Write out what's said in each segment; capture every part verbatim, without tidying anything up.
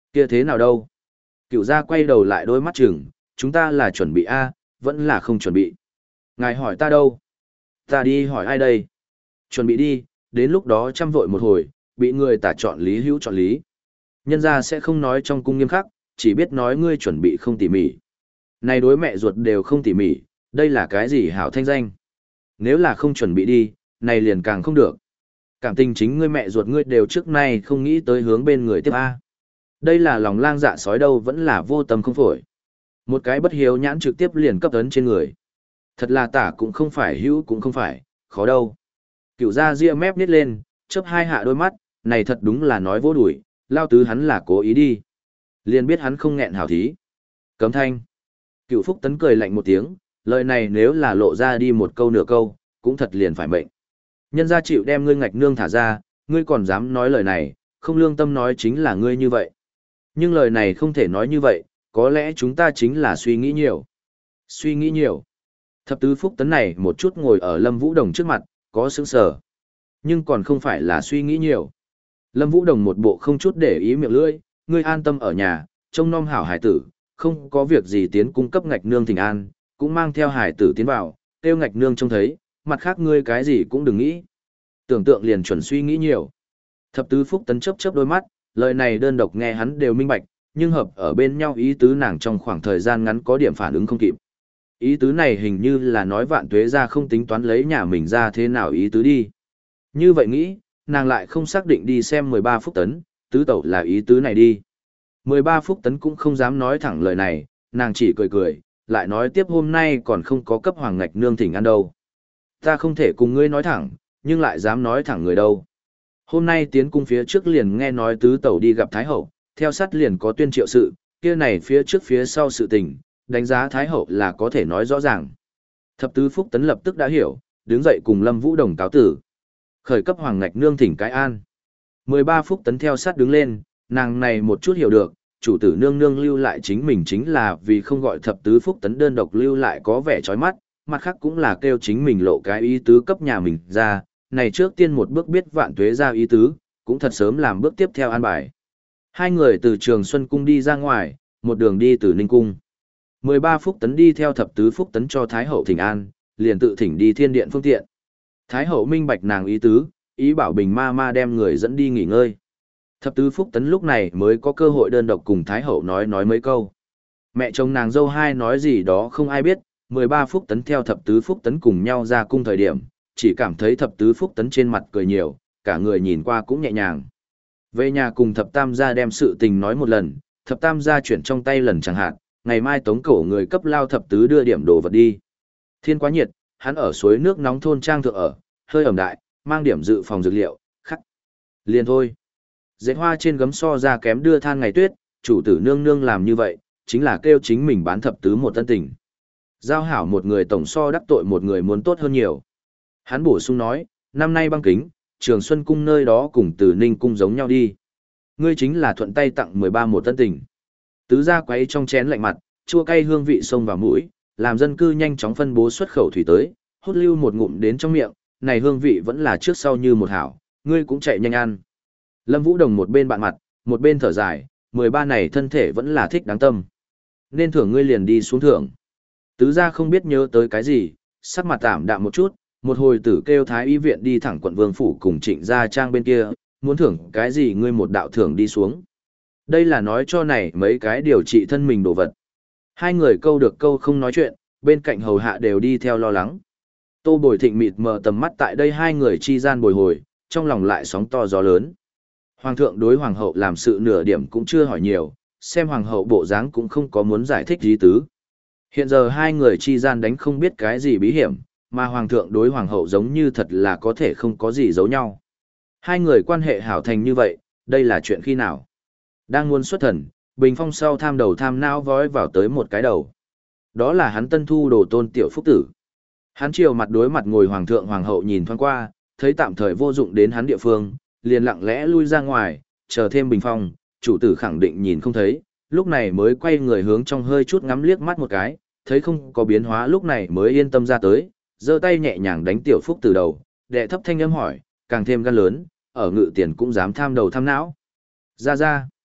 Kia thế nào đâu? Cựu gia quay đầu lại đôi mắt chừng, chúng ta là chuẩn bị A, vẫn là không chuẩn bị. Ngài hỏi ta đâu? Ta đi hỏi ai đây? Chuẩn bị đi, đến lúc đó chăm vội một hồi, bị người tả chọn lý hữu chọn lý. Nhân gia sẽ không nói trong cung nghiêm khắc, chỉ biết nói ngươi chuẩn bị không tỉ mỉ. Này đối mẹ ruột đều không tỉ mỉ, đây là cái gì hảo thanh danh? Nếu là không chuẩn bị đi, này liền càng không được. Cảm tình chính ngươi mẹ ruột ngươi đều trước nay không nghĩ tới hướng bên người tiếp A. Đây là lòng lang dạ sói đâu vẫn là vô tâm không phổi. Một cái bất hiếu nhãn trực tiếp liền cấp ấn trên người. Thật là tả cũng không phải hữu cũng không phải, khó đâu. Cựu gia ria mép nít lên, chớp hai hạ đôi mắt, này thật đúng là nói vô đuổi, lao tứ hắn là cố ý đi. Liền biết hắn không nghẹn hảo thí. Cấm thanh. Cựu Phúc Tấn cười lạnh một tiếng, lời này nếu là lộ ra đi một câu nửa câu, cũng thật liền phải mệnh. Nhân gia chịu đem ngươi ngạch nương thả ra, ngươi còn dám nói lời này, không lương tâm nói chính là ngươi như vậy. Nhưng lời này không thể nói như vậy, có lẽ chúng ta chính là suy nghĩ nhiều. Suy nghĩ nhiều. Thập tứ Phúc Tấn này một chút ngồi ở Lâm Vũ Đồng trước mặt, có sững sờ. Nhưng còn không phải là suy nghĩ nhiều. Lâm Vũ Đồng một bộ không chút để ý miệng lưỡi, ngươi an tâm ở nhà, trông nom hảo hải tử, không có việc gì tiến cung cấp ngạch nương thỉnh an, cũng mang theo hải tử tiến vào, tiêu ngạch nương trông thấy, mặt khác ngươi cái gì cũng đừng nghĩ. Tưởng tượng liền chuẩn suy nghĩ nhiều. Thập tứ Phúc Tấn chớp chớp đôi mắt, lời này đơn độc nghe hắn đều minh bạch, nhưng hợp ở bên nhau ý tứ nàng trong khoảng thời gian ngắn có điểm phản ứng không kịp. Ý tứ này hình như là nói Vạn Tuế ra không tính toán lấy nhà mình ra thế nào ý tứ đi. Như vậy nghĩ, nàng lại không xác định đi xem mười ba Phúc Tấn, tứ tẩu là ý tứ này đi. mười ba Phúc Tấn cũng không dám nói thẳng lời này, nàng chỉ cười cười, lại nói tiếp hôm nay còn không có cấp hoàng ngạch nương thỉnh ăn đâu. Ta không thể cùng ngươi nói thẳng, nhưng lại dám nói thẳng người đâu. Hôm nay tiến cung phía trước liền nghe nói tứ tẩu đi gặp Thái Hậu, theo sát liền có tuyên triệu sự, kia này phía trước phía sau sự tình, đánh giá Thái Hậu là có thể nói rõ ràng. Thập tứ Phúc Tấn lập tức đã hiểu, đứng dậy cùng Lâm Vũ Đồng cáo tử. Khởi cấp hoàng ngạch nương thỉnh cái an. mười ba Phúc Tấn theo sát đứng lên, nàng này một chút hiểu được, chủ tử nương nương lưu lại chính mình chính là vì không gọi thập tứ Phúc Tấn đơn độc lưu lại có vẻ chói mắt, mặt khác cũng là kêu chính mình lộ cái ý tứ cấp nhà mình ra, này trước tiên một bước biết Vạn Tuế ra ý tứ, cũng thật sớm làm bước tiếp theo an bài. Hai người từ Trường Xuân Cung đi ra ngoài, một đường đi từ Ninh Cung. mười ba Phúc Tấn đi theo thập tứ Phúc Tấn cho Thái Hậu thỉnh an, liền tự thỉnh đi thiên điện phương tiện. Thái Hậu minh bạch nàng ý tứ, ý bảo Bình ma ma đem người dẫn đi nghỉ ngơi. Thập tứ Phúc Tấn lúc này mới có cơ hội đơn độc cùng Thái Hậu nói nói mấy câu. Mẹ chồng nàng dâu hai nói gì đó không ai biết, mười ba Phúc Tấn theo thập tứ Phúc Tấn cùng nhau ra cung thời điểm, chỉ cảm thấy thập tứ Phúc Tấn trên mặt cười nhiều, cả người nhìn qua cũng nhẹ nhàng. Về nhà cùng thập tam gia đem sự tình nói một lần, thập tam gia chuyển trong tay lần chẳng hạn, ngày mai tống cổ người cấp lao thập tứ đưa điểm đồ vật đi. Thiên quá nhiệt, hắn ở suối nước nóng thôn trang thượng ở, hơi ẩm đại, mang điểm dự phòng dược liệu, khắc. Liền thôi. Dệt hoa trên gấm so ra kém đưa than ngày tuyết, chủ tử nương nương làm như vậy, chính là kêu chính mình bán thập tứ một tân tình. Giao hảo một người tổng so đắc tội một người muốn tốt hơn nhiều. Hắn bổ sung nói, năm nay băng kính, Trường Xuân Cung nơi đó cùng Từ Ninh Cung giống nhau đi. Ngươi chính là thuận tay tặng mười ba một tân tình. Tứ gia quấy trong chén lạnh mặt, chua cay hương vị xông vào mũi, làm dân cư nhanh chóng phân bố xuất khẩu thủy tới, hút lưu một ngụm đến trong miệng, này hương vị vẫn là trước sau như một hảo, ngươi cũng chạy nhanh ăn. Lâm Vũ Đồng một bên bạn mặt, một bên thở dài, mười ba này thân thể vẫn là thích đáng tâm. Nên thưởng ngươi liền đi xuống thưởng. Tứ gia không biết nhớ tới cái gì, sắc mặt tạm đạm một chút, một hồi tử kêu thái y viện đi thẳng quận vương phủ cùng Trịnh gia trang bên kia, muốn thưởng cái gì ngươi một đạo thưởng đi xuống. Đây là nói cho này mấy cái điều trị thân mình đồ vật. Hai người câu được câu không nói chuyện, bên cạnh hầu hạ đều đi theo lo lắng. Tô Bồi Thịnh mịt mờ tầm mắt tại đây hai người chi gian bồi hồi, trong lòng lại sóng to gió lớn. Hoàng thượng đối hoàng hậu làm sự nửa điểm cũng chưa hỏi nhiều, xem hoàng hậu bộ dáng cũng không có muốn giải thích gì tứ. Hiện giờ hai người chi gian đánh không biết cái gì bí hiểm, mà hoàng thượng đối hoàng hậu giống như thật là có thể không có gì giấu nhau. Hai người quan hệ hảo thành như vậy, đây là chuyện khi nào? Đang muốn xuất thần, Bình Phong sau tham đầu tham não vói vào tới một cái đầu. Đó là hắn tân thu đồ tôn tiểu phúc tử. Hắn chiều mặt đối mặt ngồi hoàng thượng hoàng hậu nhìn thoáng qua, thấy tạm thời vô dụng đến hắn địa phương, liền lặng lẽ lui ra ngoài, chờ thêm Bình Phong, chủ tử khẳng định nhìn không thấy, lúc này mới quay người hướng trong hơi chút ngắm liếc mắt một cái, thấy không có biến hóa lúc này mới yên tâm ra tới, giơ tay nhẹ nhàng đánh tiểu phúc tử đầu, đệ thấp thanh âm hỏi, càng thêm gan lớn, ở ngự tiền cũng dám tham đầu tham não. Ra ra.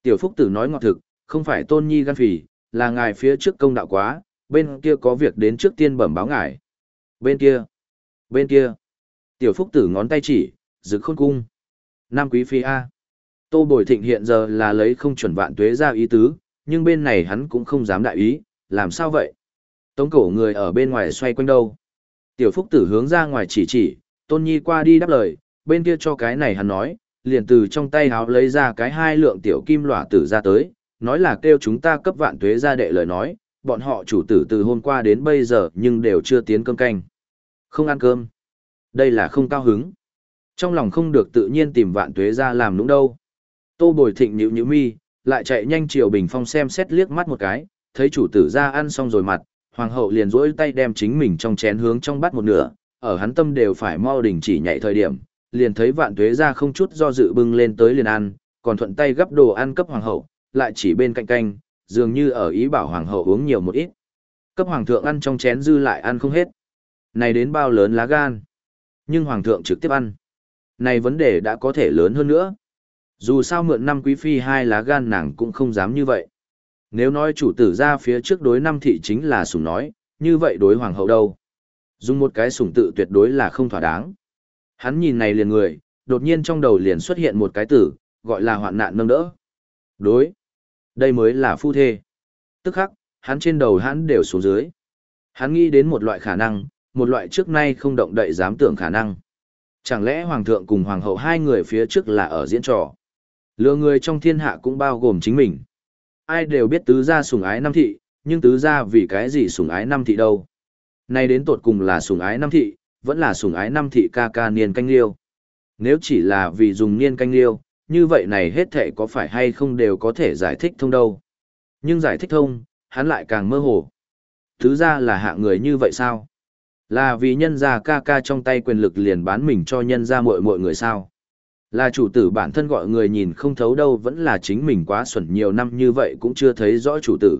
Tiểu Phúc Tử nói ngọt thực, không phải Tôn Nhi gan phì, là ngài phía trước công đạo quá, bên kia có việc đến trước tiên bẩm báo ngài. Bên kia, bên kia. Tiểu Phúc Tử ngón tay chỉ, Dực Khôn cung. Nam quý phi A. Tô Bồi Thịnh hiện giờ là lấy không chuẩn vạn tuế ra ý tứ, nhưng bên này hắn cũng không dám đại ý, làm sao vậy? Tống cổ người ở bên ngoài xoay quanh đâu? Tiểu Phúc Tử hướng ra ngoài chỉ chỉ, Tôn Nhi qua đi đáp lời, bên kia cho cái này hắn nói, liền từ trong tay háo lấy ra cái hai lượng tiểu kim lỏa tử ra tới, nói là kêu chúng ta cấp vạn tuế ra đệ lời nói, bọn họ chủ tử từ hôm qua đến bây giờ nhưng đều chưa tiến cơm canh. Không ăn cơm. Đây là không cao hứng. Trong lòng không được tự nhiên tìm vạn tuế ra làm nũng đâu. Tô Bồi Thịnh nhíu nhíu mi, lại chạy nhanh chiều bình phong xem xét liếc mắt một cái, thấy chủ tử ra ăn xong rồi mặt, hoàng hậu liền rỗi tay đem chính mình trong chén hướng trong bát một nửa, ở hắn tâm đều phải mau đình chỉ nhảy thời điểm, liền thấy vạn tuế ra không chút do dự bưng lên tới liền ăn, còn thuận tay gấp đồ ăn cấp hoàng hậu, lại chỉ bên cạnh canh, dường như ở ý bảo hoàng hậu uống nhiều một ít. Cấp hoàng thượng ăn trong chén dư lại ăn không hết. Này đến bao lớn lá gan. Nhưng hoàng thượng trực tiếp ăn. Này vấn đề đã có thể lớn hơn nữa. Dù sao mượn năm quý phi hai lá gan nàng cũng không dám như vậy. Nếu nói chủ tử ra phía trước đối năm thị chính là sủng nói, như vậy đối hoàng hậu đâu? Dùng một cái sủng tự tuyệt đối là không thỏa đáng. Hắn nhìn này liền người, đột nhiên trong đầu liền xuất hiện một cái tử, gọi là hoạn nạn nâng đỡ. Đối. Đây mới là phu thê. Tức khắc, hắn trên đầu hắn đều xuống dưới. Hắn nghĩ đến một loại khả năng, một loại trước nay không động đậy dám tưởng khả năng. Chẳng lẽ hoàng thượng cùng hoàng hậu hai người phía trước là ở diễn trò? Lừa người trong thiên hạ cũng bao gồm chính mình. Ai đều biết tứ gia sủng ái năm thị, nhưng tứ gia vì cái gì sủng ái năm thị đâu? Nay đến tột cùng là sủng ái năm thị, vẫn là sủng ái năm thị ca ca niên canh liêu. Nếu chỉ là vì dùng niên canh liêu, như vậy này hết thệ có phải hay không đều có thể giải thích thông đâu. Nhưng giải thích thông, hắn lại càng mơ hồ. Tứ gia là hạng người như vậy sao? Là vì nhân gia ca ca trong tay quyền lực liền bán mình cho nhân gia muội muội người sao? Là chủ tử bản thân gọi người nhìn không thấu đâu, vẫn là chính mình quá xuẩn nhiều năm như vậy cũng chưa thấy rõ chủ tử.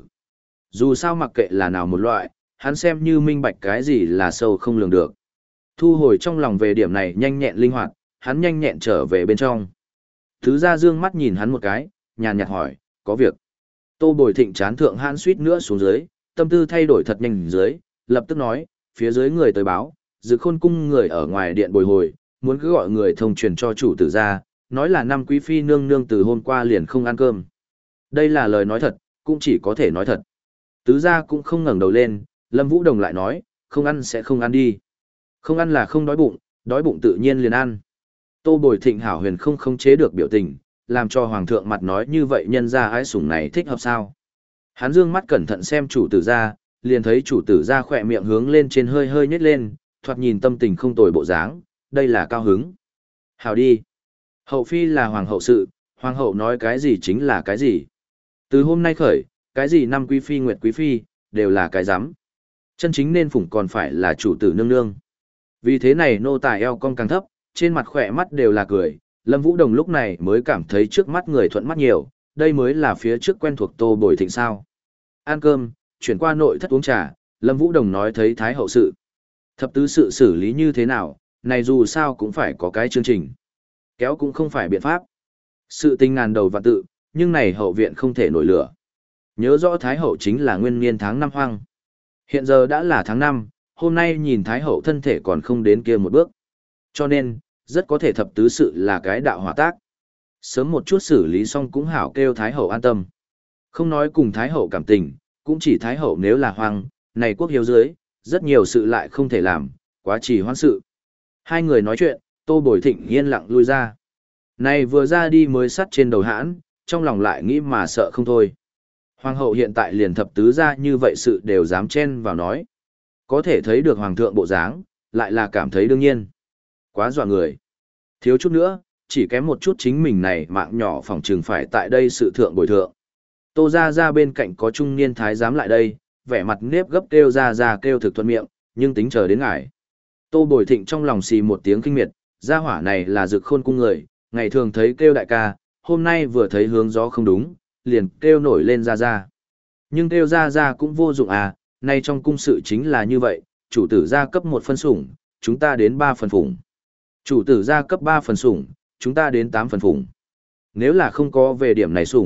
Dù sao mặc kệ là nào một loại, hắn xem như minh bạch cái gì là sâu không lường được. Thu hồi trong lòng về điểm này nhanh nhẹn linh hoạt, hắn nhanh nhẹn trở về bên trong. Thứ gia dương mắt nhìn hắn một cái, nhàn nhạt hỏi, có việc. Tô Bồi Thịnh chán thượng hắn suýt nữa xuống dưới, tâm tư thay đổi thật nhanh dưới, lập tức nói, phía dưới người tới báo, Dực Khôn cung người ở ngoài điện bồi hồi, muốn cứ gọi người thông truyền cho chủ tử ra, nói là năm quý phi nương nương từ hôm qua liền không ăn cơm. Đây là lời nói thật, cũng chỉ có thể nói thật. Tứ gia cũng không ngẩng đầu lên, Lâm Vũ Đồng lại nói, không ăn sẽ không ăn đi. Không ăn là không đói bụng, đói bụng tự nhiên liền ăn. Tô Bồi Thịnh hảo huyền không khống chế được biểu tình, làm cho hoàng thượng mặt nói như vậy nhân ra ái sủng này thích hợp sao. Hắn dương mắt cẩn thận xem chủ tử ra, liền thấy chủ tử ra khỏe miệng hướng lên trên hơi hơi nhếch lên, thoạt nhìn tâm tình không tồi bộ dáng, đây là cao hứng. Hảo đi. Hậu phi là hoàng hậu sự, hoàng hậu nói cái gì chính là cái gì. Từ hôm nay khởi, cái gì năm quý phi nguyệt quý phi, đều là cái rắm. Chân chính nên phụng còn phải là chủ tử nương nương. Vì thế này nô tài eo cong càng thấp, trên mặt khỏe mắt đều là cười, Lâm Vũ Đồng lúc này mới cảm thấy trước mắt người thuận mắt nhiều, đây mới là phía trước quen thuộc Tô Bồi Thịnh sao. Ăn cơm, chuyển qua nội thất uống trà, Lâm Vũ Đồng nói thấy thái hậu sự. Thập tứ sự xử lý như thế nào, này dù sao cũng phải có cái chương trình. Kéo cũng không phải biện pháp. Sự tình ngàn đầu và tự, nhưng này hậu viện không thể nổi lửa. Nhớ rõ thái hậu chính là nguyên niên tháng năm hoang. Hiện giờ đã là tháng năm, hôm nay nhìn thái hậu thân thể còn không đến kia một bước. Cho nên, rất có thể thập tứ sự là cái đạo hòa tác. Sớm một chút xử lý xong cũng hảo kêu thái hậu an tâm. Không nói cùng thái hậu cảm tình, cũng chỉ thái hậu nếu là hoang, này quốc hiếu dưới, rất nhiều sự lại không thể làm, quá trì hoãn sự. Hai người nói chuyện, Tô Bồi Thịnh yên lặng lui ra. Này vừa ra đi mới sắt trên đầu hãn, trong lòng lại nghĩ mà sợ không thôi. Hoàng hậu hiện tại liền thập tứ ra như vậy sự đều dám chen vào nói. Có thể thấy được hoàng thượng bộ dáng, lại là cảm thấy đương nhiên. Quá dọa người. Thiếu chút nữa, chỉ kém một chút chính mình này mạng nhỏ phòng trừng phải tại đây sự thượng bồi thượng. Tô ra ra bên cạnh có trung niên thái giám lại đây, vẻ mặt nếp gấp kêu ra ra kêu thực thuận miệng, nhưng tính chờ đến ngài. Tô Bồi Thịnh trong lòng xì một tiếng kinh miệt, gia hỏa này là Dực Khôn cung người, ngày thường thấy kêu đại ca, hôm nay vừa thấy hướng gió không đúng, liền kêu nổi lên ra ra. Nhưng kêu ra ra cũng vô dụng à, nay trong cung sự chính là như vậy, chủ tử gia cấp một phân sủng, chúng ta đến ba phần phủng. Chủ tử gia cấp ba phần sủng, chúng ta đến tám phần phủng. Nếu là không có về điểm này sủng,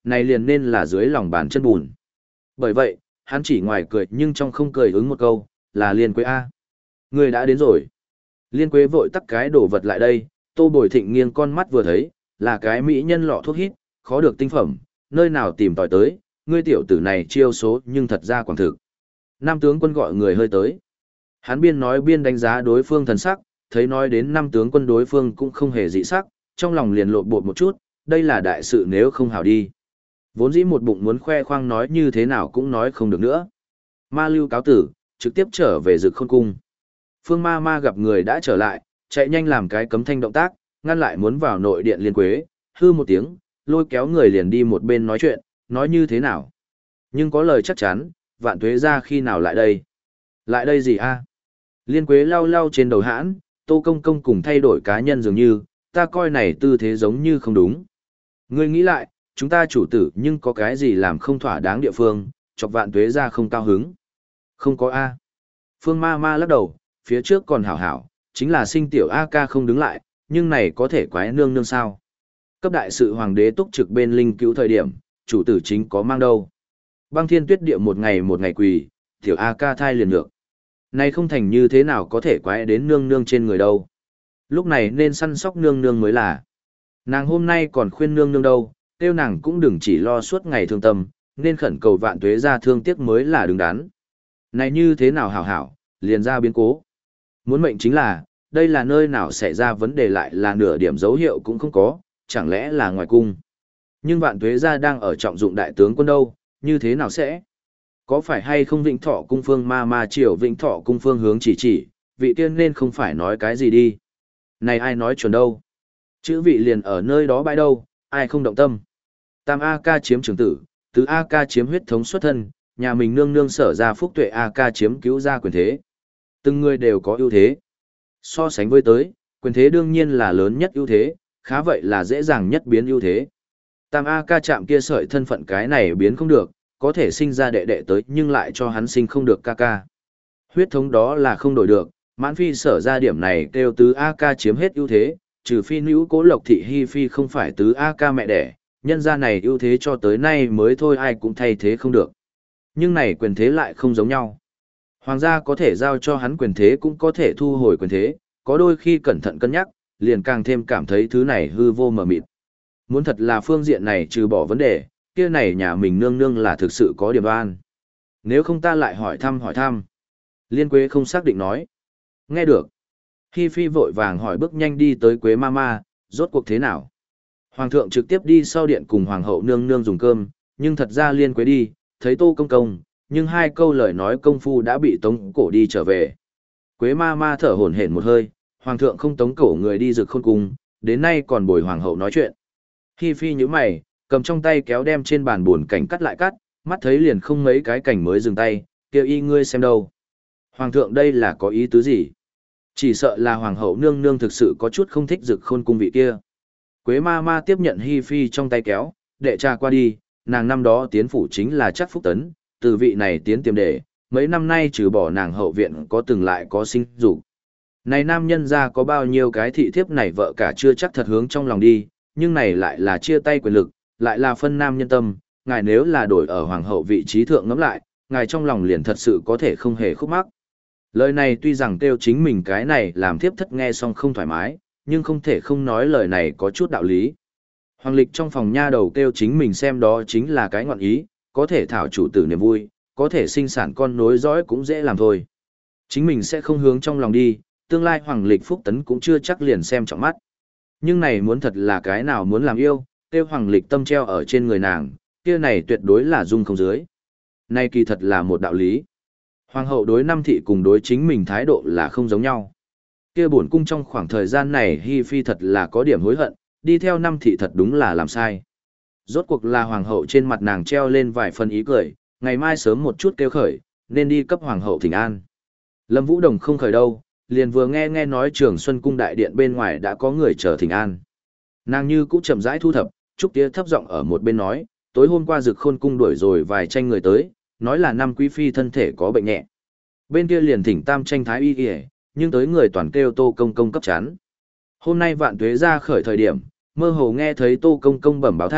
này liền nên là dưới lòng bàn chân bùn. Bởi vậy, hắn chỉ ngoài cười nhưng trong không cười ứng một câu, là Liên Quế A. Người đã đến rồi. Liên Quế vội tắt cái đồ vật lại đây, Tô Bồi Thịnh nghiêng con mắt vừa thấy, là cái mỹ nhân lọ thuốc hít, khó được tinh phẩm, nơi nào tìm tòi tới, ngươi tiểu tử này chiêu số nhưng thật ra quảng thực. Nam tướng quân gọi người hơi tới. Hắn biên nói biên đánh giá đối phương thần sắc, thấy nói đến năm tướng quân đối phương cũng không hề dị sắc, trong lòng liền lộn bột một chút, đây là đại sự nếu không hảo đi. Vốn dĩ một bụng muốn khoe khoang nói như thế nào cũng nói không được nữa. Ma lưu cáo tử, trực tiếp trở về Dực Khôn cung. Phương ma ma gặp người đã trở lại, chạy nhanh làm cái cấm thanh động tác, ngăn lại muốn vào nội điện Liên Quế, hư một tiếng, lôi kéo người liền đi một bên nói chuyện, nói như thế nào. Nhưng có lời chắc chắn, Vạn Tuế ra khi nào lại đây? Lại đây gì a? Liên Quế lau lau trên đầu hãn, Tô Công Công cùng thay đổi cá nhân dường như, ta coi này tư thế giống như không đúng. Ngươi nghĩ lại, chúng ta chủ tử nhưng có cái gì làm không thỏa đáng địa phương, chọc Vạn Tuế ra không cao hứng. Không có a. Phương ma ma lắc đầu, phía trước còn hảo hảo, chính là sinh tiểu A ca không đứng lại, nhưng này có thể quái nương nương sao. Cấp đại sự hoàng đế túc trực bên linh cứu thời điểm, chủ tử chính có mang đâu. Băng thiên tuyết địa một ngày một ngày quỳ, tiểu A ca thai liền ngược. Này không thành như thế nào có thể quái đến nương nương trên người đâu. Lúc này nên săn sóc nương nương mới là. Nàng hôm nay còn khuyên nương nương đâu, tiêu nàng cũng đừng chỉ lo suốt ngày thương tâm, nên khẩn cầu Vạn Tuế ra thương tiếc mới là đứng đắn. Này như thế nào hảo hảo, liền ra biến cố. Muốn mệnh chính là, đây là nơi nào xảy ra vấn đề lại là nửa điểm dấu hiệu cũng không có, chẳng lẽ là ngoài cung. Nhưng Vạn Tuế ra đang ở trọng dụng đại tướng quân đâu, như thế nào sẽ? Có phải hay không Vĩnh Thọ cung phương ma ma triều Vĩnh Thọ cung phương hướng chỉ chỉ, vị tiên nên không phải nói cái gì đi. Này ai nói chuẩn đâu? Chữ vị liền ở nơi đó bãi đâu, ai không động tâm. Tam A ca chiếm trưởng tử, tứ A ca chiếm huyết thống xuất thân, nhà mình nương nương sở ra phúc tuệ A ca chiếm cứu ra quyền thế. Từng người đều có ưu thế. So sánh với tới, quyền thế đương nhiên là lớn nhất ưu thế, khá vậy là dễ dàng nhất biến ưu thế. Tam A ca chạm kia sợi thân phận cái này biến không được, có thể sinh ra đệ đệ tới nhưng lại cho hắn sinh không được ca ca. Huyết thống đó là không đổi được, mãn phi sở ra điểm này kêu tứ A ca chiếm hết ưu thế, trừ phi nữ cố lộc thị hy phi không phải tứ A ca mẹ đẻ, nhân ra này ưu thế cho tới nay mới thôi ai cũng thay thế không được. Nhưng này quyền thế lại không giống nhau. Hoàng gia có thể giao cho hắn quyền thế cũng có thể thu hồi quyền thế, có đôi khi cẩn thận cân nhắc, liền càng thêm cảm thấy thứ này hư vô mờ mịt. Muốn thật là phương diện này trừ bỏ vấn đề, kia này nhà mình nương nương là thực sự có điểm oan. Nếu không ta lại hỏi thăm hỏi thăm. Liên Quế không xác định nói. Nghe được. Hi Phi vội vàng hỏi bước nhanh đi tới Quế Mama, rốt cuộc thế nào? Hoàng thượng trực tiếp đi sau điện cùng Hoàng hậu nương nương dùng cơm, nhưng thật ra Liên Quế đi, thấy Tô Công Công, nhưng hai câu lời nói công phu đã bị tống cổ đi trở về. Quế Mama thở hổn hển một hơi, Hoàng thượng không tống cổ người đi Dực Khôn cung, đến nay còn bồi Hoàng hậu nói chuyện. Hi Phi nhíu mày, cầm trong tay kéo đem trên bàn buồn cảnh cắt lại cắt, mắt thấy liền không mấy cái cảnh mới dừng tay, kêu y ngươi xem đâu. Hoàng thượng đây là có ý tứ gì? Chỉ sợ là Hoàng hậu nương nương thực sự có chút không thích Dực Khôn cung vị kia. Quế ma ma tiếp nhận Hi Phi trong tay kéo, đệ trà qua đi, nàng năm đó tiến phủ chính là chắc phúc tấn, từ vị này tiến tiềm đệ, mấy năm nay trừ bỏ nàng hậu viện có từng lại có sinh dục. Này nam nhân ra có bao nhiêu cái thị thiếp này vợ cả chưa chắc thật hướng trong lòng đi, nhưng này lại là chia tay quyền lực, lại là phân nam nhân tâm, ngài nếu là đổi ở hoàng hậu vị trí thượng ngẫm lại, ngài trong lòng liền thật sự có thể không hề khúc mắc. Lời này tuy rằng kêu chính mình cái này làm thiếp thất nghe xong không thoải mái, nhưng không thể không nói lời này có chút đạo lý. Hoàng lịch trong phòng nha đầu kêu chính mình xem đó chính là cái ngọn ý, có thể thảo chủ tử niềm vui, có thể sinh sản con nối dõi cũng dễ làm thôi. Chính mình sẽ không hướng trong lòng đi, tương lai hoàng lịch phúc tấn cũng chưa chắc liền xem trọng mắt. Nhưng này muốn thật là cái nào muốn làm yêu, kêu hoàng lịch tâm treo ở trên người nàng, kia này tuyệt đối là dung không dưới. Này kỳ thật là một đạo lý. Hoàng hậu đối năm thị cùng đối chính mình thái độ là không giống nhau. Kia bổn cung trong khoảng thời gian này Hi Phi thật là có điểm hối hận, đi theo năm thị thật đúng là làm sai. Rốt cuộc là hoàng hậu trên mặt nàng treo lên vài phần ý cười, ngày mai sớm một chút kêu khởi, nên đi cấp hoàng hậu thỉnh an. Lâm Vũ Đồng không khởi đâu, liền vừa nghe nghe nói Trường Xuân cung đại điện bên ngoài đã có người chờ thỉnh an. Nàng như cũng chậm rãi thu thập, Trúc Tía thấp giọng ở một bên nói, tối hôm qua Dực Khôn cung đuổi rồi vài tranh người tới, nói là năm quý phi thân thể có bệnh nhẹ. Bên kia liền thỉnh tam tranh thái y y, nhưng tới người toàn kêu Tô Công Công cấp chán. Hôm nay Vạn Tuế ra khởi thời điểm, mơ hồ nghe thấy Tô Công Công bẩm báo thanh,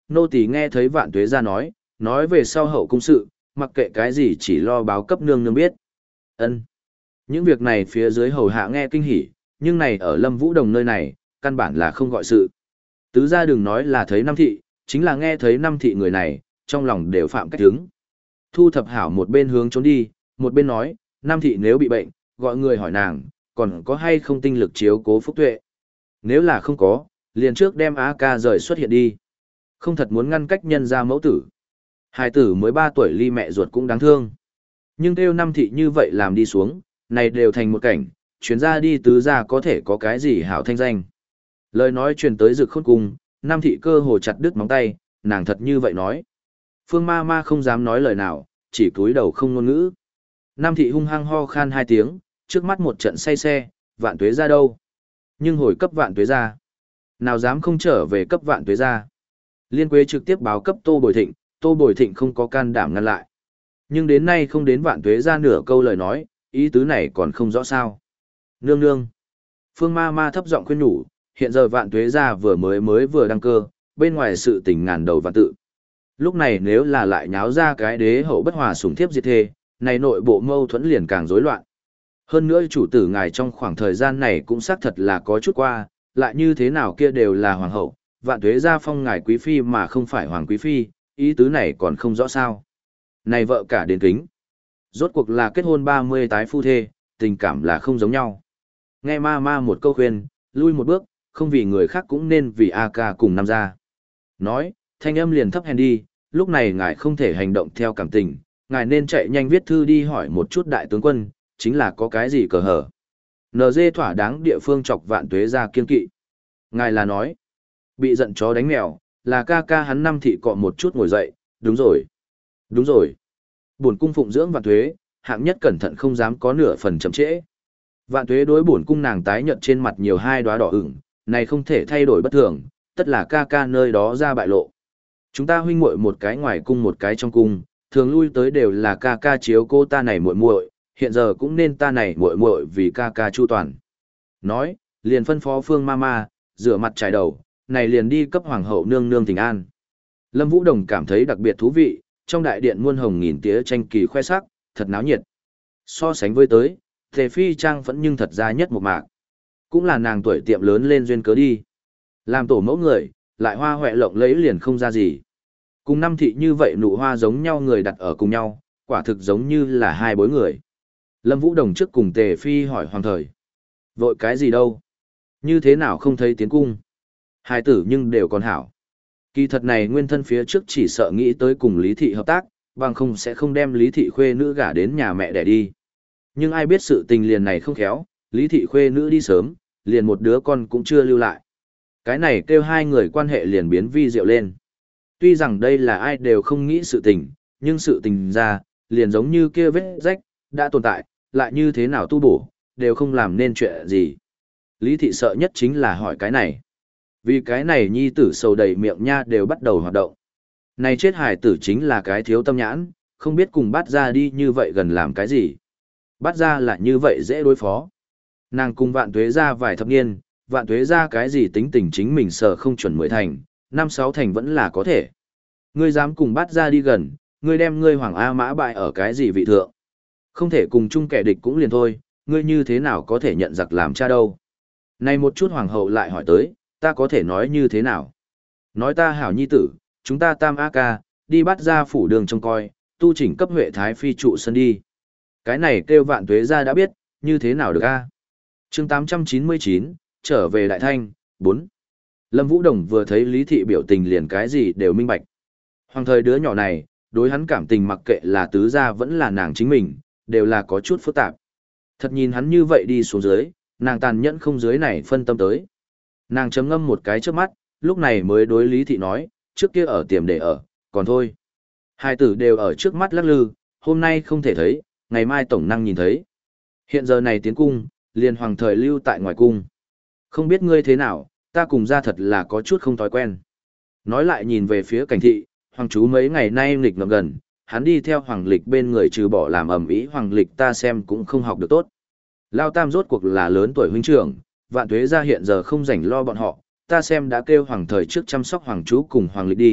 nô tỳ nghe thấy Vạn Tuế gia nói, nói về sau hậu cung sự, mặc kệ cái gì chỉ lo báo cấp nương nương biết. Ân. Những việc này phía dưới hầu hạ nghe kinh hỉ, nhưng này ở Lâm Vũ Đồng nơi này, căn bản là không gọi sự. Tứ gia đừng nói là thấy năm thị, chính là nghe thấy năm thị người này, trong lòng đều phạm cách hứng. Thu thập hảo một bên hướng trốn đi, một bên nói, năm thị nếu bị bệnh, gọi người hỏi nàng, còn có hay không tinh lực chiếu cố Phúc Tuệ. Nếu là không có, liền trước đem Á ca rời xuất hiện đi. Không thật muốn ngăn cách nhân ra mẫu tử. Hai tử mới ba tuổi ly mẹ ruột cũng đáng thương. Nhưng kêu năm thị như vậy làm đi xuống, này đều thành một cảnh, chuyến ra đi tứ ra có thể có cái gì hảo thanh danh. Lời nói truyền tới Dực Khôn Cung, năm thị cơ hồ chặt đứt móng tay, nàng thật như vậy nói. Phương ma ma không dám nói lời nào, chỉ cúi đầu không ngôn ngữ. Năm thị hung hăng ho khan hai tiếng, trước mắt một trận say xe, Vạn Tuế ra đâu? Nhưng hồi cấp Vạn Tuế ra. Nào dám không trở về cấp Vạn Tuế ra. Liên Quế trực tiếp báo cấp Tô Bồi Thịnh, Tô Bồi Thịnh không có can đảm ngăn lại. Nhưng đến nay không đến Vạn Tuế ra nửa câu lời nói, ý tứ này còn không rõ sao. Nương nương. Phương ma ma thấp giọng khuyên nhủ, hiện giờ Vạn Tuế ra vừa mới mới vừa đăng cơ, bên ngoài sự tình ngàn đầu vạn tự. Lúc này nếu là lại nháo ra cái đế hậu bất hòa sủng thiếp diệt thê, này nội bộ mâu thuẫn liền càng rối loạn. Hơn nữa chủ tử ngài trong khoảng thời gian này cũng xác thật là có chút qua, lại như thế nào kia đều là hoàng hậu, Vạn Tuế gia phong ngài quý phi mà không phải hoàng quý phi, ý tứ này còn không rõ sao. Này vợ cả đến kính. Rốt cuộc là kết hôn ba mươi tái phu thê, tình cảm là không giống nhau. Nghe ma ma một câu khuyên, lui một bước, không vì người khác cũng nên vì A ca cùng năm gia. Nói, thanh âm liền thấp hèn đi, lúc này ngài không thể hành động theo cảm tình, ngài nên chạy nhanh viết thư đi hỏi một chút đại tướng quân, chính là có cái gì cờ hở. en giê thỏa đáng địa phương chọc Vạn Tuế ra kiên kỵ. Ngài là nói, bị giận chó đánh mèo, là ca ca hắn năm thị cọ một chút ngồi dậy, đúng rồi. Đúng rồi. Bổn cung phụng dưỡng Vạn Tuế, hạng nhất cẩn thận không dám có nửa phần chậm trễ. Vạn Tuế đối bổn cung nàng tái nhợt trên mặt nhiều hai đóa đỏ ửng, này không thể thay đổi bất thường, tất là ca ca nơi đó ra bại lộ. Chúng ta huynh muội một cái ngoài cung một cái trong cung, thường lui tới đều là ca ca chiếu cô ta này muội muội, hiện giờ cũng nên ta này muội muội vì ca ca chu toàn. Nói, liền phân phó Phương Mama, rửa mặt trải đầu, này liền đi cấp hoàng hậu nương nương tình an. Lâm Vũ Đồng cảm thấy đặc biệt thú vị, trong đại điện muôn hồng nghìn tía tranh kỳ khoe sắc, thật náo nhiệt. So sánh với tới, Tề Phi Trang vẫn nhưng thật ra nhất một mạc. Cũng là nàng tuổi tiệm lớn lên duyên cớ đi. Làm tổ mẫu người, lại hoa hoẹ lộng lấy liền không ra gì. Cùng năm thị như vậy nụ hoa giống nhau người đặt ở cùng nhau, quả thực giống như là hai bối người. Lâm Vũ Đồng trước cùng Tề Phi hỏi hoàng thời. Vội cái gì đâu? Như thế nào không thấy tiến cung? Hai tử nhưng đều còn hảo. Kỳ thật này nguyên thân phía trước chỉ sợ nghĩ tới cùng Lý Thị hợp tác, bằng không sẽ không đem Lý Thị khuê nữ gả đến nhà mẹ đẻ đi. Nhưng ai biết sự tình liền này không khéo, Lý Thị khuê nữ đi sớm, liền một đứa con cũng chưa lưu lại. Cái này kêu hai người quan hệ liền biến vi diệu lên. Tuy rằng đây là ai đều không nghĩ sự tình, nhưng sự tình ra, liền giống như kia vết rách, đã tồn tại, lại như thế nào tu bổ, đều không làm nên chuyện gì. Lý Thị sợ nhất chính là hỏi cái này. Vì cái này nhi tử sầu đầy miệng nha đều bắt đầu hoạt động. Này chết hài tử chính là cái thiếu tâm nhãn, không biết cùng bắt ra đi như vậy gần làm cái gì. Bắt ra là như vậy dễ đối phó. Nàng cùng Vạn Tuế ra vài thập niên, Vạn Tuế ra cái gì tính tình chính mình sợ không chuẩn mười thành, năm sáu thành vẫn là có thể. Ngươi dám cùng bắt ra đi gần, ngươi đem ngươi Hoàng A Mã bại ở cái gì vị thượng. Không thể cùng chung kẻ địch cũng liền thôi, ngươi như thế nào có thể nhận giặc làm cha đâu. Này một chút hoàng hậu lại hỏi tới, ta có thể nói như thế nào? Nói ta hảo nhi tử, chúng ta tam A ca, đi bắt ra phủ đường trông coi, tu chỉnh cấp Huệ Thái Phi trụ sân đi. Cái này kêu Vạn Tuế ra đã biết, như thế nào được a? Chương tám trăm chín mươi chín, trở về Đại Thanh, bốn. Lâm Vũ Đồng vừa thấy Lý Thị biểu tình liền cái gì đều minh bạch. Hoàng thời đứa nhỏ này, đối hắn cảm tình mặc kệ là tứ gia vẫn là nàng chính mình, đều là có chút phức tạp. Thật nhìn hắn như vậy đi xuống dưới, nàng tàn nhẫn không dưới này phân tâm tới. Nàng chấm ngâm một cái trước mắt, lúc này mới đối Lý Thị nói, trước kia ở tiệm để ở, còn thôi. Hai tử đều ở trước mắt lắc lư, hôm nay không thể thấy, ngày mai tổng năng nhìn thấy. Hiện giờ này tiến cung, liền hoàng thời lưu tại ngoài cung. Không biết ngươi thế nào, ta cùng ra thật là có chút không thói quen. Nói lại nhìn về phía cảnh thị, hoàng chú mấy ngày nay nghịch ngợm gần, hắn đi theo hoàng lịch bên người trừ bỏ làm ẩm ý hoàng lịch ta xem cũng không học được tốt. Lao Tam rốt cuộc là lớn tuổi huynh trưởng, Vạn Tuế ra hiện giờ không rảnh lo bọn họ, ta xem đã kêu hoàng thời trước chăm sóc hoàng chú cùng hoàng lịch đi,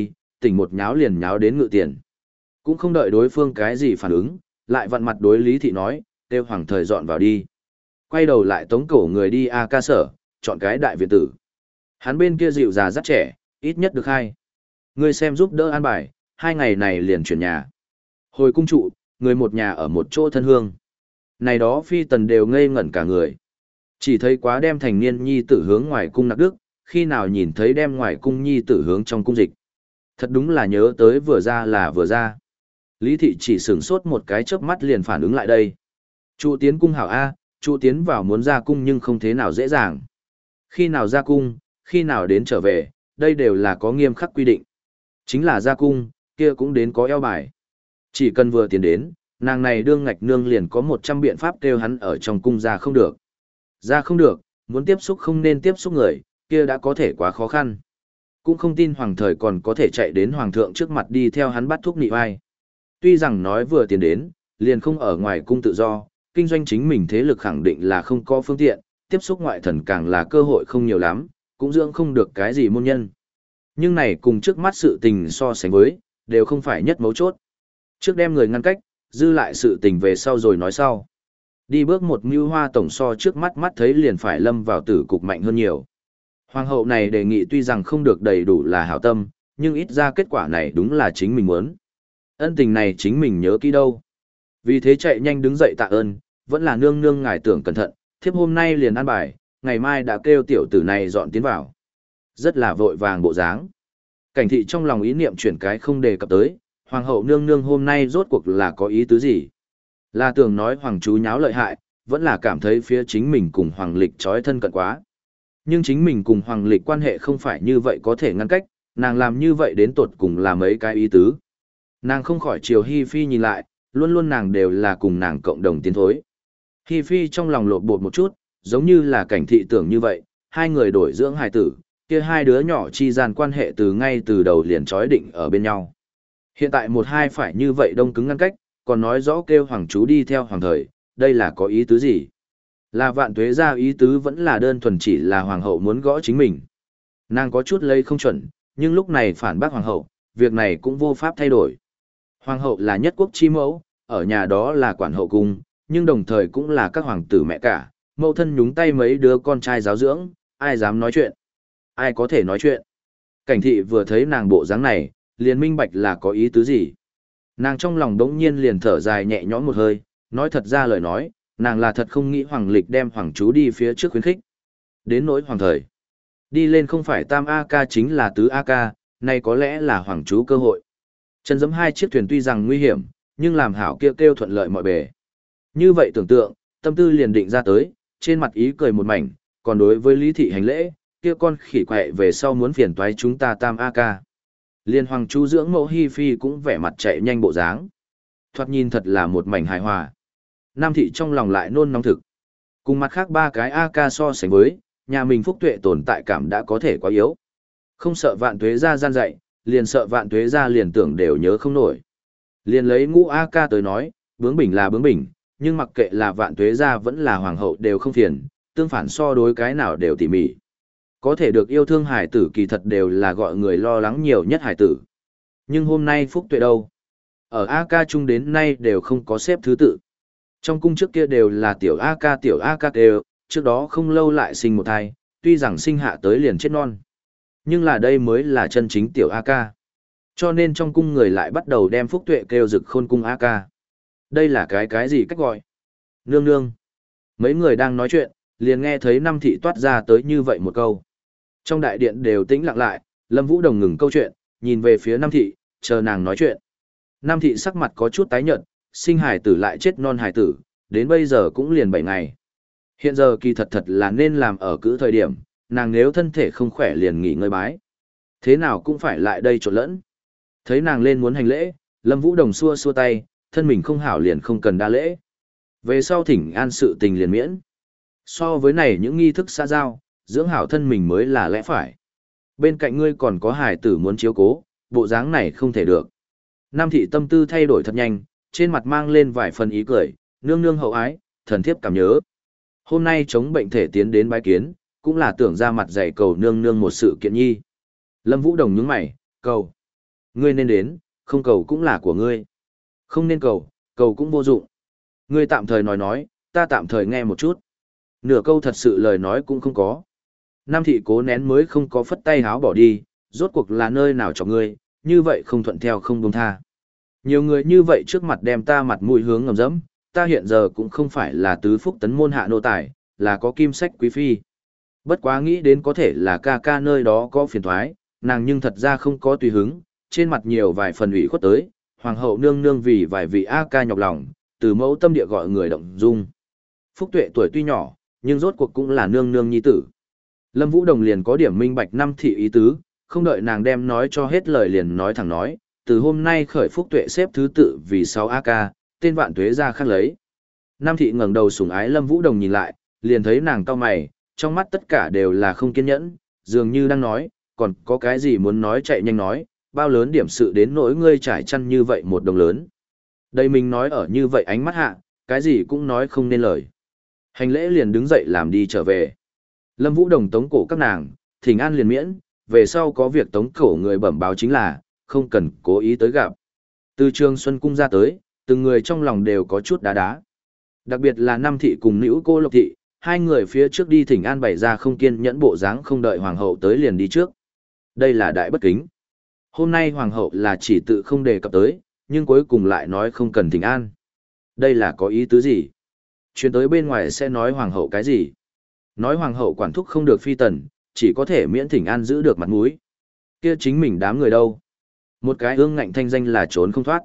tỉnh một nháo liền nháo đến ngự tiền. Cũng không đợi đối phương cái gì phản ứng, lại vặn mặt đối Lý Thị nói, kêu hoàng thời dọn vào đi. Quay đầu lại tống cổ người đi A ca sở, chọn cái đại viện tử. Hắn bên kia dịu già rất trẻ, ít nhất được hai. Ngươi xem giúp đỡ an bài, hai ngày này liền chuyển nhà. Hồi cung trụ, người một nhà ở một chỗ thân hương. Này đó phi tần đều ngây ngẩn cả người. Chỉ thấy quá đem thành niên nhi tử hướng ngoài cung nặc đức, khi nào nhìn thấy đem ngoài cung nhi tử hướng trong cung dịch. Thật đúng là nhớ tới vừa ra là vừa ra. Lý Thị chỉ sửng sốt một cái chớp mắt liền phản ứng lại đây. Trụ tiến cung hảo A, trụ tiến vào muốn ra cung nhưng không thế nào dễ dàng. Khi nào ra cung, khi nào đến trở về, đây đều là có nghiêm khắc quy định. Chính là ra cung, kia cũng đến có eo bài. Chỉ cần vừa tiến đến, nàng này đương ngạch nương liền có một trăm biện pháp kêu hắn ở trong cung ra không được. Ra không được, muốn tiếp xúc không nên tiếp xúc người, kia đã có thể quá khó khăn. Cũng không tin hoàng thời còn có thể chạy đến hoàng thượng trước mặt đi theo hắn bắt thuốc nị vai. Tuy rằng nói vừa tiến đến, liền không ở ngoài cung tự do, kinh doanh chính mình thế lực khẳng định là không có phương tiện, tiếp xúc ngoại thần càng là cơ hội không nhiều lắm, cũng dưỡng không được cái gì môn nhân. Nhưng này cùng trước mắt sự tình so sánh với, đều không phải nhất mấu chốt. Trước đem người ngăn cách, dư lại sự tình về sau rồi nói sau. Đi bước một mưu hoa tổng so trước mắt mắt thấy liền phải lâm vào tử cục mạnh hơn nhiều. Hoàng hậu này đề nghị tuy rằng không được đầy đủ là hảo tâm, nhưng ít ra kết quả này đúng là chính mình muốn. Ân tình này chính mình nhớ kỹ đâu. Vì thế chạy nhanh đứng dậy tạ ơn, vẫn là nương nương ngài tưởng cẩn thận, thiếp hôm nay liền ăn bài, ngày mai đã kêu tiểu tử này dọn tiến vào. Rất là vội vàng bộ dáng. Cảnh thị trong lòng ý niệm chuyển cái không đề cập tới, hoàng hậu nương nương hôm nay rốt cuộc là có ý tứ gì? Là tưởng nói hoàng chú nháo lợi hại, vẫn là cảm thấy phía chính mình cùng hoàng lịch trói thân cận quá. Nhưng chính mình cùng hoàng lịch quan hệ không phải như vậy có thể ngăn cách, nàng làm như vậy đến tột cùng là mấy cái ý tứ. Nàng không khỏi chiều Hi Phi nhìn lại, luôn luôn nàng đều là cùng nàng cộng đồng tiến thối. Hi Phi trong lòng lột bột một chút, giống như là cảnh thị tưởng như vậy, hai người đổi dưỡng hài tử, kia hai đứa nhỏ chi gian quan hệ từ ngay từ đầu liền trói định ở bên nhau. Hiện tại một hai phải như vậy đông cứng ngăn cách, còn nói rõ kêu hoàng chú đi theo hoàng thời, đây là có ý tứ gì? Là vạn tuế ra ý tứ vẫn là đơn thuần chỉ là hoàng hậu muốn gõ chính mình. Nàng có chút lấy không chuẩn, nhưng lúc này phản bác hoàng hậu, việc này cũng vô pháp thay đổi. Hoàng hậu là nhất quốc chi mẫu, ở nhà đó là quản hậu cung, nhưng đồng thời cũng là các hoàng tử mẹ cả, mẫu thân nhúng tay mấy đứa con trai giáo dưỡng, ai dám nói chuyện? Ai có thể nói chuyện? Cảnh thị vừa thấy nàng bộ dáng này, liền minh bạch là có ý tứ gì. Nàng trong lòng đống nhiên liền thở dài nhẹ nhõm một hơi, nói thật ra lời nói, nàng là thật không nghĩ hoàng lịch đem hoàng chú đi phía trước khuyến khích. Đến nỗi hoàng thời, đi lên không phải tam A ca chính là tứ A ca, nay có lẽ là hoàng chú cơ hội. Chân giẫm hai chiếc thuyền tuy rằng nguy hiểm, nhưng làm hảo kêu kêu thuận lợi mọi bề. Như vậy tưởng tượng, tâm tư liền định ra tới, trên mặt ý cười một mảnh, còn đối với Lý Thị hành lễ, kia con khỉ quẹ về sau muốn phiền toái chúng ta tam A ca. Liên hoàng chú dưỡng mẫu Hi Phi cũng vẻ mặt chạy nhanh bộ dáng. Thoạt nhìn thật là một mảnh hài hòa. Nam thị trong lòng lại nôn nóng thực. Cùng mặt khác ba cái A ca so sánh với, nhà mình phúc tuệ tồn tại cảm đã có thể quá yếu. Không sợ vạn tuế ra gian dạy, liền sợ vạn tuế ra liền tưởng đều nhớ không nổi. Liền lấy ngũ A ca tới nói, bướng bỉnh là bướng bỉnh, nhưng mặc kệ là vạn tuế ra vẫn là hoàng hậu đều không phiền, tương phản so đối cái nào đều tỉ mỉ. Có thể được yêu thương hải tử kỳ thật đều là gọi người lo lắng nhiều nhất hải tử. Nhưng hôm nay phúc tuệ đâu? Ở A ca chung đến nay đều không có xếp thứ tự. Trong cung trước kia đều là tiểu A ca tiểu A ca đều, trước đó không lâu lại sinh một thai, tuy rằng sinh hạ tới liền chết non. Nhưng là đây mới là chân chính tiểu A ca. Cho nên trong cung người lại bắt đầu đem phúc tuệ kêu rực khôn cung A ca. Đây là cái cái gì cách gọi? Nương nương. Mấy người đang nói chuyện, liền nghe thấy năm thị toát ra tới như vậy một câu. Trong đại điện đều tĩnh lặng lại, Lâm Vũ Đồng ngừng câu chuyện, nhìn về phía năm thị, chờ nàng nói chuyện. Năm thị sắc mặt có chút tái nhợt, sinh hải tử lại chết non hải tử, đến bây giờ cũng liền bảy ngày. Hiện giờ kỳ thật thật là nên làm ở cữ thời điểm, nàng nếu thân thể không khỏe liền nghỉ ngơi bái. Thế nào cũng phải lại đây trộn lẫn. Thấy nàng lên muốn hành lễ, Lâm Vũ Đồng xua xua tay, thân mình không hảo liền không cần đa lễ. Về sau thỉnh an sự tình liền miễn. So với này những nghi thức xã giao, dưỡng hảo thân mình mới là lẽ phải. Bên cạnh ngươi còn có hải tử muốn chiếu cố, bộ dáng này không thể được. Nam thị tâm tư thay đổi thật nhanh, trên mặt mang lên vài phần ý cười, nương nương hậu ái, thần thiếp cảm nhớ. Hôm nay chống bệnh thể tiến đến bái kiến, cũng là tưởng ra mặt dạy cầu nương nương một sự kiện nhi. Lâm Vũ Đồng nhướng mày, cầu. Ngươi nên đến, không cầu cũng là của ngươi. Không nên cầu, cầu cũng vô dụng. Ngươi tạm thời nói nói, ta tạm thời nghe một chút. Nửa câu thật sự lời nói cũng không có. Nam thị cố nén mới không có phất tay háo bỏ đi, rốt cuộc là nơi nào cho ngươi, như vậy không thuận theo không buông tha. Nhiều người như vậy trước mặt đem ta mặt mũi hướng ngầm dẫm, ta hiện giờ cũng không phải là tứ phúc tấn môn hạ nô tài, là có kim sách quý phi. Bất quá nghĩ đến có thể là ca ca nơi đó có phiền thoái, nàng nhưng thật ra không có tùy hứng, trên mặt nhiều vài phần ủy khuất tới, hoàng hậu nương nương vì vài vị A ca nhọc lòng, từ mẫu tâm địa gọi người động dung. Phúc Tuệ tuổi tuy nhỏ, nhưng rốt cuộc cũng là nương nương nhi tử. Lâm Vũ Đồng liền có điểm minh bạch năm thị ý tứ, không đợi nàng đem nói cho hết lời liền nói thẳng nói, từ hôm nay khởi Phúc Tuệ xếp thứ tự vì sáu A ca, tên vạn tuế ra khác lấy. Nam thị ngẩng đầu sủng ái Lâm Vũ Đồng nhìn lại, liền thấy nàng cau mày, trong mắt tất cả đều là không kiên nhẫn, dường như đang nói, còn có cái gì muốn nói chạy nhanh nói, bao lớn điểm sự đến nỗi ngươi trải chăn như vậy một đồng lớn. Đây mình nói ở như vậy ánh mắt hạ, cái gì cũng nói không nên lời. Hành lễ liền đứng dậy làm đi trở về. Lâm Vũ Đồng tống cổ các nàng, thỉnh an liền miễn, về sau có việc tống cổ người bẩm báo chính là, không cần cố ý tới gặp. Từ Trường Xuân Cung ra tới, từng người trong lòng đều có chút đá đá. Đặc biệt là Nam thị cùng nữ cô Lộc thị, hai người phía trước đi thỉnh an bày ra không kiên nhẫn bộ dáng không đợi hoàng hậu tới liền đi trước. Đây là đại bất kính. Hôm nay hoàng hậu là chỉ tự không đề cập tới, nhưng cuối cùng lại nói không cần thỉnh an. Đây là có ý tứ gì? Chuyến tới bên ngoài sẽ nói hoàng hậu cái gì? Nói hoàng hậu quản thúc không được phi tần, chỉ có thể miễn thỉnh an giữ được mặt mũi. Kia chính mình đám người đâu? Một cái ương ngạnh thanh danh là trốn không thoát.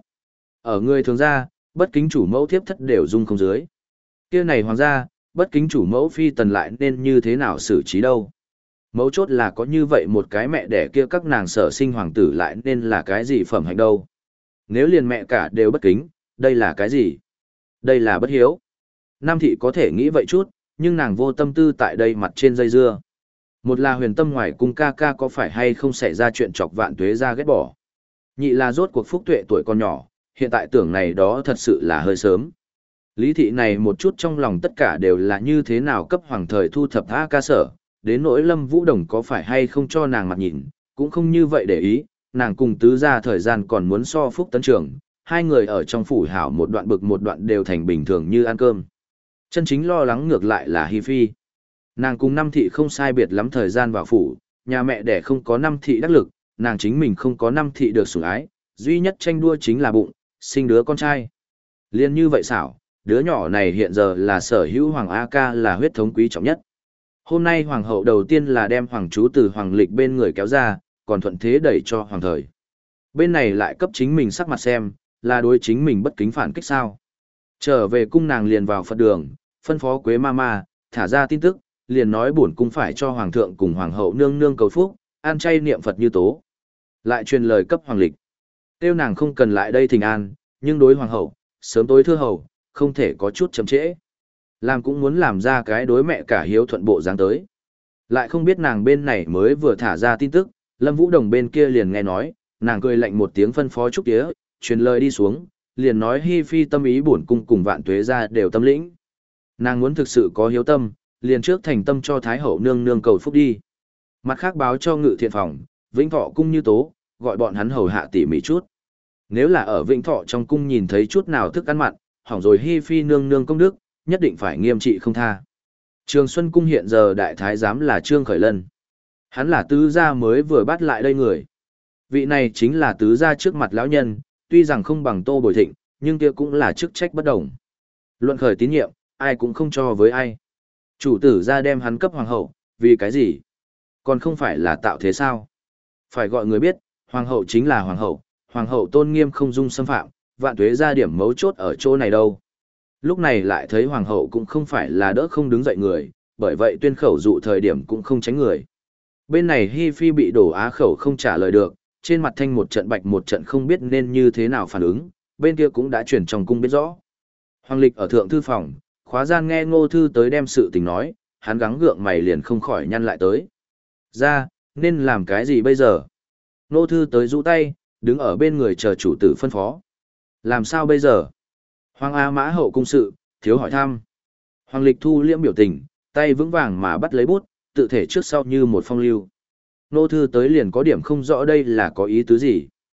Ở người thường gia, bất kính chủ mẫu thiếp thất đều dung không dưới. Kia này hoàng gia, bất kính chủ mẫu phi tần lại nên như thế nào xử trí đâu? Mấu chốt là có như vậy một cái mẹ đẻ kia các nàng sở sinh hoàng tử lại nên là cái gì phẩm hạnh đâu? Nếu liền mẹ cả đều bất kính, đây là cái gì? Đây là bất hiếu. Nam thị có thể nghĩ vậy chút, nhưng nàng vô tâm tư tại đây mặt trên dây dưa. Một là huyền tâm ngoài cung ca ca có phải hay không xảy ra chuyện chọc vạn tuế ra ghét bỏ. Nhị là rốt cuộc Phúc Tuệ tuổi còn nhỏ, hiện tại tưởng này đó thật sự là hơi sớm. Lý thị này một chút trong lòng tất cả đều là như thế nào cấp hoàng thời thu thập A ca sở, đến nỗi Lâm Vũ Đồng có phải hay không cho nàng mặt nhìn, cũng không như vậy để ý, nàng cùng tứ ra thời gian còn muốn so Phúc Tấn Trường, hai người ở trong phủ hảo một đoạn bực một đoạn đều thành bình thường như ăn cơm. Chân chính lo lắng ngược lại là Hi Phi. Nàng cùng năm thị không sai biệt lắm thời gian vào phủ, nhà mẹ đẻ không có năm thị đắc lực, nàng chính mình không có năm thị được sủng ái, duy nhất tranh đua chính là bụng, sinh đứa con trai. Liên như vậy xảo, đứa nhỏ này hiện giờ là sở hữu Hoàng A Ca là huyết thống quý trọng nhất. Hôm nay Hoàng hậu đầu tiên là đem Hoàng chú từ Hoàng lịch bên người kéo ra, còn thuận thế đẩy cho Hoàng thời. Bên này lại cấp chính mình sắc mặt xem, là đối chính mình bất kính phản kích sao. Trở về cung nàng liền vào Phật đường, phân phó Quế Mama, thả ra tin tức, liền nói bổn cung phải cho Hoàng thượng cùng Hoàng hậu nương nương cầu phúc, an chay niệm Phật như tố. Lại truyền lời cấp Hoàng lịch. Tiêu nàng không cần lại đây thỉnh an, nhưng đối Hoàng hậu, sớm tối thưa hậu, không thể có chút chậm trễ. Làm cũng muốn làm ra cái đối mẹ cả hiếu thuận bộ dáng tới. Lại không biết nàng bên này mới vừa thả ra tin tức, Lâm Vũ Đồng bên kia liền nghe nói, nàng cười lạnh một tiếng phân phó trúc tía, truyền lời đi xuống, liền nói Hi Phi tâm ý bổn cung cùng vạn tuế ra đều tâm lĩnh. Nàng muốn thực sự có hiếu tâm, liền trước thành tâm cho Thái hậu nương nương cầu phúc đi. Mặt khác báo cho ngự thiện phòng, Vĩnh Thọ cung như tố, gọi bọn hắn hầu hạ tỉ mỉ chút. Nếu là ở Vĩnh Thọ trong cung nhìn thấy chút nào thức ăn mặn, hỏng rồi Hi Phi nương nương công đức, nhất định phải nghiêm trị không tha. Trường Xuân cung hiện giờ đại thái giám là Trương Khởi Lân. Hắn là tứ gia mới vừa bắt lại đây người. Vị này chính là tứ gia trước mặt lão nhân, tuy rằng không bằng Tô Bồi Thịnh, nhưng kia cũng là chức trách bất đồng. Luận khởi tín nhiệm, ai cũng không cho với ai. Chủ tử ra đem hắn cấp hoàng hậu, vì cái gì? Còn không phải là tạo thế sao? Phải gọi người biết, hoàng hậu chính là hoàng hậu, hoàng hậu tôn nghiêm không dung xâm phạm, vạn tuế ra điểm mấu chốt ở chỗ này đâu. Lúc này lại thấy hoàng hậu cũng không phải là đỡ không đứng dậy người, bởi vậy tuyên khẩu dụ thời điểm cũng không tránh người. Bên này Hi Phi bị đổ á khẩu không trả lời được, trên mặt thanh một trận bạch một trận không biết nên như thế nào phản ứng, bên kia cũng đã chuyển trong cung biết rõ. Hoàng lịch ở thượng thư phòng, khóa gian nghe Ngô Thư tới đem sự tình nói, hắn gắng gượng mày liền không khỏi nhăn lại tới. Ra, nên làm cái gì bây giờ? Ngô Thư tới rũ tay, đứng ở bên người chờ chủ tử phân phó. Làm sao bây giờ? Hoàng A Mã hậu cung sự, thiếu hỏi thăm. Hoàng lịch thu liễm biểu tình, tay vững vàng mà bắt lấy bút, tự thể trước sau như một phong lưu. Ngô Thư tới liền có điểm không rõ đây là có ý tứ gì.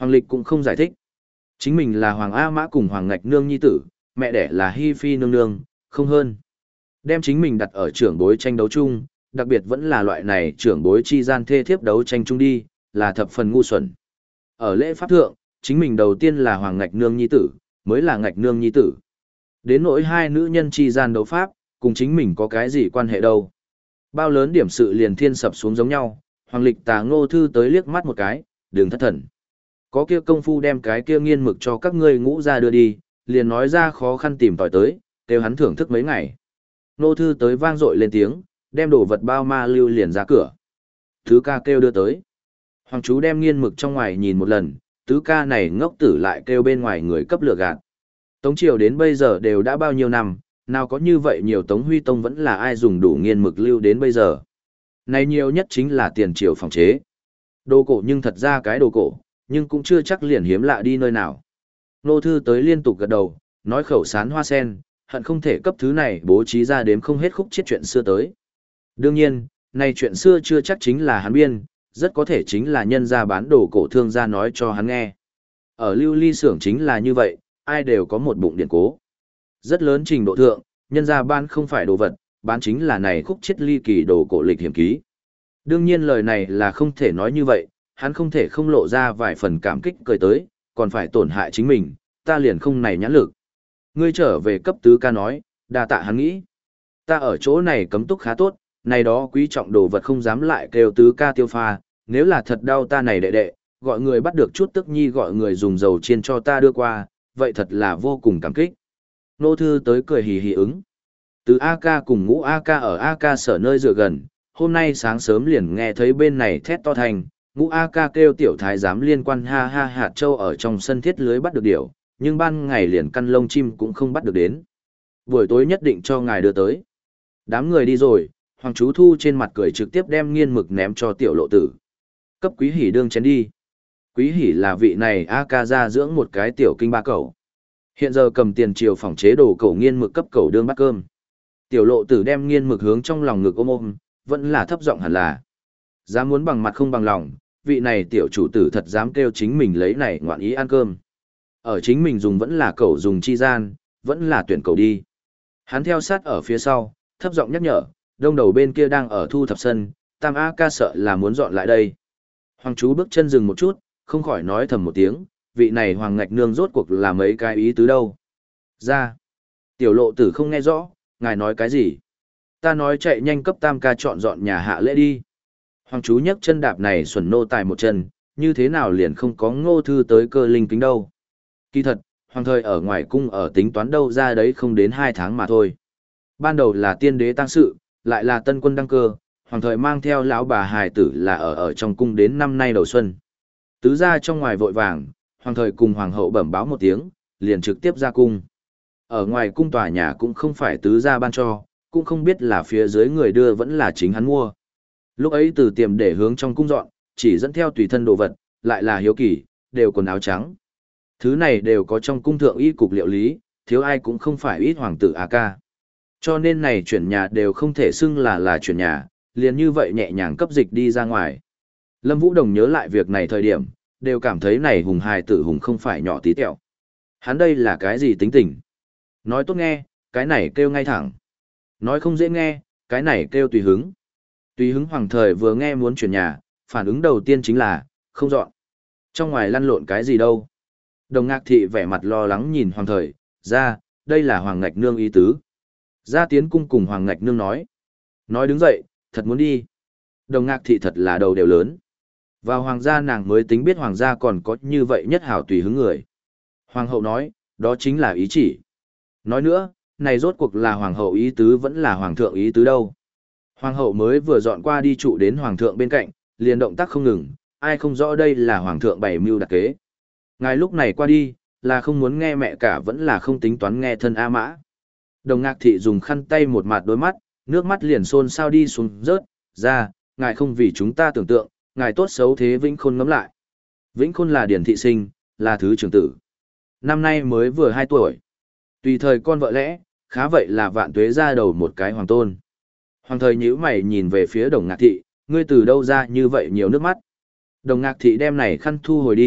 Hoàng Lịch cũng không giải thích. Chính mình là Hoàng A Mã cùng Hoàng Ngạch Nương nhi tử, mẹ đẻ là Hi Phi nương nương, không hơn. Đem chính mình đặt ở trưởng bối tranh đấu chung, đặc biệt vẫn là loại này trưởng bối chi gian thê thiếp đấu tranh chung đi, là thập phần ngu xuẩn. Ở lễ pháp thượng, chính mình đầu tiên là Hoàng Ngạch Nương nhi tử, mới là Ngạch Nương nhi tử. Đến nỗi hai nữ nhân chi gian đấu pháp, cùng chính mình có cái gì quan hệ đâu. Bao lớn điểm sự liền thiên sập xuống giống nhau, Hoàng Lịch Tà Ngô Thư tới liếc mắt một cái, đừng thất thần. Có kia công phu đem cái kia nghiên mực cho các ngươi ngũ ra đưa đi, liền nói ra khó khăn tìm tòi tới, kêu hắn thưởng thức mấy ngày. Ngô Thư tới vang dội lên tiếng, đem đồ vật bao ma lưu liền ra cửa. Tứ ca kêu đưa tới. Hoàng chú đem nghiên mực trong ngoài nhìn một lần, tứ ca này ngốc tử lại kêu bên ngoài người cấp lửa gạt. Tống triều đến bây giờ đều đã bao nhiêu năm, nào có như vậy nhiều Tống Huy Tông vẫn là ai dùng đủ nghiên mực lưu đến bây giờ. Này nhiều nhất chính là tiền triều phòng chế. Đồ cổ nhưng thật ra cái đồ cổ, nhưng cũng chưa chắc liền hiếm lạ đi nơi nào. Nô Thư tới liên tục gật đầu, nói khẩu sán hoa sen, hận không thể cấp thứ này bố trí ra đếm không hết khúc chết chuyện xưa tới. Đương nhiên, này chuyện xưa chưa chắc chính là hắn biên, rất có thể chính là nhân gia bán đồ cổ thương gia nói cho hắn nghe. Ở lưu ly xưởng chính là như vậy, ai đều có một bụng điện cố. Rất lớn trình độ thượng, nhân gia bán không phải đồ vật, bán chính là này khúc chết ly kỳ đồ cổ lịch hiểm ký. Đương nhiên lời này là không thể nói như vậy, hắn không thể không lộ ra vài phần cảm kích cười tới, còn phải tổn hại chính mình, ta liền không này nhãn lực. Ngươi trở về cấp tứ ca nói, đa tạ hắn nghĩ. Ta ở chỗ này cấm túc khá tốt, này đó quý trọng đồ vật không dám lại kêu tứ ca tiêu pha, nếu là thật đau ta này đệ đệ, gọi người bắt được chút tức nhi gọi người dùng dầu chiên cho ta đưa qua, vậy thật là vô cùng cảm kích. Nô Thư tới cười hì hì ứng. Từ A ca cùng ngũ A ca ở A ca sở nơi dựa gần, hôm nay sáng sớm liền nghe thấy bên này thét to thành, ngũ A ca kêu tiểu thái giám liên quan ha ha hạt châu ở trong sân thiết lưới bắt được điểu, nhưng ban ngày liền căn lông chim cũng không bắt được đến. Buổi tối nhất định cho ngài đưa tới. Đám người đi rồi, Hoàng chú Thu trên mặt cười trực tiếp đem nghiên mực ném cho tiểu lộ tử. Cấp quý hỉ đương chén đi. Quý hỉ là vị này A ca ra dưỡng một cái tiểu kinh ba cẩu. Hiện giờ cầm tiền triều phòng chế đồ cẩu nghiên mực cấp cẩu đương bát cơm. Tiểu lộ tử đem nghiên mực hướng trong lòng ngực ôm ôm, vẫn là thấp giọng hẳn là. Dám muốn bằng mặt không bằng lòng, vị này tiểu chủ tử thật dám kêu chính mình lấy này ngoạn ý ăn cơm. Ở chính mình dùng vẫn là cẩu dùng chi gian, vẫn là tuyển cẩu đi. Hắn theo sát ở phía sau, thấp giọng nhắc nhở, đông đầu bên kia đang ở thu thập sân, tam A ca sợ là muốn dọn lại đây. Hoàng chú bước chân dừng một chút, không khỏi nói thầm một tiếng, vị này Hoàng Ngạch Nương rốt cuộc là mấy cái ý tứ đâu. Ra. Tiểu lộ tử không nghe rõ, ngài nói cái gì? Ta nói chạy nhanh cấp tam ca chọn dọn nhà hạ lễ đi. Hoàng chú nhấc chân đạp này xuẩn nô tài một chân, như thế nào liền không có Ngô Thư tới cơ linh kính đâu. Kỳ thật, hoàng thời ở ngoài cung ở tính toán đâu ra đấy không đến hai tháng mà thôi. Ban đầu là tiên đế tăng sự, lại là tân quân đăng cơ, hoàng thời mang theo lão bà hài tử là ở ở trong cung đến năm nay đầu xuân. Tứ ra trong ngoài vội vàng, hoàng thời cùng hoàng hậu bẩm báo một tiếng, liền trực tiếp ra cung. Ở ngoài cung tòa nhà cũng không phải tứ ra ban cho, cũng không biết là phía dưới người đưa vẫn là chính hắn mua. Lúc ấy từ tiệm để hướng trong cung dọn, chỉ dẫn theo tùy thân đồ vật, lại là hiếu kỳ, đều quần áo trắng. Thứ này đều có trong cung thượng y cục liệu lý, thiếu ai cũng không phải ít hoàng tử A ca. Cho nên này chuyển nhà đều không thể xưng là là chuyển nhà, liền như vậy nhẹ nhàng cấp dịch đi ra ngoài. Lâm Vũ Đồng nhớ lại việc này thời điểm, đều cảm thấy này hùng hài tử hùng không phải nhỏ tí tẹo. Hắn đây là cái gì tính tình? Nói tốt nghe, cái này kêu ngay thẳng. Nói không dễ nghe, cái này kêu tùy hứng. Tùy hứng hoàng thời vừa nghe muốn chuyển nhà, phản ứng đầu tiên chính là, không dọn. Trong ngoài lăn lộn cái gì đâu. Đồng Ngạc Thị vẻ mặt lo lắng nhìn hoàng thời, ra, đây là Hoàng Ngạch Nương ý tứ. Ra tiến cung cùng Hoàng Ngạch Nương nói. Nói đứng dậy, thật muốn đi. Đồng Ngạc Thị thật là đầu đều lớn. Vào hoàng gia nàng mới tính biết hoàng gia còn có như vậy nhất hảo tùy hứng người. Hoàng hậu nói, đó chính là ý chỉ. Nói nữa, này rốt cuộc là hoàng hậu ý tứ vẫn là hoàng thượng ý tứ đâu. Hoàng hậu mới vừa dọn qua đi trụ đến hoàng thượng bên cạnh, liền động tác không ngừng, ai không rõ đây là hoàng thượng bày mưu đặc kế. Ngài lúc này qua đi, là không muốn nghe mẹ cả vẫn là không tính toán nghe thân A Mã. Đồng Ngạc Thị dùng khăn tay một mặt đôi mắt, nước mắt liền xôn sao đi xuống rớt, ra, ngài không vì chúng ta tưởng tượng, ngài tốt xấu thế Vĩnh Khôn ngẫm lại. Vĩnh Khôn là điển thị sinh, là thứ trưởng tử. Năm nay mới vừa hai tuổi. Tùy thời con vợ lẽ, khá vậy là vạn tuế ra đầu một cái hoàng tôn. Hoàng thời nhíu mày nhìn về phía Đồng Ngạc Thị, ngươi từ đâu ra như vậy nhiều nước mắt. Đồng Ngạc Thị đem này khăn thu hồi đi,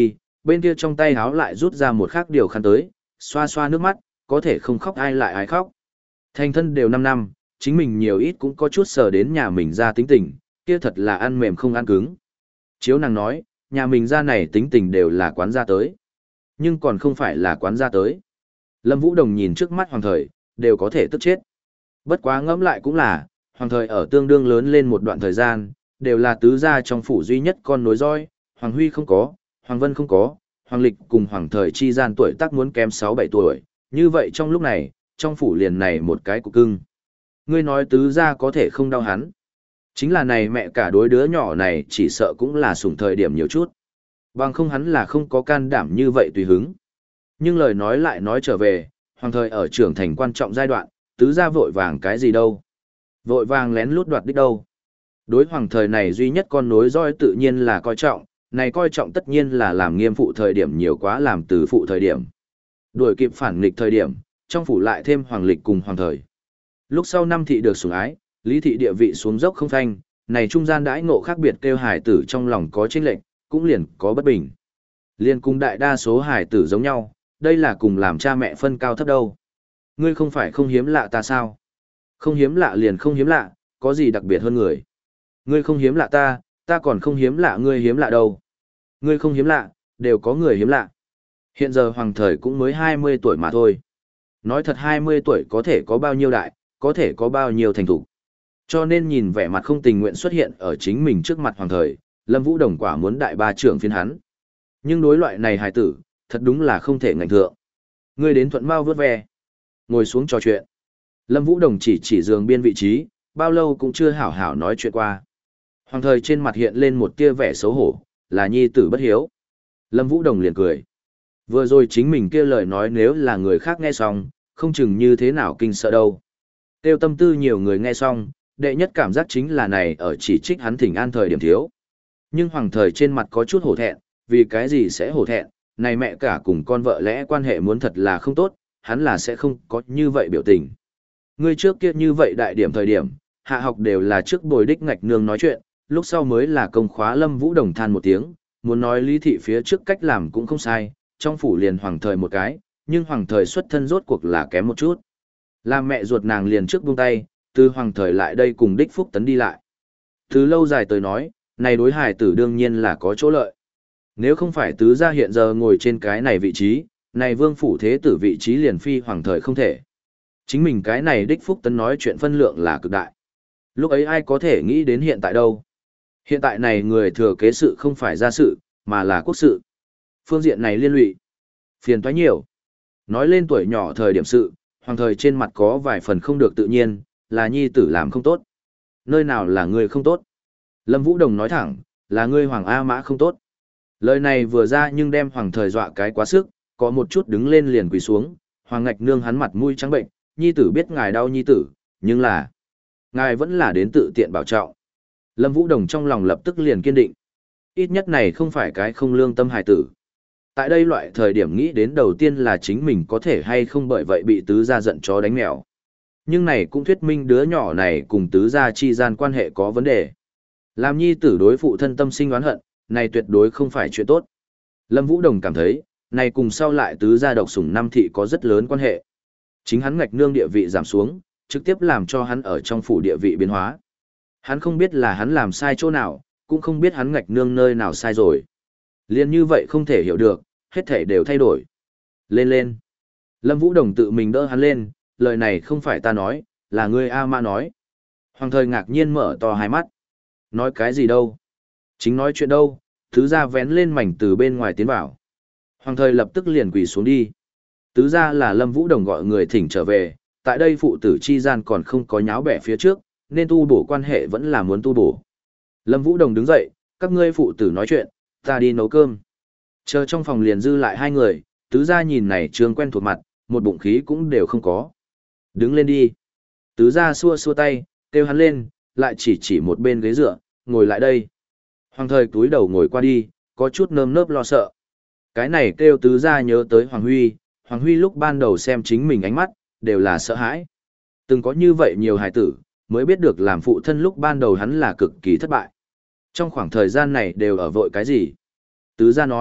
bên kia trong tay háo lại rút ra một khác điều khăn tới, xoa xoa nước mắt, có thể không khóc ai lại ai khóc. Thành thân đều năm năm, chính mình nhiều ít cũng có chút sờ đến nhà mình ra tính tình, kia thật là ăn mềm không ăn cứng. Chiếu nàng nói, nhà mình ra này tính tình đều là quán gia tới. Nhưng còn không phải là quán gia tới. Lâm Vũ Đồng nhìn trước mắt Hoàng Thời, đều có thể tức chết. Bất quá ngẫm lại cũng là, Hoàng Thời ở tương đương lớn lên một đoạn thời gian, đều là tứ gia trong phủ duy nhất con nối roi, Hoàng Huy không có, Hoàng Vân không có, Hoàng Lịch cùng Hoàng Thời chi gian tuổi tác muốn kém sáu bảy tuổi, như vậy trong lúc này, trong phủ liền này một cái cục cưng. Ngươi nói tứ gia có thể không đau hắn. Chính là này mẹ cả đối đứa nhỏ này chỉ sợ cũng là sủng thời điểm nhiều chút. Bằng không hắn là không có can đảm như vậy tùy hứng. Nhưng lời nói lại nói trở về, Hoàng Thời ở trưởng thành quan trọng giai đoạn, tứ gia vội vàng cái gì đâu. Vội vàng lén lút đoạt đích đâu. Đối Hoàng Thời này duy nhất con nối roi tự nhiên là coi trọng, này coi trọng tất nhiên là làm nghiêm phụ thời điểm nhiều quá làm từ phụ thời điểm. Đuổi kịp phản nghịch thời điểm, trong phủ lại thêm Hoàng Lịch cùng Hoàng Thời. Lúc sau năm thị được sủng ái, Lý thị địa vị xuống dốc không phanh, này trung gian đãi ngộ khác biệt kêu hải tử trong lòng có chênh lệch, cũng liền có bất bình. Liên cùng đại đa số hải tử giống nhau, đây là cùng làm cha mẹ phân cao thấp đâu. Ngươi không phải không hiếm lạ ta sao? Không hiếm lạ liền không hiếm lạ, có gì đặc biệt hơn người? Ngươi không hiếm lạ ta, ta còn không hiếm lạ ngươi hiếm lạ đâu. Ngươi không hiếm lạ, đều có người hiếm lạ. Hiện giờ Hoàng Thời cũng mới hai mươi tuổi mà thôi. Nói thật hai mươi tuổi có thể có bao nhiêu đại, có thể có bao nhiêu thành thủ. Cho nên nhìn vẻ mặt không tình nguyện xuất hiện ở chính mình trước mặt Hoàng Thời, Lâm Vũ Đồng quả muốn đại ba trưởng phiên hắn. Nhưng đối loại này hài tử, thật đúng là không thể ngạnh thượng. Ngươi đến thuận mau vớt ve. Ngồi xuống trò chuyện. Lâm Vũ Đồng chỉ chỉ giường biên vị trí, bao lâu cũng chưa hảo hảo nói chuyện qua. Hoàng Thời trên mặt hiện lên một tia vẻ xấu hổ, là nhi tử bất hiếu. Lâm Vũ Đồng liền cười. Vừa rồi chính mình kia lời nói nếu là người khác nghe xong, không chừng như thế nào kinh sợ đâu. Tiêu tâm tư nhiều người nghe xong, đệ nhất cảm giác chính là này ở chỉ trích hắn thỉnh an thời điểm thiếu. Nhưng Hoàng Thời trên mặt có chút hổ thẹn, vì cái gì sẽ hổ thẹn, này mẹ cả cùng con vợ lẽ quan hệ muốn thật là không tốt, hắn là sẽ không có như vậy biểu tình. Ngươi trước kia như vậy đại điểm thời điểm, hạ học đều là trước bồi đích ngạch nương nói chuyện, lúc sau mới là công khóa. Lâm Vũ Đồng than một tiếng, muốn nói Lý thị phía trước cách làm cũng không sai, trong phủ liền Hoàng Thời một cái, nhưng Hoàng Thời xuất thân rốt cuộc là kém một chút. Làm mẹ ruột nàng liền trước buông tay, từ Hoàng Thời lại đây cùng đích Phúc Tấn đi lại. Từ lâu dài tới nói, này đối hài tử đương nhiên là có chỗ lợi. Nếu không phải tứ gia hiện giờ ngồi trên cái này vị trí, này vương phủ thế tử vị trí liền phi Hoàng Thời không thể. Chính mình cái này đích Phúc Tấn nói chuyện phân lượng là cực đại. Lúc ấy ai có thể nghĩ đến hiện tại đâu. Hiện tại này người thừa kế sự không phải gia sự, mà là quốc sự. Phương diện này liên lụy. Phiền toái nhiều. Nói lên tuổi nhỏ thời điểm sự, Hoàng Thời trên mặt có vài phần không được tự nhiên, là nhi tử làm không tốt. Nơi nào là người không tốt? Lâm Vũ Đồng nói thẳng, là ngươi Hoàng A Mã không tốt. Lời này vừa ra nhưng đem Hoàng Thời dọa cái quá sức, có một chút đứng lên liền quỳ xuống, Hoàng Ngạch Nương hắn mặt mũi trắng bệnh, nhi tử biết ngài đau nhi tử, nhưng là ngài vẫn là đến tự tiện bảo trọng. Lâm Vũ Đồng trong lòng lập tức liền kiên định. Ít nhất này không phải cái không lương tâm hài tử. Tại đây loại thời điểm nghĩ đến đầu tiên là chính mình có thể hay không bởi vậy bị tứ gia giận chó đánh mèo. Nhưng này cũng thuyết minh đứa nhỏ này cùng tứ gia chi gian quan hệ có vấn đề. Làm nhi tử đối phụ thân tâm sinh oán hận, này tuyệt đối không phải chuyện tốt. Lâm Vũ Đồng cảm thấy, này cùng sau lại tứ gia độc sủng năm thị có rất lớn quan hệ. Chính hắn Ngạch Nương địa vị giảm xuống, trực tiếp làm cho hắn ở trong phủ địa vị biến hóa. Hắn không biết là hắn làm sai chỗ nào, cũng không biết hắn Ngạch Nương nơi nào sai rồi. Liên như vậy không thể hiểu được, hết thể đều thay đổi. Lên lên. Lâm Vũ Đồng tự mình đỡ hắn lên, lời này không phải ta nói, là ngươi A Mã nói. Hoàng Thời ngạc nhiên mở to hai mắt. Nói cái gì đâu? Chính nói chuyện đâu, tứ gia vén lên mảnh từ bên ngoài tiến vào. Hoàng Thời lập tức liền quỳ xuống đi. Tứ gia là Lâm Vũ Đồng gọi người thỉnh trở về, tại đây phụ tử chi gian còn không có nháo bẻ phía trước, nên tu bổ quan hệ vẫn là muốn tu bổ. Lâm Vũ Đồng đứng dậy, các ngươi phụ tử nói chuyện, ta đi nấu cơm. Chờ trong phòng liền dư lại hai người, tứ gia nhìn này trương quen thuộc mặt, một bụng khí cũng đều không có. Đứng lên đi. Tứ gia xua xua tay, kêu hắn lên, lại chỉ chỉ một bên ghế dựa, ngồi lại đây. Hoàng Thời túi đầu ngồi qua đi, có chút nơm nớp lo sợ. Cái này kêu tứ gia nhớ tới Hoàng Huy, Hoàng Huy lúc ban đầu xem chính mình ánh mắt, đều là sợ hãi. Từng có như vậy nhiều hài tử, mới biết được làm phụ thân lúc ban đầu hắn là cực kỳ thất bại. Trong khoảng thời gian này đều ở vội cái gì? Tứ gia nói,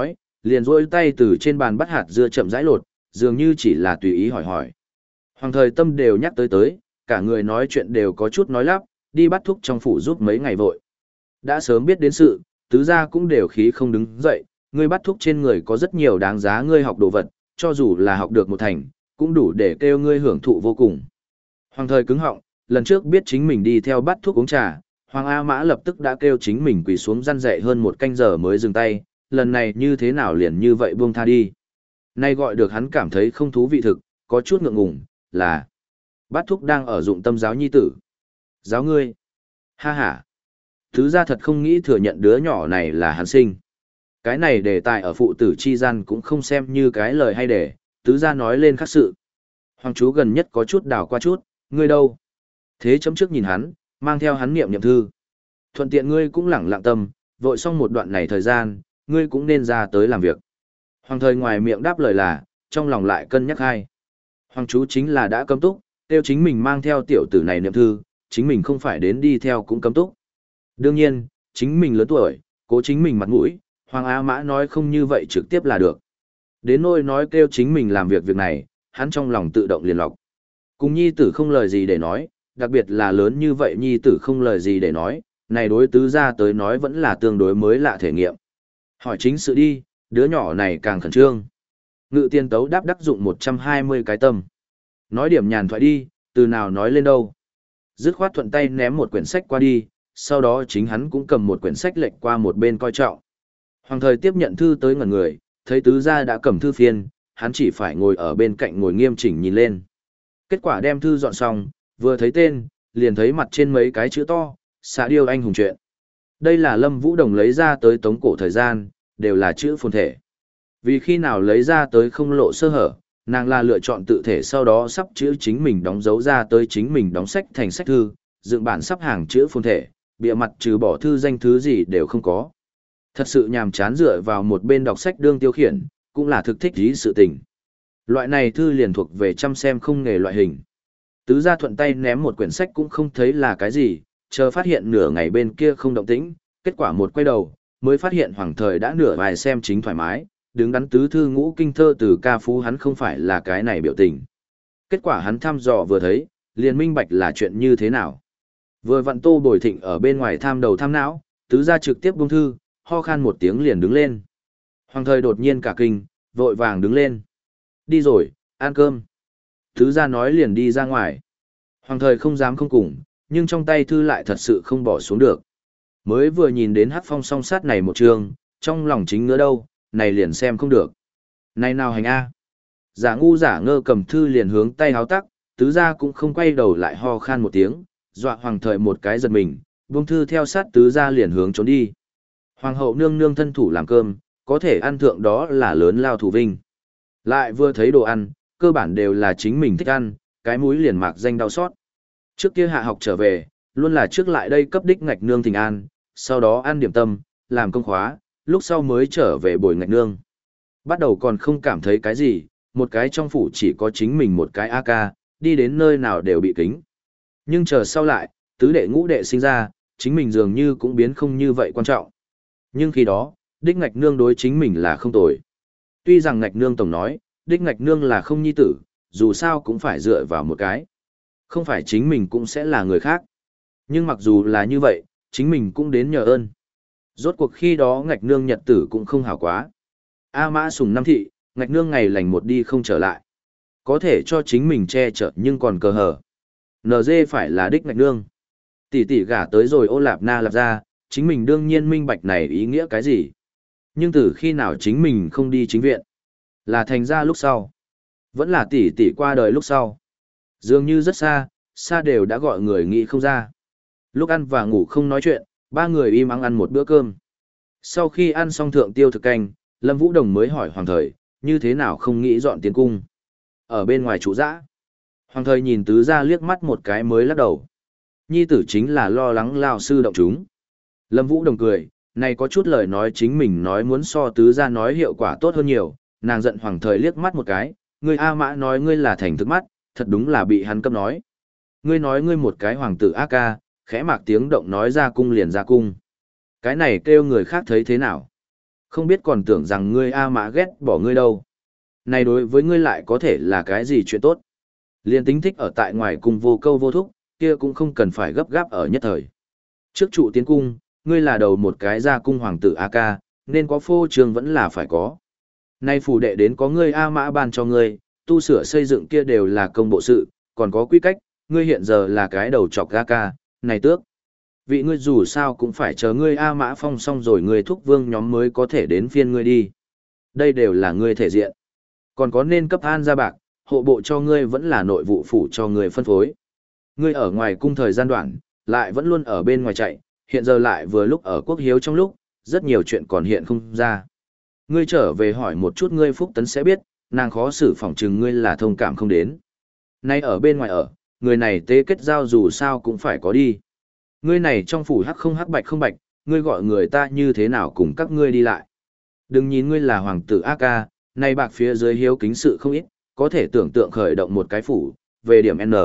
liền rỗi tay từ trên bàn bắt hạt dưa chậm rãi lột, dường như chỉ là tùy ý hỏi hỏi. Hoàng thời tâm đều nhắc tới tới, cả người nói chuyện đều có chút nói lắp, đi bắt thúc trong phủ giúp mấy ngày vội. Đã sớm biết đến sự, tứ gia cũng đều khí không đứng dậy, ngươi bắt thúc trên người có rất nhiều đáng giá ngươi học đồ vật, cho dù là học được một thành, cũng đủ để kêu ngươi hưởng thụ vô cùng. Hoàng thời cứng họng, lần trước biết chính mình đi theo bắt thuốc uống trà, Hoàng A Mã lập tức đã kêu chính mình quỳ xuống răn dậy hơn một canh giờ mới dừng tay, lần này như thế nào liền như vậy buông tha đi. Nay gọi được hắn cảm thấy không thú vị thực, có chút ngượng ngùng, là bắt thuốc đang ở dụng tâm giáo nhi tử. Giáo ngươi. Ha ha. Thứ ra thật không nghĩ thừa nhận đứa nhỏ này là hắn sinh. Cái này đề tài ở phụ tử chi gian cũng không xem như cái lời hay để, tứ gia nói lên khác sự. Hoàng chú gần nhất có chút đảo qua chút, ngươi đâu? Thế chấm trước nhìn hắn, mang theo hắn niệm niệm thư. Thuận tiện ngươi cũng lẳng lặng tâm, vội xong một đoạn này thời gian, ngươi cũng nên ra tới làm việc. Hoàng thời ngoài miệng đáp lời là, trong lòng lại cân nhắc hai. Hoàng chú chính là đã cấm túc, tiêu chính mình mang theo tiểu tử này niệm thư, chính mình không phải đến đi theo cũng cấm túc. Đương nhiên, chính mình lớn tuổi, cố chính mình mặt mũi, Hoàng A Mã nói không như vậy trực tiếp là được. Đến nỗi nói kêu chính mình làm việc việc này, hắn trong lòng tự động liền lọc. Cùng nhi tử không lời gì để nói, đặc biệt là lớn như vậy nhi tử không lời gì để nói, này đối tứ gia tới nói vẫn là tương đối mới lạ thể nghiệm. Hỏi chính sự đi, đứa nhỏ này càng khẩn trương. Ngự tiên tấu đáp đắc dụng một trăm hai mươi cái tâm. Nói điểm nhàn thoại đi, từ nào nói lên đâu. Dứt khoát thuận tay ném một quyển sách qua đi, sau đó chính hắn cũng cầm một quyển sách lệch qua một bên coi trọng. Hoàng thời tiếp nhận thư tới ngẩn người, thấy tứ gia đã cầm thư phiên, hắn chỉ phải ngồi ở bên cạnh ngồi nghiêm chỉnh nhìn lên. Kết quả đem thư dọn xong, vừa thấy tên, liền thấy mặt trên mấy cái chữ to, xã điêu anh hùng chuyện. Đây là Lâm Vũ Đồng lấy ra tới tống cổ thời gian, đều là chữ phồn thể. Vì khi nào lấy ra tới không lộ sơ hở, nàng là lựa chọn tự thể sau đó sắp chữ chính mình đóng dấu ra tới chính mình đóng sách thành sách thư, dựng bản sắp hàng chữ phồn thể, bìa mặt trừ bỏ thư danh thứ gì đều không có. Thật sự nhàm chán dựa vào một bên đọc sách đương tiêu khiển, cũng là thực thích ý sự tình. Loại này thư liền thuộc về chăm xem không nghề loại hình. Tứ gia thuận tay ném một quyển sách cũng không thấy là cái gì, chờ phát hiện nửa ngày bên kia không động tĩnh, kết quả một quay đầu, mới phát hiện hoàng thời đã nửa bài xem chính thoải mái, đứng đắn tứ thư ngũ kinh thơ từ ca phú hắn không phải là cái này biểu tình. Kết quả hắn thăm dò vừa thấy, liền minh bạch là chuyện như thế nào. Vừa vặn Tô Bồi Thịnh ở bên ngoài tham đầu tham não, tứ gia trực tiếp buông thư, ho khan một tiếng liền đứng lên. Hoàng thời đột nhiên cả kinh, vội vàng đứng lên. Đi rồi, ăn cơm. Tứ gia nói liền đi ra ngoài. Hoàng thời không dám không cùng, nhưng trong tay thư lại thật sự không bỏ xuống được. Mới vừa nhìn đến hát phong song sát này một trường, trong lòng chính ngứa đâu, này liền xem không được. Này nào hành a? Giả ngu giả ngơ cầm thư liền hướng tay háo tắc, tứ gia cũng không quay đầu lại ho khan một tiếng, dọa hoàng thời một cái giật mình, buông thư theo sát tứ gia liền hướng trốn đi. Hoàng hậu nương nương thân thủ làm cơm, có thể ăn thượng đó là lớn lao thủ vinh. Lại vừa thấy đồ ăn, cơ bản đều là chính mình thích ăn, cái mũi liền mạc danh đau xót. Trước kia hạ học trở về, luôn là trước lại đây cấp đích ngạch nương thỉnh an, sau đó ăn điểm tâm, làm công khóa, lúc sau mới trở về bồi ngạch nương. Bắt đầu còn không cảm thấy cái gì, một cái trong phủ chỉ có chính mình một cái a ca, đi đến nơi nào đều bị kính. Nhưng chờ sau lại, tứ đệ ngũ đệ sinh ra, chính mình dường như cũng biến không như vậy quan trọng. Nhưng khi đó, đích ngạch nương đối chính mình là không tồi. Tuy rằng ngạch nương tổng nói, đích ngạch nương là không nhi tử, dù sao cũng phải dựa vào một cái. Không phải chính mình cũng sẽ là người khác. Nhưng mặc dù là như vậy, chính mình cũng đến nhờ ơn. Rốt cuộc khi đó ngạch nương nhật tử cũng không hảo quá. A mã sùng năm thị, ngạch nương ngày lành một đi không trở lại. Có thể cho chính mình che chở nhưng còn cờ hở. en giê phải là đích ngạch nương. Tỷ tỷ gả tới rồi ô lạp na lạp ra, chính mình đương nhiên minh bạch này ý nghĩa cái gì. Nhưng từ khi nào chính mình không đi chính viện, là thành ra lúc sau. Vẫn là tỷ tỷ qua đời lúc sau. Dường như rất xa, xa đều đã gọi người nghĩ không ra. Lúc ăn và ngủ không nói chuyện, ba người im ắng ăn một bữa cơm. Sau khi ăn xong thượng tiêu thực canh, Lâm Vũ Đồng mới hỏi Hoàng Thời, như thế nào không nghĩ dọn tiến cung. Ở bên ngoài trụ dã. Hoàng Thời nhìn tứ gia liếc mắt một cái mới lắc đầu. Nhi tử chính là lo lắng lao sư động chúng. Lâm Vũ Đồng cười, này có chút lời nói chính mình nói muốn so tứ gia nói hiệu quả tốt hơn nhiều, nàng giận Hoàng Thời liếc mắt một cái, ngươi A Mã nói ngươi là thành thức mắt, thật đúng là bị hắn cấp nói. Ngươi nói ngươi một cái hoàng tử A ca, khẽ mạc tiếng động nói ra cung liền ra cung. Cái này kêu người khác thấy thế nào? Không biết còn tưởng rằng ngươi A Mã ghét bỏ ngươi đâu. Này đối với ngươi lại có thể là cái gì chuyện tốt. Liên tính thích ở tại ngoài cung vô câu vô thúc, kia cũng không cần phải gấp gáp ở nhất thời. Trước trụ tiến cung, ngươi là đầu một cái ra cung hoàng tử A ca, nên có phô trương vẫn là phải có. Nay phủ đệ đến có ngươi A Mã ban cho ngươi, tu sửa xây dựng kia đều là công bộ sự, còn có quy cách, ngươi hiện giờ là cái đầu chọc A ca, này tước. Vị ngươi dù sao cũng phải chờ ngươi A Mã phong xong rồi ngươi thúc vương nhóm mới có thể đến phiên ngươi đi. Đây đều là ngươi thể diện. Còn có nên cấp an ra bạc, hộ bộ cho ngươi vẫn là nội vụ phủ cho ngươi phân phối. Ngươi ở ngoài cung thời gian đoạn, lại vẫn luôn ở bên ngoài chạy, hiện giờ lại vừa lúc ở quốc hiếu trong lúc, rất nhiều chuyện còn hiện không ra. Ngươi trở về hỏi một chút ngươi Phúc Tấn sẽ biết, nàng khó xử phỏng chừng ngươi là thông cảm không đến. Nay ở bên ngoài ở, người này tế kết giao dù sao cũng phải có đi. Ngươi này trong phủ hắc không hắc bạch không bạch, ngươi gọi người ta như thế nào cùng các ngươi đi lại. Đừng nhìn ngươi là hoàng tử A ca, nay bạc phía dưới hiếu kính sự không ít, có thể tưởng tượng khởi động một cái phủ, về điểm N.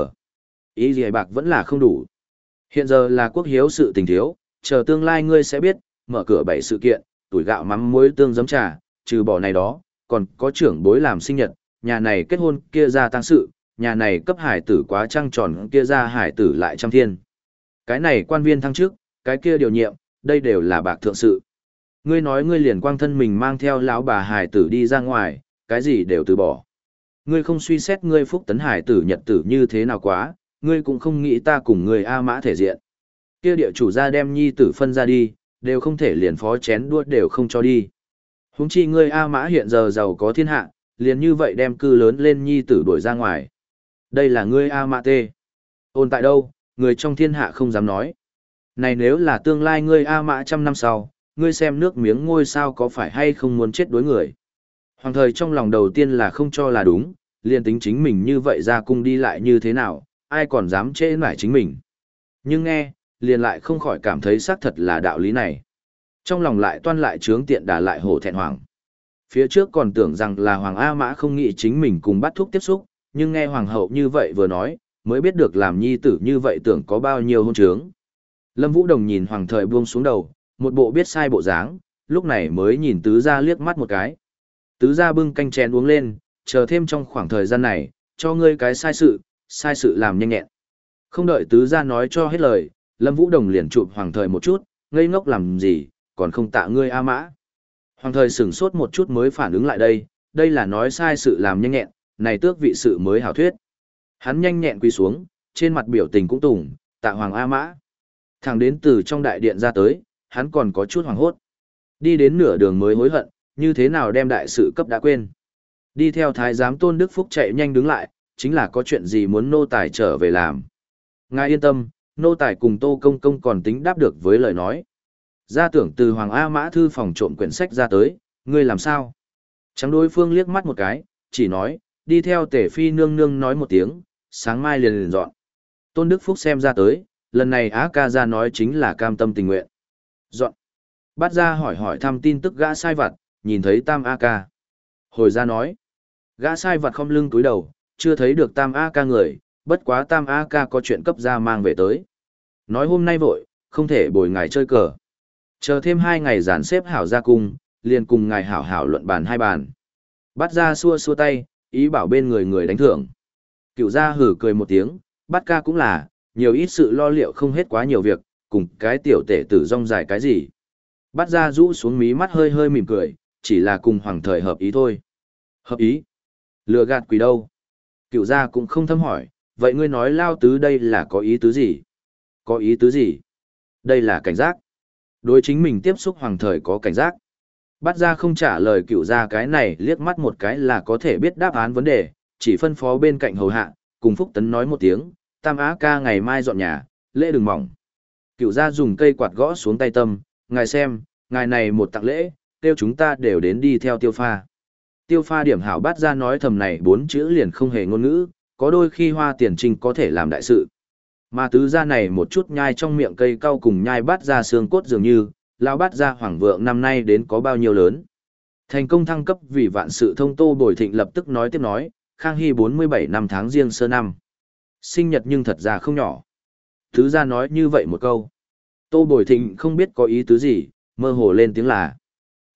Ý gì bạc vẫn là không đủ. Hiện giờ là quốc hiếu sự tình thiếu, chờ tương lai ngươi sẽ biết, mở cửa bảy sự kiện, tuổi gạo mắm muối tương giấm trà, trừ bỏ này đó, còn có trưởng bối làm sinh nhật, nhà này kết hôn kia ra tăng sự, nhà này cấp hải tử quá trăng tròn kia ra hải tử lại trăm thiên. Cái này quan viên thăng trước, cái kia điều nhiệm, đây đều là bạc thượng sự. Ngươi nói ngươi liền quang thân mình mang theo lão bà hải tử đi ra ngoài, cái gì đều từ bỏ. Ngươi không suy xét ngươi Phúc Tấn hải tử nhật tử như thế nào quá, ngươi cũng không nghĩ ta cùng ngươi A Mã thể diện. Kia địa chủ ra đem nhi tử phân ra đi, đều không thể liền phó chén đuốt đều không cho đi. Huống chi ngươi A Mã hiện giờ giàu có thiên hạ, liền như vậy đem cư lớn lên nhi tử đuổi ra ngoài. Đây là ngươi A Mã tê. Ôn tại đâu, người trong thiên hạ không dám nói. Này nếu là tương lai ngươi A Mã trăm năm sau, ngươi xem nước miếng ngôi sao có phải hay không muốn chết đối người. Hoàng thời trong lòng đầu tiên là không cho là đúng, liền tính chính mình như vậy ra cung đi lại như thế nào, ai còn dám trễ nải chính mình. Nhưng nghe, liền lại không khỏi cảm thấy xác thật là đạo lý này. Trong lòng lại toan lại trướng tiện đà lại hổ thẹn hoàng. Phía trước còn tưởng rằng là Hoàng A Mã không nghĩ chính mình cùng bắt thúc tiếp xúc, nhưng nghe Hoàng hậu như vậy vừa nói, mới biết được làm nhi tử như vậy tưởng có bao nhiêu hôn trướng. Lâm Vũ Đồng nhìn Hoàng thời buông xuống đầu, một bộ biết sai bộ dáng, lúc này mới nhìn tứ gia liếc mắt một cái. Tứ gia bưng canh chén uống lên, chờ thêm trong khoảng thời gian này, cho ngươi cái sai sự, sai sự làm nhanh nhẹn. Không đợi tứ gia nói cho hết lời, Lâm Vũ Đồng liền chụp Hoàng thời một chút, ngây ngốc làm gì, còn không tạ ngươi A Mã. Hoàng thời sửng sốt một chút mới phản ứng lại đây, đây là nói sai sự làm nhanh nhẹn, này tước vị sự mới hảo thuyết. Hắn nhanh nhẹn quỳ xuống, trên mặt biểu tình cũng tùng, tạ Hoàng A Mã. Thằng đến từ trong đại điện ra tới, hắn còn có chút hoảng hốt. Đi đến nửa đường mới hối hận, như thế nào đem đại sự cấp đã quên. Đi theo thái giám Tôn Đức Phúc chạy nhanh đứng lại, chính là có chuyện gì muốn nô tài trở về làm. Ngài yên tâm, nô tài cùng Tô Công Công còn tính đáp được với lời nói. Gia tưởng từ Hoàng A Mã thư phòng trộm quyển sách ra tới, ngươi làm sao? Trắng đối phương liếc mắt một cái, chỉ nói, đi theo Tể Phi nương nương nói một tiếng, sáng mai liền liền dọn. Tôn Đức Phúc xem ra tới, lần này Á ca ra nói chính là cam tâm tình nguyện. Dọn. Bắt ra hỏi hỏi thăm tin tức gã sai vặt, nhìn thấy Tam A ca. Hồi ra nói, gã sai vặt không lưng túi đầu, chưa thấy được Tam A ca người, bất quá Tam A ca có chuyện cấp ra mang về tới. Nói hôm nay vội, không thể bồi ngài chơi cờ. Chờ thêm hai ngày dàn xếp hảo ra cung, liền cùng ngài hảo hảo luận bàn hai bàn. Bắt ra xua xua tay, ý bảo bên người người đánh thưởng. Cựu gia hử cười một tiếng, bắt ca cũng là, nhiều ít sự lo liệu không hết quá nhiều việc, cùng cái tiểu tể tử rong dài cái gì. Bắt ra rũ xuống mí mắt hơi hơi mỉm cười, chỉ là cùng hoàng thời hợp ý thôi. Hợp ý? Lừa gạt quỷ đâu? Cựu gia cũng không thâm hỏi, vậy ngươi nói lao tứ đây là có ý tứ gì? Có ý tứ gì? Đây là cảnh giác. Đối chính mình tiếp xúc hoàng thời có cảnh giác. Bắt ra không trả lời cựu gia cái này liếc mắt một cái là có thể biết đáp án vấn đề, chỉ phân phó bên cạnh hầu hạ, cùng Phúc Tấn nói một tiếng, Tam Á ca ngày mai dọn nhà, lễ đừng mỏng. Cựu gia dùng cây quạt gõ xuống tay tâm, ngài xem, ngài này một tặng lễ, tiêu chúng ta đều đến đi theo tiêu pha. Tiêu pha điểm hảo bắt ra nói thầm này bốn chữ liền không hề ngôn ngữ, có đôi khi hoa tiền trinh có thể làm đại sự. Mà tứ gia này một chút nhai trong miệng cây cau cùng nhai bắt ra xương cốt dường như, lão bắt ra hoàng vượng năm nay đến có bao nhiêu lớn. Thành công thăng cấp vì vạn sự thông Tô Bồi Thịnh lập tức nói tiếp nói, Khang Hy bốn mươi bảy năm tháng riêng sơ năm. Sinh nhật nhưng thật ra không nhỏ. Tứ gia nói như vậy một câu. Tô Bồi Thịnh không biết có ý tứ gì, mơ hồ lên tiếng là.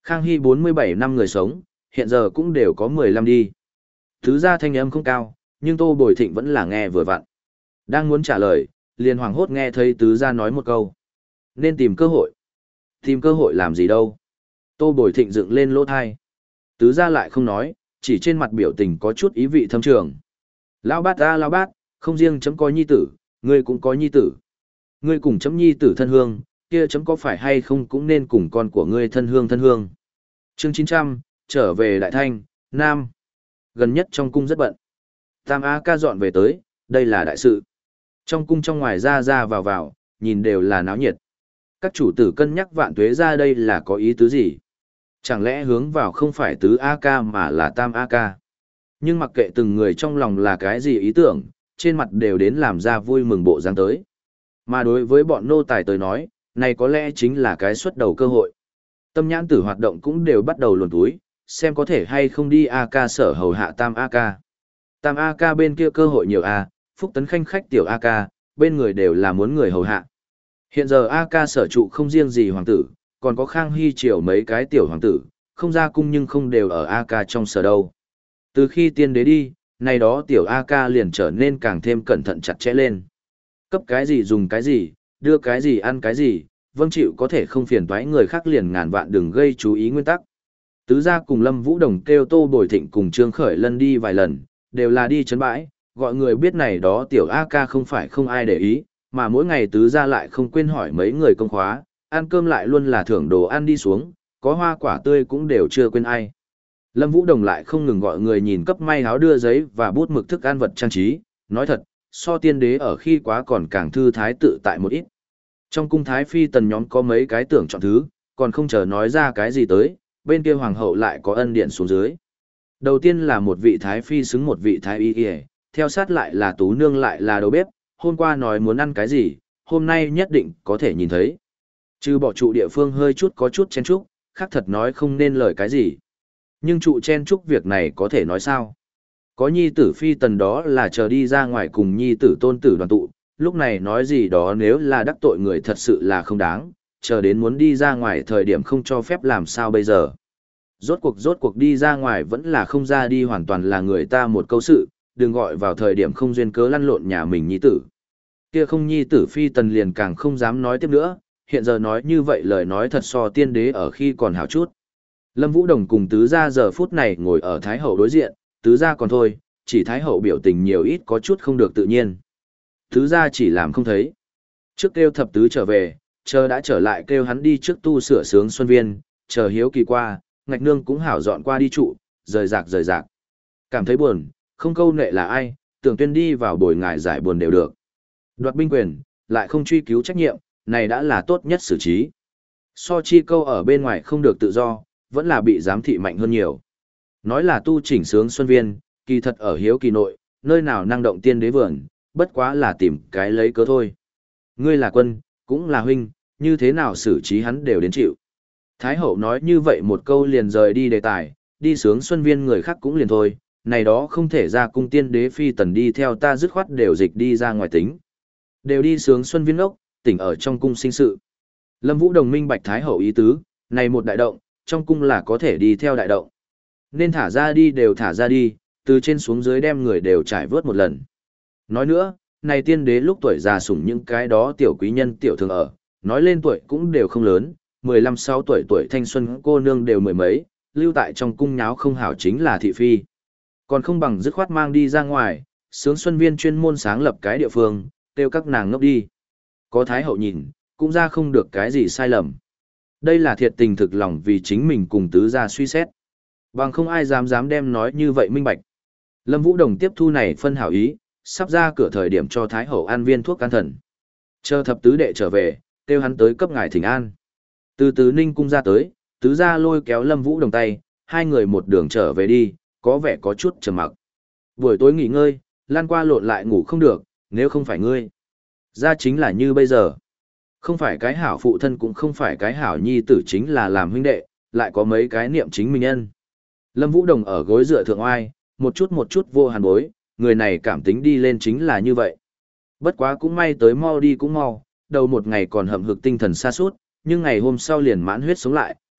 Khang Hy bốn mươi bảy năm người sống, hiện giờ cũng đều có mười lăm đi. Thứ ra thanh âm không cao, nhưng Tô Bồi Thịnh vẫn là nghe vừa vặn. Đang muốn trả lời, liền hoảng hốt nghe thấy tứ gia nói một câu. Nên tìm cơ hội. Tìm cơ hội làm gì đâu. Tô Bồi Thịnh dựng lên lỗ thai. Tứ gia lại không nói, chỉ trên mặt biểu tình có chút ý vị thâm trường. Lão bát ta lão bát, không riêng chấm có nhi tử, ngươi cũng có nhi tử. Ngươi cùng chấm nhi tử thân hương, kia chấm có phải hay không cũng nên cùng con của ngươi thân hương thân hương. Chương chín trăm, trở về Đại Thanh, Nam. Gần nhất trong cung rất bận. Tam A ca dọn về tới, đây là đại sự. Trong cung trong ngoài ra ra vào vào, nhìn đều là náo nhiệt. Các chủ tử cân nhắc Vạn Tuế ra đây là có ý tứ gì? Chẳng lẽ hướng vào không phải tứ A ca mà là tam A ca? Nhưng mặc kệ từng người trong lòng là cái gì ý tưởng, trên mặt đều đến làm ra vui mừng bộ dáng tới. Mà đối với bọn nô tài tới nói, này có lẽ chính là cái xuất đầu cơ hội. Tâm nhãn tử hoạt động cũng đều bắt đầu luồn túi, xem có thể hay không đi A ca sở hầu hạ tam A ca. Tam A ca bên kia cơ hội nhiều A, Phúc Tấn Khanh khách tiểu A ca, bên người đều là muốn người hầu hạ. Hiện giờ A ca sở trụ không riêng gì hoàng tử, còn có Khang Hy triều mấy cái tiểu hoàng tử, không ra cung nhưng không đều ở A ca trong sở đâu. Từ khi tiên đế đi, nay đó tiểu A ca liền trở nên càng thêm cẩn thận chặt chẽ lên. Cấp cái gì dùng cái gì, đưa cái gì ăn cái gì, vâng chịu có thể không phiền toái người khác liền ngàn vạn đừng gây chú ý nguyên tắc. Tứ gia cùng Lâm Vũ Đồng kêu Tô Bồi Thịnh cùng Trương Khởi Lân đi vài lần, đều là đi chấn bãi, gọi người biết này đó tiểu A ca không phải không ai để ý, mà mỗi ngày tứ gia lại không quên hỏi mấy người công khóa, ăn cơm lại luôn là thưởng đồ ăn đi xuống, có hoa quả tươi cũng đều chưa quên ai. Lâm Vũ Đồng lại không ngừng gọi người nhìn cấp may áo đưa giấy và bút mực thức ăn vật trang trí, nói thật, so tiên đế ở khi quá còn càng thư thái tự tại một ít. Trong cung thái phi tần nhóm có mấy cái tưởng chọn thứ, còn không chờ nói ra cái gì tới, bên kia hoàng hậu lại có ân điện xuống dưới. Đầu tiên là một vị thái phi xứng một vị thái y y, theo sát lại là tú nương lại là đầu bếp, hôm qua nói muốn ăn cái gì, hôm nay nhất định có thể nhìn thấy. Trừ bỏ trụ địa phương hơi chút có chút chen chúc, khác thật nói không nên lời cái gì. Nhưng trụ chen chúc việc này có thể nói sao? Có nhi tử phi tần đó là chờ đi ra ngoài cùng nhi tử tôn tử đoàn tụ, lúc này nói gì đó nếu là đắc tội người thật sự là không đáng, chờ đến muốn đi ra ngoài thời điểm không cho phép làm sao bây giờ. Rốt cuộc rốt cuộc đi ra ngoài vẫn là không ra đi hoàn toàn là người ta một câu sự, đừng gọi vào thời điểm không duyên cớ lăn lộn nhà mình nhi tử. Kia không nhi tử phi tần liền càng không dám nói tiếp nữa, hiện giờ nói như vậy lời nói thật so tiên đế ở khi còn hảo chút. Lâm Vũ Đồng cùng tứ gia giờ phút này ngồi ở Thái Hậu đối diện, tứ gia còn thôi, chỉ Thái Hậu biểu tình nhiều ít có chút không được tự nhiên. Tứ gia chỉ làm không thấy. Trước kêu thập tứ trở về, chờ đã trở lại kêu hắn đi trước tu sửa sướng xuân viên, chờ hiếu kỳ qua, ngạch nương cũng hảo dọn qua đi trụ, rời rạc rời rạc. Cảm thấy buồn, không câu nệ là ai, tưởng tuyên đi vào bồi ngài giải buồn đều được. Đoạt binh quyền, lại không truy cứu trách nhiệm, này đã là tốt nhất xử trí. So chi câu ở bên ngoài không được tự do, vẫn là bị giám thị mạnh hơn nhiều. Nói là tu chỉnh sướng xuân viên, kỳ thật ở hiếu kỳ nội, nơi nào năng động tiên đế vườn, bất quá là tìm cái lấy cớ thôi. Ngươi là quân, cũng là huynh, như thế nào xử trí hắn đều đến chịu. Thái hậu nói như vậy một câu liền rời đi đề tài, đi sướng xuân viên người khác cũng liền thôi, này đó không thể ra cung tiên đế phi tần đi theo ta dứt khoát đều dịch đi ra ngoài tính. Đều đi sướng xuân viên ốc, tỉnh ở trong cung sinh sự. Lâm Vũ Đồng minh bạch Thái hậu ý tứ, này một đại động, trong cung là có thể đi theo đại động. Nên thả ra đi đều thả ra đi, từ trên xuống dưới đem người đều trải vớt một lần. Nói nữa, này tiên đế lúc tuổi già sủng những cái đó tiểu quý nhân tiểu thường ở, nói lên tuổi cũng đều không lớn, mười lăm sáu tuổi tuổi thanh xuân cô nương đều mười mấy, lưu tại trong cung nháo không hảo chính là thị phi. Còn không bằng dứt khoát mang đi ra ngoài, sướng xuân viên chuyên môn sáng lập cái địa phương, kêu các nàng ngốc đi. Có Thái hậu nhìn, cũng ra không được cái gì sai lầm. Đây là thiệt tình thực lòng vì chính mình cùng tứ gia suy xét. Bằng không ai dám dám đem nói như vậy minh bạch. Lâm Vũ Đồng tiếp thu này phân hảo ý, sắp ra cửa thời điểm cho Thái hậu ăn viên thuốc can thần. Chờ thập tứ đệ trở về, kêu hắn tới cấp ngài thỉnh an. Từ tứ ninh cung ra tới, tứ gia lôi kéo Lâm Vũ Đồng tay, hai người một đường trở về đi, có vẻ có chút trầm mặc. Buổi tối nghỉ ngơi, lan qua lộn lại ngủ không được, nếu không phải ngươi. Ra chính là như bây giờ. Không phải cái hảo phụ thân cũng không phải cái hảo nhi tử chính là làm huynh đệ, lại có mấy cái niệm chính mình nhân. Lâm Vũ Đồng ở gối dựa thượng oai, một chút một chút vô hàn bối, người này cảm tính đi lên chính là như vậy. Bất quá cũng may tới mau đi cũng mau, đầu một ngày còn hậm hực tinh thần xa suốt, nhưng ngày hôm sau liền mãn huyết sống lại,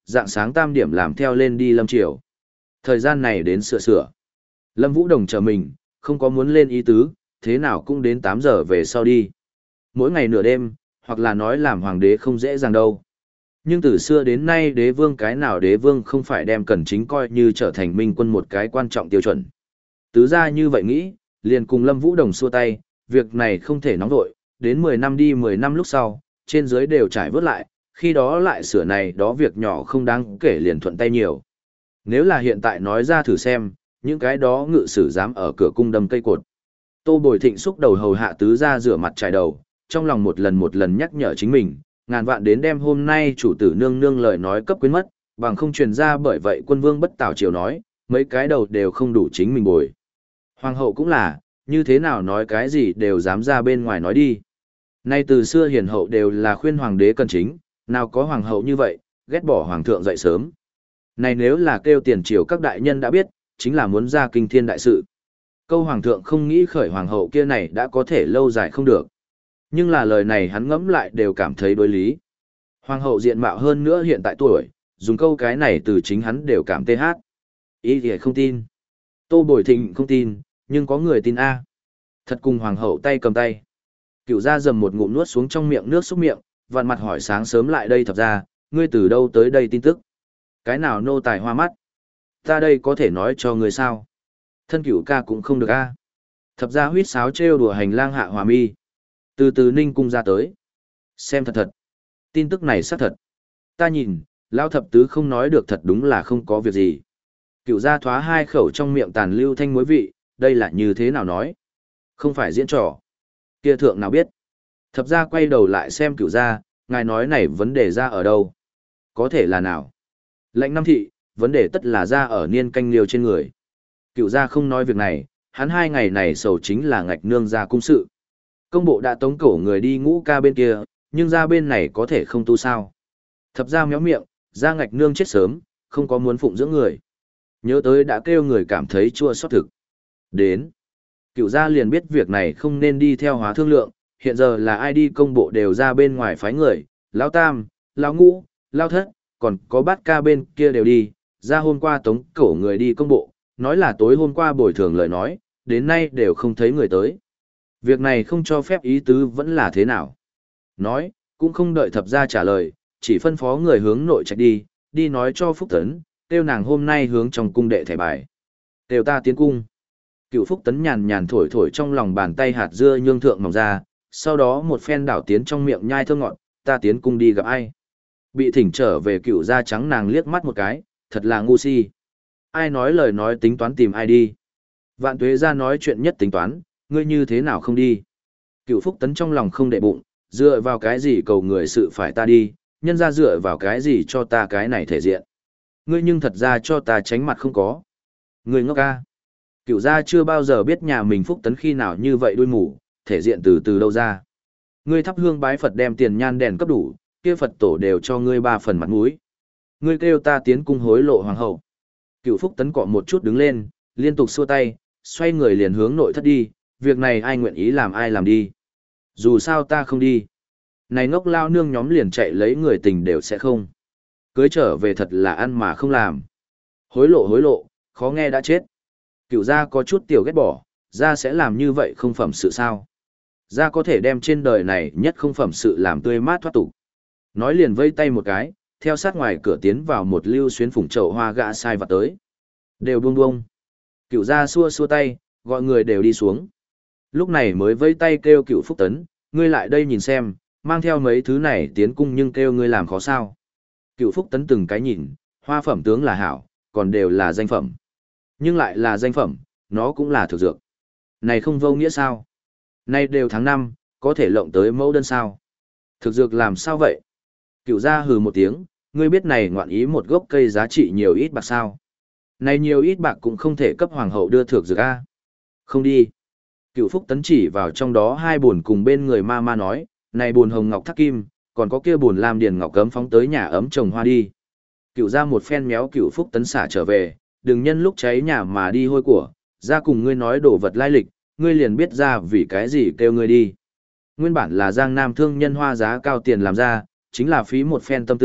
dạng sáng tam điểm làm theo lên đi lâm triều. Thời gian này đến sửa sửa. Lâm Vũ Đồng chờ mình, không có muốn lên ý tứ, thế nào cũng đến tám giờ về sau đi. Mỗi ngày nửa đêm, hoặc là nói làm hoàng đế không dễ dàng đâu. Nhưng từ xưa đến nay đế vương cái nào đế vương không phải đem Cẩn Chính coi như trở thành minh quân một cái quan trọng tiêu chuẩn. Tứ gia như vậy nghĩ, liền cùng Lâm Vũ Đồng xua tay, việc này không thể nóng vội, đến mười năm đi mười năm lúc sau, trên dưới đều trải vớt lại, khi đó lại sửa này đó việc nhỏ không đáng kể liền thuận tay nhiều. Nếu là hiện tại nói ra thử xem, những cái đó ngự sử dám ở cửa cung đâm cây cột. Tô Bồi Thịnh xúc đầu hầu hạ tứ gia rửa mặt trải đầu, trong lòng một lần một lần nhắc nhở chính mình, ngàn vạn đến đêm hôm nay chủ tử nương nương lời nói cấp quyến mất, bằng không truyền ra bởi vậy quân vương bất tảo triều nói, mấy cái đầu đều không đủ chính mình bồi. Hoàng hậu cũng là, như thế nào nói cái gì đều dám ra bên ngoài nói đi. Nay từ xưa hiền hậu đều là khuyên hoàng đế Cẩn Chính, nào có hoàng hậu như vậy, ghét bỏ hoàng thượng dậy sớm. Này nếu là kêu tiền triều các đại nhân đã biết, chính là muốn ra kinh thiên đại sự. Câu hoàng thượng không nghĩ khởi hoàng hậu kia này đã có thể lâu dài không được. Nhưng là lời này hắn ngẫm lại đều cảm thấy đối lý. Hoàng hậu diện mạo hơn nữa hiện tại tuổi, dùng câu cái này từ chính hắn đều cảm tê hát. Ý thì không tin. Tô Bồi Thịnh không tin, nhưng có người tin A. Thật cùng hoàng hậu tay cầm tay. Cửu gia dầm một ngụm nuốt xuống trong miệng nước xúc miệng, vặn mặt hỏi sáng sớm lại đây thập ra, ngươi từ đâu tới đây tin tức. Cái nào nô tài hoa mắt. Ta đây có thể nói cho ngươi sao. Thân cửu ca cũng không được A. Thập ra huýt sáo trêu đùa hành lang hạ hòa mi. Từ từ ninh cung ra tới. Xem thật thật. Tin tức này xác thật. Ta nhìn, lao thập tứ không nói được thật đúng là không có việc gì. Cửu gia thoá hai khẩu trong miệng tàn lưu thanh muối vị, đây là như thế nào nói. Không phải diễn trò. Kia thượng nào biết. Thập gia quay đầu lại xem cửu gia, ngài nói này vấn đề ra ở đâu. Có thể là nào. Lệnh năm thị, vấn đề tất là ra ở niên canh liều trên người. Cửu gia không nói việc này, hắn hai ngày này sầu chính là ngạch nương ra cung sự. Công bộ đã tống cổ người đi ngũ ca bên kia, nhưng ra bên này có thể không tu sao. Thập ra méo miệng, ra ngạch nương chết sớm, không có muốn phụng dưỡng người. Nhớ tới đã kêu người cảm thấy chua xót thực. Đến. Cửu gia liền biết việc này không nên đi theo hóa thương lượng, hiện giờ là ai đi công bộ đều ra bên ngoài phái người, lão tam, lão ngũ, lão thất, còn có bát ca bên kia đều đi, ra hôm qua tống cổ người đi công bộ, nói là tối hôm qua bồi thường lời nói, đến nay đều không thấy người tới. Việc này không cho phép ý tứ vẫn là thế nào. Nói, cũng không đợi thập gia trả lời, chỉ phân phó người hướng nội trạch đi, đi nói cho Phúc Tấn, kêu nàng hôm nay hướng trong cung đệ thẻ bài. Kêu ta tiến cung. Cựu Phúc Tấn nhàn nhàn thổi thổi trong lòng bàn tay hạt dưa nhương thượng mỏng ra, sau đó một phen đảo tiến trong miệng nhai thơm ngọt, ta tiến cung đi gặp ai. Bị thỉnh trở về cựu da trắng nàng liếc mắt một cái, thật là ngu si. Ai nói lời nói tính toán tìm ai đi. Vạn tuế ra nói chuyện nhất tính toán, ngươi như thế nào không đi. Cựu Phúc Tấn trong lòng không đệ bụng, dựa vào cái gì cầu người sự phải ta đi, nhân ra dựa vào cái gì cho ta cái này thể diện. Ngươi nhưng thật ra cho ta tránh mặt không có. Ngươi ngốc ca. Cựu gia chưa bao giờ biết nhà mình Phúc Tấn khi nào như vậy đuôi mù, thể diện từ từ đâu ra. Ngươi thắp hương bái Phật đem tiền nhan đèn cấp đủ, kia Phật tổ đều cho ngươi ba phần mặt mũi. Ngươi kêu ta tiến cung hối lộ hoàng hậu. Cựu Phúc Tấn cọ một chút đứng lên, liên tục xua tay, xoay người liền hướng nội thất đi, việc này ai nguyện ý làm ai làm đi. Dù sao ta không đi. Này ngốc lao nương nhóm liền chạy lấy người tình đều sẽ không. Cưới trở về thật là ăn mà không làm. Hối lộ hối lộ, khó nghe đã chết. Cựu gia có chút tiểu ghét bỏ, gia sẽ làm như vậy không phẩm sự sao. Gia có thể đem trên đời này nhất không phẩm sự làm tươi mát thoát tục. Nói liền vây tay một cái, theo sát ngoài cửa tiến vào một lưu xuyến phủng chậu hoa gã sai vặt tới. Đều buông buông. Cựu gia xua xua tay, gọi người đều đi xuống. Lúc này mới vây tay kêu Cựu Phúc Tấn, ngươi lại đây nhìn xem, mang theo mấy thứ này tiến cung nhưng kêu ngươi làm khó sao. Cựu Phúc Tấn từng cái nhìn, hoa phẩm tướng là hảo, còn đều là danh phẩm. Nhưng lại là danh phẩm, nó cũng là thực dược. Này không vô nghĩa sao? Nay đều tháng năm, có thể lộng tới mẫu đơn sao? Thực dược làm sao vậy? Cựu gia hừ một tiếng, ngươi biết này ngoạn ý một gốc cây giá trị nhiều ít bạc sao? Này nhiều ít bạc cũng không thể cấp hoàng hậu đưa thực dược a. Không đi. Cựu Phúc Tấn chỉ vào trong đó hai buồn cùng bên người ma ma nói, này buồn hồng ngọc thác kim, còn có kia buồn lam điền ngọc cấm phóng tới nhà ấm trồng hoa đi. Cựu gia một phen méo Cựu Phúc Tấn xả trở về, đừng nhân lúc cháy nhà mà đi hôi của, ra cùng ngươi nói đổ vật lai lịch, ngươi liền biết ra vì cái gì kêu ngươi đi. Nguyên bản là Giang Nam thương nhân hoa giá cao tiền làm ra, chính là phí một phen tâm tư,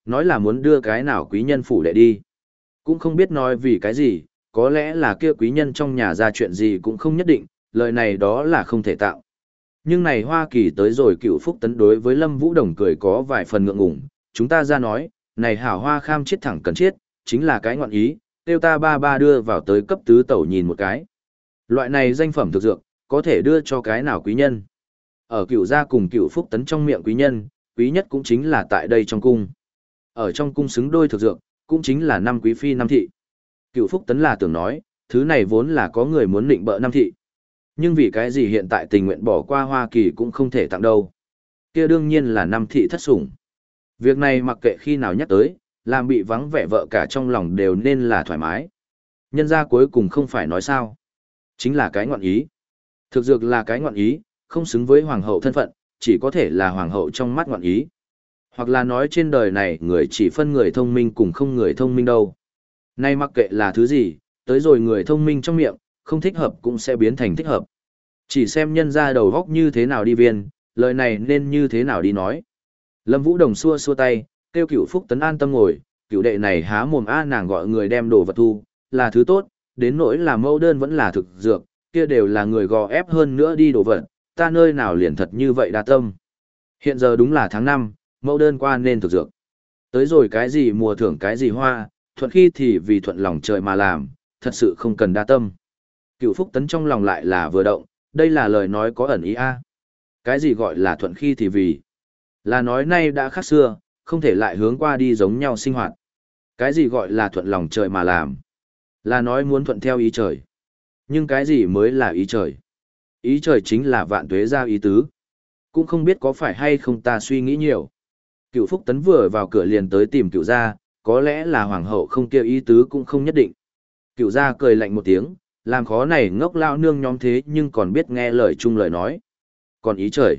nói là muốn đưa cái nào quý nhân phủ đệ đi. Cũng không biết nói vì cái gì, có lẽ là kia quý nhân trong nhà ra chuyện gì cũng không nhất định, lời này đó là không thể tạo. Nhưng này Hoa Kỳ tới rồi Cựu Phúc Tấn đối với Lâm Vũ Đồng cười có vài phần ngượng ngùng, chúng ta ra nói, này hảo hoa kham chết thẳng cần chết, chính là cái ngọn ý, tiêu ta ba ba đưa vào tới cấp tứ tẩu nhìn một cái. Loại này danh phẩm thực dược, có thể đưa cho cái nào quý nhân. Ở Cựu gia cùng Cựu Phúc Tấn trong miệng quý nhân, quý nhất cũng chính là tại đây trong cung. Ở trong cung xứng đôi thực dược, cũng chính là năm quý phi năm thị. Cựu Phúc Tấn là tưởng nói, thứ này vốn là có người muốn định bợ năm thị. Nhưng vì cái gì hiện tại tình nguyện bỏ qua Hoa Kỳ cũng không thể tặng đâu. Kia đương nhiên là năm thị thất sủng. Việc này mặc kệ khi nào nhắc tới, làm bị vắng vẻ vợ cả trong lòng đều nên là thoải mái. Nhân ra cuối cùng không phải nói sao. Chính là cái ngọn ý. Thực dược là cái ngọn ý, không xứng với hoàng hậu thân phận, chỉ có thể là hoàng hậu trong mắt ngọn ý. Hoặc là nói trên đời này người chỉ phân người thông minh cùng không người thông minh đâu. Nay mặc kệ là thứ gì, tới rồi người thông minh trong miệng, không thích hợp cũng sẽ biến thành thích hợp. Chỉ xem nhân ra đầu góc như thế nào đi viên, lời này nên như thế nào đi nói. Lâm Vũ Đồng xua xua tay, kêu Cựu Phúc Tấn an tâm ngồi, cựu đệ này há mồm a nàng gọi người đem đồ vật thu, là thứ tốt, đến nỗi là mẫu đơn vẫn là thực dược, kia đều là người gò ép hơn nữa đi đồ vật, ta nơi nào liền thật như vậy đa tâm. Hiện giờ đúng là tháng năm, mẫu đơn qua nên thực dược. Tới rồi cái gì mùa thưởng cái gì hoa, thuận khi thì vì thuận lòng trời mà làm, thật sự không cần đa tâm. Cựu Phúc Tấn trong lòng lại là vừa động, đây là lời nói có ẩn ý a. Cái gì gọi là thuận khi thì vì? Là nói nay đã khác xưa, không thể lại hướng qua đi giống nhau sinh hoạt. Cái gì gọi là thuận lòng trời mà làm? Là nói muốn thuận theo ý trời. Nhưng cái gì mới là ý trời? Ý trời chính là vạn tuế ra ý tứ. Cũng không biết có phải hay không ta suy nghĩ nhiều. Cựu Phúc Tấn vừa vào cửa liền tới tìm cựu gia, có lẽ là hoàng hậu không kêu ý tứ cũng không nhất định. Cựu gia cười lạnh một tiếng, làm khó này ngốc lao nương nhóm thế nhưng còn biết nghe lời chung lời nói. Còn ý trời?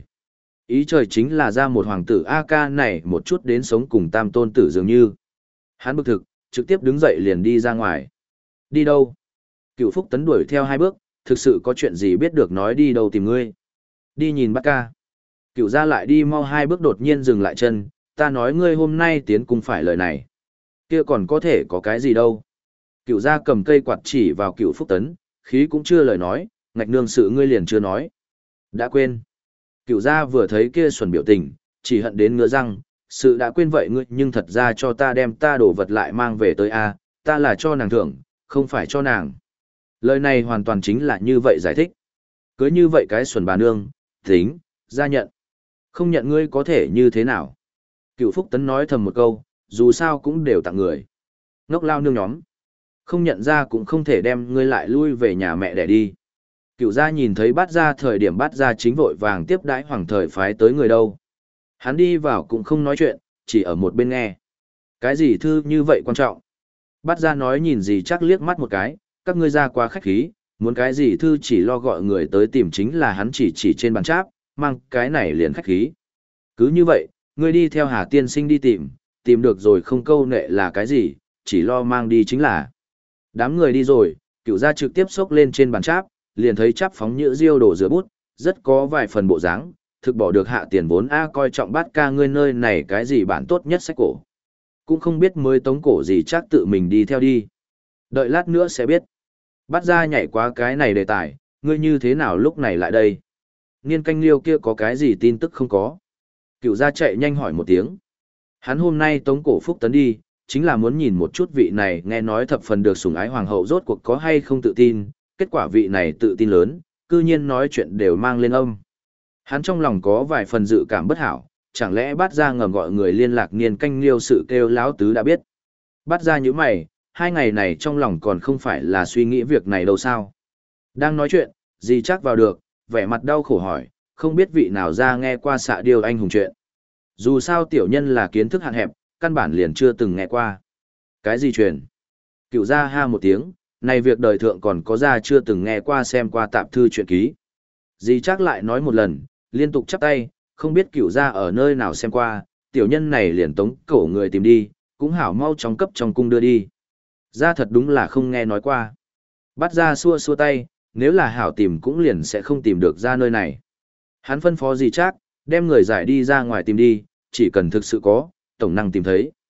Ý trời chính là ra một hoàng tử A ca này một chút đến sống cùng tam tôn tử dường như. Hắn bực thực, trực tiếp đứng dậy liền đi ra ngoài. Đi đâu? Cựu Phúc Tấn đuổi theo hai bước, thực sự có chuyện gì biết được nói đi đâu tìm ngươi. Đi nhìn bác ca. Cựu gia lại đi mau hai bước đột nhiên dừng lại chân, ta nói ngươi hôm nay tiến cung phải lời này. Kia còn có thể có cái gì đâu. Cựu gia cầm cây quạt chỉ vào Cựu Phúc Tấn, khí cũng chưa lời nói, ngạch nương sự ngươi liền chưa nói. Đã quên. Cựu gia vừa thấy kia xuẩn biểu tình, chỉ hận đến ngứa răng, sự đã quên vậy ngươi nhưng thật ra cho ta đem ta đổ vật lại mang về tới A, ta là cho nàng thưởng, không phải cho nàng. Lời này hoàn toàn chính là như vậy giải thích. Cứ như vậy cái xuẩn bà nương, tính, ra nhận. Không nhận ngươi có thể như thế nào. Cựu Phúc Tấn nói thầm một câu, dù sao cũng đều tặng người. Ngốc lao nương nhóm. Không nhận ra cũng không thể đem ngươi lại lui về nhà mẹ để đi. Cựu gia nhìn thấy bát gia thời điểm bát gia chính vội vàng tiếp đãi hoàng thời phái tới người đâu. Hắn đi vào cũng không nói chuyện, chỉ ở một bên nghe. Cái gì thư như vậy quan trọng? Bát gia nói nhìn gì chắc liếc mắt một cái, các ngươi ra quá khách khí, muốn cái gì thư chỉ lo gọi người tới tìm chính là hắn chỉ chỉ trên bàn tráp, mang cái này liền khách khí. Cứ như vậy, ngươi đi theo Hà tiên sinh đi tìm, tìm được rồi không câu nệ là cái gì, chỉ lo mang đi chính là. Đám người đi rồi, cựu gia trực tiếp xốc lên trên bàn tráp, liền thấy chắp phóng nhựa diêu đổ rửa bút, rất có vài phần bộ dáng, thực bỏ được hạ tiền vốn a coi trọng bát ca ngươi nơi này cái gì bản tốt nhất sách cổ. Cũng không biết mới tống cổ gì chắc tự mình đi theo đi. Đợi lát nữa sẽ biết. Bát gia nhảy qua cái này đề tài, ngươi như thế nào lúc này lại đây? Niên canh liêu kia có cái gì tin tức không có? Cựu gia chạy nhanh hỏi một tiếng. Hắn hôm nay tống cổ Phúc Tấn đi, chính là muốn nhìn một chút vị này nghe nói thập phần được sủng ái hoàng hậu rốt cuộc có hay không tự tin, kết quả vị này tự tin lớn, cư nhiên nói chuyện đều mang lên âm. Hắn trong lòng có vài phần dự cảm bất hảo, chẳng lẽ Bát gia ngầm gọi người liên lạc niên canh liêu sự kêu láo tứ đã biết. Bát gia như mày, hai ngày này trong lòng còn không phải là suy nghĩ việc này đâu sao. Đang nói chuyện, gì chắc vào được, vẻ mặt đau khổ hỏi, không biết vị nào ra nghe qua xạ điêu anh hùng chuyện. Dù sao tiểu nhân là kiến thức hạn hẹp, căn bản liền chưa từng nghe qua. Cái gì truyền? Cựu gia ha một tiếng, này việc đời thượng còn có ra chưa từng nghe qua xem qua tạp thư truyện ký. Dì chắc lại nói một lần, liên tục chắp tay, không biết cựu gia ở nơi nào xem qua, tiểu nhân này liền tống cổ người tìm đi, cũng hảo mau chóng cấp trong cung đưa đi. Ra thật đúng là không nghe nói qua. Bắt ra xua xua tay, nếu là hảo tìm cũng liền sẽ không tìm được ra nơi này. Hắn phân phó dì chắc, đem người giải đi ra ngoài tìm đi, chỉ cần thực sự có, tổng năng tìm thấy.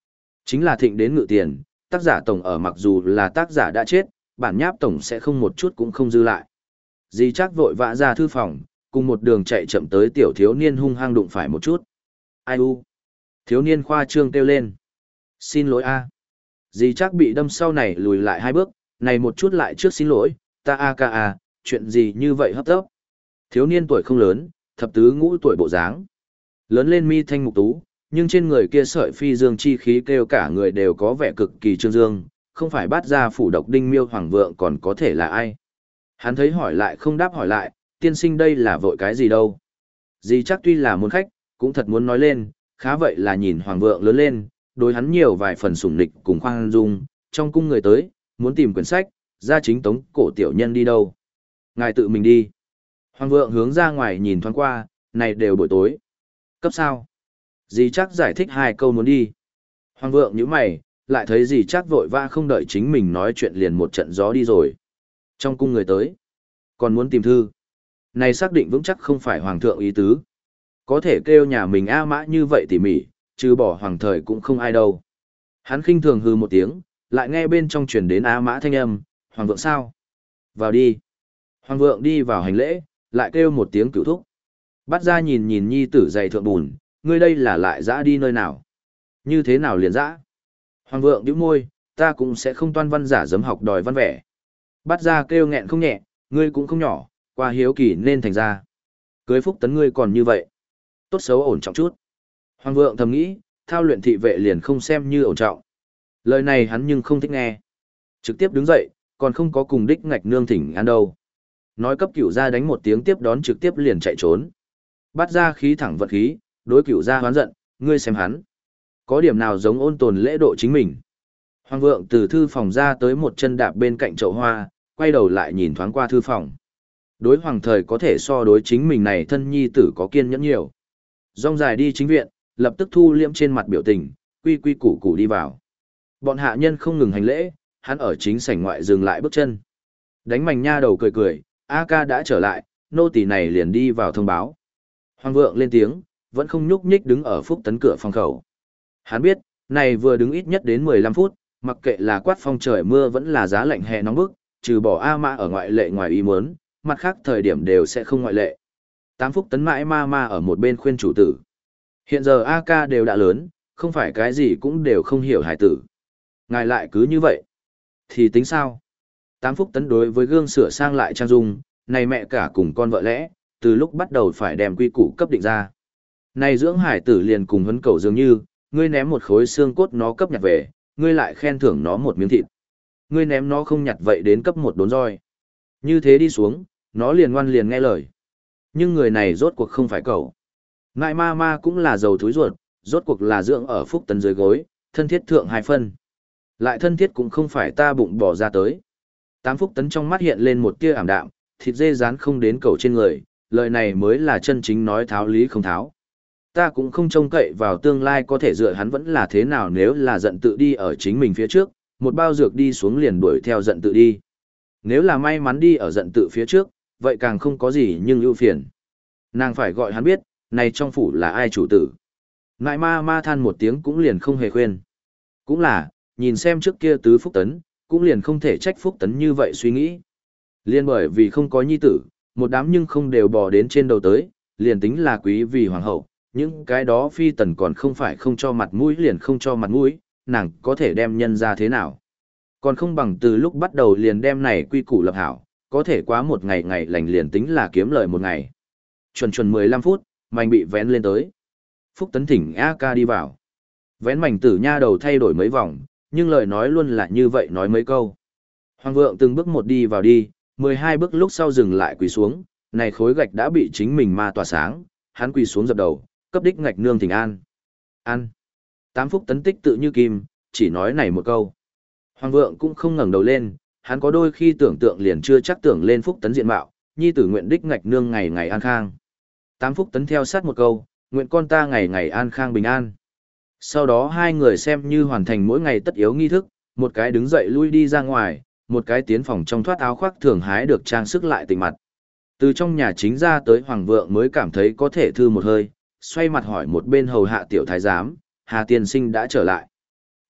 Chính là thịnh đến ngự tiền, tác giả tổng ở mặc dù là tác giả đã chết, bản nháp tổng sẽ không một chút cũng không dư lại. Dì chắc vội vã ra thư phòng, cùng một đường chạy chậm tới tiểu thiếu niên hung hăng đụng phải một chút. Ai u? Thiếu niên khoa trương kêu lên. Xin lỗi a. Dì chắc bị đâm sau này lùi lại hai bước, này một chút lại trước xin lỗi, ta a ca a, chuyện gì như vậy hấp tấp. Thiếu niên tuổi không lớn, thập tứ ngũ tuổi bộ dáng. Lớn lên mi thanh mục tú, nhưng trên người kia sợi phi dương chi khí kêu cả người đều có vẻ cực kỳ trương dương, không phải bắt ra phủ độc đinh miêu hoàng vượng còn có thể là ai. Hắn thấy hỏi lại không đáp hỏi lại, tiên sinh đây là vội cái gì đâu. Dì chắc tuy là muốn khách, cũng thật muốn nói lên, khá vậy là nhìn hoàng vượng lớn lên, đối hắn nhiều vài phần sủng nịch cùng khoan dung, trong cung người tới, muốn tìm quyển sách, ra chính tống cổ tiểu nhân đi đâu. Ngài tự mình đi. Hoàng vượng hướng ra ngoài nhìn thoáng qua, này đều buổi tối. Cấp sao? Dì chắc giải thích hai câu muốn đi. Hoàng vượng nhíu mày, lại thấy dì chắc vội vã không đợi chính mình nói chuyện liền một trận gió đi rồi. Trong cung người tới, còn muốn tìm thư. Này xác định vững chắc không phải hoàng thượng ý tứ. Có thể kêu nhà mình A Mã như vậy tỉ mỉ, trừ bỏ hoàng thời cũng không ai đâu. Hắn khinh thường hư một tiếng, lại nghe bên trong truyền đến A Mã thanh âm, hoàng vượng sao? Vào đi. Hoàng vượng đi vào hành lễ, lại kêu một tiếng cửu thúc. Bắt ra nhìn nhìn nhi tử dày thượng bùn, ngươi đây là lại dã đi nơi nào? Như thế nào liền dã? Hoàng vượng nhíu môi, ta cũng sẽ không toan văn giả giấm học đòi văn vẻ. Bắt ra kêu nghẹn không nhẹ, ngươi cũng không nhỏ, qua hiếu kỳ nên thành ra. Cưới phúc tấn ngươi còn như vậy. Tốt xấu ổn trọng chút. Hoàng vượng thầm nghĩ, thao luyện thị vệ liền không xem như ổn trọng. Lời này hắn nhưng không thích nghe. Trực tiếp đứng dậy, còn không có cùng đích ngạch nương thỉnh ăn đâu. Nói cấp cửu ra đánh một tiếng tiếp đón trực tiếp liền chạy trốn. Bắt ra khí thẳng vật khí, đối cửu ra hoán giận, ngươi xem hắn. Có điểm nào giống ôn tồn lễ độ chính mình. Hoàng vượng từ thư phòng ra tới một chân đạp bên cạnh chậu hoa, quay đầu lại nhìn thoáng qua thư phòng. Đối hoàng thời có thể so đối chính mình này thân nhi tử có kiên nhẫn nhiều. Rong dài đi chính viện, lập tức thu liễm trên mặt biểu tình, quy quy củ củ đi vào. Bọn hạ nhân không ngừng hành lễ, hắn ở chính sảnh ngoại dừng lại bước chân. Đánh mảnh nha đầu cười cười, A ca đã trở lại, nô tỳ này liền đi vào thông báo. Hoàng vượng lên tiếng, vẫn không nhúc nhích đứng ở phúc tấn cửa phòng khẩu. Hắn biết, này vừa đứng ít nhất đến mười lăm phút, mặc kệ là quát phong trời mưa vẫn là giá lạnh hè nóng bức, trừ bỏ A Mã ở ngoại lệ ngoài ý muốn, mặt khác thời điểm đều sẽ không ngoại lệ. Tám phúc tấn mãi ma ma ở một bên khuyên chủ tử. Hiện giờ A ca đều đã lớn, không phải cái gì cũng đều không hiểu hải tử. Ngài lại cứ như vậy. Thì tính sao? Tám phúc tấn đối với gương sửa sang lại trang dung, này mẹ cả cùng con vợ lẽ, từ lúc bắt đầu phải đem quy củ cấp định ra. Này dưỡng hải tử liền cùng huấn cầu dường như, ngươi ném một khối xương cốt nó cấp nhặt về, ngươi lại khen thưởng nó một miếng thịt. Ngươi ném nó không nhặt vậy đến cấp một đốn roi. Như thế đi xuống, nó liền ngoan liền nghe lời. Nhưng người này rốt cuộc không phải cậu. Ngại ma ma cũng là giàu thúi ruột, rốt cuộc là dưỡng ở phúc tấn dưới gối, thân thiết thượng hai phân. Lại thân thiết cũng không phải ta bụng bỏ ra tới. Tám phúc tấn trong mắt hiện lên một tia ảm đạm, thịt dê rán không đến cầu trên người, lời này mới là chân chính nói tháo lý không tháo. Ta cũng không trông cậy vào tương lai có thể dựa hắn vẫn là thế nào nếu là giận tự đi ở chính mình phía trước, một bao dược đi xuống liền đuổi theo giận tự đi. Nếu là may mắn đi ở giận tự phía trước, vậy càng không có gì nhưng ưu phiền. Nàng phải gọi hắn biết, này trong phủ là ai chủ tử. Ngại ma ma than một tiếng cũng liền không hề khuyên. Cũng là, nhìn xem trước kia tứ phúc tấn, cũng liền không thể trách phúc tấn như vậy suy nghĩ. Liên bởi vì không có nhi tử, một đám nhưng không đều bò đến trên đầu tới, liền tính là quý vì hoàng hậu, những cái đó phi tần còn không phải không cho mặt mũi liền không cho mặt mũi, nàng có thể đem nhân ra thế nào. Còn không bằng từ lúc bắt đầu liền đem này quy củ lập hảo, có thể quá một ngày ngày lành liền tính là kiếm lời một ngày. Chuẩn chuẩn mười lăm phút, mảnh bị vén lên tới. Phúc tấn thỉnh A ca đi vào. Vén mảnh tử nha đầu thay đổi mấy vòng, nhưng lời nói luôn là như vậy nói mấy câu. Hoàng vượng từng bước một đi vào đi, mười hai bước lúc sau dừng lại quỳ xuống, này khối gạch đã bị chính mình ma tỏa sáng, hắn quỳ xuống dập đầu, cấp đích ngạch nương thỉnh an. An. Tám phúc tấn tích tự như kim, chỉ nói này một câu. Hoàng vượng cũng không ngẩng đầu lên, hắn có đôi khi tưởng tượng liền chưa chắc tưởng lên phúc tấn diện mạo, nhi tử nguyện đích ngạch nương ngày ngày an khang. Tám phúc tấn theo sát một câu, nguyện con ta ngày ngày an khang bình an. Sau đó hai người xem như hoàn thành mỗi ngày tất yếu nghi thức, một cái đứng dậy lui đi ra ngoài, một cái tiến phòng trong thoát áo khoác thường hái được trang sức lại tình mặt. Từ trong nhà chính ra tới hoàng vượng mới cảm thấy có thể thư một hơi, xoay mặt hỏi một bên hầu hạ tiểu thái giám, Hà tiên sinh đã trở lại.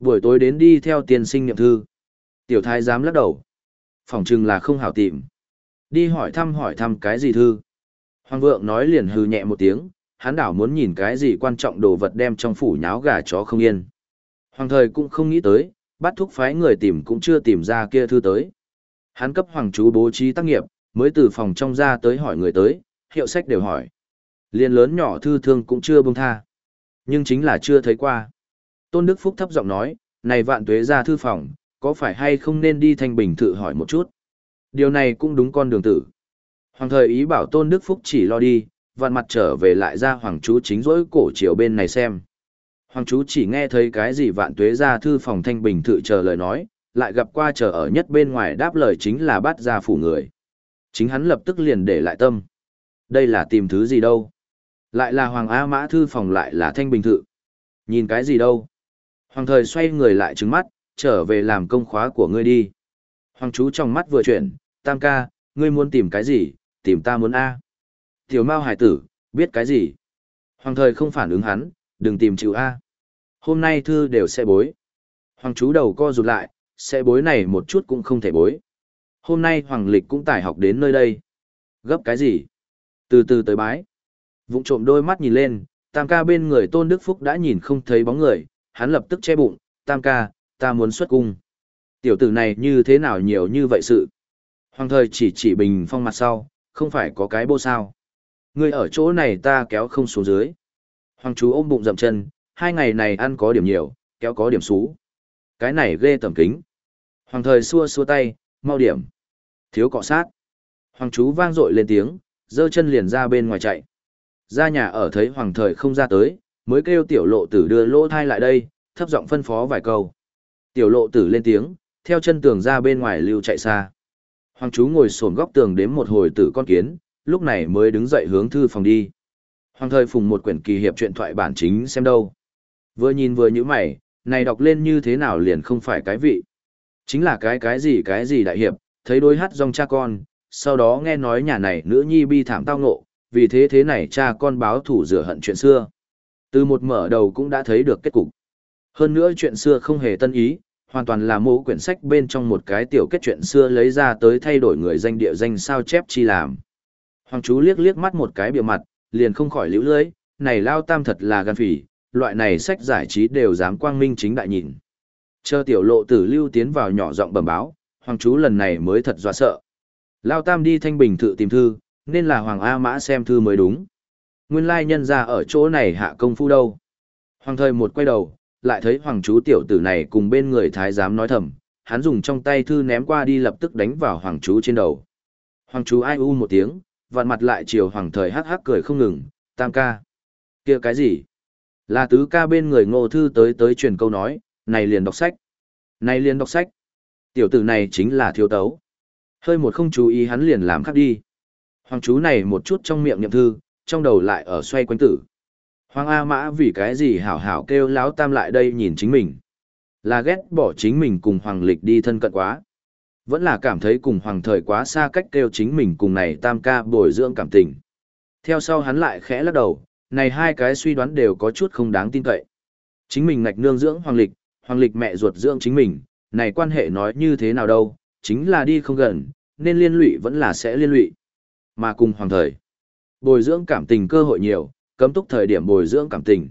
Buổi tối đến đi theo tiên sinh niệm thư. Tiểu thái giám lắc đầu. Phỏng chừng là không hảo tìm. Đi hỏi thăm hỏi thăm cái gì thư. Hoàng vượng nói liền hừ nhẹ một tiếng, hắn đảo muốn nhìn cái gì quan trọng đồ vật đem trong phủ nháo gà chó không yên. Hoàng thời cũng không nghĩ tới, bắt thúc phái người tìm cũng chưa tìm ra kia thư tới. Hắn cấp hoàng chú bố trí tác nghiệp, mới từ phòng trong ra tới hỏi người tới, hiệu sách đều hỏi. Liên lớn nhỏ thư thương cũng chưa buông tha. Nhưng chính là chưa thấy qua. Tôn Đức Phúc thấp giọng nói, này vạn tuế ra thư phòng, có phải hay không nên đi Thanh Bình thự hỏi một chút. Điều này cũng đúng con đường tử. Hoàng thời ý bảo Tôn Đức Phúc chỉ lo đi, vạn mặt trở về lại ra hoàng chú chính rỗi cổ chiều bên này xem. Hoàng chú chỉ nghe thấy cái gì vạn tuế ra thư phòng Thanh Bình thự chờ lời nói, lại gặp qua chờ ở nhất bên ngoài đáp lời chính là bắt ra phủ người. Chính hắn lập tức liền để lại tâm. Đây là tìm thứ gì đâu? Lại là Hoàng A Mã thư phòng lại là Thanh Bình thự. Nhìn cái gì đâu? Hoàng thời xoay người lại trừng mắt, trở về làm công khóa của ngươi đi. Hoàng chú trong mắt vừa chuyển, tam ca, ngươi muốn tìm cái gì, tìm ta muốn A. Tiểu Mao hải tử, biết cái gì? Hoàng thời không phản ứng hắn, đừng tìm chịu A. Hôm nay thư đều sẽ bối. Hoàng chú đầu co rụt lại, sẽ bối này một chút cũng không thể bối. Hôm nay Hoàng lịch cũng tải học đến nơi đây. Gấp cái gì? Từ từ tới bái. Vụng trộm đôi mắt nhìn lên, tam ca bên người Tôn Đức Phúc đã nhìn không thấy bóng người, hắn lập tức che bụng, tam ca, ta muốn xuất cung. Tiểu tử này như thế nào nhiều như vậy sự. Hoàng thời chỉ chỉ bình phong mặt sau, không phải có cái bô sao. Người ở chỗ này ta kéo không xuống dưới. Hoàng chú ôm bụng dậm chân, hai ngày này ăn có điểm nhiều, kéo có điểm xú. Cái này ghê tầm kính. Hoàng thời xua xua tay, mau điểm. Thiếu cọ sát. Hoàng chú vang dội lên tiếng, giơ chân liền ra bên ngoài chạy. Ra nhà ở thấy hoàng thời không ra tới, mới kêu tiểu lộ tử đưa lỗ thai lại đây, thấp giọng phân phó vài câu. Tiểu lộ tử lên tiếng, theo chân tường ra bên ngoài lưu chạy xa. Hoàng chú ngồi xổm góc tường đếm một hồi tử con kiến, lúc này mới đứng dậy hướng thư phòng đi. Hoàng thời phùng một quyển kỳ hiệp truyện thoại bản chính xem đâu. Vừa nhìn vừa nhíu mày, này đọc lên như thế nào liền không phải cái vị. Chính là cái cái gì cái gì đại hiệp, thấy đôi hát dòng cha con, sau đó nghe nói nhà này nữ nhi bi thảm tao ngộ, vì thế thế này cha con báo thủ rửa hận chuyện xưa. Từ một mở đầu cũng đã thấy được kết cục. Hơn nữa chuyện xưa không hề tân ý, hoàn toàn là mô quyển sách bên trong một cái tiểu kết chuyện xưa lấy ra tới thay đổi người danh địa danh sao chép chi làm. Hoàng chú liếc liếc mắt một cái bìa mặt, liền không khỏi liễu lưới, này lao tam thật là gan phỉ, loại này sách giải trí đều dám quang minh chính đại nhìn. Chờ tiểu lộ tử lưu tiến vào nhỏ giọng bẩm báo, hoàng chú lần này mới thật dọa sợ. Lao tam đi Thanh Bình thự tìm thư, nên là Hoàng A Mã xem thư mới đúng. Nguyên lai nhân ra ở chỗ này hạ công phu đâu. Hoàng thời một quay đầu, lại thấy hoàng chú tiểu tử này cùng bên người thái giám nói thầm, hắn dùng trong tay thư ném qua đi lập tức đánh vào hoàng chú trên đầu. Hoàng chú ai u một tiếng, vặn mặt lại chiều hoàng thời hắc hắc cười không ngừng, tam ca. Kia cái gì? Là tứ ca bên người ngô thư tới tới truyền câu nói, này liền đọc sách. Này liền đọc sách. Tiểu tử này chính là thiếu tấu. Hơi một không chú ý hắn liền làm khác đi. Hoàng chú này một chút trong miệng nhậm thư, trong đầu lại ở xoay quanh tử. Hoàng A Mã vì cái gì hảo hảo kêu láo tam lại đây nhìn chính mình. Là ghét bỏ chính mình cùng Hoàng Lịch đi thân cận quá. Vẫn là cảm thấy cùng Hoàng thời quá xa cách kêu chính mình cùng này tam ca bồi dưỡng cảm tình. Theo sau hắn lại khẽ lắc đầu, này hai cái suy đoán đều có chút không đáng tin cậy. Chính mình ngạch nương dưỡng Hoàng Lịch, Hoàng Lịch mẹ ruột dưỡng chính mình, này quan hệ nói như thế nào đâu, chính là đi không gần, nên liên lụy vẫn là sẽ liên lụy. Mà cùng hoàng thời, bồi dưỡng cảm tình cơ hội nhiều, cấm túc thời điểm bồi dưỡng cảm tình.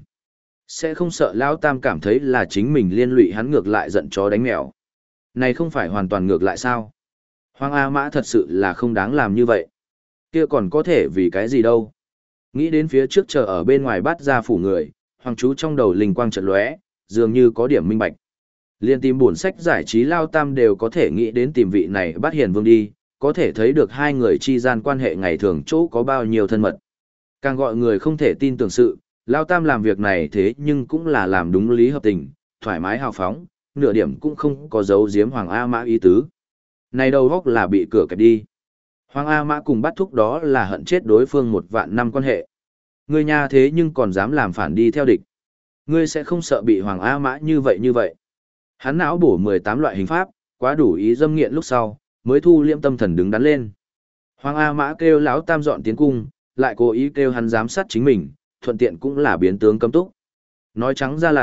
Sẽ không sợ Lão Tam cảm thấy là chính mình liên lụy hắn ngược lại giận chó đánh mèo. Này không phải hoàn toàn ngược lại sao? Hoàng A Mã thật sự là không đáng làm như vậy. Kia còn có thể vì cái gì đâu. Nghĩ đến phía trước chờ ở bên ngoài bắt ra phủ người, hoàng chú trong đầu linh quang chợt lóe, dường như có điểm minh bạch. Liên tìm buồn sách giải trí Lao Tam đều có thể nghĩ đến tìm vị này bắt hiền vương đi, có thể thấy được hai người chi gian quan hệ ngày thường chỗ có bao nhiêu thân mật. Càng gọi người không thể tin tưởng sự, Lao Tam làm việc này thế nhưng cũng là làm đúng lý hợp tình, thoải mái hào phóng, nửa điểm cũng không có dấu giếm Hoàng A Mã ý tứ. Này đầu góc là bị cửa kẹp đi. Hoàng A Mã cùng bắt thúc đó là hận chết đối phương một vạn năm quan hệ. Ngươi nha thế nhưng còn dám làm phản đi theo địch. Ngươi sẽ không sợ bị Hoàng A Mã như vậy như vậy. Hắn não bổ mười tám loại hình pháp, quá đủ ý dâm nghiện lúc sau, mới thu liêm tâm thần đứng đắn lên. Hoàng A Mã kêu lão Tam dọn tiến cung, lại cố ý kêu hắn giám sát chính mình, thuận tiện cũng là biến tướng cấm túc. Nói trắng ra là,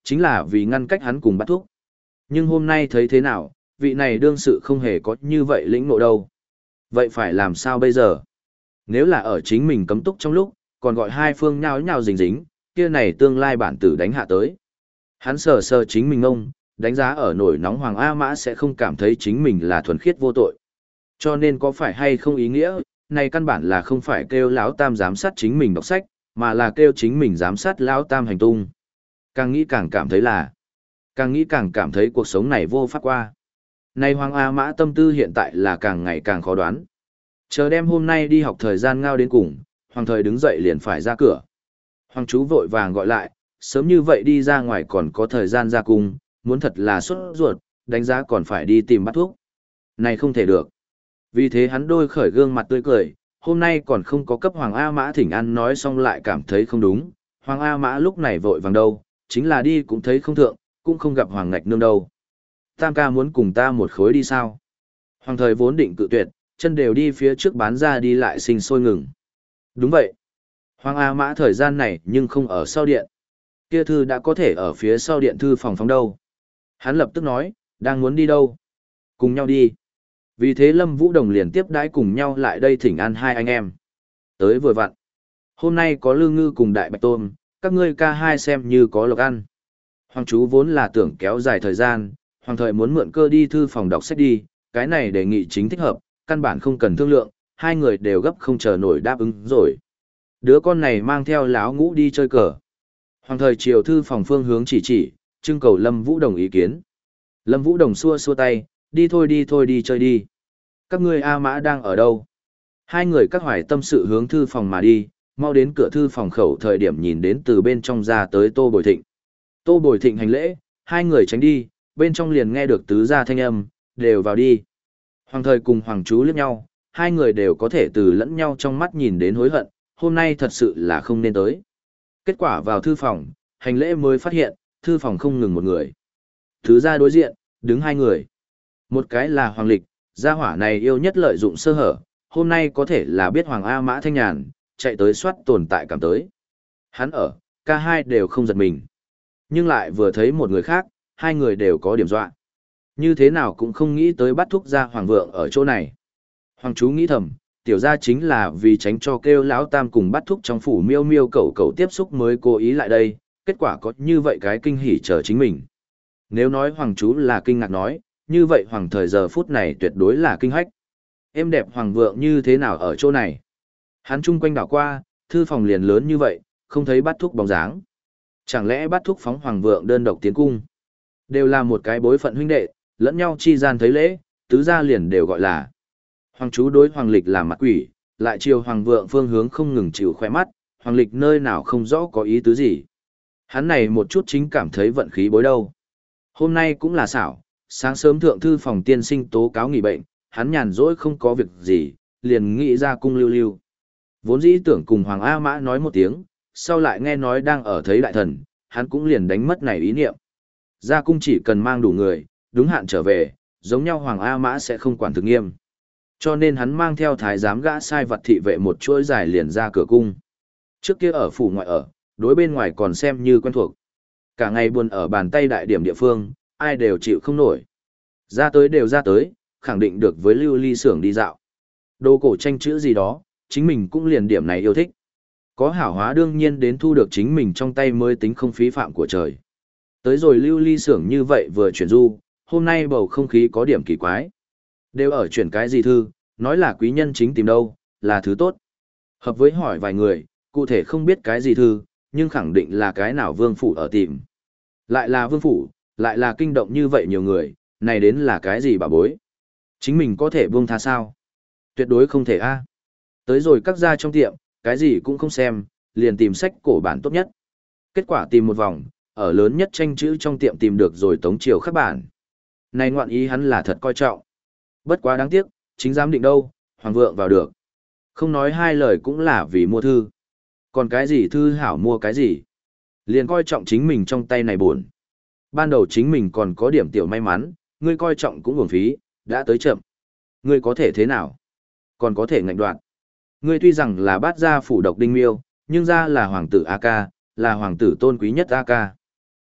chính là vì ngăn cách hắn cùng bắt thúc. Nhưng hôm nay thấy thế nào, vị này đương sự không hề có như vậy lĩnh ngộ đâu. Vậy phải làm sao bây giờ? Nếu là ở chính mình cấm túc trong lúc, còn gọi hai phương nhao nhao dính dính, kia này tương lai bản tử đánh hạ tới. Hắn sờ sờ chính mình ông, đánh giá ở nổi nóng Hoàng A Mã sẽ không cảm thấy chính mình là thuần khiết vô tội. Cho nên có phải hay không ý nghĩa, này căn bản là không phải kêu Lão Tam giám sát chính mình đọc sách, mà là kêu chính mình giám sát Lão Tam hành tung. Càng nghĩ càng cảm thấy là, càng nghĩ càng cảm thấy cuộc sống này vô pháp qua. Này Hoàng A Mã tâm tư hiện tại là càng ngày càng khó đoán. Chờ đem hôm nay đi học thời gian ngao đến cùng, Hoàng thời đứng dậy liền phải ra cửa. Hoàng chú vội vàng gọi lại, sớm như vậy đi ra ngoài còn có thời gian ra cung, muốn thật là sốt ruột, đánh giá còn phải đi tìm bắt thuốc. Này không thể được. Vì thế hắn đôi khởi gương mặt tươi cười, hôm nay còn không có cấp Hoàng A Mã thỉnh ăn nói xong lại cảm thấy không đúng. Hoàng A Mã lúc này vội vàng đâu, chính là đi cũng thấy không thượng, cũng không gặp Hoàng Ngạch Nương đâu. Tam ca muốn cùng ta một khối đi sao? Hoàng thời vốn định cự tuyệt, chân đều đi phía trước bán ra đi lại sinh sôi ngừng. Đúng vậy. Hoàng A Mã thời gian này nhưng không ở sau điện. Kia thư đã có thể ở phía sau điện thư phòng phóng đâu. Hắn lập tức nói, đang muốn đi đâu? Cùng nhau đi. Vì thế Lâm Vũ Đồng liền tiếp đãi cùng nhau lại đây thỉnh ăn hai anh em. Tới vừa vặn. Hôm nay có Lư Ngư cùng Đại Bạch Tôm, các ngươi ca hai xem như có lộc ăn. Hoàng chú vốn là tưởng kéo dài thời gian, Hoàng thời muốn mượn cơ đi thư phòng đọc sách đi, cái này đề nghị chính thích hợp, căn bản không cần thương lượng, hai người đều gấp không chờ nổi đáp ứng rồi. Đứa con này mang theo láo ngũ đi chơi cờ. Hoàng thời chiều thư phòng phương hướng chỉ chỉ, trưng cầu Lâm Vũ Đồng ý kiến. Lâm Vũ Đồng xua xua tay, đi thôi đi thôi đi chơi đi. Các ngươi A Mã đang ở đâu? Hai người các hoài tâm sự hướng thư phòng mà đi, mau đến cửa thư phòng khẩu thời điểm nhìn đến từ bên trong ra tới Tô Bồi Thịnh. Tô Bồi Thịnh hành lễ, hai người tránh đi, bên trong liền nghe được tứ gia thanh âm, đều vào đi. Hoàng thời cùng Hoàng chú liếc nhau, hai người đều có thể từ lẫn nhau trong mắt nhìn đến hối hận, hôm nay thật sự là không nên tới. Kết quả vào thư phòng, hành lễ mới phát hiện, thư phòng không ngừng một người. Thứ ra đối diện, đứng hai người. Một cái là Hoàng Lịch, gia hỏa này yêu nhất lợi dụng sơ hở, hôm nay có thể là biết Hoàng A Mã thanh nhàn, chạy tới soát tồn tại cảm tới. Hắn ở, cả hai đều không giật mình. Nhưng lại vừa thấy một người khác, hai người đều có điểm dọa. Như thế nào cũng không nghĩ tới bắt thúc gia Hoàng vượng ở chỗ này. Hoàng chú nghĩ thầm, tiểu gia chính là vì tránh cho kêu lão tam cùng bắt thúc trong phủ miêu miêu cẩu cẩu tiếp xúc mới cố ý lại đây, kết quả có như vậy cái kinh hỉ chờ chính mình. Nếu nói Hoàng chú là kinh ngạc nói, như vậy Hoàng thời giờ phút này tuyệt đối là kinh hách. Em đẹp Hoàng vượng như thế nào ở chỗ này? Hắn chung quanh đảo qua, thư phòng liền lớn như vậy, không thấy bắt thúc bóng dáng. Chẳng lẽ bắt thúc phóng Hoàng vượng đơn độc tiến cung? Đều là một cái bối phận huynh đệ, lẫn nhau chi gian thấy lễ, tứ gia liền đều gọi là. Hoàng chú đối Hoàng Lịch là mặt quỷ, lại chiều Hoàng vượng phương hướng không ngừng chịu khoe mắt, Hoàng Lịch nơi nào không rõ có ý tứ gì. Hắn này một chút chính cảm thấy vận khí bối đâu. Hôm nay cũng là xảo, sáng sớm thượng thư phòng tiên sinh tố cáo nghỉ bệnh, hắn nhàn rỗi không có việc gì, liền nghĩ ra cung lưu lưu. Vốn dĩ tưởng cùng Hoàng A Mã nói một tiếng, sau lại nghe nói đang ở thấy đại thần, hắn cũng liền đánh mất này ý niệm. Ra cung chỉ cần mang đủ người, đúng hạn trở về, giống nhau Hoàng A Mã sẽ không quản thực nghiêm. Cho nên hắn mang theo thái giám gã sai vật thị vệ một chuỗi dài liền ra cửa cung. Trước kia ở phủ ngoại ở, đối bên ngoài còn xem như quen thuộc. Cả ngày buồn ở bàn tay đại điểm địa phương, ai đều chịu không nổi. Ra tới đều ra tới, khẳng định được với lưu ly xưởng đi dạo. Đồ cổ tranh chữ gì đó, chính mình cũng liền điểm này yêu thích. Có hảo hóa đương nhiên đến thu được chính mình trong tay mới tính không phí phạm của trời. Tới rồi lưu ly xưởng như vậy vừa chuyển du, hôm nay bầu không khí có điểm kỳ quái. Đều ở chuyển cái gì thư, nói là quý nhân chính tìm đâu, là thứ tốt. Hợp với hỏi vài người, cụ thể không biết cái gì thư, nhưng khẳng định là cái nào vương phủ ở tìm. Lại là vương phủ, lại là kinh động như vậy nhiều người, này đến là cái gì bà bối. Chính mình có thể buông tha sao? Tuyệt đối không thể a. Tới rồi các gia trong tiệm, cái gì cũng không xem, liền tìm sách cổ bản tốt nhất. Kết quả tìm một vòng, ở lớn nhất tranh chữ trong tiệm tìm được rồi Tống Triều khắc bản. Này ngoạn ý hắn là thật coi trọng. Bất quá đáng tiếc, chính giám định đâu, Hoàng vượng vào được. Không nói hai lời cũng là vì mua thư. Còn cái gì thư hảo mua cái gì. Liền coi trọng chính mình trong tay này buồn. Ban đầu chính mình còn có điểm tiểu may mắn, ngươi coi trọng cũng uổng phí, đã tới chậm. Ngươi có thể thế nào? Còn có thể ngạnh đoạn. Ngươi tuy rằng là bát gia phủ độc đinh miêu, nhưng ra là hoàng tử A Ca, là hoàng tử tôn quý nhất A Ca.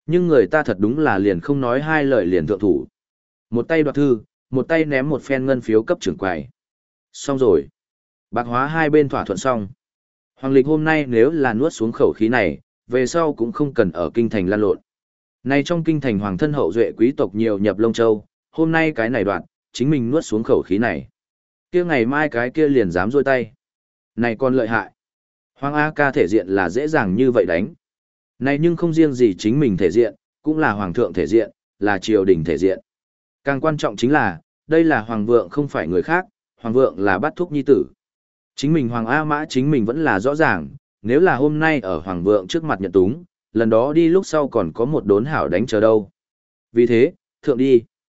Nhưng người ta thật đúng là liền không nói hai lời liền thượng thủ. Một tay đoạt thư, một tay ném một phen ngân phiếu cấp trưởng quầy. Xong rồi. Bạc hóa hai bên thỏa thuận xong. Hoàng Lịch hôm nay nếu là nuốt xuống khẩu khí này, về sau cũng không cần ở kinh thành lan lộn. Này trong kinh thành hoàng thân hậu duệ quý tộc nhiều nhập Lông Châu, hôm nay cái này đoạn, chính mình nuốt xuống khẩu khí này. Kia ngày mai cái kia liền dám rôi tay. Này còn lợi hại. Hoàng A ca thể diện là dễ dàng như vậy đánh. Này nhưng không riêng gì chính mình thể diện, cũng là hoàng thượng thể diện, là triều đình thể diện. Càng quan trọng chính là, đây là hoàng vượng không phải người khác, hoàng vượng là bắt thúc nhi tử. Chính mình hoàng A mã chính mình vẫn là rõ ràng, nếu là hôm nay ở hoàng vượng trước mặt nhận túng, lần đó đi lúc sau còn có một đốn hảo đánh chờ đâu. Vì thế, thượng đi.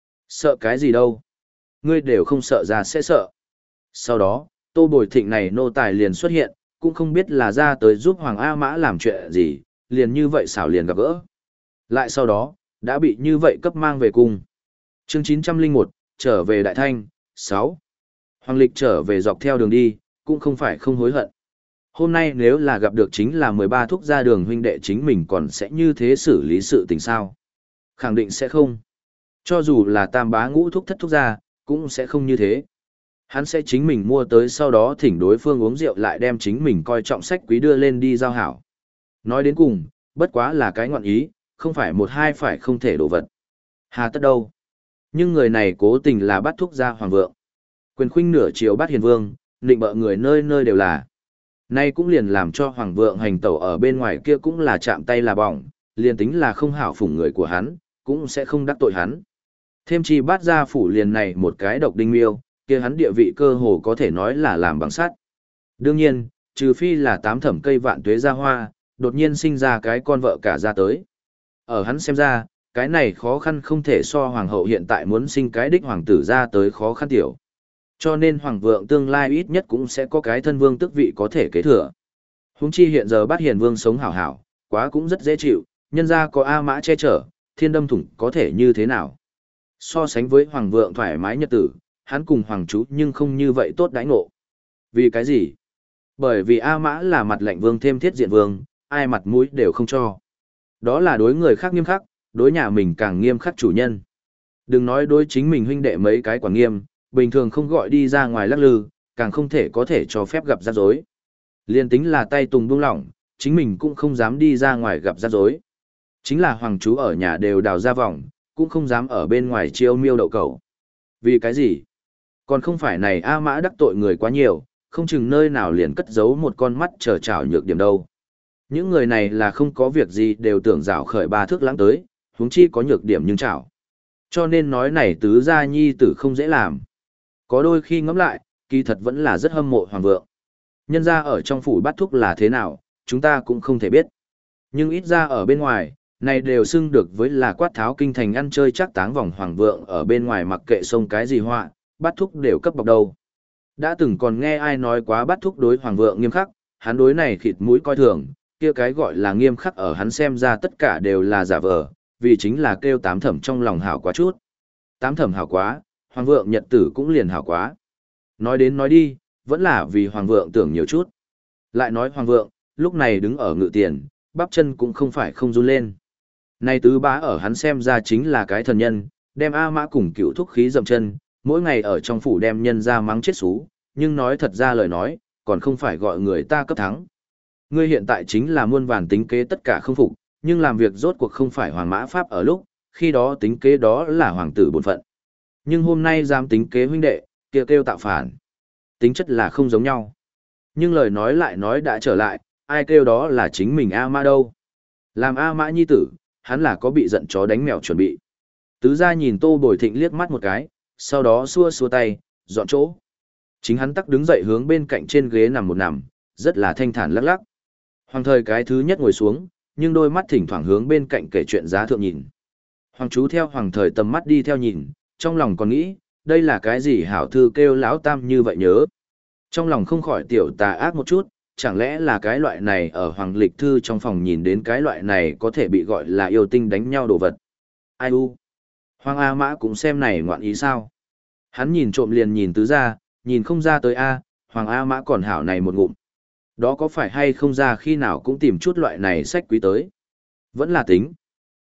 Sợ cái gì đâu. Ngươi đều không sợ ra sẽ sợ. Sau đó, Tô Bồi Thịnh này nô tài liền xuất hiện, cũng không biết là ra tới giúp Hoàng A Mã làm chuyện gì, liền như vậy xảo liền gặp gỡ. Lại sau đó, đã bị như vậy cấp mang về cung. Chương chín trăm lẻ một, trở về Đại Thanh, sáu. Hoàng Lịch trở về dọc theo đường đi, cũng không phải không hối hận. Hôm nay nếu là gặp được chính là mười ba thúc ra đường huynh đệ chính mình còn sẽ như thế xử lý sự tình sao? Khẳng định sẽ không. Cho dù là tam bá ngũ thúc thất thúc ra, cũng sẽ không như thế. Hắn sẽ chính mình mua tới sau đó thỉnh đối phương uống rượu lại đem chính mình coi trọng sách quý đưa lên đi giao hảo. Nói đến cùng, bất quá là cái ngọn ý, không phải một hai phải không thể đổ vật. Hà tất đâu. Nhưng người này cố tình là bắt thúc ra hoàng vượng. Quyền khuynh nửa chiều bắt hiền vương, định bợ người nơi nơi đều là. Nay cũng liền làm cho hoàng vượng hành tẩu ở bên ngoài kia cũng là chạm tay là bỏng, liền tính là không hảo phủng người của hắn, cũng sẽ không đắc tội hắn. Thêm chi bắt ra phủ liền này một cái độc đinh miêu, kia hắn địa vị cơ hồ có thể nói là làm bằng sắt. Đương nhiên, trừ phi là tám thẩm cây vạn tuế ra hoa, đột nhiên sinh ra cái con vợ cả ra tới. Ở hắn xem ra, cái này khó khăn không thể so hoàng hậu hiện tại muốn sinh cái đích hoàng tử ra tới khó khăn tiểu. Cho nên hoàng vượng tương lai ít nhất cũng sẽ có cái thân vương tước vị có thể kế thừa. Huống chi hiện giờ bắt hiền vương sống hảo hảo, quá cũng rất dễ chịu, nhân ra có A Mã che chở, thiên đâm thủng có thể như thế nào. So sánh với hoàng vượng thoải mái nhật tử, hắn cùng hoàng chú nhưng không như vậy tốt đãi ngộ. Vì cái gì? Bởi vì A Mã là mặt lệnh vương thêm thiết diện vương, ai mặt mũi đều không cho. Đó là đối người khác nghiêm khắc, đối nhà mình càng nghiêm khắc chủ nhân. Đừng nói đối chính mình huynh đệ mấy cái quản nghiêm, bình thường không gọi đi ra ngoài lắc lư, càng không thể có thể cho phép gặp rắc rối. Liên tính là tay tùng buông lỏng, chính mình cũng không dám đi ra ngoài gặp rắc rối. Chính là hoàng chú ở nhà đều đào ra vòng, cũng không dám ở bên ngoài chiêu miêu đậu cầu. Vì cái gì? Còn không phải này A Mã đắc tội người quá nhiều, không chừng nơi nào liền cất giấu một con mắt chờ chảo nhược điểm đâu. Những người này là không có việc gì đều tưởng rảo khởi ba thước lãng tới, huống chi có nhược điểm nhưng chảo. Cho nên nói này tứ gia nhi tử không dễ làm. Có đôi khi ngẫm lại, kỳ thật vẫn là rất hâm mộ hoàng vượng. Nhân ra ở trong phủ bắt thúc là thế nào, chúng ta cũng không thể biết. Nhưng ít ra ở bên ngoài, này đều xưng được với là quát tháo kinh thành ăn chơi chắc táng vòng hoàng vượng ở bên ngoài mặc kệ sông cái gì họa, bắt thúc đều cấp bọc đầu. Đã từng còn nghe ai nói quá bắt thúc đối hoàng vượng nghiêm khắc, hắn đối này khịt mũi coi thường, kia cái gọi là nghiêm khắc ở hắn xem ra tất cả đều là giả vờ, vì chính là kêu tám thẩm trong lòng hảo quá chút. Tám thẩm hảo quá, hoàng vượng nhật tử cũng liền hảo quá. Nói đến nói đi, vẫn là vì hoàng vượng tưởng nhiều chút. Lại nói hoàng vượng, lúc này đứng ở ngự tiền, bắp chân cũng không phải không run lên. Này tứ bá ở hắn xem ra chính là cái thần nhân, đem A Mã cùng cựu thúc khí dầm chân, mỗi ngày ở trong phủ đem nhân ra mắng chết xú, nhưng nói thật ra lời nói, còn không phải gọi người ta cấp thắng. Ngươi hiện tại chính là muôn vàn tính kế tất cả không phục, nhưng làm việc rốt cuộc không phải hoàng mã pháp ở lúc, khi đó tính kế đó là hoàng tử bổn phận. Nhưng hôm nay dám tính kế huynh đệ, kia kêu, kêu tạo phản. Tính chất là không giống nhau. Nhưng lời nói lại nói đã trở lại, ai kêu đó là chính mình A Mã đâu. Làm A Mã nhi tử, hắn là có bị giận chó đánh mèo chuẩn bị. Tứ gia nhìn Tô Bồi Thịnh liếc mắt một cái, sau đó xua xua tay, dọn chỗ. Chính hắn tắc đứng dậy hướng bên cạnh trên ghế nằm một nằm, rất là thanh thản lắc lắc. Hoàng thời cái thứ nhất ngồi xuống, nhưng đôi mắt thỉnh thoảng hướng bên cạnh kể chuyện giá thượng nhìn. Hoàng chú theo hoàng thời tầm mắt đi theo nhìn, trong lòng còn nghĩ, đây là cái gì hảo thư kêu lão tam như vậy nhớ. Trong lòng không khỏi tiểu tà ác một chút, chẳng lẽ là cái loại này ở hoàng lịch thư trong phòng nhìn đến cái loại này có thể bị gọi là yêu tinh đánh nhau đồ vật. Ai u? Hoàng A Mã cũng xem này ngoạn ý sao? Hắn nhìn trộm liền nhìn tứ ra, nhìn không ra tới A, Hoàng A Mã còn hảo này một ngụm. Đó có phải hay không ra khi nào cũng tìm chút loại này sách quý tới? Vẫn là tính.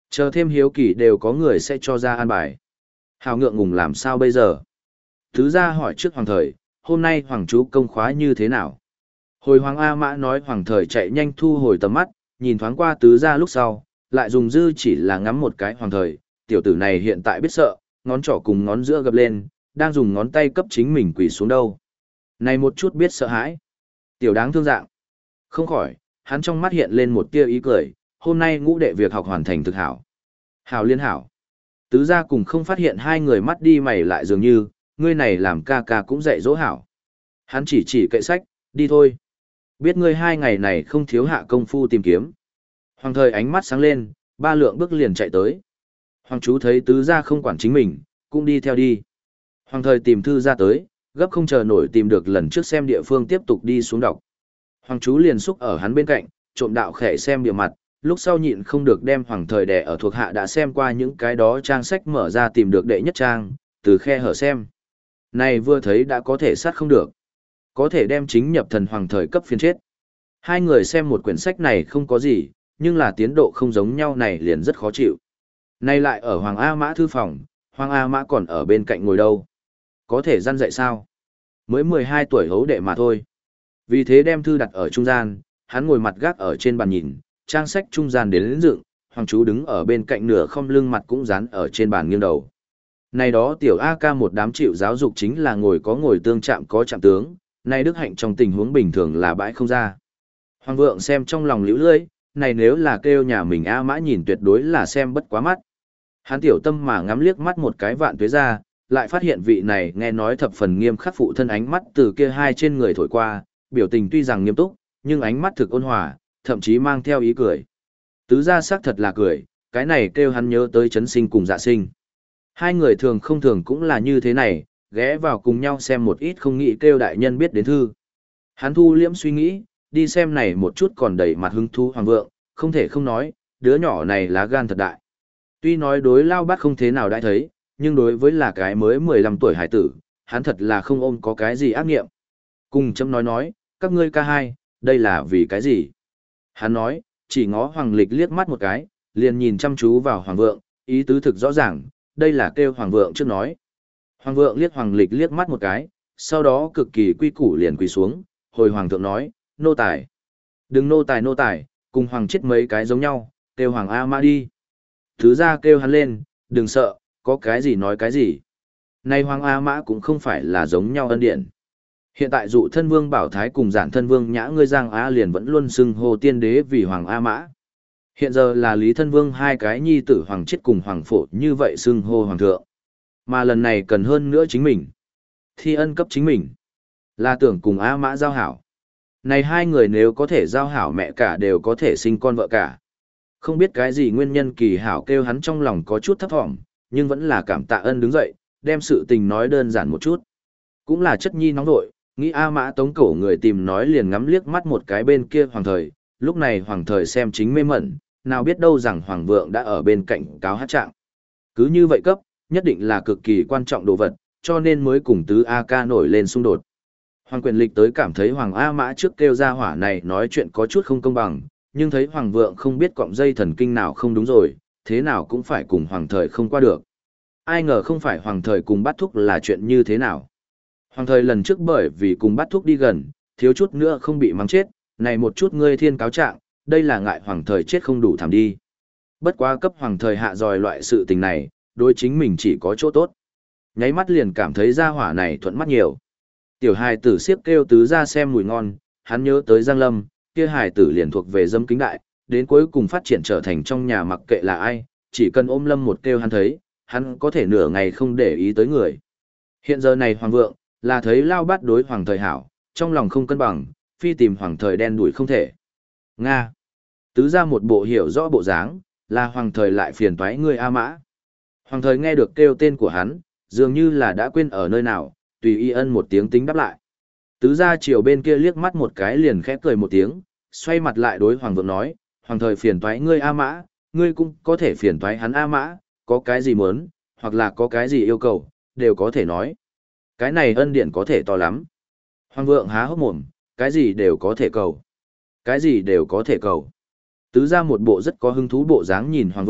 Chờ thêm hiếu kỳ đều có người sẽ cho ra an bài. Hào ngượng ngùng làm sao bây giờ? Tứ gia hỏi trước hoàng thời, hôm nay hoàng chú công khóa như thế nào? Hồi hoàng A Mã nói hoàng thời chạy nhanh thu hồi tầm mắt, nhìn thoáng qua tứ gia lúc sau, lại dùng dư chỉ là ngắm một cái hoàng thời, tiểu tử này hiện tại biết sợ, ngón trỏ cùng ngón giữa gập lên, đang dùng ngón tay cấp chính mình quỳ xuống đâu. Này một chút biết sợ hãi. Tiểu đáng thương dạng. Không khỏi, hắn trong mắt hiện lên một tia ý cười, hôm nay ngũ đệ việc học hoàn thành thực hảo. Hảo liên hảo. Tứ gia cùng không phát hiện hai người mắt đi mày lại dường như, ngươi này làm ca ca cũng dạy dỗ hảo. Hắn chỉ chỉ kệ sách, đi thôi. Biết ngươi hai ngày này không thiếu hạ công phu tìm kiếm. Hoàng thời ánh mắt sáng lên, ba lượng bước liền chạy tới. Hoàng chú thấy tứ gia không quản chính mình, cũng đi theo đi. Hoàng thời tìm thư ra tới, gấp không chờ nổi tìm được lần trước xem địa phương tiếp tục đi xuống đọc. Hoàng chú liền xúc ở hắn bên cạnh, trộm đạo khẽ xem địa mặt, lúc sau nhịn không được đem hoàng thời đè ở thuộc hạ đã xem qua những cái đó trang sách mở ra tìm được đệ nhất trang, từ khe hở xem. Này vừa thấy đã có thể sát không được. Có thể đem chính nhập thần hoàng thời cấp phiên chết. Hai người xem một quyển sách này không có gì, nhưng là tiến độ không giống nhau này liền rất khó chịu. Nay lại ở Hoàng A Mã thư phòng, Hoàng A Mã còn ở bên cạnh ngồi đâu. Có thể răn dạy sao? Mới mười hai tuổi hấu đệ mà thôi. Vì thế đem thư đặt ở trung gian, hắn ngồi mặt gác ở trên bàn nhìn, trang sách trung gian đến lĩnh dựng, Hoàng chú đứng ở bên cạnh nửa không lưng mặt cũng dán ở trên bàn nghiêng đầu. Này đó tiểu A ca một đám chịu giáo dục chính là ngồi có ngồi tương chạm có chạm tướng, này đức hạnh trong tình huống bình thường là bãi không ra. Hoàng vượng xem trong lòng liễu lưỡi, này nếu là kêu nhà mình A Mã nhìn tuyệt đối là xem bất quá mắt. Hắn tiểu tâm mà ngắm liếc mắt một cái vạn tuế ra, lại phát hiện vị này nghe nói thập phần nghiêm khắc phụ thân ánh mắt từ kia hai trên người thổi qua, biểu tình tuy rằng nghiêm túc, nhưng ánh mắt thực ôn hòa, thậm chí mang theo ý cười. Tứ gia xác thật là cười, cái này kêu hắn nhớ tới chấn sinh cùng dạ sinh. Hai người thường không thường cũng là như thế này, ghé vào cùng nhau xem một ít không nghĩ kêu đại nhân biết đến thư. Hắn thu liễm suy nghĩ, đi xem này một chút còn đầy mặt hứng thú hoàng vượng, không thể không nói, đứa nhỏ này lá gan thật đại. Tuy nói đối lao bát không thế nào đã thấy, nhưng đối với là cái mới mười lăm tuổi hải tử, hắn thật là không ôm có cái gì ác nghiệm. Cùng chấm nói nói, các ngươi ca hai, đây là vì cái gì? Hắn nói, chỉ ngó hoàng lịch liếc mắt một cái, liền nhìn chăm chú vào hoàng vượng, ý tứ thực rõ ràng, đây là kêu hoàng vượng trước nói. Hoàng vượng liếc hoàng lịch liếc mắt một cái, sau đó cực kỳ quy củ liền quỳ xuống, hồi hoàng thượng nói, nô tài. Đừng nô tài nô tài, cùng hoàng chết mấy cái giống nhau, kêu hoàng A Mã đi. Thứ ra kêu hắn lên, đừng sợ, có cái gì nói cái gì. Nay hoàng A Mã cũng không phải là giống nhau ân điện. Hiện tại dụ thân vương Bảo Thái cùng giản thân vương Nhã ngươi Giang Á liền vẫn luôn xưng hô tiên đế vì hoàng A Mã. Hiện giờ là Lý thân vương hai cái nhi tử hoàng chết cùng hoàng phổ như vậy xưng hô hoàng thượng. Mà lần này cần hơn nữa chính mình. Thi ân cấp chính mình. Là tưởng cùng A Mã giao hảo. Này hai người nếu có thể giao hảo mẹ cả đều có thể sinh con vợ cả. Không biết cái gì nguyên nhân kỳ hảo kêu hắn trong lòng có chút thấp thỏm, nhưng vẫn là cảm tạ ân đứng dậy, đem sự tình nói đơn giản một chút. Cũng là chất nhi nóng nội, nghĩ A Mã tống cổ người tìm nói liền ngắm liếc mắt một cái bên kia hoàng thời, lúc này hoàng thời xem chính mê mẩn, nào biết đâu rằng hoàng vượng đã ở bên cạnh cáo hát trạng. Cứ như vậy cấp, nhất định là cực kỳ quan trọng đồ vật, cho nên mới cùng tứ A ca nổi lên xung đột. Hoàng quyền lịch tới cảm thấy Hoàng A Mã trước kêu ra hỏa này nói chuyện có chút không công bằng, nhưng thấy Hoàng vượng không biết cọng dây thần kinh nào không đúng rồi, thế nào cũng phải cùng Hoàng thời không qua được. Ai ngờ không phải Hoàng thời cùng bắt thúc là chuyện như thế nào. Hoàng thời lần trước bởi vì cùng bắt thúc đi gần, thiếu chút nữa không bị mắng chết, này một chút ngươi thiên cáo trạng, đây là ngại Hoàng thời chết không đủ thảm đi. Bất quá cấp Hoàng thời hạ dòi loại sự tình này, đối chính mình chỉ có chỗ tốt. Nháy mắt liền cảm thấy ra hỏa này thuận mắt nhiều. Tiểu hài tử siếp kêu tứ ra xem mùi ngon, hắn nhớ tới Giang Lâm, kia hài tử liền thuộc về dâm kính đại, đến cuối cùng phát triển trở thành trong nhà mặc kệ là ai, chỉ cần ôm Lâm một kêu hắn thấy, hắn có thể nửa ngày không để ý tới người. Hiện giờ này hoàng vượng, là thấy lao bát đối hoàng thời hảo, trong lòng không cân bằng, phi tìm hoàng thời đen đuổi không thể. Nga. Tứ ra một bộ hiểu rõ bộ dáng, là hoàng thời lại phiền toái người A Mã. Hoàng thời nghe được kêu tên của hắn, dường như là đã quên ở nơi nào, tùy y ân một tiếng tính đáp lại. Tứ gia chiều bên kia liếc mắt một cái liền khẽ cười một tiếng, xoay mặt lại đối hoàng vượng nói, hoàng thời phiền toái ngươi A Mã, ngươi cũng có thể phiền toái hắn A Mã, có cái gì muốn, hoặc là có cái gì yêu cầu, đều có thể nói. Cái này ân điện có thể to lắm. Hoàng vượng há hốc mồm, cái gì đều có thể cầu. Cái gì đều có thể cầu. Tứ gia một bộ rất có hứng thú bộ dáng nhìn hoàng vượng,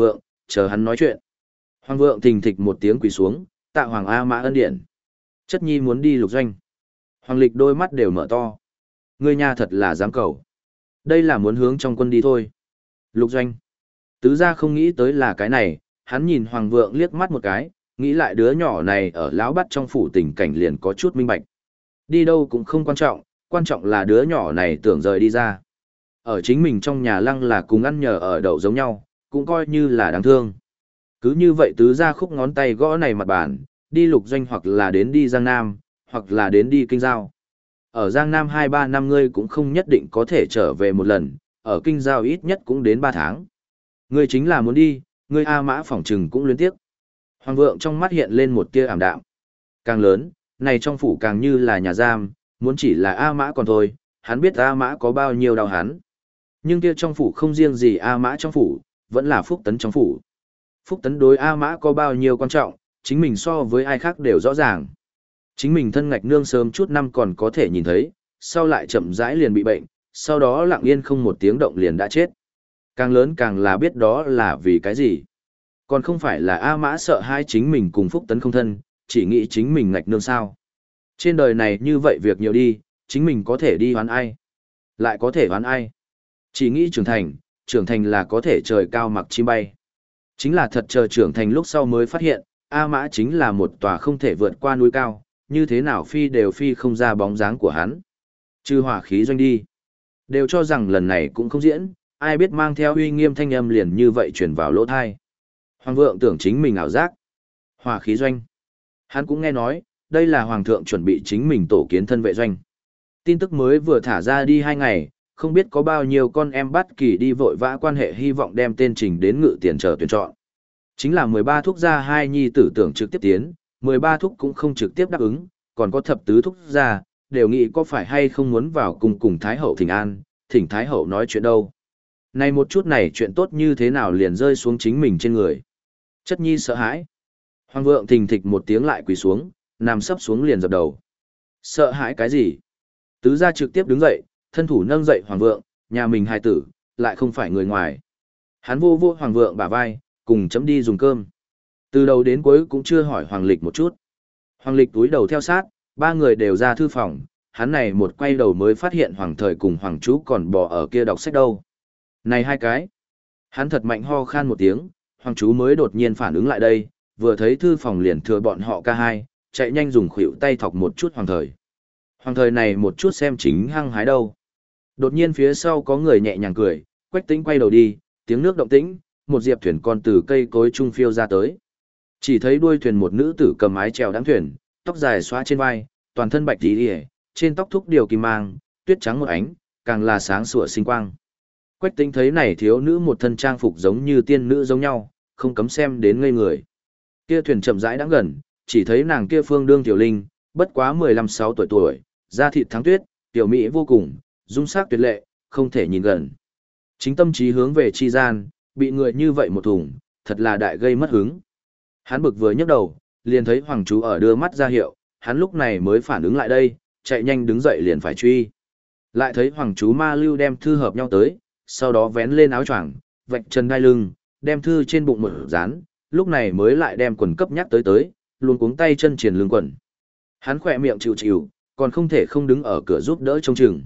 chờ hắn nói chuyện. Hoàng vượng thình thịch một tiếng quỳ xuống, tạ Hoàng A Mã ân điển. Chất nhi muốn đi lục doanh. Hoàng lịch đôi mắt đều mở to. Ngươi nha thật là dám cầu. Đây là muốn hướng trong quân đi thôi. Lục doanh. Tứ gia không nghĩ tới là cái này, hắn nhìn Hoàng vượng liếc mắt một cái, nghĩ lại đứa nhỏ này ở lão bắt trong phủ tình cảnh liền có chút minh bạch. Đi đâu cũng không quan trọng, quan trọng là đứa nhỏ này tưởng rời đi ra. Ở chính mình trong nhà lăng là cùng ăn nhờ ở đậu giống nhau, cũng coi như là đáng thương. Cứ như vậy tứ gia khúc ngón tay gõ này mặt bàn, đi lục doanh hoặc là đến đi Giang Nam, hoặc là đến đi Kinh Giao. Ở Giang Nam hai ba năm ngươi cũng không nhất định có thể trở về một lần, ở Kinh Giao ít nhất cũng đến ba tháng. Ngươi chính là muốn đi, ngươi A Mã phỏng trừng cũng luyến tiếc. Hoàng vượng trong mắt hiện lên một tia ảm đạm. Càng lớn, này trong phủ càng như là nhà giam, muốn chỉ là A Mã còn thôi, hắn biết A Mã có bao nhiêu đau hắn. Nhưng kia trong phủ không riêng gì A Mã trong phủ, vẫn là Phúc Tấn trong phủ. Phúc Tấn đối A Mã có bao nhiêu quan trọng, chính mình so với ai khác đều rõ ràng. Chính mình thân ngạch nương sớm chút năm còn có thể nhìn thấy, sau lại chậm rãi liền bị bệnh, sau đó lặng yên không một tiếng động liền đã chết. Càng lớn càng là biết đó là vì cái gì. Còn không phải là A Mã sợ hai chính mình cùng Phúc Tấn không thân, chỉ nghĩ chính mình ngạch nương sao. Trên đời này như vậy việc nhiều đi, chính mình có thể đi hoán ai. Lại có thể hoán ai. Chỉ nghĩ trưởng thành, trưởng thành là có thể trời cao mặc chim bay. Chính là thật chờ trưởng thành lúc sau mới phát hiện, A Mã chính là một tòa không thể vượt qua núi cao, như thế nào phi đều phi không ra bóng dáng của hắn. Trừ hỏa khí doanh đi. Đều cho rằng lần này cũng không diễn, ai biết mang theo uy nghiêm thanh âm liền như vậy truyền vào lỗ thai. Hoàng vượng tưởng chính mình ảo giác. Hỏa khí doanh. Hắn cũng nghe nói, đây là hoàng thượng chuẩn bị chính mình tổ kiến thân vệ doanh. Tin tức mới vừa thả ra đi hai ngày, không biết có bao nhiêu con em bắt kỳ đi vội vã quan hệ hy vọng đem tên trình đến ngự tiền chờ tuyển chọn. Chính là mười ba thúc gia hai nhi tử tưởng trực tiếp tiến, mười ba thúc cũng không trực tiếp đáp ứng, còn có thập tứ thúc gia, đều nghĩ có phải hay không muốn vào cùng cùng Thái Hậu thỉnh an, thỉnh Thái Hậu nói chuyện đâu. Này một chút này chuyện tốt như thế nào liền rơi xuống chính mình trên người. Chất nhi sợ hãi. Hoàng vượng thình thịch một tiếng lại quỳ xuống, nằm sấp xuống liền dập đầu. Sợ hãi cái gì? Tứ gia trực tiếp đứng dậy, thân thủ nâng dậy hoàng vượng, nhà mình hài tử, lại không phải người ngoài. Hắn vô vô hoàng vượng bả vai, cùng chấm đi dùng cơm. Từ đầu đến cuối cũng chưa hỏi hoàng lịch một chút. Hoàng lịch túi đầu theo sát, ba người đều ra thư phòng, hắn này một quay đầu mới phát hiện hoàng thời cùng hoàng chú còn bỏ ở kia đọc sách đâu. Này hai cái. Hắn thật mạnh ho khan một tiếng, hoàng chú mới đột nhiên phản ứng lại đây, vừa thấy thư phòng liền thừa bọn họ ca hai, chạy nhanh dùng khuỷu tay thọc một chút hoàng thời. Hoàng thời này một chút xem chính hăng hái đâu. Đột nhiên phía sau có người nhẹ nhàng cười, Quách Tĩnh quay đầu đi, tiếng nước động tĩnh, một diệp thuyền con từ cây cối trung phiêu ra tới. Chỉ thấy đuôi thuyền một nữ tử cầm mái chèo đáng thuyền, tóc dài xóa trên vai, toàn thân bạch tí điề, trên tóc thúc điều kim mang, tuyết trắng một ánh, càng là sáng sủa sinh quang. Quách Tĩnh thấy này thiếu nữ một thân trang phục giống như tiên nữ giống nhau, không cấm xem đến ngây người. Kia thuyền chậm rãi đã gần, chỉ thấy nàng kia phương đương tiểu linh, bất quá mười lăm sáu tuổi tuổi, da thịt thắng tuyết, tiểu mỹ vô cùng, dung sắc tuyệt lệ, không thể nhìn gần. Chính tâm trí hướng về chi gian, bị người như vậy một thùng, thật là đại gây mất hứng. Hắn bực vừa nhấc đầu, liền thấy hoàng chú ở đưa mắt ra hiệu, hắn lúc này mới phản ứng lại đây, chạy nhanh đứng dậy liền phải truy. Lại thấy hoàng chú ma lưu đem thư hợp nhau tới, sau đó vén lên áo choàng, vạch chân đai lưng, đem thư trên bụng một dán, lúc này mới lại đem quần cấp nhắc tới tới, luôn cuống tay chân triển lưng quần. Hắn khỏe miệng chịu chịu, còn không thể không đứng ở cửa giúp đỡ trông chừng.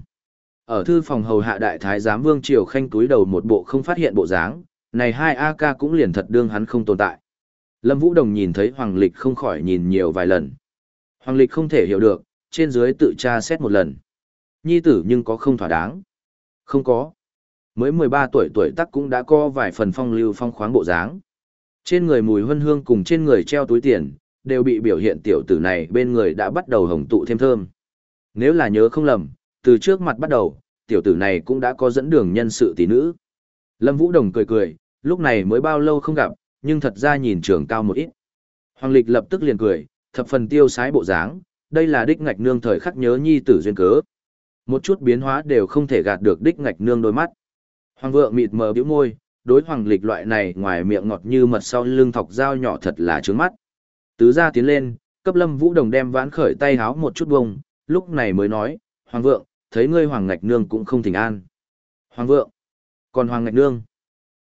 Ở thư phòng hầu hạ đại thái giám Vương Triều Khanh túi đầu một bộ không phát hiện bộ dáng, này hai a ca cũng liền thật đương hắn không tồn tại. Lâm Vũ Đồng nhìn thấy Hoàng Lịch không khỏi nhìn nhiều vài lần. Hoàng Lịch không thể hiểu được, trên dưới tự tra xét một lần. Nhi tử nhưng có không thỏa đáng? Không có. Mới mười ba tuổi tuổi tác cũng đã có vài phần phong lưu phong khoáng bộ dáng. Trên người mùi huân hương cùng trên người treo túi tiền, đều bị biểu hiện tiểu tử này bên người đã bắt đầu hồng tụ thêm thơm. Nếu là nhớ không lầm, từ trước mặt bắt đầu, tiểu tử này cũng đã có dẫn đường nhân sự tỷ nữ. Lâm Vũ Đồng cười cười, lúc này mới bao lâu không gặp, nhưng thật ra nhìn trưởng cao một ít. Hoàng Lịch lập tức liền cười, thập phần tiêu sái bộ dáng, đây là đích ngạch nương thời khắc nhớ nhi tử duyên cớ. Một chút biến hóa đều không thể gạt được đích ngạch nương đôi mắt. Hoàng vượng mịt mờ bĩu môi, đối Hoàng Lịch loại này ngoài miệng ngọt như mật sau lưng thọc dao nhỏ thật là trướng mắt. Tứ gia tiến lên, cấp Lâm Vũ Đồng đem vãn khởi tay háo một chút bông, lúc này mới nói, Hoàng vượng, thấy ngươi Hoàng ngạch nương cũng không thỉnh an. Hoàng vượng, còn Hoàng ngạch nương,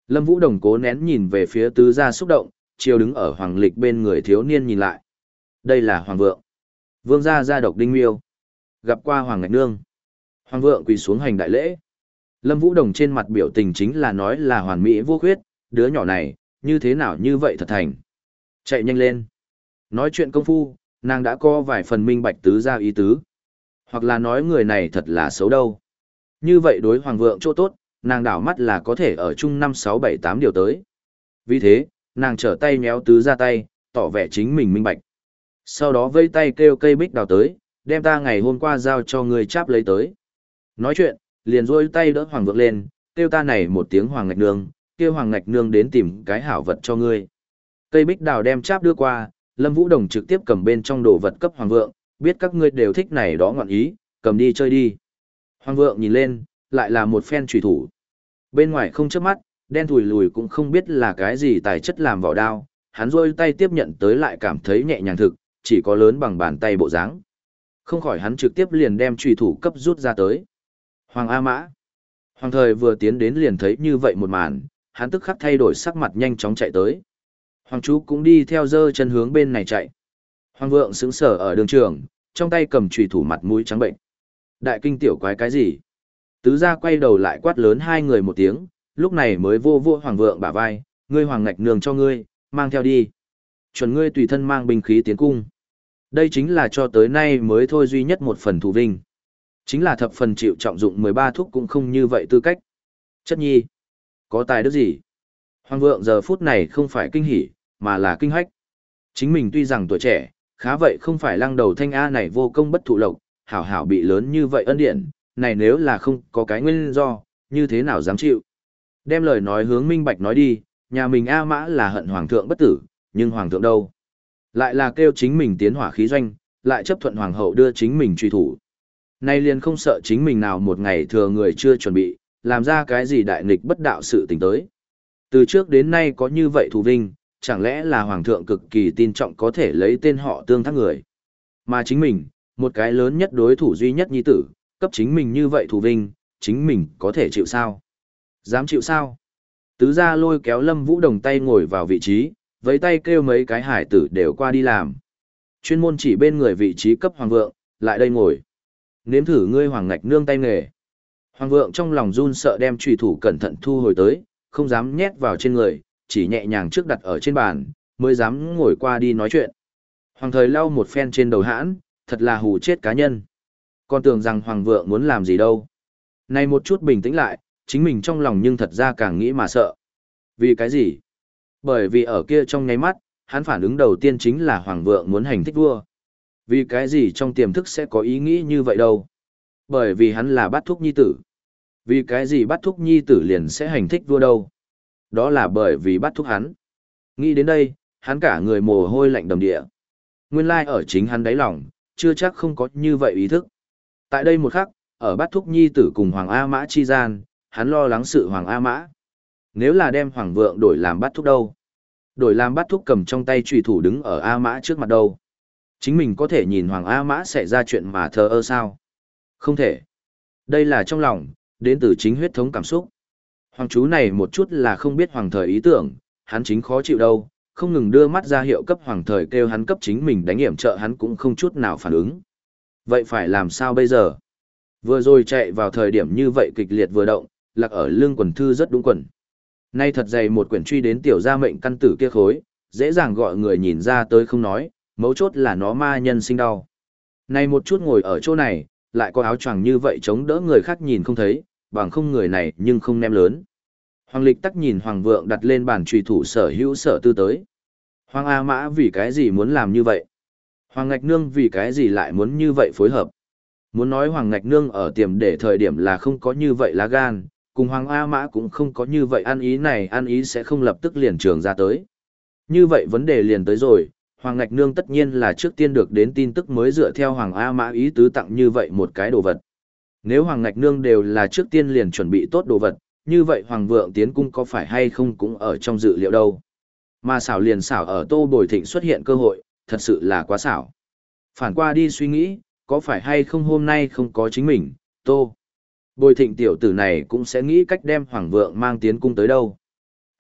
Lâm Vũ Đồng cố nén nhìn về phía tứ gia xúc động, chiều đứng ở Hoàng Lịch bên người thiếu niên nhìn lại. Đây là Hoàng Vượng. Vương gia gia độc đinh miêu. Gặp qua Hoàng Ngạch Nương. Hoàng Vượng quỳ xuống hành đại lễ. Lâm Vũ Đồng trên mặt biểu tình chính là nói là hoàn mỹ vô khuyết, đứa nhỏ này, như thế nào như vậy thật thành. Chạy nhanh lên. Nói chuyện công phu, nàng đã có vài phần minh bạch tứ gia ý tứ. Hoặc là nói người này thật là xấu đâu. Như vậy đối Hoàng Vượng chỗ tốt, nàng đảo mắt là có thể ở chung năm sáu bảy tám điều tới. Vì thế, nàng trở tay méo tứ gia tay, tỏ vẻ chính mình minh bạch. Sau đó vây tay kêu cây bích đào tới, đem ta ngày hôm qua giao cho người cháp lấy tới. Nói chuyện, liền rôi tay đỡ Hoàng Vượng lên, kêu ta này một tiếng Hoàng Ngạch Nương, kêu Hoàng Ngạch Nương đến tìm cái hảo vật cho ngươi. Cây bích đào đem cháp đưa qua, Lâm Vũ Đồng trực tiếp cầm bên trong đồ vật cấp Hoàng Vượng, biết các ngươi đều thích này đó ngọn ý, cầm đi chơi đi. Hoàng Vượng nhìn lên, lại là một phen trùy thủ. Bên ngoài không chớp mắt, đen thùi lùi cũng không biết là cái gì tài chất làm vỏ đao, hắn rôi tay tiếp nhận tới lại cảm thấy nhẹ nhàng thực, chỉ có lớn bằng bàn tay bộ dáng. Không khỏi hắn trực tiếp liền đem trùy thủ cấp rút ra tới. Hoàng A Mã. Hoàng thời vừa tiến đến liền thấy như vậy một màn, hắn tức khắc thay đổi sắc mặt nhanh chóng chạy tới. Hoàng chú cũng đi theo dơ chân hướng bên này chạy. Hoàng Vượng sững sờ ở đường trường, trong tay cầm trùy thủ mặt mũi trắng bệnh. Đại kinh tiểu quái cái gì? Tứ gia quay đầu lại quát lớn hai người một tiếng, lúc này mới vô vô Hoàng Vượng bả vai, ngươi Hoàng Ngạch Nương cho ngươi, mang theo đi. Chuẩn ngươi tùy thân mang binh khí tiến cung. Đây chính là cho tới nay mới thôi duy nhất một phần thù vinh. Chính là thập phần chịu trọng dụng mười ba thúc cũng không như vậy tư cách. Chất nhi, có tài đức gì? Hoàng Vượng giờ phút này không phải kinh hỉ, mà là kinh hách. Chính mình tuy rằng tuổi trẻ, khá vậy không phải lăng đầu thanh A này vô công bất thụ lộc, hảo hảo bị lớn như vậy ân điển, này nếu là không có cái nguyên do, như thế nào dám chịu. Đem lời nói hướng minh bạch nói đi, nhà mình A Mã là hận Hoàng thượng bất tử, nhưng Hoàng thượng đâu? Lại là kêu chính mình tiến hỏa khí doanh, lại chấp thuận Hoàng hậu đưa chính mình truy thủ. Nay liền không sợ chính mình nào một ngày thừa người chưa chuẩn bị, làm ra cái gì đại nghịch bất đạo sự tình tới. Từ trước đến nay có như vậy thù vinh, chẳng lẽ là Hoàng thượng cực kỳ tin trọng có thể lấy tên họ tương thác người. Mà chính mình, một cái lớn nhất đối thủ duy nhất nhi tử, cấp chính mình như vậy thù vinh, chính mình có thể chịu sao? Dám chịu sao? Tứ gia lôi kéo Lâm Vũ Đồng tay ngồi vào vị trí, với tay kêu mấy cái hải tử đều qua đi làm. Chuyên môn chỉ bên người vị trí cấp Hoàng Vượng, lại đây ngồi. Nếm thử ngươi Hoàng Ngạch Nương tay nghề. Hoàng Vượng trong lòng run sợ đem trùy thủ cẩn thận thu hồi tới, không dám nhét vào trên người, chỉ nhẹ nhàng trước đặt ở trên bàn, mới dám ngồi qua đi nói chuyện. Hoàng thời lau một phen trên đầu hãn, thật là hù chết cá nhân. Còn tưởng rằng Hoàng Vượng muốn làm gì đâu. Này một chút bình tĩnh lại, chính mình trong lòng nhưng thật ra càng nghĩ mà sợ. Vì cái gì? Bởi vì ở kia trong nháy mắt, hắn phản ứng đầu tiên chính là Hoàng Vượng muốn hành thích vua. Vì cái gì trong tiềm thức sẽ có ý nghĩ như vậy đâu? Bởi vì hắn là bát thúc nhi tử. Vì cái gì bát thúc nhi tử liền sẽ hành thích vua đâu? Đó là bởi vì bát thúc hắn. Nghĩ đến đây, hắn cả người mồ hôi lạnh đầm địa. Nguyên lai ở chính hắn đáy lòng, chưa chắc không có như vậy ý thức. Tại đây một khắc, ở bát thúc nhi tử cùng Hoàng A Mã chi gian, hắn lo lắng sự Hoàng A Mã. Nếu là đem Hoàng Vượng đổi làm bát thúc đâu? Đổi làm bát thúc cầm trong tay trùy thủ đứng ở A Mã trước mặt đâu? Chính mình có thể nhìn Hoàng A Mã xảy ra chuyện mà thờ ơ sao? Không thể. Đây là trong lòng, đến từ chính huyết thống cảm xúc. Hoàng chú này một chút là không biết Hoàng thời ý tưởng, hắn chính khó chịu đâu, không ngừng đưa mắt ra hiệu cấp Hoàng thời kêu hắn cấp chính mình đánh hiểm trợ hắn cũng không chút nào phản ứng. Vậy phải làm sao bây giờ? Vừa rồi chạy vào thời điểm như vậy kịch liệt vừa động, lạc ở lưng quần thư rất đúng quần. Nay thật dày một quyển truy đến tiểu gia mệnh căn tử kia khối, dễ dàng gọi người nhìn ra tới không nói, mấu chốt là nó ma nhân sinh đau. Nay một chút ngồi ở chỗ này, lại có áo choàng như vậy chống đỡ người khác nhìn không thấy, bằng không người này nhưng không nem lớn. Hoàng Lịch tắc nhìn Hoàng Vượng đặt lên bàn trùy thủ sở hữu sở tư tới. Hoàng A Mã vì cái gì muốn làm như vậy? Hoàng Ngạch Nương vì cái gì lại muốn như vậy phối hợp? Muốn nói Hoàng Ngạch Nương ở tiềm để thời điểm là không có như vậy lá gan, cùng Hoàng A Mã cũng không có như vậy ăn ý này ăn ý sẽ không lập tức liền trường ra tới. Như vậy vấn đề liền tới rồi, Hoàng Ngạch Nương tất nhiên là trước tiên được đến tin tức mới dựa theo Hoàng A Mã ý tứ tặng như vậy một cái đồ vật. Nếu Hoàng Ngạch Nương đều là trước tiên liền chuẩn bị tốt đồ vật, như vậy Hoàng Vượng tiến cung có phải hay không cũng ở trong dự liệu đâu. Mà xảo liền xảo ở Tô Bồi Thịnh xuất hiện cơ hội, thật sự là quá xảo. Phản qua đi suy nghĩ, có phải hay không hôm nay không có chính mình, Tô Bồi Thịnh tiểu tử này cũng sẽ nghĩ cách đem Hoàng Vượng mang tiến cung tới đâu.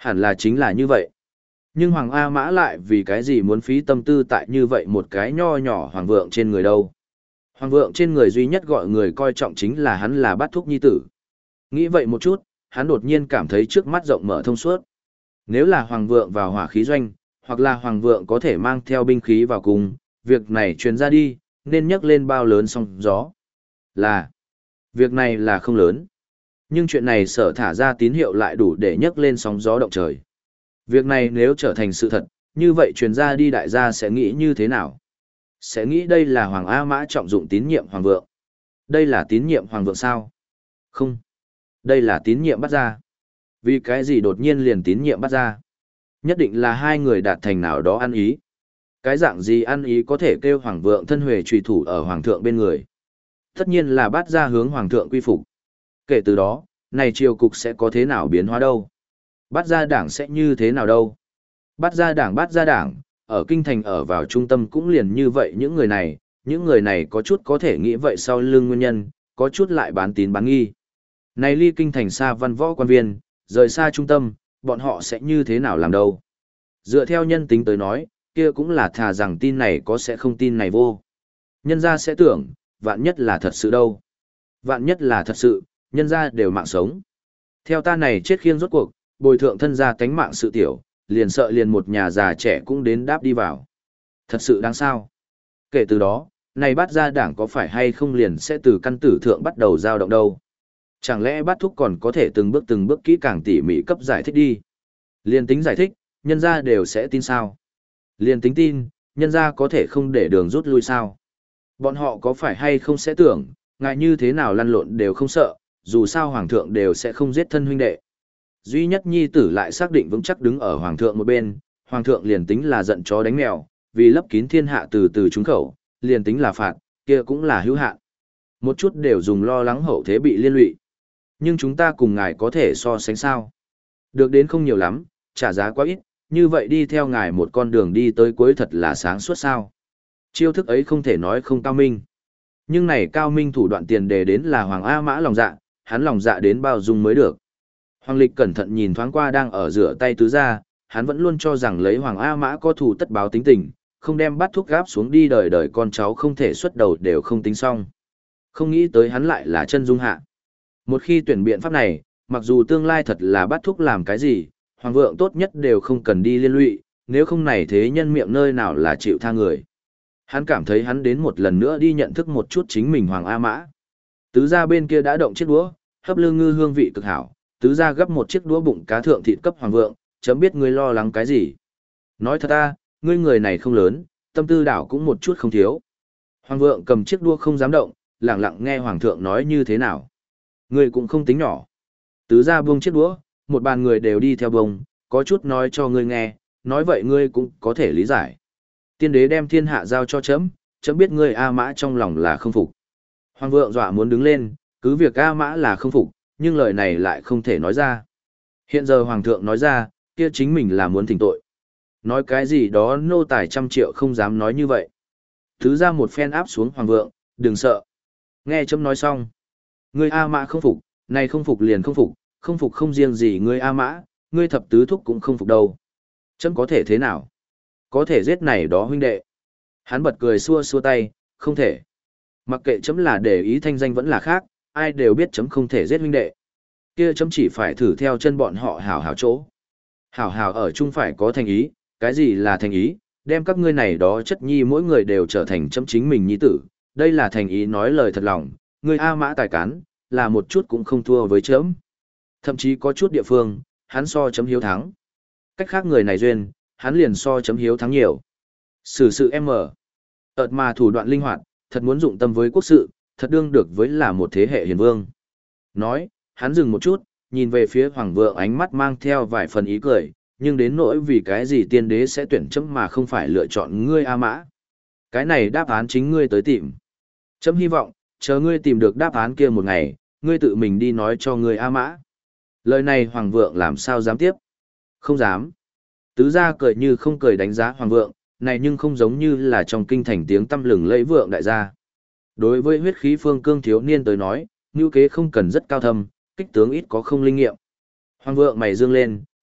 Hẳn là chính là như vậy. Nhưng Hoàng A Mã lại vì cái gì muốn phí tâm tư tại như vậy một cái nho nhỏ Hoàng Vượng trên người đâu. Hoàng Vượng trên người duy nhất gọi người coi trọng chính là hắn là Bát Thúc nhi tử. Nghĩ vậy một chút, hắn đột nhiên cảm thấy trước mắt rộng mở thông suốt. Nếu là Hoàng Vượng vào hỏa khí doanh, hoặc là Hoàng Vượng có thể mang theo binh khí vào cùng, việc này truyền ra đi, nên nhắc lên bao lớn sóng gió. Là, việc này là không lớn. Nhưng chuyện này sở thả ra tín hiệu lại đủ để nhấc lên sóng gió động trời. Việc này nếu trở thành sự thật, như vậy truyền ra đi đại gia sẽ nghĩ như thế nào? Sẽ nghĩ đây là Hoàng A Mã trọng dụng tín nhiệm Hoàng Vượng. Đây là tín nhiệm Hoàng Vượng sao? Không. Đây là tín nhiệm bắt ra. Vì cái gì đột nhiên liền tín nhiệm bắt ra? Nhất định là hai người đạt thành nào đó ăn ý. Cái dạng gì ăn ý có thể kêu Hoàng Vượng thân huề trùy thủ ở Hoàng thượng bên người? Tất nhiên là bắt ra hướng Hoàng thượng quy phục. Kể từ đó, này triều cục sẽ có thế nào biến hóa đâu? Bắt ra đảng sẽ như thế nào đâu? Bắt ra đảng bắt ra đảng, ở kinh thành ở vào trung tâm cũng liền như vậy những người này, những người này có chút có thể nghĩ vậy sau lưng nguyên nhân, có chút lại bán tín bán nghi. Này ly kinh thành xa văn võ quan viên, rời xa trung tâm, bọn họ sẽ như thế nào làm đâu? Dựa theo nhân tính tới nói, kia cũng là thà rằng tin này có sẽ không tin này vô. Nhân ra sẽ tưởng, vạn nhất là thật sự đâu. Vạn nhất là thật sự, nhân ra đều mạng sống. Theo ta này chết khiêng rốt cuộc, bồi thượng thân ra tánh mạng sự tiểu, liền sợ liền một nhà già trẻ cũng đến đáp đi vào. Thật sự đáng sao. Kể từ đó, này bắt ra đảng có phải hay không liền sẽ từ căn tử thượng bắt đầu dao động đâu. Chẳng lẽ bắt thúc còn có thể từng bước từng bước kỹ càng tỉ mỉ cấp giải thích đi. Liền tính giải thích, nhân ra đều sẽ tin sao. Liền tính tin, nhân ra có thể không để đường rút lui sao. Bọn họ có phải hay không sẽ tưởng, ngại như thế nào lăn lộn đều không sợ, dù sao hoàng thượng đều sẽ không giết thân huynh đệ. Duy nhất nhi tử lại xác định vững chắc đứng ở hoàng thượng một bên, hoàng thượng liền tính là giận chó đánh mèo, vì lấp kín thiên hạ từ từ trúng khẩu, liền tính là phạt, kia cũng là hữu hạn. Một chút đều dùng lo lắng hậu thế bị liên lụy. Nhưng chúng ta cùng ngài có thể so sánh sao? Được đến không nhiều lắm, trả giá quá ít, như vậy đi theo ngài một con đường đi tới cuối thật là sáng suốt sao. Chiêu thức ấy không thể nói không cao minh. Nhưng này cao minh thủ đoạn tiền đề đến là Hoàng A Mã lòng dạ, hắn lòng dạ đến bao dung mới được. Hoàng Lịch cẩn thận nhìn thoáng qua đang ở rửa tay tứ gia, hắn vẫn luôn cho rằng lấy Hoàng A Mã có thù tất báo tính tình, không đem bắt thuốc gáp xuống đi đời đời con cháu không thể xuất đầu đều không tính xong. Không nghĩ tới hắn lại là chân dung hạ. Một khi tuyển biện pháp này, mặc dù tương lai thật là bắt thuốc làm cái gì, Hoàng vượng tốt nhất đều không cần đi liên lụy, nếu không này thế nhân miệng nơi nào là chịu tha người. Hắn cảm thấy hắn đến một lần nữa đi nhận thức một chút chính mình Hoàng A Mã. Tứ gia bên kia đã động chiếc đũa, hấp lương ngư hương vị cực hảo, tứ gia gấp một chiếc đũa bụng cá thượng thịt cấp Hoàng vượng, chấm biết ngươi lo lắng cái gì. Nói thật ta, ngươi người này không lớn, tâm tư đảo cũng một chút không thiếu. Hoàng vượng cầm chiếc đũa không dám động, lặng lặng nghe Hoàng thượng nói như thế nào. Ngươi cũng không tính nhỏ. Tứ gia buông chiếc đũa, một bàn người đều đi theo bông, có chút nói cho ngươi nghe, nói vậy ngươi cũng có thể lý giải. Tiên đế đem thiên hạ giao cho chấm, chấm biết ngươi A Mã trong lòng là không phục. Hoàng vượng dọa muốn đứng lên, cứ việc A Mã là không phục, nhưng lời này lại không thể nói ra. Hiện giờ Hoàng thượng nói ra, kia chính mình là muốn thỉnh tội. Nói cái gì đó nô tài trăm triệu không dám nói như vậy. Thứ ra một phen áp xuống Hoàng vượng, đừng sợ. Nghe chấm nói xong. Ngươi A Mã không phục, này không phục liền không phục, không phục không riêng gì ngươi A Mã, ngươi thập tứ thúc cũng không phục đâu. Chấm có thể thế nào? Có thể giết này đó huynh đệ. Hắn bật cười xua xua tay, không thể. Mặc kệ chấm là để ý thanh danh vẫn là khác, ai đều biết chấm không thể giết huynh đệ. Kia chấm chỉ phải thử theo chân bọn họ hảo hảo chỗ. Hảo hảo ở chung phải có thành ý, cái gì là thành ý, đem các ngươi này đó chất nhi mỗi người đều trở thành chấm chính mình nhi tử, đây là thành ý nói lời thật lòng, ngươi A Mã tài cán, là một chút cũng không thua với chấm. Thậm chí có chút địa phương, hắn so chấm hiếu thắng. Cách khác người này duyên, hắn liền so chấm hiếu thắng nhiều. Xử sự em mở. ợt mà thủ đoạn linh hoạt, thật muốn dụng tâm với quốc sự, thật đương được với là một thế hệ hiền vương. Nói, hắn dừng một chút, nhìn về phía Hoàng vượng ánh mắt mang theo vài phần ý cười, nhưng đến nỗi vì cái gì tiên đế sẽ tuyển chấm mà không phải lựa chọn ngươi A Mã. Cái này đáp án chính ngươi tới tìm. Chấm hy vọng, chờ ngươi tìm được đáp án kia một ngày, ngươi tự mình đi nói cho ngươi A Mã. Lời này Hoàng vượng làm sao dám tiếp? Không dám. Tứ gia cười như không cười đánh giá Hoàng vượng, này nhưng không giống như là trong kinh thành tiếng tăm lừng lẫy vượng đại gia. Đối với huyết khí phương cương thiếu niên tới nói, ngữ kế không cần rất cao thâm, kích tướng ít có không linh nghiệm. Hoàng vượng mày dương lên,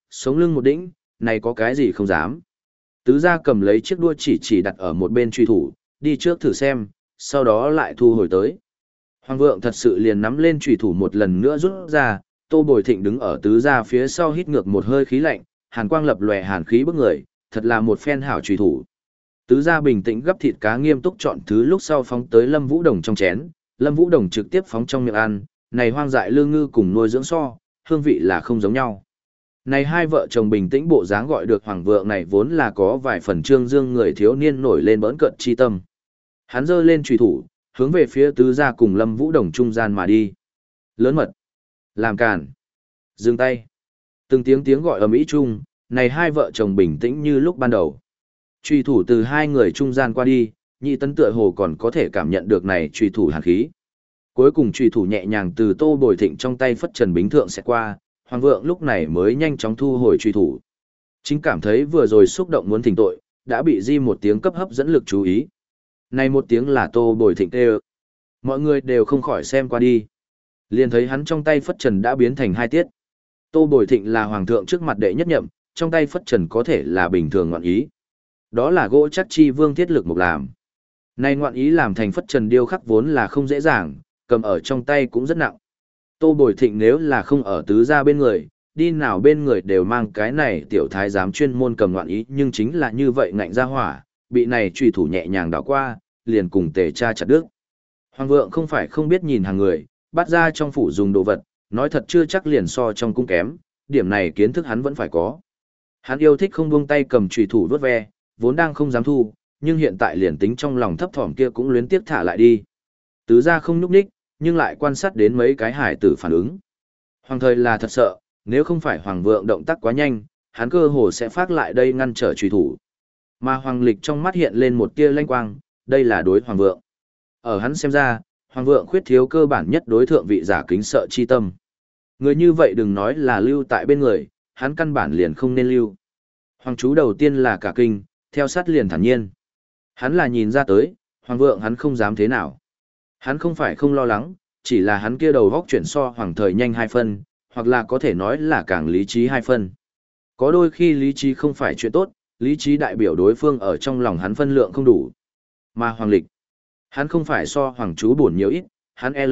sống lưng một đĩnh, này có cái gì không dám. Tứ gia cầm lấy chiếc đua chỉ chỉ đặt ở một bên truy thủ, đi trước thử xem, sau đó lại thu hồi tới. Hoàng vượng thật sự liền nắm lên truy thủ một lần nữa rút ra, Tô Bồi Thịnh đứng ở tứ gia phía sau hít ngược một hơi khí lạnh, hàn quang lập lòe hàn khí bức người, thật là một phen hảo truy thủ. Tứ gia bình tĩnh gấp thịt cá nghiêm túc chọn thứ lúc sau phóng tới Lâm Vũ Đồng trong chén, Lâm Vũ Đồng trực tiếp phóng trong miệng ăn, này hoang dại lương ngư cùng nuôi dưỡng so, hương vị là không giống nhau. Này hai vợ chồng bình tĩnh bộ dáng gọi được hoàng vượng này vốn là có vài phần trương dương người thiếu niên nổi lên bỡn cợt chi tâm. Hắn giơ lên chùy thủ, hướng về phía tứ gia cùng Lâm Vũ Đồng trung gian mà đi. Lớn mật, làm càn, dừng tay. Từng tiếng tiếng gọi ầm ĩ chung, này hai vợ chồng bình tĩnh như lúc ban đầu. Chùy thủ từ hai người trung gian qua đi, Nhị Tấn tựa hồ còn có thể cảm nhận được này chùy thủ hàn khí. Cuối cùng chùy thủ nhẹ nhàng từ Tô Bồi Thịnh trong tay phất trần bính thượng sẽ qua, hoàng vượng lúc này mới nhanh chóng thu hồi chùy thủ. Chính cảm thấy vừa rồi xúc động muốn thỉnh tội, đã bị di một tiếng cấp hấp dẫn lực chú ý. Này một tiếng là Tô Bồi Thịnh kêu. Mọi người đều không khỏi xem qua đi. Liền thấy hắn trong tay phất trần đã biến thành hai tiết. Tô Bồi Thịnh là hoàng thượng trước mặt đệ nhất nhậm, trong tay phất trần có thể là bình thường ngoạn ý. Đó là gỗ chắc chi vương thiết lực mục làm. Này ngoạn ý làm thành phất trần điêu khắc vốn là không dễ dàng, cầm ở trong tay cũng rất nặng. Tô Bồi Thịnh nếu là không ở tứ gia bên người, đi nào bên người đều mang cái này tiểu thái giám chuyên môn cầm ngoạn ý, nhưng chính là như vậy ngạnh ra hỏa, bị này truy thủ nhẹ nhàng đảo qua, liền cùng tề cha chặt đứt. Hoàng vượng không phải không biết nhìn hàng người, bắt ra trong phủ dùng đồ vật, nói thật chưa chắc liền so trong cung kém, điểm này kiến thức hắn vẫn phải có. Hắn yêu thích không buông tay cầm truy thủ vuốt ve, vốn đang không dám thu, nhưng hiện tại liền tính trong lòng thấp thỏm kia cũng luyến tiếc thả lại đi. Tứ gia không nhúc nhích, nhưng lại quan sát đến mấy cái hải tử phản ứng. Hoàng thời là thật sợ, nếu không phải hoàng vượng động tác quá nhanh, hắn cơ hồ sẽ phát lại đây ngăn trở truy thủ. Mà hoàng lịch trong mắt hiện lên một tia lanh quang, đây là đối hoàng vượng. Ở hắn xem ra, hoàng vượng khuyết thiếu cơ bản nhất đối thượng vị giả kính sợ chi tâm. Người như vậy đừng nói là lưu tại bên người, hắn căn bản liền không nên lưu. Hoàng chú đầu tiên là cả kinh, theo sát liền thản nhiên. Hắn là nhìn ra tới, hoàng vượng hắn không dám thế nào. Hắn không phải không lo lắng, chỉ là hắn kia đầu góc chuyển so hoàng thời nhanh hai phân, hoặc là có thể nói là càng lý trí hai phân. Có đôi khi lý trí không phải chuyện tốt, lý trí đại biểu đối phương ở trong lòng hắn phân lượng không đủ. Mà hoàng lịch, hắn không phải so hoàng chú buồn nhiều ít, hắn L.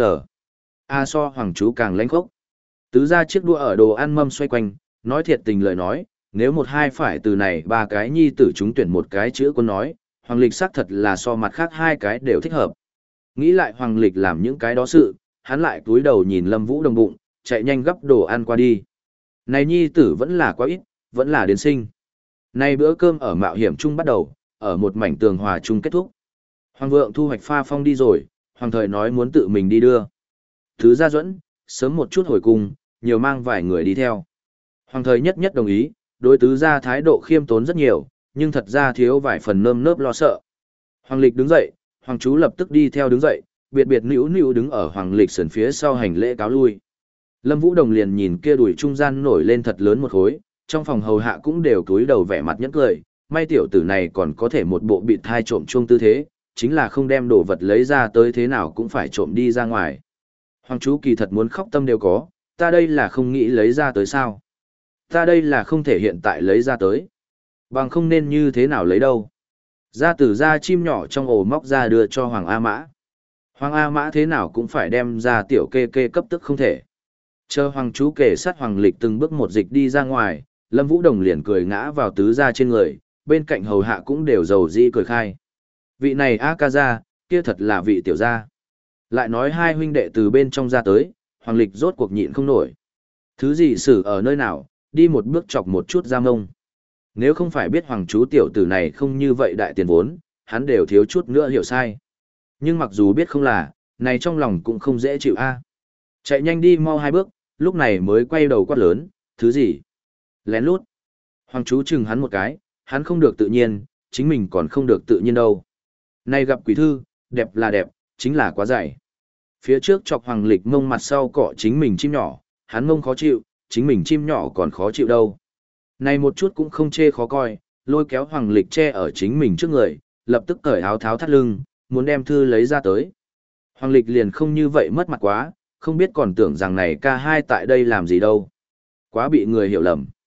A so hoàng chú càng lãnh khốc. Tứ ra chiếc đũa ở đồ ăn mâm xoay quanh, nói thiệt tình lời nói, nếu một hai phải từ này ba cái nhi tử chúng tuyển một cái chữ quân nói, hoàng lịch xác thật là so mặt khác hai cái đều thích hợp. Nghĩ lại hoàng lịch làm những cái đó sự, hắn lại túi đầu nhìn Lâm Vũ Đồng bụng, chạy nhanh gấp đồ ăn qua đi. Này nhi tử vẫn là quá ít, vẫn là đến sinh. Này bữa cơm ở mạo hiểm chung bắt đầu, ở một mảnh tường hòa chung kết thúc. Hoàng vượng thu hoạch pha phong đi rồi, hoàng thời nói muốn tự mình đi đưa. Thứ gia duẫn, sớm một chút hồi cung, nhiều mang vài người đi theo. Hoàng thời nhất nhất đồng ý, đối tứ gia thái độ khiêm tốn rất nhiều, nhưng thật ra thiếu vài phần nơm nớp lo sợ. Hoàng lịch đứng dậy, hoàng chú lập tức đi theo đứng dậy, biệt biệt nữu nữu đứng ở hoàng lịch sườn phía sau hành lễ cáo lui. Lâm Vũ Đồng liền nhìn kia đùi trung gian nổi lên thật lớn một khối, trong phòng hầu hạ cũng đều cúi đầu vẻ mặt nhẫn cười, may tiểu tử này còn có thể một bộ bịt thai trộm chuông tư thế, chính là không đem đồ vật lấy ra tới thế nào cũng phải trộm đi ra ngoài. Hoàng chú kỳ thật muốn khóc tâm đều có, ta đây là không nghĩ lấy ra tới sao. Ta đây là không thể hiện tại lấy ra tới. Bằng không nên như thế nào lấy đâu. Ra từ ra chim nhỏ trong ổ móc ra đưa cho Hoàng A Mã. Hoàng A Mã thế nào cũng phải đem ra tiểu kê kê cấp tức không thể. Chờ Hoàng chú kể sát Hoàng lịch từng bước một dịch đi ra ngoài, Lâm Vũ Đồng liền cười ngã vào tứ gia trên người, bên cạnh hầu hạ cũng đều dầu dĩ cười khai. Vị này A ca gia, kia thật là vị tiểu gia. Lại nói hai huynh đệ từ bên trong ra tới, Hoàng lịch rốt cuộc nhịn không nổi. Thứ gì xử ở nơi nào, đi một bước chọc một chút ra mông. Nếu không phải biết Hoàng chú tiểu tử này không như vậy đại tiền vốn, hắn đều thiếu chút nữa hiểu sai. Nhưng mặc dù biết không là, này trong lòng cũng không dễ chịu a. Chạy nhanh đi mau hai bước, lúc này mới quay đầu quát lớn, thứ gì? Lén lút. Hoàng chú chừng hắn một cái, hắn không được tự nhiên, chính mình còn không được tự nhiên đâu. Này gặp quỷ thư, đẹp là đẹp, chính là quá dày. Phía trước chọc Hoàng lịch mông mặt sau cọ chính mình chim nhỏ, hắn mông khó chịu, chính mình chim nhỏ còn khó chịu đâu. Này một chút cũng không chê khó coi, lôi kéo Hoàng lịch che ở chính mình trước người, lập tức cởi áo tháo thắt lưng, muốn đem thư lấy ra tới. Hoàng lịch liền không như vậy mất mặt quá, không biết còn tưởng rằng này ca hai tại đây làm gì đâu. Quá bị người hiểu lầm.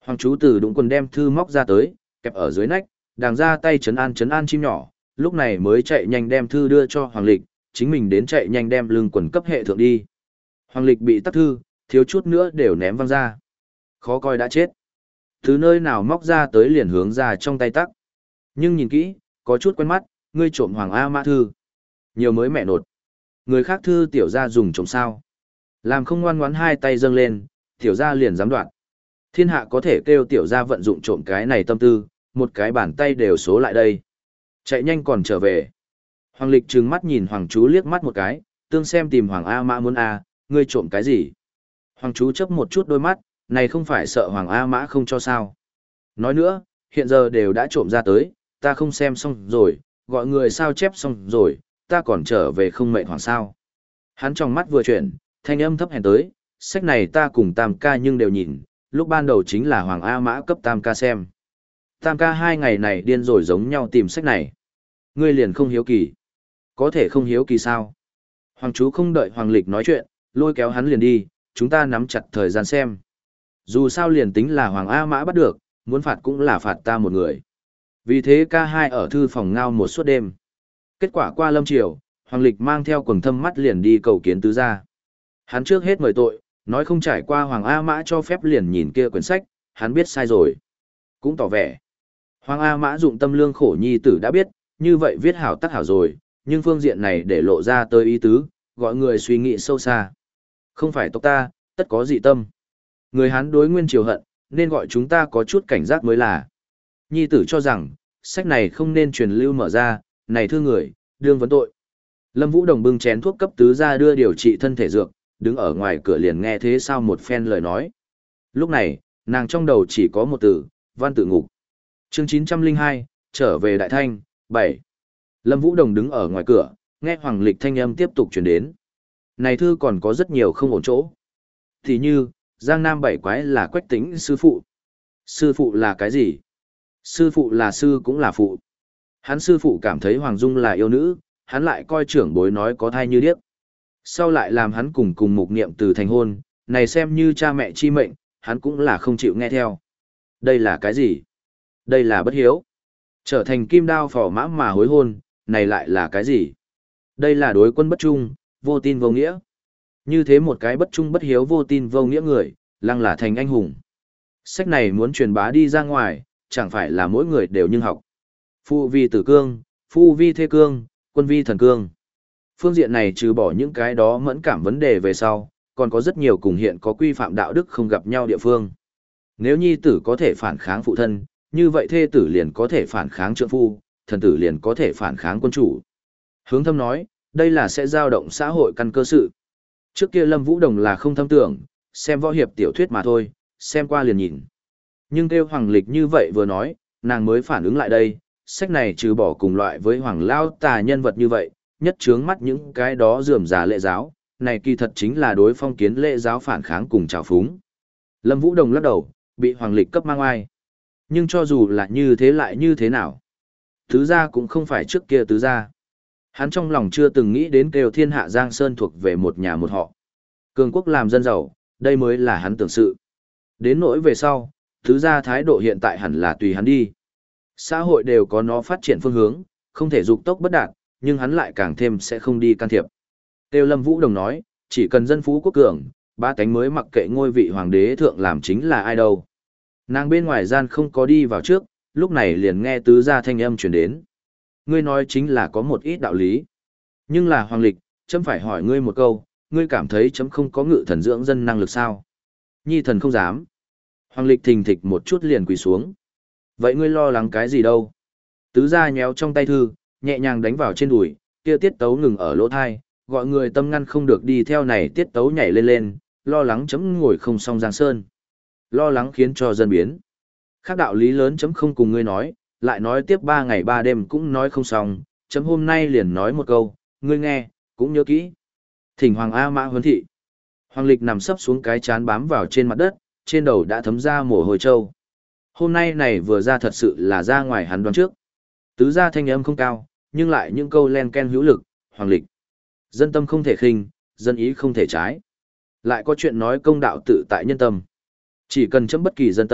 Hoàng chú từ đũng quần đem thư móc ra tới, kẹp ở dưới nách, đàng ra tay chấn an chấn an chim nhỏ, lúc này mới chạy nhanh đem thư đưa cho Hoàng Lịch, chính mình đến chạy nhanh đem lưng quần cấp hệ thượng đi. Hoàng Lịch bị tắc thư, thiếu chút nữa đều ném văng ra. Khó coi đã chết. Từ nơi nào móc ra tới liền hướng ra trong tay tắc. Nhưng nhìn kỹ, có chút quen mắt, ngươi trộm Hoàng A Mã thư. Nhiều mới mẹ nột. Người khác thư tiểu gia dùng trộm sao. Làm không ngoan ngoãn hai tay dâng lên, tiểu gia liền dám đoạn. Thiên hạ có thể kêu tiểu gia vận dụng trộm cái này tâm tư, một cái bàn tay đều số lại đây. Chạy nhanh còn trở về. Hoàng Lịch trừng mắt nhìn Hoàng chú liếc mắt một cái, tương xem tìm Hoàng A Mã muốn A, ngươi trộm cái gì? Hoàng chú chấp một chút đôi mắt, này không phải sợ Hoàng A Mã không cho sao. Nói nữa, hiện giờ đều đã trộm ra tới, ta không xem xong rồi, gọi người sao chép xong rồi, ta còn trở về không mệnh Hoàng sao. Hắn trong mắt vừa chuyển, thanh âm thấp hèn tới, sách này ta cùng Tam ca nhưng đều nhìn, lúc ban đầu chính là Hoàng A Mã cấp Tam ca xem. Tam ca hai ngày này điên rồi giống nhau tìm sách này. Ngươi liền không hiếu kỳ. Có thể không hiếu kỳ sao? Hoàng chú không đợi Hoàng Lịch nói chuyện, lôi kéo hắn liền đi, chúng ta nắm chặt thời gian xem. Dù sao liền tính là Hoàng A Mã bắt được, muốn phạt cũng là phạt ta một người. Vì thế ca hai ở thư phòng ngao một suốt đêm. Kết quả qua lâm triều, Hoàng Lịch mang theo quần thâm mắt liền đi cầu kiến tứ gia. Hắn trước hết mời tội, nói không trải qua Hoàng A Mã cho phép liền nhìn kia quyển sách, hắn biết sai rồi. Cũng tỏ vẻ. Hoàng A Mã dụng tâm lương khổ nhi tử đã biết, như vậy viết hảo tác hảo rồi, nhưng phương diện này để lộ ra tới ý tứ, gọi người suy nghĩ sâu xa. Không phải tộc ta, tất có dị tâm. Người Hán đối nguyên triều hận, nên gọi chúng ta có chút cảnh giác mới là. Nhi tử cho rằng, sách này không nên truyền lưu mở ra, này thư người, đương vấn tội. Lâm Vũ Đồng bưng chén thuốc cấp tứ ra đưa điều trị thân thể dược, đứng ở ngoài cửa liền nghe thế sao một phen lời nói. Lúc này, nàng trong đầu chỉ có một từ, văn tự ngục. Chương chín trăm lẻ hai, trở về Đại Thanh, bảy. Lâm Vũ Đồng đứng ở ngoài cửa, nghe Hoàng Lịch thanh âm tiếp tục truyền đến. Này thư còn có rất nhiều không ổn chỗ. Thì như, Giang Nam bảy quái là Quách Tĩnh sư phụ. Sư phụ là cái gì? Sư phụ là sư cũng là phụ. Hắn sư phụ cảm thấy Hoàng Dung là yêu nữ, hắn lại coi trưởng bối nói có thai như điếc. Sau lại làm hắn cùng cùng mục niệm từ thành hôn, này xem như cha mẹ chi mệnh, hắn cũng là không chịu nghe theo. Đây là cái gì? Đây là bất hiếu. Trở thành kim đao phò mã mà hối hôn, này lại là cái gì? Đây là đối quân bất trung, vô tin vô nghĩa. Như thế một cái bất trung bất hiếu vô tin vô nghĩa người, lăng là thành anh hùng. Sách này muốn truyền bá đi ra ngoài, chẳng phải là mỗi người đều nhưng học. Phu vi tử cương, phu vi thê cương, quân vi thần cương. Phương diện này trừ bỏ những cái đó mẫn cảm vấn đề về sau, còn có rất nhiều cùng hiện có quy phạm đạo đức không gặp nhau địa phương. Nếu nhi tử có thể phản kháng phụ thân, như vậy thê tử liền có thể phản kháng trượng phu, thần tử liền có thể phản kháng quân chủ. Hướng Thâm nói, đây là sẽ dao động xã hội căn cơ sự. Trước kia Lâm Vũ Đồng là không thâm tưởng, xem võ hiệp tiểu thuyết mà thôi, xem qua liền nhìn. Nhưng kêu Hoàng Lịch như vậy vừa nói, nàng mới phản ứng lại đây, sách này trừ bỏ cùng loại với Hoàng Lao tà nhân vật như vậy, nhất trướng mắt những cái đó rườm rà lệ giáo, này kỳ thật chính là đối phong kiến lệ giáo phản kháng cùng trào phúng. Lâm Vũ Đồng lắc đầu, bị Hoàng Lịch cấp mang ai. Nhưng cho dù là như thế lại như thế nào? Tứ gia cũng không phải trước kia tứ gia. Hắn trong lòng chưa từng nghĩ đến kêu thiên hạ Giang Sơn thuộc về một nhà một họ. Cường quốc làm dân giàu, đây mới là hắn tưởng sự. Đến nỗi về sau, tứ gia thái độ hiện tại hẳn là tùy hắn đi. Xã hội đều có nó phát triển phương hướng, không thể dục tốc bất đạt, nhưng hắn lại càng thêm sẽ không đi can thiệp. Tiêu Lâm Vũ Đồng nói, chỉ cần dân phú quốc cường, ba tánh mới mặc kệ ngôi vị hoàng đế thượng làm chính là ai đâu. Nàng bên ngoài gian không có đi vào trước, lúc này liền nghe tứ gia thanh âm truyền đến. Ngươi nói chính là có một ít đạo lý. Nhưng là Hoàng Lịch, chấm phải hỏi ngươi một câu, ngươi cảm thấy chấm không có ngự thần dưỡng dân năng lực sao? Nhi thần không dám. Hoàng Lịch thình thịch một chút liền quỳ xuống. Vậy ngươi lo lắng cái gì đâu? Tứ gia nhéo trong tay thư, nhẹ nhàng đánh vào trên đùi, kia tiết tấu ngừng ở lỗ thai, gọi người tâm ngăn không được đi theo này tiết tấu nhảy lên lên, lo lắng chấm ngồi không xong Giang Sơn. Lo lắng khiến cho dân biến. Khác đạo lý lớn chấm không cùng ngươi nói, lại nói tiếp ba ngày ba đêm cũng nói không xong, chấm hôm nay liền nói một câu, ngươi nghe, cũng nhớ kỹ. Thỉnh Hoàng A Mã huấn thị. Hoàng Lịch nằm sấp xuống cái chán bám vào trên mặt đất, trên đầu đã thấm ra mồ hôi trâu. Hôm nay này vừa ra thật sự là ra ngoài hắn đoán trước. Tứ gia thanh âm không cao, nhưng lại những câu len ken hữu lực, Hoàng Lịch. Dân tâm không thể khinh, dân ý không thể trái. Lại có chuyện nói công đạo tự tại nhân tâm. Chỉ cần chấm bất kỳ dân tâm,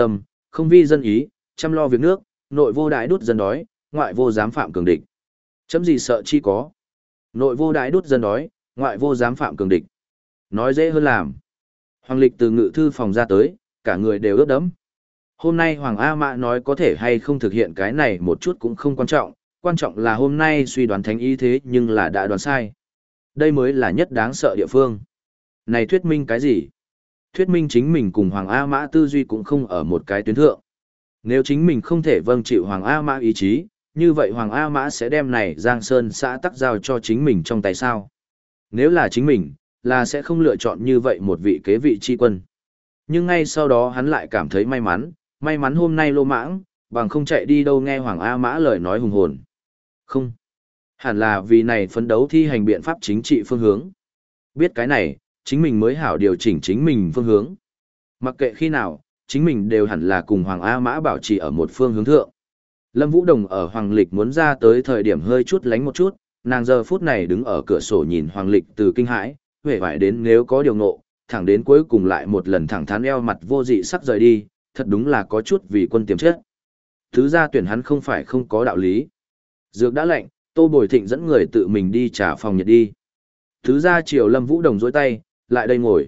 không vi dân ý, chăm lo việc nước, nội vô đại đút dân đói, ngoại vô dám phạm cường địch. Chấm gì sợ chi có. Nội vô đại đút dân đói, ngoại vô dám phạm cường địch. Nói dễ hơn làm. Hoàng Lịch từ ngự thư phòng ra tới, cả người đều ướt đẫm. Hôm nay Hoàng A Mã nói có thể hay không thực hiện cái này một chút cũng không quan trọng, quan trọng là hôm nay suy đoán thánh ý thế nhưng là đã đoán sai. Đây mới là nhất đáng sợ địa phương. Này thuyết minh cái gì? Thuyết minh chính mình cùng Hoàng A Mã tư duy cũng không ở một cái tuyến thượng. Nếu chính mình không thể vâng chịu Hoàng A Mã ý chí, như vậy Hoàng A Mã sẽ đem này Giang Sơn xã tắc giao cho chính mình trong tay sao? Nếu là chính mình, là sẽ không lựa chọn như vậy một vị kế vị tri quân. Nhưng ngay sau đó hắn lại cảm thấy may mắn, may mắn hôm nay lô mãng, bằng không chạy đi đâu nghe Hoàng A Mã lời nói hùng hồn. Không. Hẳn là vì này phấn đấu thi hành biện pháp chính trị phương hướng. Biết cái này, chính mình mới hảo điều chỉnh chính mình phương hướng. Mặc kệ khi nào, chính mình đều hẳn là cùng Hoàng A Mã bảo trì ở một phương hướng thượng. Lâm Vũ Đồng ở Hoàng Lịch muốn ra tới thời điểm hơi chút lánh một chút, nàng giờ phút này đứng ở cửa sổ nhìn Hoàng Lịch từ kinh hãi, huệ vải đến nếu có điều ngộ, thẳng đến cuối cùng lại một lần thẳng thắn eo mặt vô dị sắc rời đi, thật đúng là có chút vì quân tiềm chết. Thứ ra tuyển hắn không phải không có đạo lý. Dược đã lạnh, Tô Bồi Thịnh dẫn người tự mình đi trả phòng nhiệt đi. Thứ ra chiều Lâm Vũ Đồng dối tay, lại đây ngồi.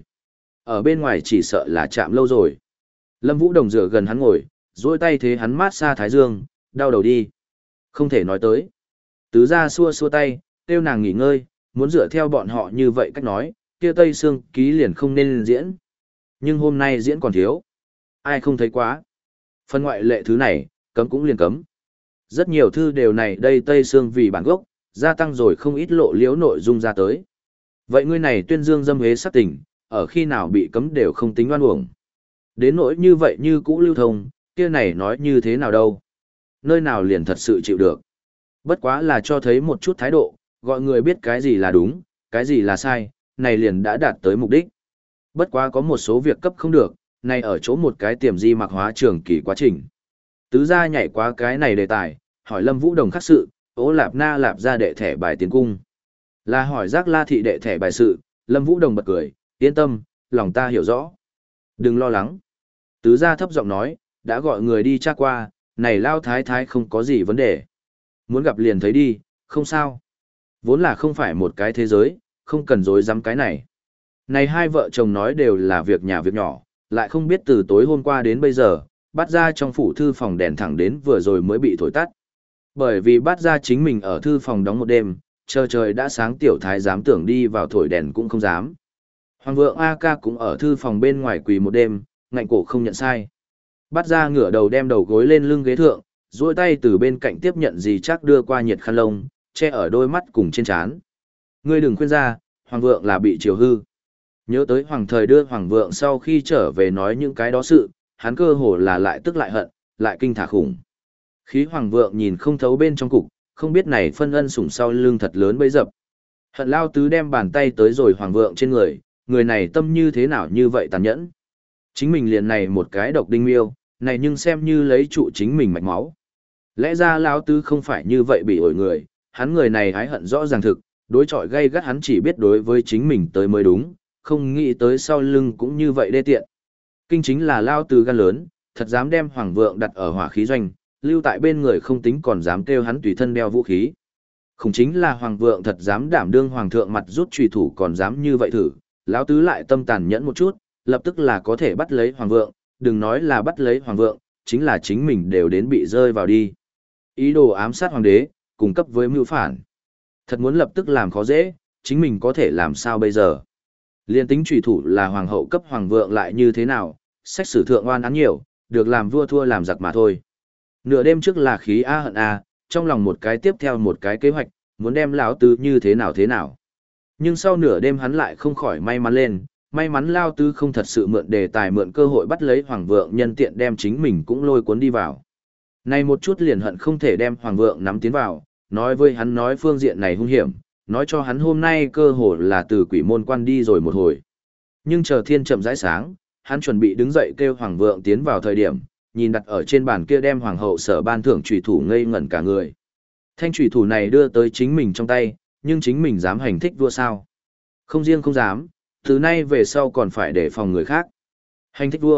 Ở bên ngoài chỉ sợ là chạm lâu rồi. Lâm Vũ Đồng dựa gần hắn ngồi, dối tay thế hắn mát xa thái dương, đau đầu đi. Không thể nói tới. Tứ ra xua xua tay, kêu nàng nghỉ ngơi, muốn dựa theo bọn họ như vậy cách nói, kia Tây Sương ký liền không nên diễn. Nhưng hôm nay diễn còn thiếu. Ai không thấy quá. Phần ngoại lệ thứ này, cấm cũng liền cấm. Rất nhiều thư đều này đây Tây Sương vì bản gốc, gia tăng rồi không ít lộ liễu nội dung ra tới. Vậy ngươi này tuyên dương dâm hế sát tình, ở khi nào bị cấm đều không tính oan uổng. Đến nỗi như vậy như cũ lưu thông, kia này nói như thế nào đâu. Nơi nào liền thật sự chịu được. Bất quá là cho thấy một chút thái độ, gọi người biết cái gì là đúng, cái gì là sai, này liền đã đạt tới mục đích. Bất quá có một số việc cấp không được, này ở chỗ một cái tiềm di mạc hóa trường kỳ quá trình. Tứ gia nhảy qua cái này đề tài, hỏi Lâm Vũ Đồng khắc sự, ố lạp na lạp ra đệ thẻ bài tiến cung. Là hỏi giác la thị đệ thẻ bài sự, Lâm Vũ Đồng bật cười, yên tâm, lòng ta hiểu rõ. Đừng lo lắng. Tứ gia thấp giọng nói, đã gọi người đi tra qua, này lao thái thái không có gì vấn đề. Muốn gặp liền thấy đi, không sao. Vốn là không phải một cái thế giới, không cần dối dám cái này. Này hai vợ chồng nói đều là việc nhà việc nhỏ, lại không biết từ tối hôm qua đến bây giờ, bắt ra trong phủ thư phòng đèn thẳng đến vừa rồi mới bị thổi tắt. Bởi vì bắt ra chính mình ở thư phòng đóng một đêm, chờ trời đã sáng tiểu thái dám tưởng đi vào thổi đèn cũng không dám. Hoàng vượng A ca cũng ở thư phòng bên ngoài quỳ một đêm, ngạnh cổ không nhận sai. Bắt ra ngửa đầu đem đầu gối lên lưng ghế thượng, duỗi tay từ bên cạnh tiếp nhận gì chắc đưa qua nhiệt khăn lông, che ở đôi mắt cùng trên trán. Ngươi đừng khuyên ra, hoàng vượng là bị chiều hư. Nhớ tới hoàng thời đưa hoàng vượng sau khi trở về nói những cái đó sự, hắn cơ hồ là lại tức lại hận, lại kinh thả khủng. Khí hoàng vượng nhìn không thấu bên trong cục, không biết này phân ân sủng sau lưng thật lớn bấy dập. Hận lao tứ đem bàn tay tới rồi hoàng vượng trên người, người này tâm như thế nào như vậy tàn nhẫn. Chính mình liền này một cái độc đinh miêu, này nhưng xem như lấy trụ chính mình mạch máu. Lẽ ra lao tứ không phải như vậy bị ổi người, hắn người này hái hận rõ ràng thực, đối chọi gây gắt hắn chỉ biết đối với chính mình tới mới đúng, không nghĩ tới sau lưng cũng như vậy đê tiện. Kinh chính là lao tứ gan lớn, thật dám đem hoàng vượng đặt ở hỏa khí doanh, lưu tại bên người không tính còn dám kêu hắn tùy thân đeo vũ khí. Không chính là hoàng vượng thật dám đảm đương hoàng thượng mặt rút trùy thủ còn dám như vậy thử, lão tứ lại tâm tàn nhẫn một chút, lập tức là có thể bắt lấy hoàng vượng, đừng nói là bắt lấy hoàng vượng, chính là chính mình đều đến bị rơi vào đi. Ý đồ ám sát hoàng đế, cung cấp với mưu phản. Thật muốn lập tức làm khó dễ, chính mình có thể làm sao bây giờ? Liên tính trùy thủ là hoàng hậu cấp hoàng vượng lại như thế nào, sách sử thượng oan án nhiều, được làm vua thua làm giặc mà thôi. Nửa đêm trước là khí a hận a, trong lòng một cái tiếp theo một cái kế hoạch, muốn đem lão tứ như thế nào thế nào. Nhưng sau nửa đêm hắn lại không khỏi may mắn lên, may mắn lao tứ không thật sự mượn đề tài mượn cơ hội bắt lấy hoàng vượng nhân tiện đem chính mình cũng lôi cuốn đi vào. Này một chút liền hận không thể đem hoàng vượng nắm tiến vào, nói với hắn nói phương diện này hung hiểm, nói cho hắn hôm nay cơ hội là từ quỷ môn quan đi rồi một hồi. Nhưng chờ thiên chậm rãi sáng, hắn chuẩn bị đứng dậy kêu hoàng vượng tiến vào thời điểm, nhìn đặt ở trên bàn kia đem hoàng hậu sở ban thưởng trùy thủ ngây ngẩn cả người. Thanh trùy thủ này đưa tới chính mình trong tay, nhưng chính mình dám hành thích vua sao? Không riêng không dám, từ nay về sau còn phải đề phòng người khác. Hành thích vua,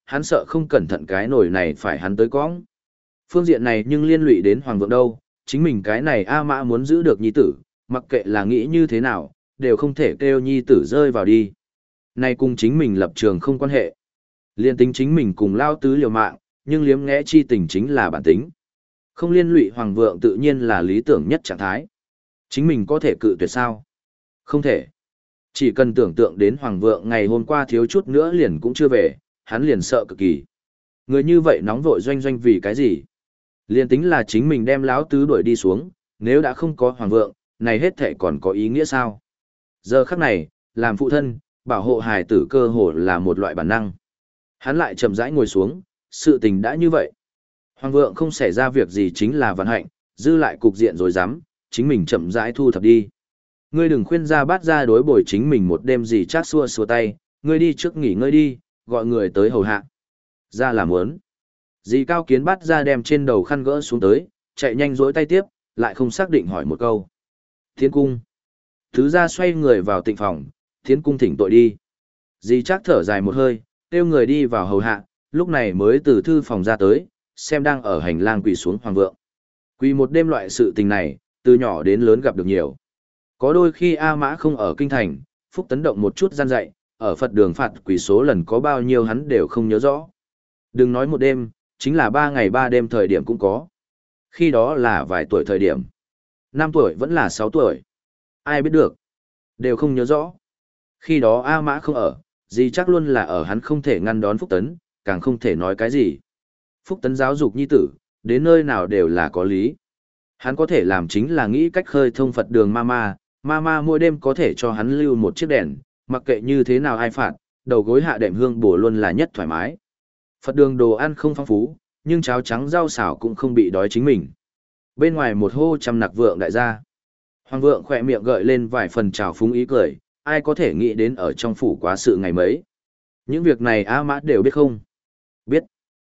hắn sợ không cẩn thận cái nồi này phải hắn tới cõng. Phương diện này nhưng liên lụy đến Hoàng Vượng đâu, chính mình cái này A Mã muốn giữ được nhi tử, mặc kệ là nghĩ như thế nào, đều không thể kêu nhi tử rơi vào đi. Này cùng chính mình lập trường không quan hệ. Liên tính chính mình cùng lao tứ liều mạng, nhưng liếm ngẽ chi tình chính là bản tính. Không liên lụy Hoàng Vượng tự nhiên là lý tưởng nhất trạng thái. Chính mình có thể cự tuyệt sao? Không thể. Chỉ cần tưởng tượng đến Hoàng Vượng ngày hôm qua thiếu chút nữa liền cũng chưa về, hắn liền sợ cực kỳ. Người như vậy nóng vội doanh doanh vì cái gì? Liên tính là chính mình đem lão tứ đuổi đi xuống, nếu đã không có Hoàng Vượng, này hết thể còn có ý nghĩa sao? Giờ khắc này, làm phụ thân, bảo hộ hài tử cơ hồ là một loại bản năng. Hắn lại chậm rãi ngồi xuống, sự tình đã như vậy. Hoàng Vượng không xảy ra việc gì chính là vận hạnh, dư lại cục diện rồi dám, chính mình chậm rãi thu thập đi. Ngươi đừng khuyên ra bát ra đối bồi chính mình một đêm gì chắc xua xua tay, ngươi đi trước nghỉ ngơi đi, gọi người tới hầu hạ. Ra là muốn. Dì cao kiến bát ra đem trên đầu khăn gỡ xuống tới, chạy nhanh dối tay tiếp, lại không xác định hỏi một câu. Thiến cung. Thứ ra xoay người vào tịnh phòng, thiến cung thỉnh tội đi. Dì chắc thở dài một hơi, kêu người đi vào hầu hạ, lúc này mới từ thư phòng ra tới, xem đang ở hành lang quỳ xuống Hoàng Vượng. Quỳ một đêm loại sự tình này, từ nhỏ đến lớn gặp được nhiều. Có đôi khi A Mã không ở kinh thành, Phúc Tấn động một chút gian dạy, ở Phật đường phạt quỳ số lần có bao nhiêu hắn đều không nhớ rõ. Đừng nói một đêm, chính là ba ngày ba đêm thời điểm cũng có. Khi đó là vài tuổi thời điểm. Năm tuổi vẫn là sáu tuổi. Ai biết được. Đều không nhớ rõ. Khi đó A Mã không ở, gì chắc luôn là ở hắn không thể ngăn đón Phúc Tấn, càng không thể nói cái gì. Phúc Tấn giáo dục nhi tử, đến nơi nào đều là có lý. Hắn có thể làm chính là nghĩ cách khơi thông Phật đường Mama, Mama mỗi đêm có thể cho hắn lưu một chiếc đèn, mặc kệ như thế nào ai phạt, đầu gối hạ đệm hương bổ luôn là nhất thoải mái. Phật đường đồ ăn không phong phú, nhưng cháo trắng rau xào cũng không bị đói chính mình. Bên ngoài một hô trăm nặc vượng đại gia. Hoàng Vượng khỏe miệng gợi lên vài phần trào phúng ý cười, ai có thể nghĩ đến ở trong phủ quá sự ngày mấy. Những việc này A Mã đều biết không? Biết.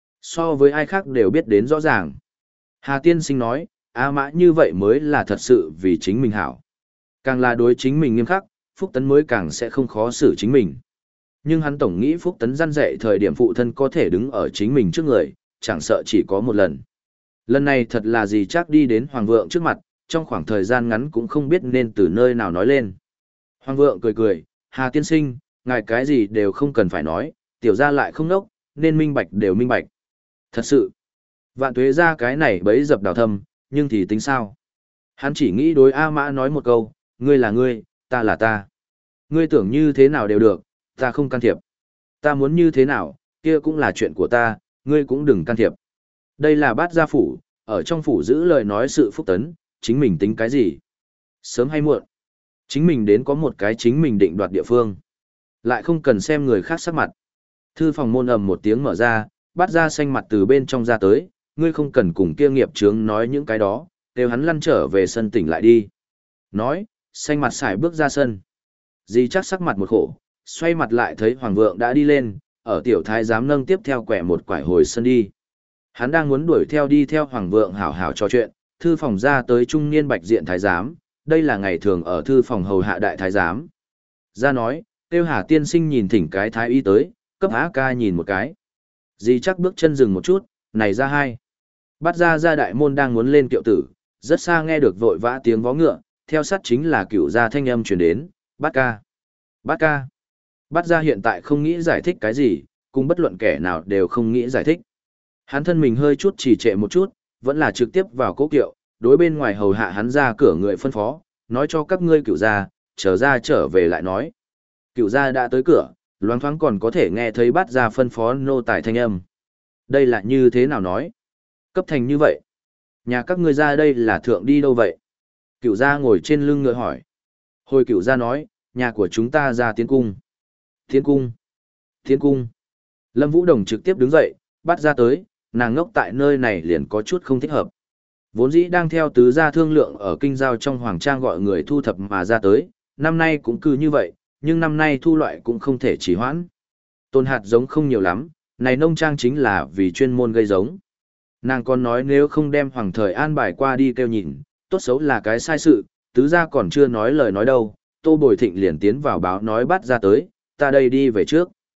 So với ai khác đều biết đến rõ ràng. Hà Tiên Sinh nói, A Mã như vậy mới là thật sự vì chính mình hảo. Càng là đối chính mình nghiêm khắc, Phúc Tấn mới càng sẽ không khó xử chính mình. Nhưng hắn tổng nghĩ Phúc Tấn răn dạy thời điểm phụ thân có thể đứng ở chính mình trước người, chẳng sợ chỉ có một lần. Lần này thật là gì chắc đi đến Hoàng Vượng trước mặt, trong khoảng thời gian ngắn cũng không biết nên từ nơi nào nói lên. Hoàng Vượng cười cười, Hà Tiên Sinh, ngài cái gì đều không cần phải nói, tiểu gia lại không nốc, nên minh bạch đều minh bạch. Thật sự, vạn tuế ra cái này bấy dập đào thâm, nhưng thì tính sao? Hắn chỉ nghĩ đối A Mã nói một câu, ngươi là ngươi, ta là ta. Ngươi tưởng như thế nào đều được, ta không can thiệp. Ta muốn như thế nào, kia cũng là chuyện của ta, ngươi cũng đừng can thiệp. Đây là bát gia phủ, ở trong phủ giữ lời nói sự Phúc Tấn, chính mình tính cái gì? Sớm hay muộn, chính mình đến có một cái chính mình định đoạt địa phương. Lại không cần xem người khác sắc mặt. Thư phòng môn ầm một tiếng mở ra, bát gia xanh mặt từ bên trong ra tới, ngươi không cần cùng kia nghiệp chướng nói những cái đó, đều hắn lăn trở về sân tỉnh lại đi. Nói, xanh mặt xài bước ra sân. Dì chắc sắc mặt một khổ, xoay mặt lại thấy Hoàng Vượng đã đi lên, ở tiểu thái giám nâng tiếp theo quẻ một quải hồi sân đi. Hắn đang muốn đuổi theo đi theo Hoàng Vượng hảo hảo trò chuyện, thư phòng ra tới trung niên bạch diện thái giám, đây là ngày thường ở thư phòng hầu hạ đại thái giám. Ra nói, tiêu Hà Tiên Sinh nhìn thỉnh cái thái y tới, cấp á ca nhìn một cái. Dì chắc bước chân dừng một chút, này ra hai. Bắt ra ra đại môn đang muốn lên kiệu tử, rất xa nghe được vội vã tiếng vó ngựa, theo sát chính là cửu gia thanh âm truyền đến, bát ca. Bát ca. Bát ra hiện tại không nghĩ giải thích cái gì, cùng bất luận kẻ nào đều không nghĩ giải thích. Hắn thân mình hơi chút trì trệ một chút, vẫn là trực tiếp vào cố kiệu, đối bên ngoài hầu hạ hắn ra cửa người phân phó, nói cho các ngươi cửu gia, trở ra trở về lại nói. Cửu gia đã tới cửa, loáng thoáng còn có thể nghe thấy bát ra phân phó nô tài thanh âm. Đây là như thế nào nói? Cấp thành như vậy. Nhà các ngươi ra đây là thượng đi đâu vậy? Cửu gia ngồi trên lưng ngựa hỏi. Hồi cửu gia nói, nhà của chúng ta ra tiến cung. Tiến cung. Tiến cung. Lâm Vũ Đồng trực tiếp đứng dậy, bắt ra tới, nàng ngốc tại nơi này liền có chút không thích hợp. Vốn dĩ đang theo tứ gia thương lượng ở kinh giao trong hoàng trang gọi người thu thập mà ra tới, năm nay cũng cứ như vậy, nhưng năm nay thu loại cũng không thể chỉ hoãn. Tôn hạt giống không nhiều lắm, này nông trang chính là vì chuyên môn gây giống. Nàng còn nói nếu không đem hoàng thời an bài qua đi kêu nhìn, tốt xấu là cái sai sự, tứ gia còn chưa nói lời nói đâu, Tô Bồi Thịnh liền tiến vào báo nói bắt ra tới, ta đây đi về trước.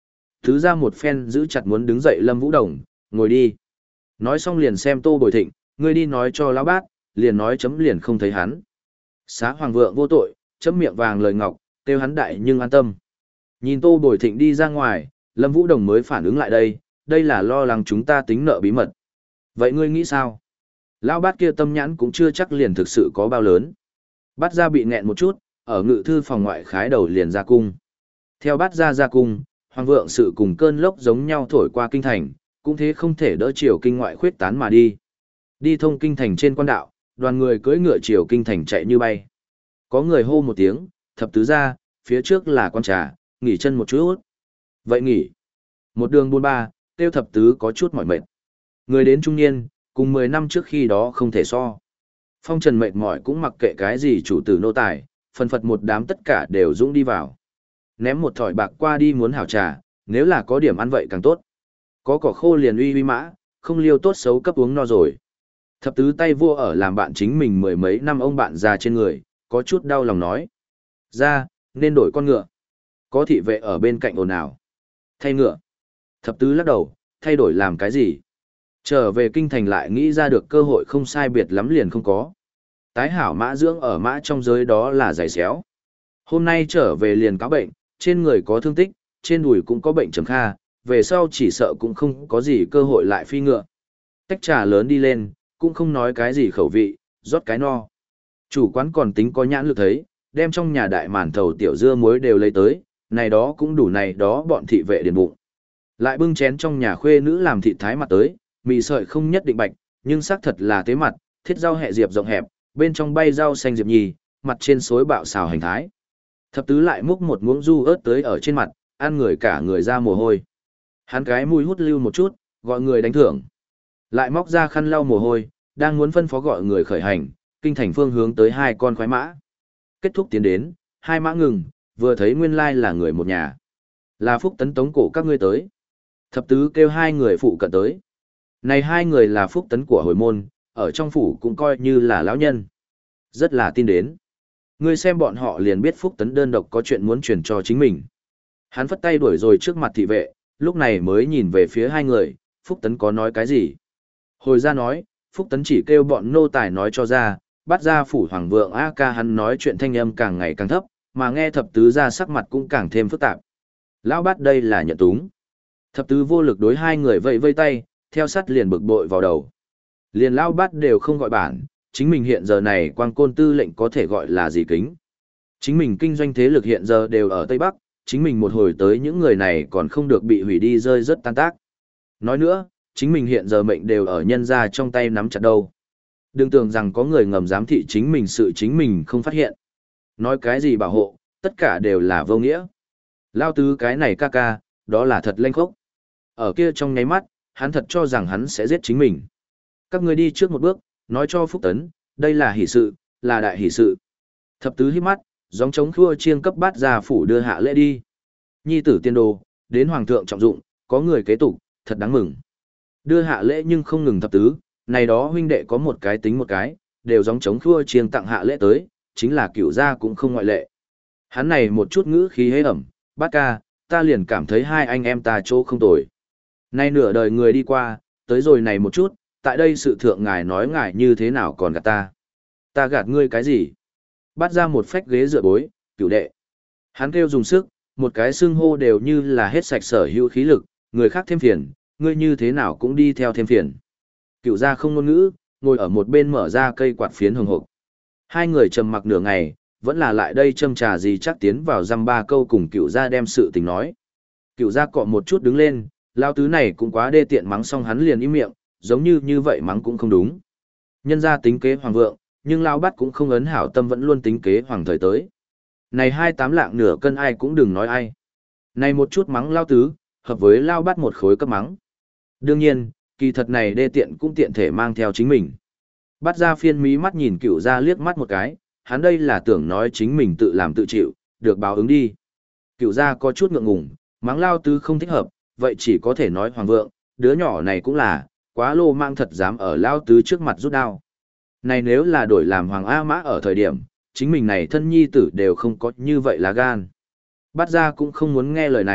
Thứ ra một phen giữ chặt muốn đứng dậy Lâm Vũ Đồng, ngồi đi. Nói xong liền xem Tô Bồi Thịnh, ngươi đi nói cho lão bát, liền nói chấm liền không thấy hắn. Xá hoàng vượng vô tội, chấm miệng vàng lời ngọc, kêu hắn đại nhưng an tâm. Nhìn Tô Bồi Thịnh đi ra ngoài, Lâm Vũ Đồng mới phản ứng lại đây, đây là lo lắng chúng ta tính nợ bí mật. Vậy ngươi nghĩ sao? Lão bát kia tâm nhãn cũng chưa chắc liền thực sự có bao lớn. Bát gia bị nghẹn một chút, ở ngự thư phòng ngoại khái đầu liền ra cung. Theo bát gia ra cung, hoàng vượng sự cùng cơn lốc giống nhau thổi qua kinh thành, cũng thế không thể đỡ chiều kinh ngoại khuyết tán mà đi. Đi thông kinh thành trên quan đạo, đoàn người cưỡi ngựa chiều kinh thành chạy như bay. Có người hô một tiếng, thập tứ gia, phía trước là quan trà, nghỉ chân một chút. Vậy nghỉ. Một đường buôn ba, tiêu thập tứ có chút mỏi mệt. Người đến trung niên, cùng mười năm trước khi đó không thể so. Phong trần mệt mỏi cũng mặc kệ cái gì chủ tử nô tài, phần phật một đám tất cả đều dũng đi vào. Ném một thỏi bạc qua đi muốn hảo trà, nếu là có điểm ăn vậy càng tốt. Có cỏ khô liền uy uy mã, không liêu tốt xấu cấp uống no rồi. Thập tứ tay vua ở làm bạn chính mình mười mấy năm ông bạn già trên người, có chút đau lòng nói. Ra, nên đổi con ngựa. Có thị vệ ở bên cạnh ồn ào. Thay ngựa. Thập tứ lắc đầu, thay đổi làm cái gì? Trở về kinh thành lại nghĩ ra được cơ hội không sai biệt lắm liền không có. Tái hảo mã dưỡng ở mã trong giới đó là giày xéo. Hôm nay trở về liền cáo bệnh, trên người có thương tích, trên đùi cũng có bệnh trầm kha, về sau chỉ sợ cũng không có gì cơ hội lại phi ngựa. Tách trà lớn đi lên, cũng không nói cái gì khẩu vị, rót cái no. Chủ quán còn tính có nhãn lực thấy, đem trong nhà đại màn thầu tiểu dưa muối đều lấy tới, này đó cũng đủ này đó bọn thị vệ điền bụng. Lại bưng chén trong nhà khuê nữ làm thịt thái mặt tới, mì sợi không nhất định bạch, nhưng xác thật là tế mặt, thiết rau hẹ diệp rộng hẹp, bên trong bay rau xanh diệp nhì, mặt trên xối bạo xào hành thái. Thập tứ lại múc một muỗng du ớt tới ở trên mặt, ăn người cả người ra mồ hôi. Hắn cái mũi hút lưu một chút, gọi người đánh thưởng. Lại móc ra khăn lau mồ hôi, đang muốn phân phó gọi người khởi hành, kinh thành phương hướng tới hai con khoái mã. Kết thúc tiến đến, hai mã ngừng, vừa thấy nguyên lai là người một nhà. Là Phúc Tấn tống cổ các ngươi tới. Thập tứ kêu hai người phụ cận tới. Này hai người là Phúc Tấn của hồi môn, ở trong phủ cũng coi như là lão nhân. Rất là tin đến. Ngươi xem bọn họ liền biết Phúc Tấn đơn độc có chuyện muốn truyền cho chính mình. Hắn phất tay đuổi rồi trước mặt thị vệ, lúc này mới nhìn về phía hai người, Phúc Tấn có nói cái gì. Hồi ra nói, Phúc Tấn chỉ kêu bọn nô tài nói cho ra, bắt ra phủ hoàng vượng A ca hắn nói chuyện thanh âm càng ngày càng thấp, mà nghe thập tứ ra sắc mặt cũng càng thêm phức tạp. Lão bát đây là nhận túng. Thập tứ vô lực đối hai người vẫy vây tay, theo sát liền bực bội vào đầu. Liền lão bát đều không gọi bản, chính mình hiện giờ này quang côn tư lệnh có thể gọi là gì kính. Chính mình kinh doanh thế lực hiện giờ đều ở Tây Bắc, chính mình một hồi tới những người này còn không được bị hủy đi rơi rất tan tác. Nói nữa, chính mình hiện giờ mệnh đều ở nhân ra trong tay nắm chặt đâu. Đừng tưởng rằng có người ngầm giám thị chính mình sự chính mình không phát hiện. Nói cái gì bảo hộ, tất cả đều là vô nghĩa. Lao tứ cái này ca ca, đó là thật lênh khốc. Ở kia trong nháy mắt, hắn thật cho rằng hắn sẽ giết chính mình. Các người đi trước một bước, nói cho Phúc Tấn, đây là hỷ sự, là đại hỷ sự. Thập tứ hít mắt, gióng trống khua chiêng cấp bát ra phủ đưa hạ lễ đi. Nhi tử tiên đồ, đến hoàng thượng trọng dụng, có người kế tục, thật đáng mừng. Đưa hạ lễ nhưng không ngừng thập tứ, này đó huynh đệ có một cái tính một cái, đều gióng trống khua chiêng tặng hạ lễ tới, chính là cửu gia cũng không ngoại lệ. Hắn này một chút ngữ khí hế ẩm, bát ca, ta liền cảm thấy hai anh em ta chỗ không tồi. Nay nửa đời người đi qua, tới rồi này một chút, tại đây sự thượng ngài nói ngài như thế nào còn gạt ta. Ta gạt ngươi cái gì? Bắt ra một phách ghế dựa bối, cửu đệ. Hắn kêu dùng sức, một cái xưng hô đều như là hết sạch sở hữu khí lực, người khác thêm phiền, ngươi như thế nào cũng đi theo thêm phiền. Cửu gia không ngôn ngữ, ngồi ở một bên mở ra cây quạt phiến hồng hộc. Hai người trầm mặc nửa ngày, vẫn là lại đây châm trà gì chắc tiến vào dăm ba câu cùng cửu gia đem sự tình nói. Cửu gia cọ một chút đứng lên, lao tứ này cũng quá đê tiện mắng xong hắn liền im miệng, giống như như vậy mắng cũng không đúng. Nhân gia tính kế hoàng vượng, nhưng lao bắt cũng không ấn hảo tâm vẫn luôn tính kế hoàng thời tới. Này hai tám lạng nửa cân ai cũng đừng nói ai. Này một chút mắng lao tứ, hợp với lao bắt một khối cấp mắng. Đương nhiên, kỳ thật này đê tiện cũng tiện thể mang theo chính mình. Bắt ra phiên mí mắt nhìn cửu gia liếc mắt một cái, hắn đây là tưởng nói chính mình tự làm tự chịu, được báo ứng đi. Cửu gia có chút ngượng ngùng, mắng lao tứ không thích hợp, vậy chỉ có thể nói hoàng vượng, đứa nhỏ này cũng là, quá lô mang thật dám ở lao tứ trước mặt rút đao. Này nếu là đổi làm hoàng A mã ở thời điểm, chính mình này thân nhi tử đều không có như vậy là gan. Bắt ra cũng không muốn nghe lời này,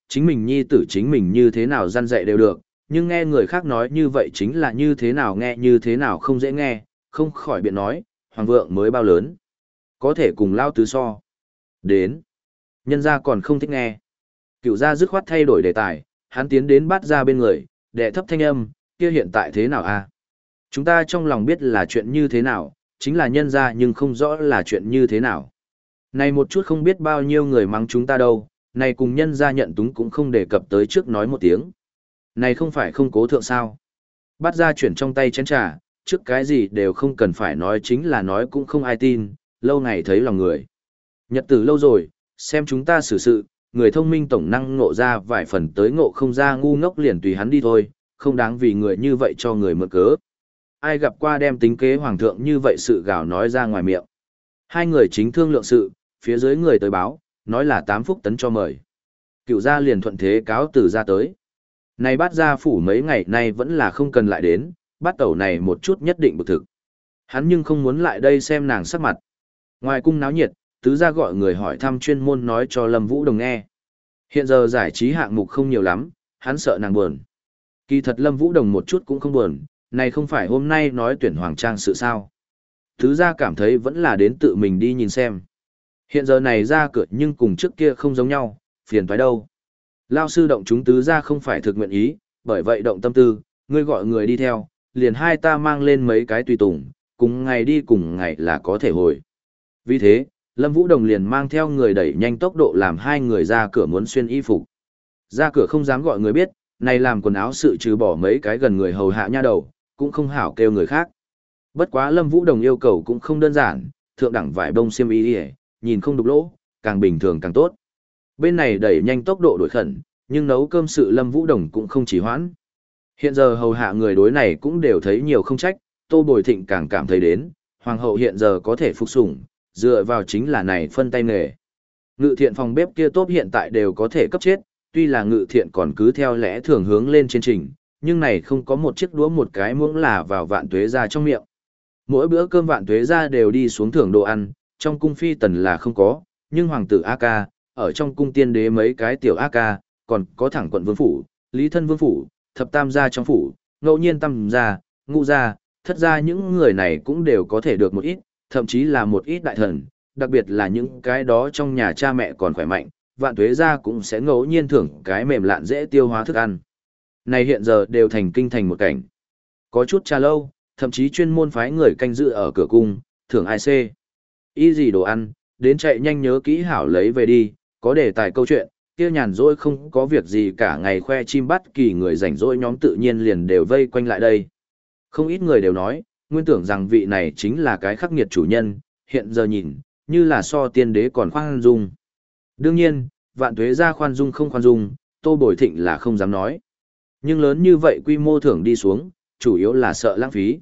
chính mình nhi tử chính mình như thế nào răn dạy đều được, nhưng nghe người khác nói như vậy chính là như thế nào nghe như thế nào không dễ nghe, không khỏi biện nói, hoàng vượng mới bao lớn. Có thể cùng lao tứ so. Đến. Nhân gia còn không thích nghe. Cựu gia dứt khoát thay đổi đề tài, hắn tiến đến bắt ra bên người, đệ thấp thanh âm, kia hiện tại thế nào a? Chúng ta trong lòng biết là chuyện như thế nào, chính là nhân gia nhưng không rõ là chuyện như thế nào. Này một chút không biết bao nhiêu người mắng chúng ta đâu, này cùng nhân gia nhận túng cũng không đề cập tới trước nói một tiếng. Này không phải không cố thượng sao. Bắt ra chuyển trong tay chén trà, trước cái gì đều không cần phải nói chính là nói cũng không ai tin, lâu ngày thấy lòng người. Nhật tử lâu rồi, xem chúng ta xử sự, người thông minh tổng năng ngộ ra vài phần tới ngộ không ra ngu ngốc liền tùy hắn đi thôi, không đáng vì người như vậy cho người mượn cớ. Ai gặp qua đem tính kế hoàng thượng như vậy sự gào nói ra ngoài miệng. Hai người chính thương lượng sự, phía dưới người tới báo, nói là tám phúc tấn cho mời. Cựu gia liền thuận thế cáo từ ra tới. Này bắt gia phủ mấy ngày nay vẫn là không cần lại đến, bắt tẩu này một chút nhất định bực thực. Hắn nhưng không muốn lại đây xem nàng sắc mặt. Ngoài cung náo nhiệt, tứ gia gọi người hỏi thăm chuyên môn nói cho Lâm Vũ Đồng nghe. Hiện giờ giải trí hạng mục không nhiều lắm, hắn sợ nàng buồn. Kỳ thật Lâm Vũ Đồng một chút cũng không buồn, này không phải hôm nay nói tuyển hoàng trang sự sao. Tứ gia cảm thấy vẫn là đến tự mình đi nhìn xem. Hiện giờ này ra cửa nhưng cùng trước kia không giống nhau, phiền toái đâu. Lao sư động chúng tứ gia không phải thực nguyện ý, bởi vậy động tâm tư, ngươi gọi người đi theo, liền hai ta mang lên mấy cái tùy tùng, cùng ngày đi cùng ngày là có thể hồi. Vì thế, Lâm Vũ Đồng liền mang theo người đẩy nhanh tốc độ làm hai người ra cửa muốn xuyên y phục. Ra cửa không dám gọi người biết, này làm quần áo sự trừ bỏ mấy cái gần người hầu hạ nha đầu, cũng không hảo kêu người khác. Bất quá Lâm Vũ Đồng yêu cầu cũng không đơn giản, thượng đẳng vải bông xiêm y đi, nhìn không đục lỗ, càng bình thường càng tốt. Bên này đẩy nhanh tốc độ đổi khẩn, nhưng nấu cơm sự Lâm Vũ Đồng cũng không chỉ hoãn. Hiện giờ hầu hạ người đối này cũng đều thấy nhiều không trách, Tô Bồi Thịnh càng cảm thấy đến, hoàng hậu hiện giờ có thể phục sủng, dựa vào chính là này phân tay nghề. Ngự thiện phòng bếp kia tốt hiện tại đều có thể cấp chết, tuy là ngự thiện còn cứ theo lẽ thường hướng lên trên trình, nhưng này không có một chiếc đũa một cái muỗng là vào vạn tuế ra trong miệng. Mỗi bữa cơm vạn tuế ra đều đi xuống thưởng đồ ăn, trong cung phi tần là không có, nhưng hoàng tử A Ca, ở trong cung tiên đế mấy cái tiểu A Ca, còn có thẳng quận vương phủ, lý thân vương phủ, thập tam gia trong phủ, ngẫu nhiên tam gia, ngũ gia, thất gia những người này cũng đều có thể được một ít, thậm chí là một ít đại thần, đặc biệt là những cái đó trong nhà cha mẹ còn khỏe mạnh, vạn tuế gia cũng sẽ ngẫu nhiên thưởng cái mềm lạn dễ tiêu hóa thức ăn. Này hiện giờ đều thành kinh thành một cảnh. Có chút trà lâu, thậm chí chuyên môn phái người canh giữ ở cửa cung, thưởng ai xê. Ý gì đồ ăn, đến chạy nhanh nhớ kỹ hảo lấy về đi, có đề tài câu chuyện, kia nhàn rỗi không có việc gì cả ngày khoe chim bắt kỳ người rảnh rỗi nhóm tự nhiên liền đều vây quanh lại đây. Không ít người đều nói, nguyên tưởng rằng vị này chính là cái khắc nghiệt chủ nhân, hiện giờ nhìn, như là so tiên đế còn khoan dung. Đương nhiên, vạn tuế ra khoan dung không khoan dung, Tô Bồi Thịnh là không dám nói. Nhưng lớn như vậy quy mô thưởng đi xuống, chủ yếu là sợ lãng phí.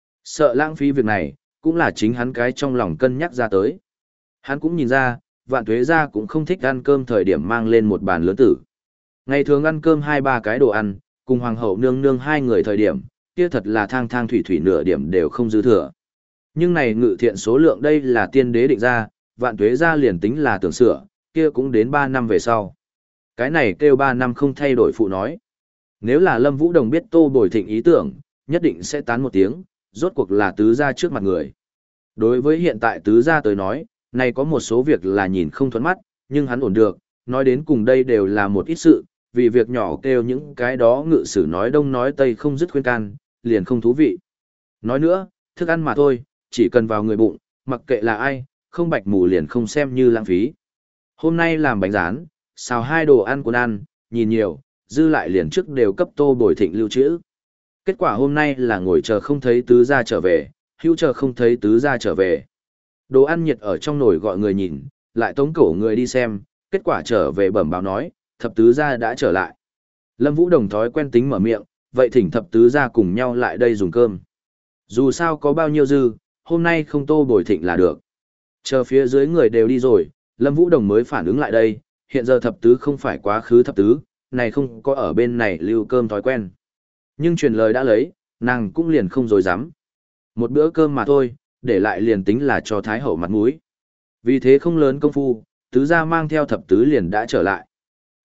Sợ lãng phí việc này, cũng là chính hắn cái trong lòng cân nhắc ra tới. Hắn cũng nhìn ra, vạn tuế ra cũng không thích ăn cơm thời điểm mang lên một bàn lớn tử. Ngày thường ăn cơm hai ba cái đồ ăn, cùng hoàng hậu nương nương hai người thời điểm, kia thật là thang thang thủy thủy nửa điểm đều không dư thừa. Nhưng này ngự thiện số lượng đây là tiên đế định ra, vạn tuế ra liền tính là tưởng sửa, kia cũng đến ba năm về sau. Cái này kêu ba năm không thay đổi phụ nói. Nếu là Lâm Vũ Đồng biết Tô Bồi Thịnh ý tưởng, nhất định sẽ tán một tiếng, rốt cuộc là tứ gia trước mặt người. Đối với hiện tại tứ gia tới nói, này có một số việc là nhìn không thuẫn mắt, nhưng hắn ổn được, nói đến cùng đây đều là một ít sự, vì việc nhỏ kêu những cái đó ngự sử nói đông nói tây không dứt khuyên can, liền không thú vị. Nói nữa, thức ăn mà thôi, chỉ cần vào người bụng, mặc kệ là ai, không bạch mù liền không xem như lãng phí. Hôm nay làm bánh rán, xào hai đồ ăn cuốn ăn, nhìn nhiều, dư lại liền trước đều cấp Tô Bồi Thịnh lưu trữ. Kết quả hôm nay là ngồi chờ không thấy tứ gia trở về, hữu chờ không thấy tứ gia trở về. Đồ ăn nhiệt ở trong nồi gọi người nhìn, lại tống cổ người đi xem, kết quả trở về bẩm báo nói, thập tứ gia đã trở lại. Lâm Vũ Đồng thói quen tính mở miệng, vậy thỉnh thập tứ gia cùng nhau lại đây dùng cơm. Dù sao có bao nhiêu dư, hôm nay không Tô Bồi Thịnh là được. Chờ phía dưới người đều đi rồi, Lâm Vũ Đồng mới phản ứng lại đây, hiện giờ thập tứ không phải quá khứ thập tứ, này không có ở bên này lưu cơm thói quen. Nhưng truyền lời đã lấy, nàng cũng liền không dối dám. Một bữa cơm mà thôi, để lại liền tính là cho Thái Hậu mặt mũi. Vì thế không lớn công phu, tứ gia mang theo thập tứ liền đã trở lại.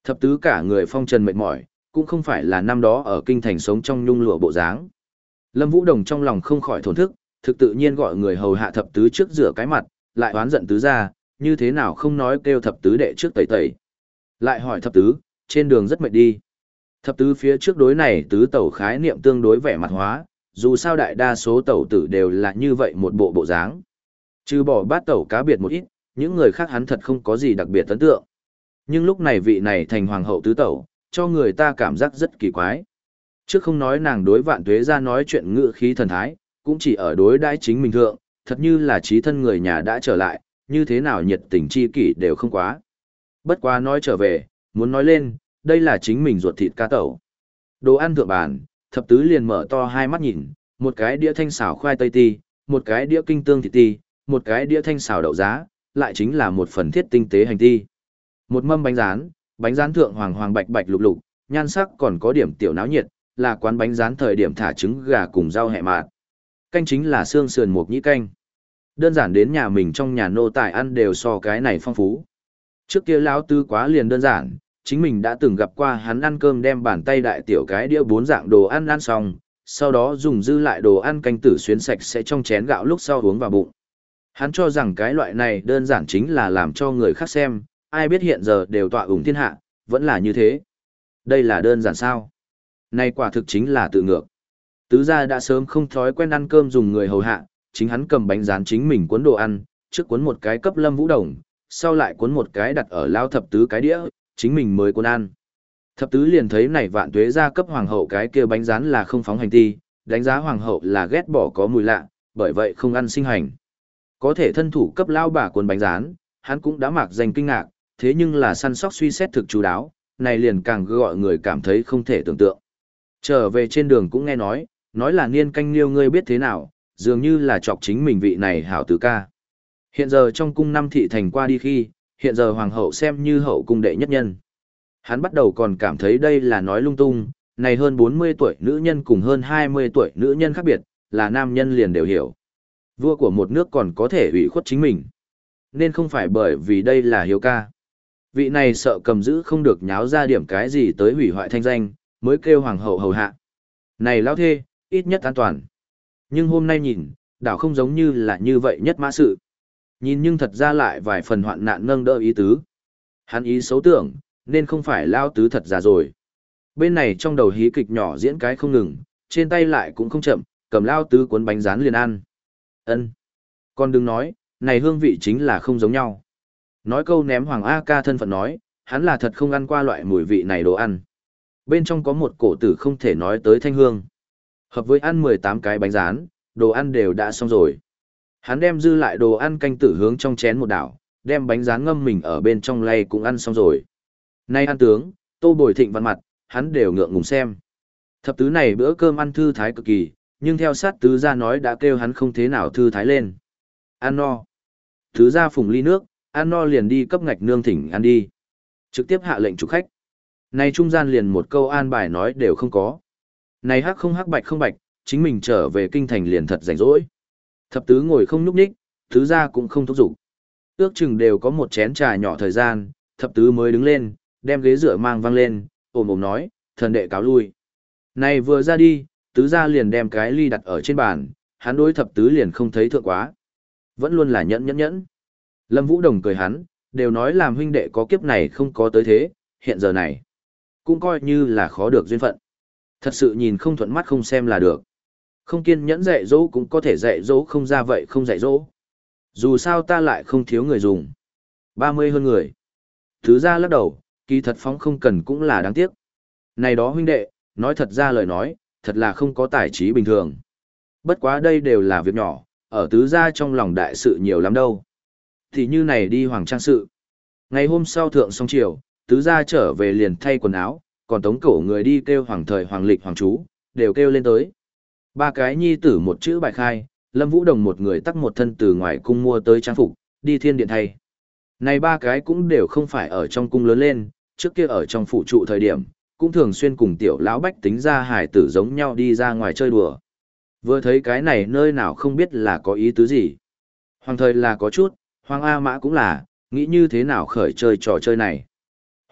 Thập tứ cả người phong trần mệt mỏi, cũng không phải là năm đó ở kinh thành sống trong nhung lụa bộ dáng. Lâm Vũ Đồng trong lòng không khỏi thổn thức, thực tự nhiên gọi người hầu hạ thập tứ trước rửa cái mặt, lại oán giận tứ ra, như thế nào không nói kêu thập tứ đệ trước tẩy tẩy. Lại hỏi thập tứ, trên đường rất mệt đi. Thập tứ phía trước đối này tứ tẩu khái niệm tương đối vẻ mặt hóa, dù sao đại đa số tẩu tử đều là như vậy một bộ bộ dáng. Trừ bỏ bát tẩu cá biệt một ít, những người khác hắn thật không có gì đặc biệt ấn tượng. Nhưng lúc này vị này thành hoàng hậu tứ tẩu, cho người ta cảm giác rất kỳ quái. Trước không nói nàng đối vạn tuế ra nói chuyện ngữ khí thần thái, cũng chỉ ở đối đãi chính mình thượng, thật như là trí thân người nhà đã trở lại, như thế nào nhiệt tình chi kỷ đều không quá. Bất quá nói trở về, muốn nói lên, đây là chính mình ruột thịt cá tẩu. Đồ ăn thượng bàn, thập tứ liền mở to hai mắt nhìn, một cái đĩa thanh xào khoai tây ti, một cái đĩa kinh tương thịt ti, một cái đĩa thanh xào đậu giá, lại chính là một phần thiết tinh tế hành ti. Một mâm bánh rán, bánh rán thượng hoàng hoàng bạch bạch lục lục, nhan sắc còn có điểm tiểu náo nhiệt, là quán bánh rán thời điểm thả trứng gà cùng rau hẹ mạt. Canh chính là xương sườn mộc nhĩ canh. Đơn giản đến nhà mình trong nhà nô tài ăn đều so cái này phong phú. Trước kia lão tư quá liền đơn giản, chính mình đã từng gặp qua hắn ăn cơm đem bàn tay đại tiểu cái đĩa bốn dạng đồ ăn ăn xong, sau đó dùng dư lại đồ ăn canh tử xuyến sạch sẽ trong chén gạo lúc sau uống vào bụng. Hắn cho rằng cái loại này đơn giản chính là làm cho người khác xem, ai biết hiện giờ đều tọa ủng thiên hạ, vẫn là như thế. Đây là đơn giản sao? Này quả thực chính là tự ngược. Tứ gia đã sớm không thói quen ăn cơm dùng người hầu hạ, chính hắn cầm bánh rán chính mình cuốn đồ ăn, trước cuốn một cái cấp Lâm Vũ Đồng, sau lại cuốn một cái đặt ở lao thập tứ cái đĩa, chính mình mới cuốn ăn. Thập tứ liền thấy này vạn tuế gia cấp hoàng hậu cái kia bánh rán là không phóng hành ti, đánh giá hoàng hậu là ghét bỏ có mùi lạ, bởi vậy không ăn sinh hành. Có thể thân thủ cấp lao bà cuốn bánh rán, hắn cũng đã mạc danh kinh ngạc, thế nhưng là săn sóc suy xét thực chú đáo, này liền càng gọi người cảm thấy không thể tưởng tượng. Trở về trên đường cũng nghe nói, nói là niên canh liêu ngươi biết thế nào, dường như là chọc chính mình vị này hảo tứ ca. Hiện giờ trong cung năm thị thành qua đi khi, hiện giờ hoàng hậu xem như hậu cung đệ nhất nhân. Hắn bắt đầu còn cảm thấy đây là nói lung tung, này hơn bốn mươi tuổi nữ nhân cùng hơn hai mươi tuổi nữ nhân khác biệt, là nam nhân liền đều hiểu. Vua của một nước còn có thể ủy khuất chính mình. Nên không phải bởi vì đây là hiếu ca. Vị này sợ cầm giữ không được nháo ra điểm cái gì tới hủy hoại thanh danh, mới kêu hoàng hậu hầu hạ. Này lão thê, ít nhất an toàn. Nhưng hôm nay nhìn, đảo không giống như là như vậy nhất mã sự. Nhìn nhưng thật ra lại vài phần hoạn nạn nâng đỡ ý tứ. Hắn ý xấu tưởng, nên không phải lao tứ thật ra rồi. Bên này trong đầu hí kịch nhỏ diễn cái không ngừng, trên tay lại cũng không chậm, cầm lao tứ cuốn bánh rán liền ăn. Ân, còn đừng nói, này hương vị chính là không giống nhau. Nói câu ném Hoàng A ca thân phận nói, hắn là thật không ăn qua loại mùi vị này đồ ăn. Bên trong có một cổ tử không thể nói tới thanh hương. Hợp với ăn mười tám cái bánh rán, đồ ăn đều đã xong rồi. Hắn đem dư lại đồ ăn canh tử hướng trong chén một đảo, đem bánh rán ngâm mình ở bên trong lay cũng ăn xong rồi. Nay ăn tướng, Tô Bồi Thịnh văn mặt, hắn đều ngượng ngùng xem. Thập tứ này bữa cơm ăn thư thái cực kỳ, nhưng theo sát tứ gia nói đã kêu hắn không thế nào thư thái lên. Ăn no. Tứ gia phùng ly nước, ăn no liền đi cấp ngạch nương thỉnh ăn đi. Trực tiếp hạ lệnh chủ khách. Này trung gian liền một câu an bài nói đều không có. Này hắc không hắc bạch không bạch, chính mình trở về kinh thành liền thật rảnh rỗi. Thập tứ ngồi không nhúc nhích, tứ gia cũng không thúc giục. Ước chừng đều có một chén trà nhỏ thời gian, thập tứ mới đứng lên, đem ghế dựa mang văng lên, ồm ồm nói, thần đệ cáo lui. Này vừa ra đi, tứ gia liền đem cái ly đặt ở trên bàn, hắn đối thập tứ liền không thấy thượng quá. Vẫn luôn là nhẫn nhẫn nhẫn. Lâm Vũ Đồng cười hắn, đều nói làm huynh đệ có kiếp này không có tới thế, hiện giờ này. Cũng coi như là khó được duyên phận. Thật sự nhìn không thuận mắt không xem là được. Không kiên nhẫn dạy dỗ cũng có thể dạy dỗ không ra vậy không dạy dỗ. Dù sao ta lại không thiếu người dùng. ba mươi hơn người. Thứ ra lắc đầu, kỳ thật phóng không cần cũng là đáng tiếc. Này đó huynh đệ, nói thật ra lời nói, thật là không có tài trí bình thường. Bất quá đây đều là việc nhỏ, ở tứ gia trong lòng đại sự nhiều lắm đâu. Thì như này đi hoàng trang sự. Ngày hôm sau thượng xong chiều, tứ gia trở về liền thay quần áo, còn tống cổ người đi kêu hoàng thời hoàng lịch hoàng chú, đều kêu lên tới. Ba cái nhi tử một chữ bài khai, Lâm Vũ Đồng một người tắc một thân từ ngoài cung mua tới trang phục, đi thiên điện thay. Này ba cái cũng đều không phải ở trong cung lớn lên, trước kia ở trong phụ trụ thời điểm, cũng thường xuyên cùng tiểu lão bách tính ra hải tử giống nhau đi ra ngoài chơi đùa. Vừa thấy cái này nơi nào không biết là có ý tứ gì. Hoàng thời là có chút, Hoàng A Mã cũng là, nghĩ như thế nào khởi chơi trò chơi này.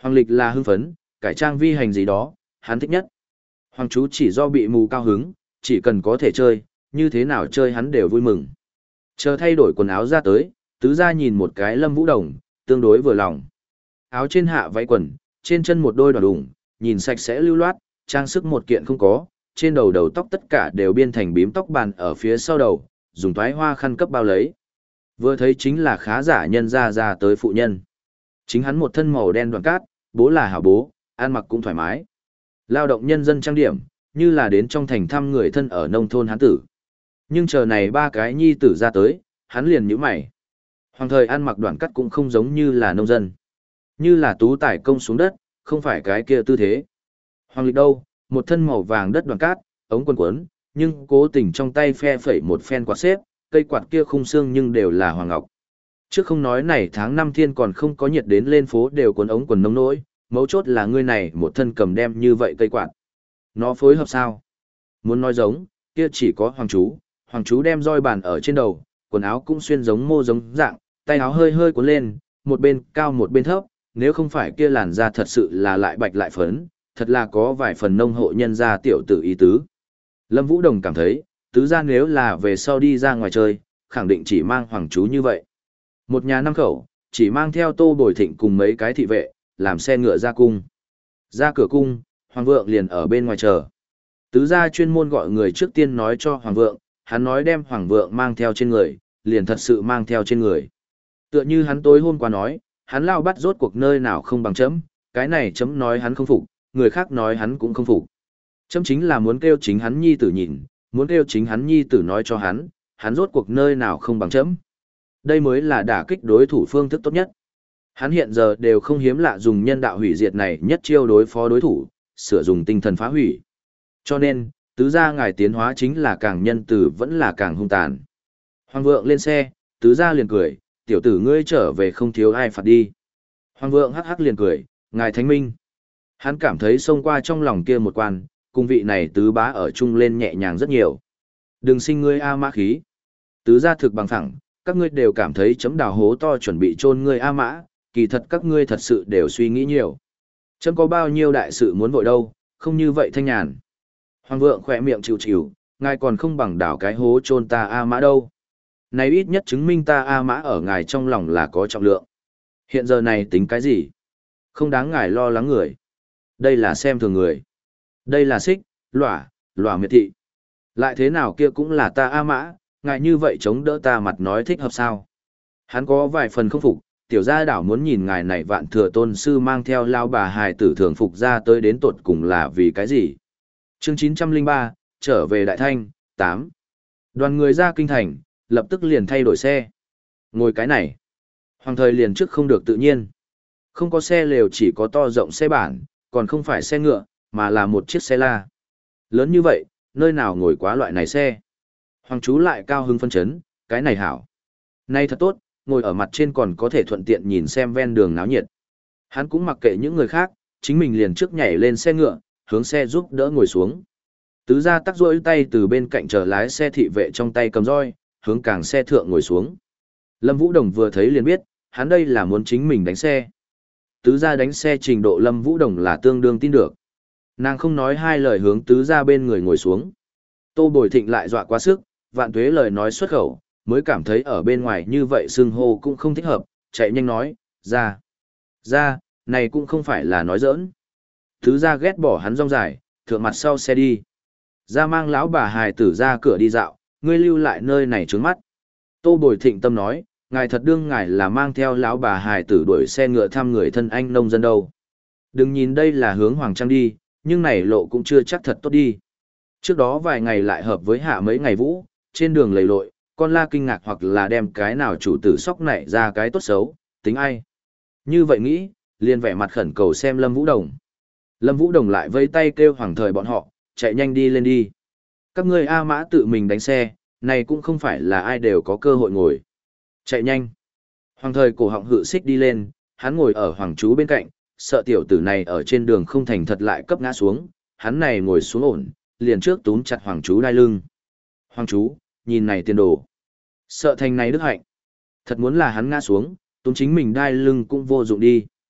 Hoàng lịch là hưng phấn, cải trang vi hành gì đó, hắn thích nhất. Hoàng chú chỉ do bị mù cao hứng, chỉ cần có thể chơi, như thế nào chơi hắn đều vui mừng. Chờ thay đổi quần áo ra tới, tứ ra nhìn một cái Lâm Vũ Đồng, tương đối vừa lòng. Áo trên hạ váy quần, trên chân một đôi đoàn đủng, nhìn sạch sẽ lưu loát, trang sức một kiện không có, trên đầu đầu tóc tất cả đều biên thành bím tóc bàn ở phía sau đầu, dùng toái hoa khăn cấp bao lấy. Vừa thấy chính là khá giả nhân ra ra tới phụ nhân. Chính hắn một thân màu đen đoàn cát, bố là hảo bố, ăn mặc cũng thoải mái. Lao động nhân dân trang điểm, như là đến trong thành thăm người thân ở nông thôn hắn tử. Nhưng chờ này ba cái nhi tử ra tới, hắn liền nhíu mày. Hoàng thời ăn mặc đoạn cắt cũng không giống như là nông dân. Như là tú tải công xuống đất, không phải cái kia tư thế. Hoàng lịch đâu, một thân màu vàng đất đoạn cát, ống quần quấn, nhưng cố tình trong tay phe phẩy một phen quạt xếp, cây quạt kia khung xương nhưng đều là hoàng ngọc. Trước không nói này tháng năm thiên còn không có nhiệt đến lên phố đều cuốn ống quần nông nỗi, mấu chốt là ngươi này một thân cầm đem như vậy cây quạt. Nó phối hợp sao? Muốn nói giống, kia chỉ có hoàng chú, hoàng chú đem roi bàn ở trên đầu, quần áo cũng xuyên giống mô giống dạng, tay áo hơi hơi cuốn lên, một bên cao một bên thấp, nếu không phải kia làn da thật sự là lại bạch lại phấn, thật là có vài phần nông hộ nhân gia tiểu tử ý tứ. Lâm Vũ Đồng cảm thấy, tứ gia nếu là về sau đi ra ngoài chơi, khẳng định chỉ mang hoàng chú như vậy. Một nhà năm khẩu, chỉ mang theo Tô Bồi Thịnh cùng mấy cái thị vệ, làm xe ngựa ra cung. Ra cửa cung, Hoàng Vượng liền ở bên ngoài chờ. Tứ gia chuyên môn gọi người trước tiên nói cho Hoàng Vượng, hắn nói đem Hoàng Vượng mang theo trên người, liền thật sự mang theo trên người. Tựa như hắn tối hôm qua nói, hắn lao bắt rốt cuộc nơi nào không bằng chấm, cái này chấm nói hắn không phục, người khác nói hắn cũng không phục. Chấm chính là muốn kêu chính hắn nhi tử nhìn, muốn kêu chính hắn nhi tử nói cho hắn, hắn rốt cuộc nơi nào không bằng chấm. Đây mới là đả kích đối thủ phương thức tốt nhất. Hắn hiện giờ đều không hiếm lạ dùng nhân đạo hủy diệt này nhất chiêu đối phó đối thủ, sửa dùng tinh thần phá hủy. Cho nên, tứ gia ngài tiến hóa chính là càng nhân từ vẫn là càng hung tàn. Hoàng Vượng lên xe, tứ gia liền cười, tiểu tử ngươi trở về không thiếu ai phạt đi. Hoàng Vượng hắc hắc liền cười, ngài thánh minh. Hắn cảm thấy xông qua trong lòng kia một quan, cung vị này tứ bá ở chung lên nhẹ nhàng rất nhiều. Đừng sinh ngươi a mã khí. Tứ gia thực bằng thẳng, các ngươi đều cảm thấy chấm đào hố to chuẩn bị chôn ngươi a mã, kỳ thật các ngươi thật sự đều suy nghĩ nhiều. Chấm có bao nhiêu đại sự muốn vội đâu, không như vậy thanh nhàn. Hoàng Vượng khỏe miệng chịu chịu, ngài còn không bằng đào cái hố chôn ta a mã đâu. Này ít nhất chứng minh ta a mã ở ngài trong lòng là có trọng lượng. Hiện giờ này tính cái gì? Không đáng ngài lo lắng người. Đây là xem thường người. Đây là xích, lỏa, lỏa miệt thị. Lại thế nào kia cũng là ta a mã, ngài như vậy chống đỡ ta mặt nói thích hợp sao? Hắn có vài phần không phục, tiểu gia đảo muốn nhìn ngài này vạn thừa tôn sư mang theo lao bà hài tử thường phục ra tới đến tột cùng là vì cái gì? Chương chín trăm lẻ ba, trở về Đại Thanh, tám. Đoàn người ra kinh thành, lập tức liền thay đổi xe. Ngồi cái này, hoàng thời liền trước không được tự nhiên. Không có xe lều chỉ có to rộng xe bản, còn không phải xe ngựa, mà là một chiếc xe la. Lớn như vậy, nơi nào ngồi quá loại này xe? Hoàng chú lại cao hứng phân chấn, cái này hảo. Nay thật tốt, ngồi ở mặt trên còn có thể thuận tiện nhìn xem ven đường náo nhiệt. Hắn cũng mặc kệ những người khác, chính mình liền trước nhảy lên xe ngựa, hướng xe giúp đỡ ngồi xuống. Tứ gia tắc rỗi tay từ bên cạnh chờ lái xe thị vệ trong tay cầm roi, hướng càng xe thượng ngồi xuống. Lâm Vũ Đồng vừa thấy liền biết, hắn đây là muốn chính mình đánh xe. Tứ gia đánh xe trình độ Lâm Vũ Đồng là tương đương tin được. Nàng không nói hai lời hướng tứ gia bên người ngồi xuống. Tô Bồi Thịnh lại dọa quá sức, vạn tuế lời nói xuất khẩu, mới cảm thấy ở bên ngoài như vậy xưng hô cũng không thích hợp, chạy nhanh nói, ra. Ra, này cũng không phải là nói giỡn. Tứ gia ghét bỏ hắn rong dài, thượng mặt sau xe đi. Ra mang lão bà hài tử ra cửa đi dạo, ngươi lưu lại nơi này trướng mắt. Tô Bồi Thịnh tâm nói, ngài thật đương ngài là mang theo lão bà hài tử đuổi xe ngựa thăm người thân anh nông dân đâu. Đừng nhìn đây là hướng Hoàng Trang đi, nhưng này lộ cũng chưa chắc thật tốt đi. Trước đó vài ngày lại hợp với hạ mấy ngày vũ, trên đường lầy lội, con la kinh ngạc hoặc là đem cái nào chủ tử sóc nảy ra cái tốt xấu, tính ai. Như vậy nghĩ, liền vẻ mặt khẩn cầu xem Lâm Vũ Đồng. Lâm Vũ Đồng lại vây tay kêu Hoàng Thời bọn họ, chạy nhanh đi lên đi. Các ngươi A Mã tự mình đánh xe, này cũng không phải là ai đều có cơ hội ngồi. Chạy nhanh. Hoàng Thời cổ họng hự xích đi lên, hắn ngồi ở Hoàng chú bên cạnh, sợ tiểu tử này ở trên đường không thành thật lại cấp ngã xuống, hắn này ngồi xuống ổn, liền trước túm chặt Hoàng chú đai lưng. Hoàng chú, nhìn này tiền đồ. Sợ thành này đức hạnh. Thật muốn là hắn ngã xuống, túm chính mình đai lưng cũng vô dụng đi.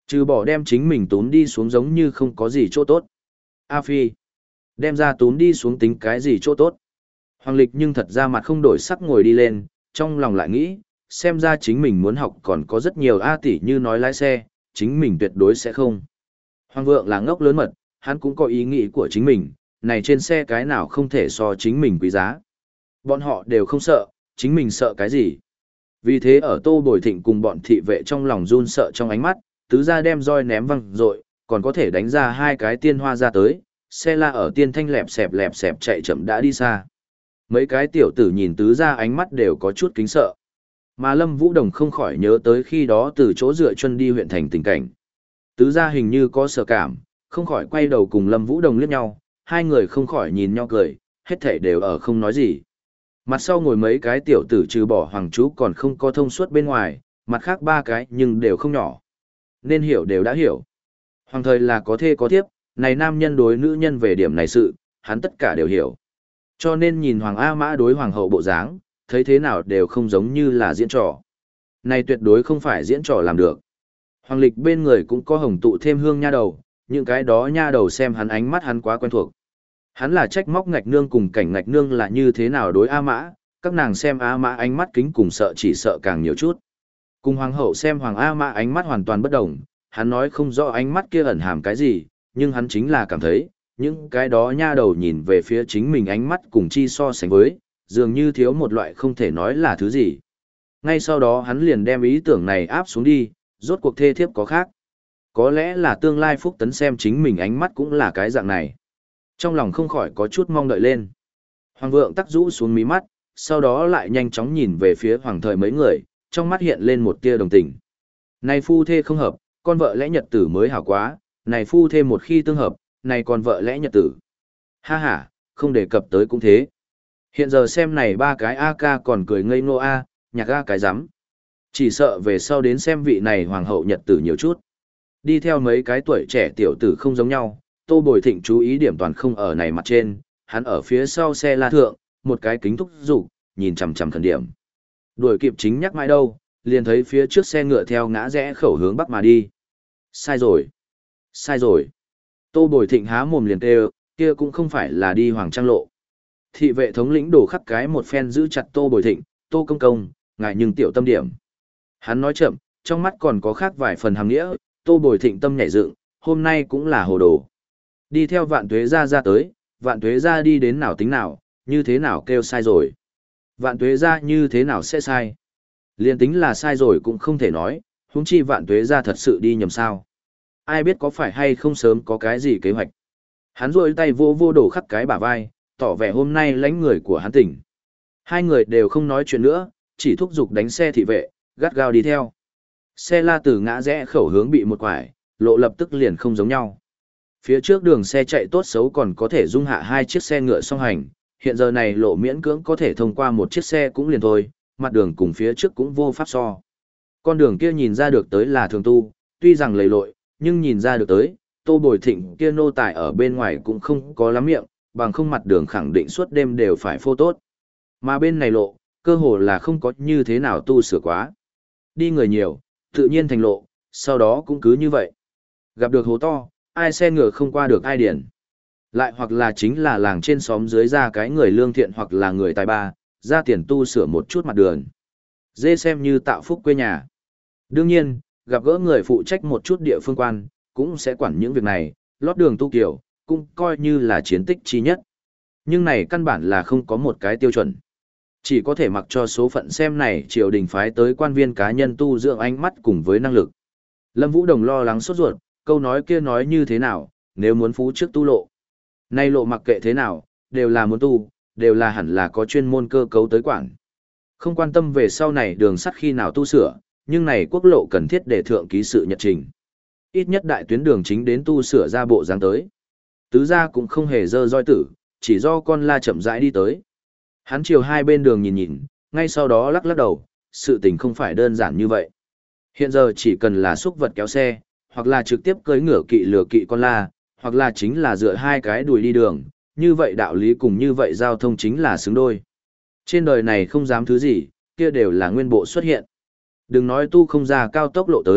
Trừ bỏ đem chính mình tốn đi xuống giống như không có gì chỗ tốt. A Phi, đem ra tốn đi xuống tính cái gì chỗ tốt. Hoàng Lịch nhưng thật ra mặt không đổi sắc ngồi đi lên, trong lòng lại nghĩ, xem ra chính mình muốn học còn có rất nhiều A tỷ như nói lái xe, chính mình tuyệt đối sẽ không. Hoàng Vượng là ngốc lớn mật, hắn cũng có ý nghĩ của chính mình, này trên xe cái nào không thể so chính mình quý giá. Bọn họ đều không sợ, chính mình sợ cái gì. Vì thế ở Tô Bồi Thịnh cùng bọn thị vệ trong lòng run sợ trong ánh mắt, tứ ra đem roi ném văng rồi, còn có thể đánh ra hai cái tiên hoa ra tới, xe la ở tiên thanh lẹp xẹp lẹp xẹp chạy chậm đã đi xa. Mấy cái tiểu tử nhìn tứ ra ánh mắt đều có chút kính sợ. Mà Lâm Vũ Đồng không khỏi nhớ tới khi đó từ chỗ dựa chân đi huyện thành tình cảnh. Tứ ra hình như có sợ cảm, không khỏi quay đầu cùng Lâm Vũ Đồng liếc nhau, hai người không khỏi nhìn nhau cười, hết thảy đều ở không nói gì. Mặt sau ngồi mấy cái tiểu tử trừ bỏ Hoàng chú còn không có thông suốt bên ngoài, mặt khác ba cái nhưng đều không nhỏ. Nên hiểu đều đã hiểu. Hoàng thời là có thê có thiếp, này nam nhân đối nữ nhân về điểm này sự, hắn tất cả đều hiểu. Cho nên nhìn Hoàng A Mã đối Hoàng hậu bộ dáng, thấy thế nào đều không giống như là diễn trò. Này tuyệt đối không phải diễn trò làm được. Hoàng Lịch bên người cũng có hồng tụ thêm hương nha đầu, những cái đó nha đầu xem hắn ánh mắt hắn quá quen thuộc. Hắn là trách móc ngạch nương cùng cảnh ngạch nương là như thế nào đối A Mã, các nàng xem A Mã ánh mắt kính cùng sợ chỉ sợ càng nhiều chút. Cùng Hoàng hậu xem Hoàng A Mã ánh mắt hoàn toàn bất đồng, hắn nói không rõ ánh mắt kia ẩn hàm cái gì, nhưng hắn chính là cảm thấy, những cái đó nha đầu nhìn về phía chính mình ánh mắt cùng chi so sánh với, dường như thiếu một loại không thể nói là thứ gì. Ngay sau đó hắn liền đem ý tưởng này áp xuống đi, rốt cuộc thê thiếp có khác. Có lẽ là tương lai Phúc Tấn xem chính mình ánh mắt cũng là cái dạng này. Trong lòng không khỏi có chút mong đợi lên. Hoàng Vượng tắc rũ xuống mí mắt, sau đó lại nhanh chóng nhìn về phía Hoàng thời mấy người, trong mắt hiện lên một tia đồng tình. Này phu thê không hợp, con vợ lẽ nhật tử mới hảo quá, này phu thê một khi tương hợp, này con vợ lẽ nhật tử. Ha ha, không đề cập tới cũng thế. Hiện giờ xem này ba cái A ca còn cười ngây ngô A, nhạc A cái rắm Chỉ sợ về sau đến xem vị này hoàng hậu nhật tử nhiều chút. Đi theo mấy cái tuổi trẻ tiểu tử không giống nhau, Tô Bồi Thịnh chú ý điểm toàn không ở này mặt trên, hắn ở phía sau xe la thượng, một cái kính thúc dục nhìn chằm chằm thần điểm. Đuổi kịp chính nhắc mãi đâu, liền thấy phía trước xe ngựa theo ngã rẽ khẩu hướng bắc mà đi. Sai rồi, sai rồi. Tô Bồi Thịnh há mồm liền kêu, kia cũng không phải là đi Hoàng Trang lộ. Thị vệ thống lĩnh đổ khắc cái một phen giữ chặt Tô Bồi Thịnh, Tô công công, ngại nhưng tiểu tâm điểm. Hắn nói chậm, trong mắt còn có khác vài phần hàm nghĩa, Tô Bồi Thịnh tâm nhảy dựng, hôm nay cũng là hồ đồ. Đi theo vạn tuế ra ra tới, vạn tuế ra đi đến nào tính nào, như thế nào kêu sai rồi. Vạn tuế ra như thế nào sẽ sai. Liên tính là sai rồi cũng không thể nói, huống chi vạn tuế ra thật sự đi nhầm sao. Ai biết có phải hay không sớm có cái gì kế hoạch. Hắn rôi tay vô vô đổ khắc cái bả vai, tỏ vẻ hôm nay lánh người của hắn tỉnh. Hai người đều không nói chuyện nữa, chỉ thúc giục đánh xe thị vệ, gắt gao đi theo. Xe la từ ngã rẽ khẩu hướng bị một quải, lộ lập tức liền không giống nhau. Phía trước đường xe chạy tốt xấu còn có thể dung hạ hai chiếc xe ngựa song hành, hiện giờ này lộ miễn cưỡng có thể thông qua một chiếc xe cũng liền thôi, mặt đường cùng phía trước cũng vô pháp so. Con đường kia nhìn ra được tới là thường tu, tuy rằng lầy lội, nhưng nhìn ra được tới, Tô Bồi Thịnh kia nô tài ở bên ngoài cũng không có lắm miệng, bằng không mặt đường khẳng định suốt đêm đều phải phô tốt. Mà bên này lộ, cơ hồ là không có như thế nào tu sửa quá. Đi người nhiều, tự nhiên thành lộ, sau đó cũng cứ như vậy. Gặp được hố to, ai xe ngựa không qua được ai điển. Lại hoặc là chính là làng trên xóm dưới ra cái người lương thiện hoặc là người tài ba, ra tiền tu sửa một chút mặt đường. Dê xem như tạo phúc quê nhà. Đương nhiên, gặp gỡ người phụ trách một chút địa phương quan, cũng sẽ quản những việc này, lót đường tu kiểu, cũng coi như là chiến tích chi nhất. Nhưng này căn bản là không có một cái tiêu chuẩn. Chỉ có thể mặc cho số phận xem này triều đình phái tới quan viên cá nhân tu dưỡng ánh mắt cùng với năng lực. Lâm Vũ Đồng lo lắng sốt ruột, câu nói kia nói như thế nào, nếu muốn phú trước tu lộ. Nay lộ mặc kệ thế nào, đều là muốn tu, đều là hẳn là có chuyên môn cơ cấu tới quản. Không quan tâm về sau này đường sắt khi nào tu sửa, nhưng này quốc lộ cần thiết để thượng ký sự nhật trình. Ít nhất đại tuyến đường chính đến tu sửa ra bộ dáng tới. Tứ gia cũng không hề dơ roi tử, chỉ do con la chậm rãi đi tới. Hắn chiều hai bên đường nhìn nhìn, ngay sau đó lắc lắc đầu, sự tình không phải đơn giản như vậy. Hiện giờ chỉ cần là xúc vật kéo xe, hoặc là trực tiếp cưỡi ngựa kỵ lừa kỵ con la, hoặc là chính là dựa hai cái đùi đi đường, như vậy đạo lý cùng như vậy giao thông chính là xứng đôi. Trên đời này không dám thứ gì, kia đều là nguyên bộ xuất hiện. Đừng nói tu không ra cao tốc lộ tới,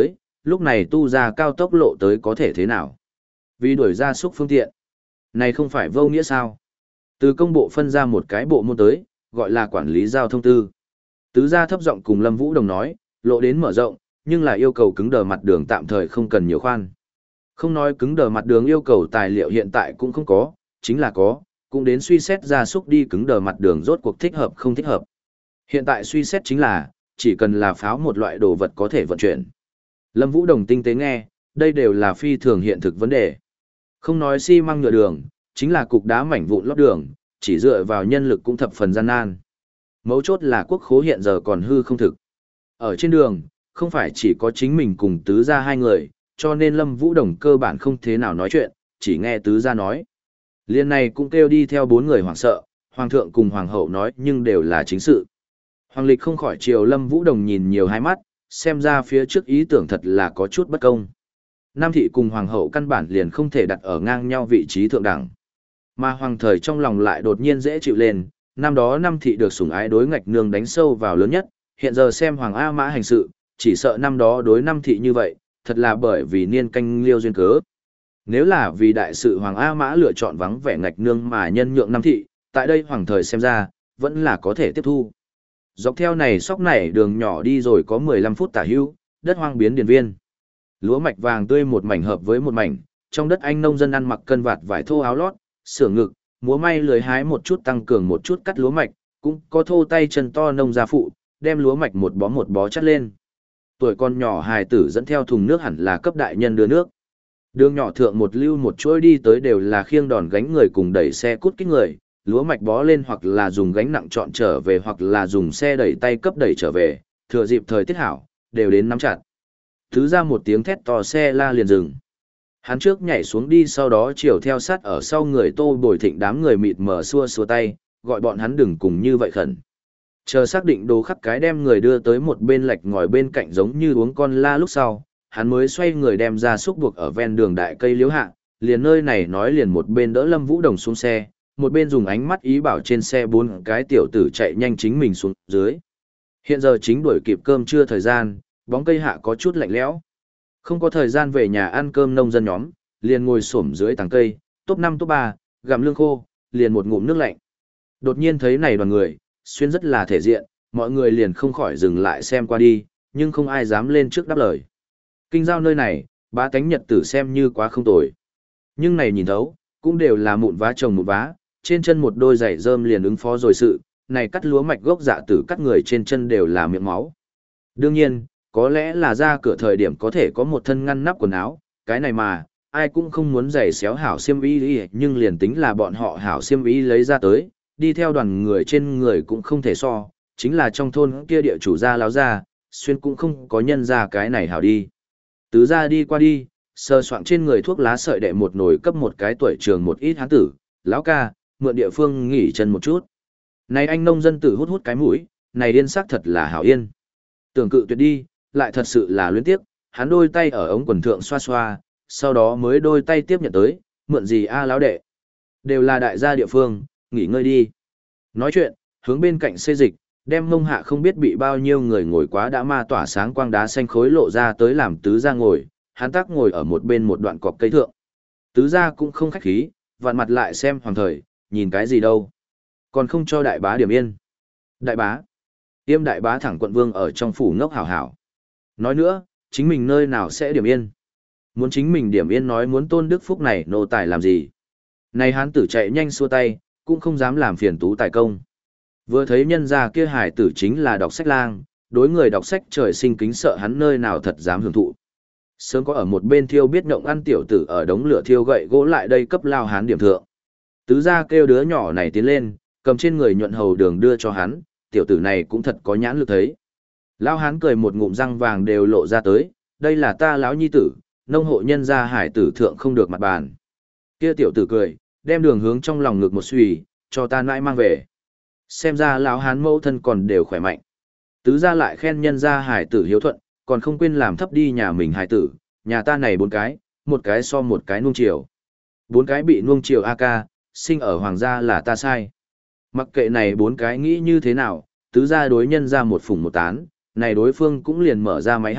lúc này tu ra cao tốc lộ tới có thể thế nào? Vì đuổi ra súc phương tiện. Này không phải vô nghĩa sao? Từ công bộ phân ra một cái bộ môn tới, gọi là quản lý giao thông tư. Tứ gia thấp giọng cùng Lâm Vũ Đồng nói, lộ đến mở rộng, nhưng là yêu cầu cứng đờ mặt đường tạm thời không cần nhiều khoan. Không nói cứng đờ mặt đường yêu cầu tài liệu hiện tại cũng không có, chính là có, cũng đến suy xét ra súc đi cứng đờ mặt đường rốt cuộc thích hợp không thích hợp. Hiện tại suy xét chính là, chỉ cần là pháo một loại đồ vật có thể vận chuyển. Lâm Vũ Đồng tinh tế nghe, đây đều là phi thường hiện thực vấn đề. Không nói xi măng nhựa đường, chính là cục đá mảnh vụn lót đường, chỉ dựa vào nhân lực cũng thập phần gian nan. Mấu chốt là quốc khố hiện giờ còn hư không thực. Ở trên đường, không phải chỉ có chính mình cùng tứ gia hai người, cho nên Lâm Vũ Đồng cơ bản không thế nào nói chuyện, chỉ nghe tứ gia nói. Liên này cũng kêu đi theo bốn người hoảng sợ, hoàng thượng cùng hoàng hậu nói nhưng đều là chính sự. Hoàng lịch không khỏi chiều Lâm Vũ Đồng nhìn nhiều hai mắt, xem ra phía trước ý tưởng thật là có chút bất công. Nam thị cùng hoàng hậu căn bản liền không thể đặt ở ngang nhau vị trí thượng đẳng. Mà hoàng thời trong lòng lại đột nhiên dễ chịu lên, năm đó Nam thị được sủng ái đối ngạch nương đánh sâu vào lớn nhất, hiện giờ xem hoàng A Mã hành sự, chỉ sợ năm đó đối Nam thị như vậy, thật là bởi vì niên canh liêu duyên cớ. Nếu là vì đại sự hoàng A Mã lựa chọn vắng vẻ ngạch nương mà nhân nhượng Nam thị, tại đây hoàng thời xem ra, vẫn là có thể tiếp thu. Dọc theo này sóc này đường nhỏ đi rồi có mười lăm phút tả hữu, đất hoang biến điền viên. Lúa mạch vàng tươi một mảnh hợp với một mảnh, trong đất anh nông dân ăn mặc cân vạt vải thô áo lót, sưởng ngực, múa may lười hái một chút tăng cường một chút cắt lúa mạch, cũng có thô tay chân to nông gia phụ, đem lúa mạch một bó một bó chắt lên. Tuổi con nhỏ hài tử dẫn theo thùng nước hẳn là cấp đại nhân đưa nước. Đường nhỏ thượng một lưu một chuỗi đi tới đều là khiêng đòn gánh người cùng đẩy xe cút kích người, lúa mạch bó lên hoặc là dùng gánh nặng chọn trở về hoặc là dùng xe đẩy tay cấp đẩy trở về, thừa dịp thời tiết hảo, đều đến nắm chặt. Thứ ra một tiếng thét to xe la liền dừng. Hắn trước nhảy xuống đi sau đó chiều theo sát ở sau người Tô Bồi Thịnh đám người mịt mờ xua xua tay, gọi bọn hắn đừng cùng như vậy khẩn. Chờ xác định đồ khắc cái đem người đưa tới một bên lạch ngồi bên cạnh giống như uống con la lúc sau, hắn mới xoay người đem ra xúc buộc ở ven đường đại cây liễu hạ, liền nơi này nói liền một bên đỡ Lâm Vũ Đồng xuống xe, một bên dùng ánh mắt ý bảo trên xe bốn cái tiểu tử chạy nhanh chính mình xuống dưới. Hiện giờ chính đuổi kịp cơm trưa thời gian, bóng cây hạ có chút lạnh lẽo. Không có thời gian về nhà ăn cơm nông dân nhóm, liền ngồi xổm dưới tàng cây, top năm top ba, gặm lương khô, liền một ngụm nước lạnh. Đột nhiên thấy này đoàn người, xuyên rất là thể diện, mọi người liền không khỏi dừng lại xem qua đi, nhưng không ai dám lên trước đáp lời. Kinh giao nơi này, bá tánh nhật tử xem như quá không tồi. Nhưng này nhìn thấu, cũng đều là mụn vá chồng mụn vá, trên chân một đôi giày rơm liền ứng phó rồi sự, này cắt lúa mạch gốc dạ tử cắt người trên chân đều là miệng máu. Đương nhiên, có lẽ là ra cửa thời điểm có thể có một thân ngăn nắp quần áo, cái này mà, ai cũng không muốn giày xéo hảo xiêm y, nhưng liền tính là bọn họ hảo xiêm y lấy ra tới, đi theo đoàn người trên người cũng không thể so, chính là trong thôn kia địa chủ gia láo ra, xuyên cũng không có nhân ra cái này hảo đi. Tứ ra đi qua đi, sờ soạng trên người thuốc lá sợi đệ một nồi cấp một cái tuổi trường một ít hán tử, lão ca, mượn địa phương nghỉ chân một chút. Này anh nông dân tử hút hút cái mũi, này điên sắc thật là hảo yên. Tưởng cự tuyệt đi, lại thật sự là luyến tiếc, hắn đôi tay ở ống quần thượng xoa xoa, sau đó mới đôi tay tiếp nhận tới, mượn gì a lão đệ. Đều là đại gia địa phương, nghỉ ngơi đi. Nói chuyện, hướng bên cạnh xê dịch, đem mông hạ không biết bị bao nhiêu người ngồi quá đã ma tỏa sáng quang đá xanh khối lộ ra tới làm tứ gia ngồi, hắn tác ngồi ở một bên một đoạn cọc cây thượng. Tứ gia cũng không khách khí, vặn mặt lại xem hoàng thời, nhìn cái gì đâu. Còn không cho đại bá điểm yên. Đại bá. Tiêm đại bá thẳng quận vương ở trong phủ ngốc hảo hảo. Nói nữa, chính mình nơi nào sẽ điểm yên. Muốn chính mình điểm yên nói muốn tôn đức phúc này nô tài làm gì. Này hán tử chạy nhanh xua tay, cũng không dám làm phiền tú tài công. Vừa thấy nhân gia kia hải tử chính là đọc sách lang, đối người đọc sách trời sinh kính sợ hắn nơi nào thật dám hưởng thụ. Sớm có ở một bên thiêu biết nhộng ăn tiểu tử ở đống lửa thiêu gậy gỗ lại đây cấp lao hán điểm thượng. Tứ gia kêu đứa nhỏ này tiến lên, cầm trên người nhuận hầu đường đưa cho hắn, tiểu tử này cũng thật có nhãn lực thấy. Lao hán cười một ngụm răng vàng đều lộ ra tới, đây là ta lão nhi tử, nông hộ nhân gia hải tử thượng không được mặt bàn. Kia tiểu tử cười, đem đường hướng trong lòng ngực một suy, cho ta nãi mang về. Xem ra lão hán mẫu thân còn đều khỏe mạnh. Tứ gia lại khen nhân gia hải tử hiếu thuận, còn không quên làm thấp đi nhà mình hải tử, nhà ta này bốn cái, một cái so một cái nuông chiều. Bốn cái bị nuông chiều a ca, sinh ở hoàng gia là ta sai. Mặc kệ này bốn cái nghĩ như thế nào, tứ gia đối nhân ra một phủng một tán, này đối phương cũng liền mở ra máy hát,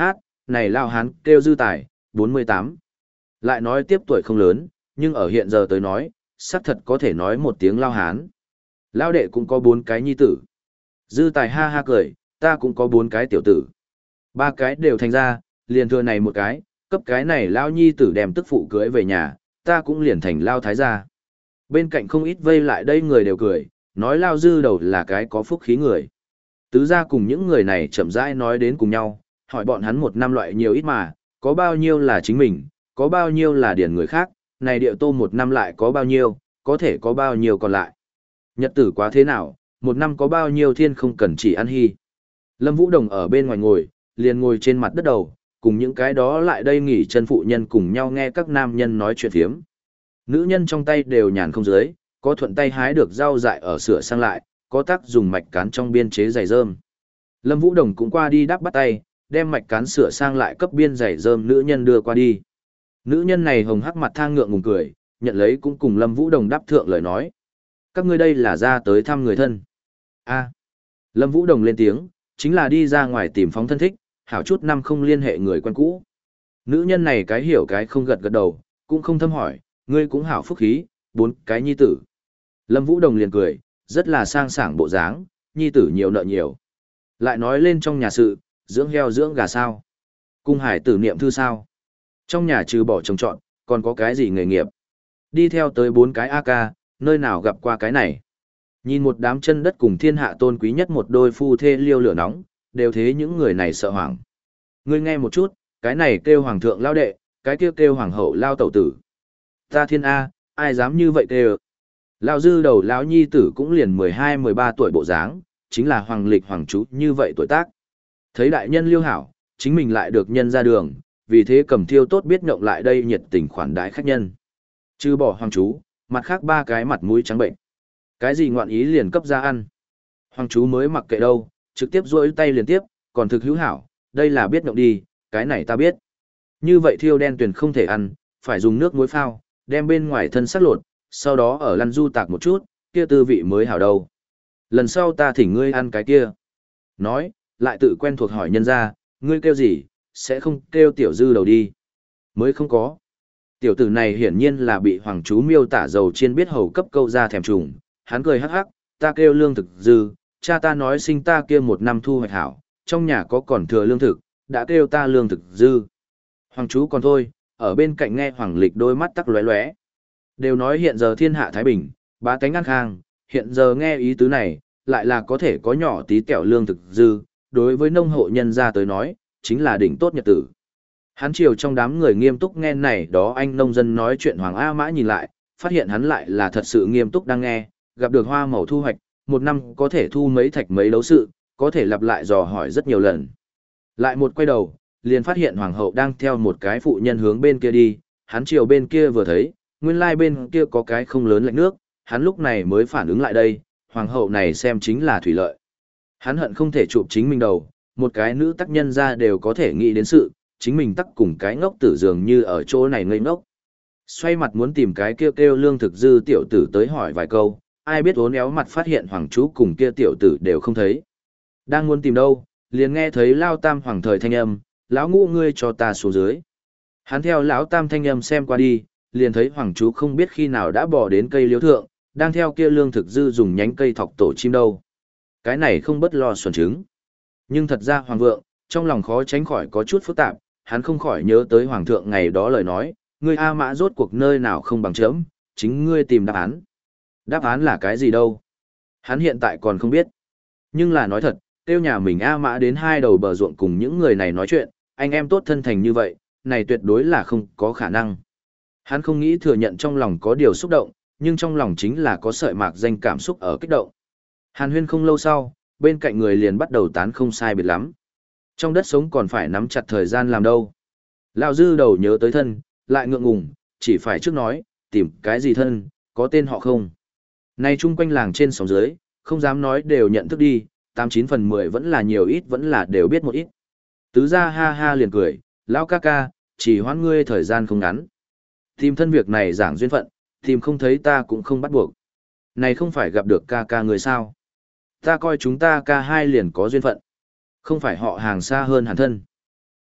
này lao hán kêu Dư Tài, bốn mươi tám. Lại nói tiếp tuổi không lớn, nhưng ở hiện giờ tới nói, xác thật có thể nói một tiếng lao hán. Lao đệ cũng có bốn cái nhi tử. Dư Tài ha ha cười, ta cũng có bốn cái tiểu tử. Ba cái đều thành ra, liền thừa này một cái, cấp cái này lao nhi tử đem tức phụ cưới về nhà, ta cũng liền thành lao thái gia. Bên cạnh không ít vây lại đây người đều cười, nói lao dư đầu là cái có phúc khí người. Tứ gia cùng những người này chậm rãi nói đến cùng nhau, hỏi bọn hắn một năm loại nhiều ít mà, có bao nhiêu là chính mình, có bao nhiêu là điển người khác, này địa tô một năm lại có bao nhiêu, có thể có bao nhiêu còn lại. Nhật tử quá thế nào, một năm có bao nhiêu thiên không cần chỉ ăn hy. Lâm Vũ Đồng ở bên ngoài ngồi, liền ngồi trên mặt đất đầu, cùng những cái đó lại đây nghỉ chân phụ nhân cùng nhau nghe các nam nhân nói chuyện phiếm. Nữ nhân trong tay đều nhàn không dưới, có thuận tay hái được rau dại ở sửa sang lại, có tác dùng mạch cán trong biên chế giày rơm. Lâm Vũ Đồng cũng qua đi đắp bắt tay, đem mạch cán sửa sang lại cấp biên giày rơm nữ nhân đưa qua đi. Nữ nhân này hồng hắc mặt thang ngượng ngùng cười, nhận lấy cũng cùng Lâm Vũ Đồng đáp thượng lời nói. Các ngươi đây là ra tới thăm người thân. A. Lâm Vũ Đồng lên tiếng, chính là đi ra ngoài tìm phóng thân thích, hảo chút năm không liên hệ người quen cũ. Nữ nhân này cái hiểu cái không gật gật đầu, cũng không thâm hỏi, ngươi cũng hảo phúc khí, bốn cái nhi tử. Lâm Vũ Đồng liền cười, rất là sang sảng bộ dáng, nhi tử nhiều nợ nhiều. Lại nói lên trong nhà sự, dưỡng heo dưỡng gà sao? Cung hải tử niệm thư sao? Trong nhà trừ bỏ trồng trọt, còn có cái gì nghề nghiệp? Đi theo tới bốn cái a ca, nơi nào gặp qua cái này? Nhìn một đám chân đất cùng thiên hạ tôn quý nhất một đôi phu thê liêu lửa nóng, đều thế những người này sợ hoảng. Ngươi nghe một chút, cái này kêu hoàng thượng lao đệ, cái kia kêu, kêu hoàng hậu lao tẩu tử. Ta thiên A, ai dám như vậy kêu? Lao dư đầu lão nhi tử cũng liền mười hai mười ba tuổi bộ dáng, chính là hoàng lịch hoàng chú như vậy tuổi tác. Thấy đại nhân liêu hảo, chính mình lại được nhân ra đường, vì thế cầm thiêu tốt biết nhộng lại đây nhiệt tình khoản đái khách nhân. Chứ bỏ hoàng chú, mặt khác ba cái mặt mũi trắng bệnh. Cái gì ngoạn ý liền cấp ra ăn. Hoàng chú mới mặc kệ đâu, trực tiếp duỗi tay liền tiếp, còn thực hữu hảo, đây là biết nhộng đi, cái này ta biết. Như vậy thiêu đen tuyền không thể ăn, phải dùng nước muối phao, đem bên ngoài thân sắc lột, sau đó ở lăn du tạc một chút, kia tư vị mới hảo đâu. Lần sau ta thỉnh ngươi ăn cái kia. Nói, lại tự quen thuộc hỏi nhân ra, ngươi kêu gì, sẽ không kêu tiểu dư đầu đi. Mới không có. Tiểu tử này hiển nhiên là bị hoàng chú miêu tả dầu chiên biết hầu cấp câu ra thèm trùng, hắn cười hắc hắc, ta kêu lương thực dư, cha ta nói sinh ta kia một năm thu hoạch hảo, trong nhà có còn thừa lương thực, đã kêu ta lương thực dư. Hoàng chú còn thôi, ở bên cạnh nghe hoàng lịch đôi mắt tắc lóe lóe. Đều nói hiện giờ thiên hạ Thái Bình, bá tánh an khang, hiện giờ nghe ý tứ này, lại là có thể có nhỏ tí tẹo lương thực dư, đối với nông hộ nhân gia tới nói, chính là đỉnh tốt nhật tử. Hắn chiều trong đám người nghiêm túc nghe này đó anh nông dân nói chuyện Hoàng A Mã nhìn lại, phát hiện hắn lại là thật sự nghiêm túc đang nghe, gặp được hoa màu thu hoạch, một năm có thể thu mấy thạch mấy đấu sự, có thể lặp lại dò hỏi rất nhiều lần. Lại một quay đầu, liền phát hiện Hoàng hậu đang theo một cái phụ nhân hướng bên kia đi, hắn chiều bên kia vừa thấy, nguyên lai bên kia có cái không lớn lạnh nước, hắn lúc này mới phản ứng lại đây, Hoàng hậu này xem chính là thủy lợi. Hắn hận không thể chụp chính mình đầu, một cái nữ tác nhân ra đều có thể nghĩ đến sự, chính mình tắc cùng cái ngốc tử dường như ở chỗ này ngây ngốc. Xoay mặt muốn tìm cái kêu kêu lương thực dư tiểu tử tới hỏi vài câu, ai biết uốn éo mặt phát hiện hoàng chú cùng kia tiểu tử đều không thấy. Đang muốn tìm đâu, liền nghe thấy lao tam hoàng thời thanh âm, lão ngũ ngươi cho ta xuống dưới. Hắn theo lão tam thanh âm xem qua đi, liền thấy hoàng chú không biết khi nào đã bỏ đến cây liễu thượng, đang theo kia lương thực dư dùng nhánh cây thọc tổ chim đâu. Cái này không bất lo xuẩn trứng. Nhưng thật ra hoàng vượng, trong lòng khó tránh khỏi có chút phức tạp, hắn không khỏi nhớ tới hoàng thượng ngày đó lời nói, ngươi A Mã rốt cuộc nơi nào không bằng chấm, chính ngươi tìm đáp án. Đáp án là cái gì đâu? Hắn hiện tại còn không biết. Nhưng là nói thật, tiêu nhà mình A Mã đến hai đầu bờ ruộng cùng những người này nói chuyện, anh em tốt thân thành như vậy, này tuyệt đối là không có khả năng. Hắn không nghĩ thừa nhận trong lòng có điều xúc động, nhưng trong lòng chính là có sợi mạc danh cảm xúc ở kích động. Hàn huyên không lâu sau, bên cạnh người liền bắt đầu tán không sai biệt lắm. Trong đất sống còn phải nắm chặt thời gian làm đâu. Lão dư đầu nhớ tới thân, lại ngượng ngùng, chỉ phải trước nói, tìm cái gì thân, có tên họ không. Nay chung quanh làng trên sóng dưới, không dám nói đều nhận thức đi, tám chín phần mười vẫn là nhiều ít vẫn là đều biết một ít. Tứ gia ha ha liền cười, lão ca ca, chỉ hoãn ngươi thời gian không ngắn. Tìm thân việc này giảng duyên phận, tìm không thấy ta cũng không bắt buộc. Này không phải gặp được ca ca người sao. Ta coi chúng ta ca hai liền có duyên phận. Không phải họ hàng xa hơn hẳn thân.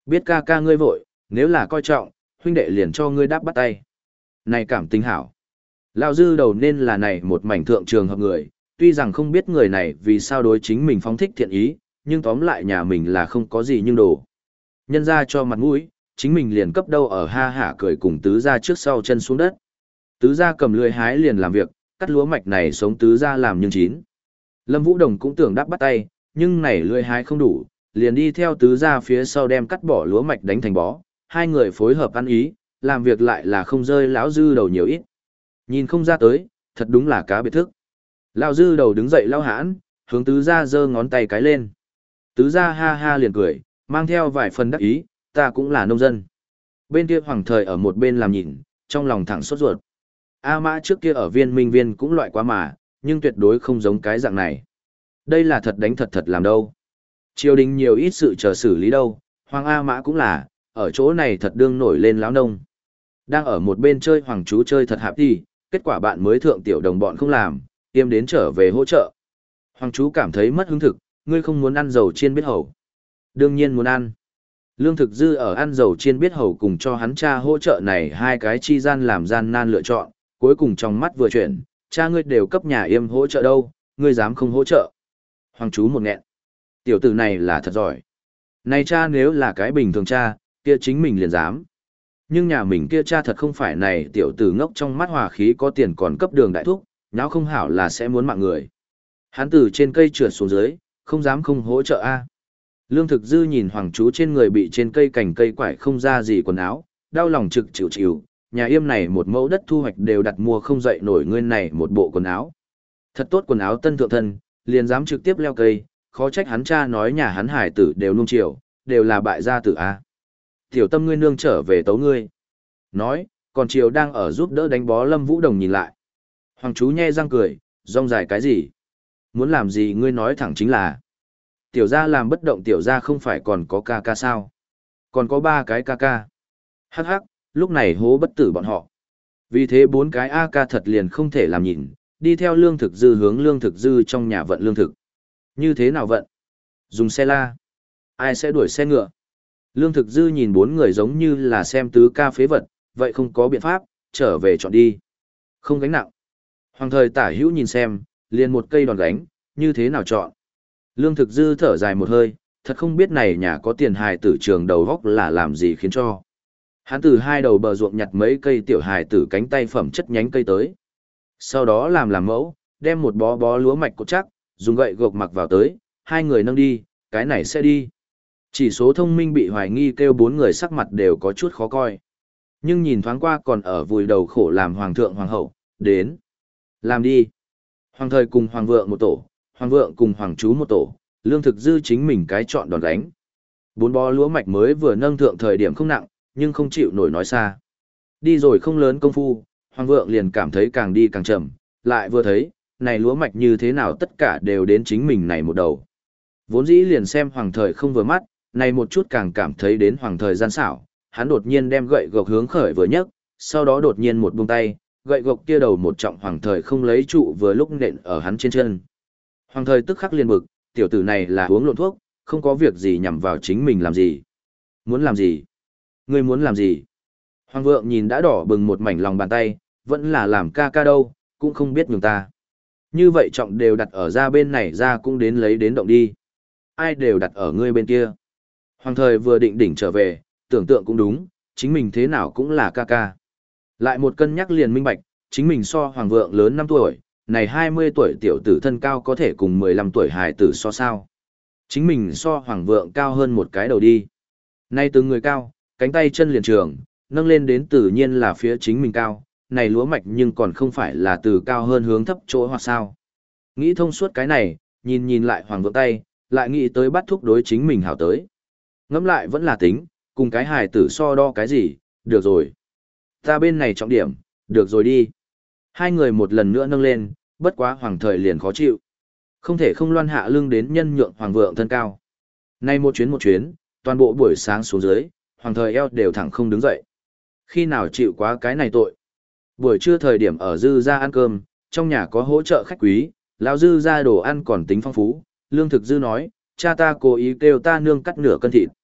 Biết ca ca ngươi vội, nếu là coi trọng, huynh đệ liền cho ngươi đáp bắt tay. Này cảm tình hảo. Lão dư đầu nên là này một mảnh thượng trường hợp người, tuy rằng không biết người này vì sao đối chính mình phóng thích thiện ý, nhưng tóm lại nhà mình là không có gì nhưng đồ. Nhân ra cho mặt mũi, chính mình liền cấp đâu ở ha hả cười cùng tứ ra trước sau chân xuống đất. Tứ ra cầm lưỡi hái liền làm việc, cắt lúa mạch này sống tứ ra làm nhưng chín. Lâm Vũ Đồng cũng tưởng đáp bắt tay, nhưng này lưỡi hái không đủ, liền đi theo tứ ra phía sau đem cắt bỏ lúa mạch đánh thành bó, hai người phối hợp ăn ý, làm việc lại là không rơi lão dư đầu nhiều ít. Nhìn không ra tới, thật đúng là cá biệt thức. Lão dư đầu đứng dậy lao hãn, hướng tứ ra giơ ngón tay cái lên. Tứ ra ha ha liền cười, mang theo vài phần đắc ý, ta cũng là nông dân. Bên kia hoàng thời ở một bên làm nhìn, trong lòng thẳng sốt ruột. A Mã trước kia ở viên minh viên cũng loại quá mà, nhưng tuyệt đối không giống cái dạng này. Đây là thật đánh thật thật làm đâu. Triều đình nhiều ít sự chờ xử lý đâu, Hoàng A Mã cũng là, ở chỗ này thật đương nổi lên lão nông. Đang ở một bên chơi hoàng chú chơi thật hạp đi, kết quả bạn mới thượng tiểu đồng bọn không làm, tiêm đến trở về hỗ trợ. Hoàng chú cảm thấy mất hứng thực, ngươi không muốn ăn dầu chiên biết hầu. Đương nhiên muốn ăn. Lương thực dư ở ăn dầu chiên biết hầu cùng cho hắn cha hỗ trợ này hai cái chi gian làm gian nan lựa chọn, cuối cùng trong mắt vừa chuyển, cha ngươi đều cấp nhà yêm hỗ trợ đâu, ngươi dám không hỗ trợ. Hoàng chú một nghẹn. Tiểu tử này là thật giỏi. Này cha nếu là cái bình thường cha, kia chính mình liền dám. Nhưng nhà mình kia cha thật không phải này tiểu tử ngốc trong mắt hòa khí có tiền còn cấp đường đại thúc, nháo không hảo là sẽ muốn mạng người. Hắn từ trên cây trượt xuống dưới, không dám không hỗ trợ a. Lương thực dư nhìn hoàng chú trên người bị trên cây cành cây quải không ra gì quần áo, đau lòng trực chịu chịu, nhà yêm này một mẫu đất thu hoạch đều đặt mua không dậy nổi ngươi này một bộ quần áo. Thật tốt quần áo tân thượng thân, liền dám trực tiếp leo cây, khó trách hắn cha nói nhà hắn hải tử đều nung chiều, đều là bại gia tử a. Tiểu tâm ngươi nương trở về tấu ngươi. Nói, còn triều đang ở giúp đỡ đánh bó Lâm Vũ Đồng nhìn lại. Hoàng chú nhe răng cười, rong dài cái gì? Muốn làm gì ngươi nói thẳng chính là. Tiểu gia làm bất động tiểu gia không phải còn có ca ca sao? Còn có ba cái ca ca. Hắc hắc, lúc này hố bất tử bọn họ. Vì thế bốn cái a ca thật liền không thể làm nhìn, đi theo lương thực dư hướng lương thực dư trong nhà vận lương thực. Như thế nào vận? Dùng xe la. Ai sẽ đuổi xe ngựa? Lương thực dư nhìn bốn người giống như là xem tứ ca phế vật, vậy không có biện pháp, trở về chọn đi. Không gánh nặng. Hoàng thời tả hữu nhìn xem, liền một cây đòn gánh, như thế nào chọn? Lương thực dư thở dài một hơi, thật không biết này nhà có tiền hài tử trường đầu góc là làm gì khiến cho. Hắn từ hai đầu bờ ruộng nhặt mấy cây tiểu hài tử cánh tay phẩm chất nhánh cây tới. Sau đó làm làm mẫu, đem một bó bó lúa mạch cột chắc, dùng gậy gộc mặc vào tới, hai người nâng đi, cái này sẽ đi. Chỉ số thông minh bị hoài nghi kêu bốn người sắc mặt đều có chút khó coi. Nhưng nhìn thoáng qua còn ở vùi đầu khổ làm hoàng thượng hoàng hậu, đến. Làm đi. Hoàng thời cùng hoàng vượng một tổ, hoàng vượng cùng hoàng chú một tổ, lương thực dư chính mình cái chọn đòn đánh. Bốn bó lúa mạch mới vừa nâng thượng thời điểm không nặng, nhưng không chịu nổi nói xa. Đi rồi không lớn công phu, hoàng vượng liền cảm thấy càng đi càng chậm, lại vừa thấy, này lúa mạch như thế nào tất cả đều đến chính mình này một đầu. Vốn dĩ liền xem hoàng thời không vừa mắt, này một chút càng cảm thấy đến hoàng thời gian xảo, hắn đột nhiên đem gậy gộc hướng khởi vừa nhấc, sau đó đột nhiên một buông tay, gậy gộc kia đầu một trọng hoàng thời không lấy trụ vừa lúc nện ở hắn trên chân. Hoàng thời tức khắc liền bực, tiểu tử này là uống lộn thuốc, không có việc gì nhằm vào chính mình làm gì. Muốn làm gì? Ngươi muốn làm gì? Hoàng vượng nhìn đã đỏ bừng một mảnh lòng bàn tay, vẫn là làm ca ca đâu, cũng không biết nhường ta. Như vậy trọng đều đặt ở ra bên này ra cũng đến lấy đến động đi. Ai đều đặt ở ngươi bên kia. Hoàng thời vừa định đỉnh trở về, tưởng tượng cũng đúng, chính mình thế nào cũng là ca ca. Lại một cân nhắc liền minh bạch, chính mình so hoàng vượng lớn năm tuổi, này hai mươi tuổi tiểu tử thân cao có thể cùng mười lăm tuổi hài tử so sao. Chính mình so hoàng vượng cao hơn một cái đầu đi. Nay từng người cao, cánh tay chân liền trường, nâng lên đến tự nhiên là phía chính mình cao, này lúa mạch nhưng còn không phải là từ cao hơn hướng thấp chỗ hoặc sao. Nghĩ thông suốt cái này, nhìn nhìn lại hoàng vượng tay, lại nghĩ tới bắt thúc đối chính mình hảo tới. Ngẫm lại vẫn là tính, cùng cái hài tử so đo cái gì, được rồi. Ta bên này trọng điểm, được rồi đi. Hai người một lần nữa nâng lên, bất quá hoàng thời liền khó chịu. Không thể không loan hạ lưng đến nhân nhượng hoàng vượng thân cao. Nay một chuyến một chuyến, toàn bộ buổi sáng xuống dưới, hoàng thời eo đều thẳng không đứng dậy. Khi nào chịu quá cái này tội. Buổi trưa thời điểm ở dư ra ăn cơm, trong nhà có hỗ trợ khách quý, lão dư ra đồ ăn còn tính phong phú, lương thực dư nói, cha ta cố ý kêu ta nương cắt nửa cân thịt.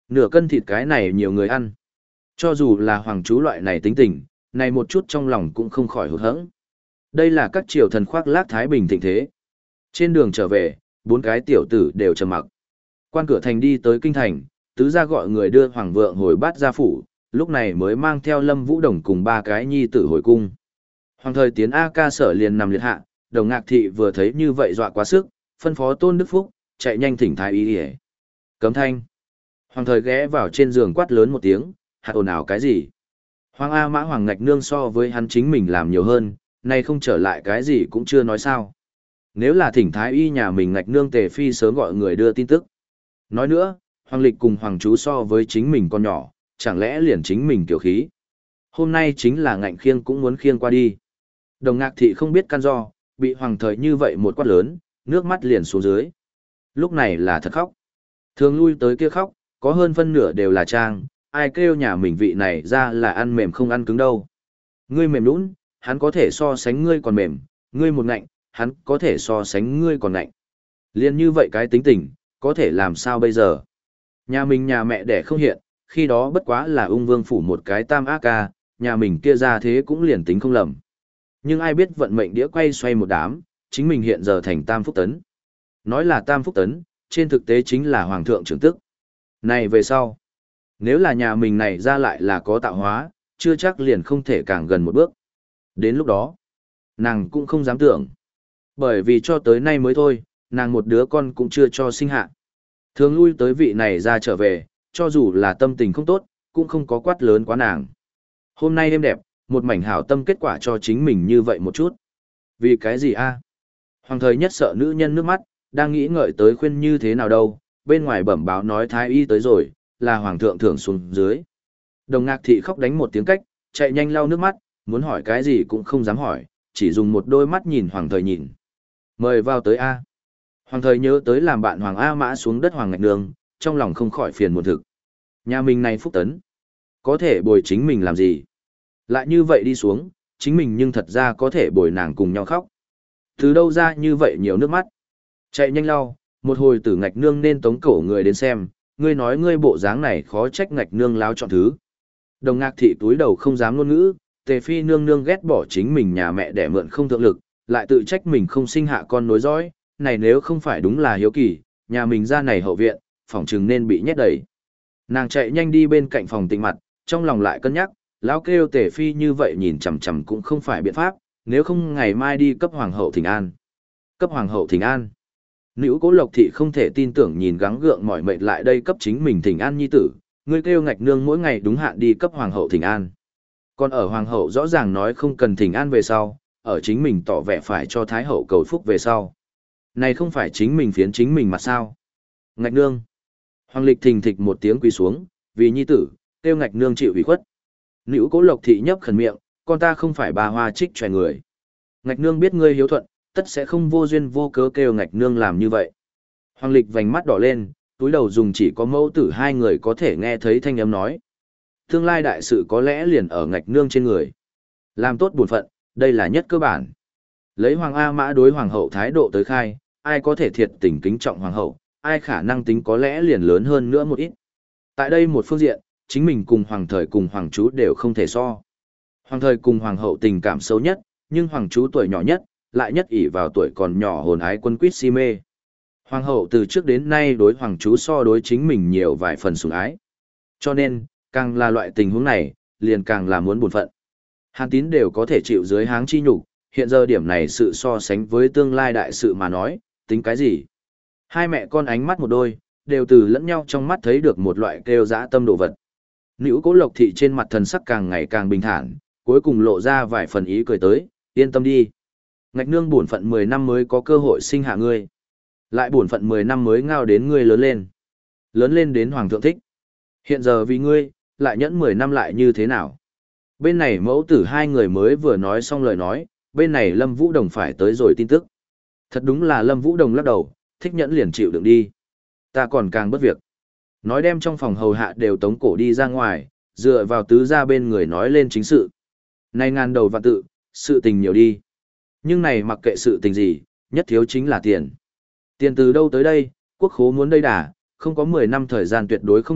Nửa cân thịt cái này nhiều người ăn. Cho dù là hoàng chú loại này tính tình, này một chút trong lòng cũng không khỏi hụt hẫng. Đây là các triều thần khoác lác Thái Bình thịnh thế. Trên đường trở về, bốn cái tiểu tử đều trầm mặc. Quan cửa thành đi tới kinh thành, tứ gia gọi người đưa hoàng vượng hồi bát gia phủ, lúc này mới mang theo Lâm Vũ Đồng cùng ba cái nhi tử hồi cung. Hoàng thời tiến A ca sở liền nằm liệt hạ, Đồng Ngạc Thị vừa thấy như vậy dọa quá sức, phân phó Tôn Đức Phúc, chạy nhanh thỉnh thái y y. Cấm thanh. Hoàng thời ghé vào trên giường quát lớn một tiếng, hạt ồn ào cái gì? Hoàng A Mã Hoàng Ngạch Nương so với hắn chính mình làm nhiều hơn, nay không trở lại cái gì cũng chưa nói sao. Nếu là thỉnh thái y nhà mình Ngạch Nương Tề Phi sớm gọi người đưa tin tức. Nói nữa, Hoàng Lịch cùng Hoàng Chú so với chính mình con nhỏ, chẳng lẽ liền chính mình kiểu khí. Hôm nay chính là Ngạnh khiêng cũng muốn khiêng qua đi. Đồng Ngạc Thị không biết căn do, bị Hoàng thời như vậy một quát lớn, nước mắt liền xuống dưới. Lúc này là thật khóc. Thường lui tới kia khóc, có hơn phân nửa đều là trang, ai kêu nhà mình vị này ra là ăn mềm không ăn cứng đâu. Ngươi mềm nũng, hắn có thể so sánh ngươi còn mềm, ngươi một ngạnh, hắn có thể so sánh ngươi còn ngạnh. Liên như vậy cái tính tình, có thể làm sao bây giờ? Nhà mình nhà mẹ đẻ không hiện, khi đó bất quá là ung vương phủ một cái tam ác ca, nhà mình kia ra thế cũng liền tính không lầm. Nhưng ai biết vận mệnh đĩa quay xoay một đám, chính mình hiện giờ thành tam phúc tấn. Nói là tam phúc tấn, trên thực tế chính là hoàng thượng trưởng tức. Này về sau, nếu là nhà mình này ra lại là có tạo hóa, chưa chắc liền không thể càng gần một bước. Đến lúc đó, nàng cũng không dám tưởng. Bởi vì cho tới nay mới thôi, nàng một đứa con cũng chưa cho sinh hạ. Thường lui tới vị này ra trở về, cho dù là tâm tình không tốt, cũng không có quát lớn quá nàng. Hôm nay đêm đẹp, một mảnh hảo tâm kết quả cho chính mình như vậy một chút. Vì cái gì a? Hoàng thời nhất sợ nữ nhân nước mắt, đang nghĩ ngợi tới khuyên như thế nào đâu, bên ngoài bẩm báo nói thái y tới rồi, là hoàng thượng thưởng xuống dưới. Đồng Ngạc Thị khóc đánh một tiếng cách, chạy nhanh lau nước mắt, muốn hỏi cái gì cũng không dám hỏi, chỉ dùng một đôi mắt nhìn hoàng thời nhìn. Mời vào tới A. Hoàng thời nhớ tới làm bạn Hoàng A Mã xuống đất Hoàng Ngạch Nương, trong lòng không khỏi phiền muộn thực. Nhà mình này phúc tấn, có thể bồi chính mình làm gì? Lại như vậy đi xuống, chính mình nhưng thật ra có thể bồi nàng cùng nhau khóc. Từ đâu ra như vậy nhiều nước mắt? Chạy nhanh lau, một hồi tử Ngạch Nương nên tống cổ người đến xem, ngươi nói ngươi bộ dáng này khó trách Ngạch Nương láo chọn thứ. Đồng Ngạc Thị túi đầu không dám ngôn ngữ, Tề Phi nương nương ghét bỏ chính mình nhà mẹ đẻ mượn không thượng lực, lại tự trách mình không sinh hạ con nối dõi, này nếu không phải đúng là hiếu kỳ, nhà mình ra này hậu viện, phỏng chừng nên bị nhét đầy. Nàng chạy nhanh đi bên cạnh phòng tịnh mặt, trong lòng lại cân nhắc, lão kêu Tề Phi như vậy nhìn chằm chằm cũng không phải biện pháp, nếu không ngày mai đi cấp hoàng hậu thỉnh an. Cấp hoàng hậu thỉnh an. Nữ Cố Lộc Thị không thể tin tưởng nhìn gắng gượng mỏi mệt lại đây cấp chính mình thỉnh an nhi tử, ngươi kêu Ngạch Nương mỗi ngày đúng hạn đi cấp hoàng hậu thỉnh an. Còn ở hoàng hậu rõ ràng nói không cần thỉnh an về sau, ở chính mình tỏ vẻ phải cho thái hậu cầu phúc về sau. Này không phải chính mình phiến chính mình mà sao? Ngạch Nương. Hoàng Lịch thình thịch một tiếng quỳ xuống, vì nhi tử, kêu Ngạch Nương chịu ủy khuất. Nữ Cố Lộc Thị nhấp khẩn miệng, con ta không phải bà hoa trích chòe người. Ngạch Nương biết ngươi hiếu thuận, tất sẽ không vô duyên vô cớ kêu Ngạch Nương làm như vậy. Hoàng Lịch vành mắt đỏ lên, túi đầu dùng chỉ có mẫu tử hai người có thể nghe thấy thanh âm nói. Tương lai đại sự có lẽ liền ở Ngạch Nương trên người. Làm tốt bổn phận, đây là nhất cơ bản. Lấy Hoàng A Mã đối Hoàng hậu thái độ tới khai, ai có thể thiệt tình kính trọng Hoàng hậu, ai khả năng tính có lẽ liền lớn hơn nữa một ít. Tại đây một phương diện, chính mình cùng Hoàng thời cùng Hoàng chú đều không thể so. Hoàng thời cùng Hoàng hậu tình cảm sâu nhất, nhưng Hoàng chú tuổi nhỏ nhất, lại nhất ỷ vào tuổi còn nhỏ hồn ái quân quýt si mê. Hoàng hậu từ trước đến nay đối Hoàng chú so đối chính mình nhiều vài phần sủng ái. Cho nên, càng là loại tình huống này, liền càng là muốn buồn phận. Hàn Tín đều có thể chịu dưới háng chi nhục, hiện giờ điểm này sự so sánh với tương lai đại sự mà nói, tính cái gì? Hai mẹ con ánh mắt một đôi, đều từ lẫn nhau trong mắt thấy được một loại kêu dã tâm đồ vật. Nữ Cố Lộc Thị trên mặt thần sắc càng ngày càng bình thản, cuối cùng lộ ra vài phần ý cười tới, yên tâm đi. Ngạch Nương bổn phận mười năm mới có cơ hội sinh hạ ngươi. Lại bổn phận mười năm mới ngao đến ngươi lớn lên. Lớn lên đến hoàng thượng thích. Hiện giờ vì ngươi, lại nhẫn mười năm lại như thế nào? Bên này mẫu tử hai người mới vừa nói xong lời nói, bên này Lâm Vũ Đồng phải tới rồi tin tức. Thật đúng là Lâm Vũ Đồng lắc đầu, thích nhẫn liền chịu đựng đi. Ta còn càng bất việc. Nói đem trong phòng hầu hạ đều tống cổ đi ra ngoài, dựa vào tứ gia bên người nói lên chính sự. Nay ngàn đầu vạn tự, sự tình nhiều đi. Nhưng này mặc kệ sự tình gì, nhất thiếu chính là tiền. Tiền từ đâu tới đây, quốc khố muốn đây đà, không có mười năm thời gian tuyệt đối không được,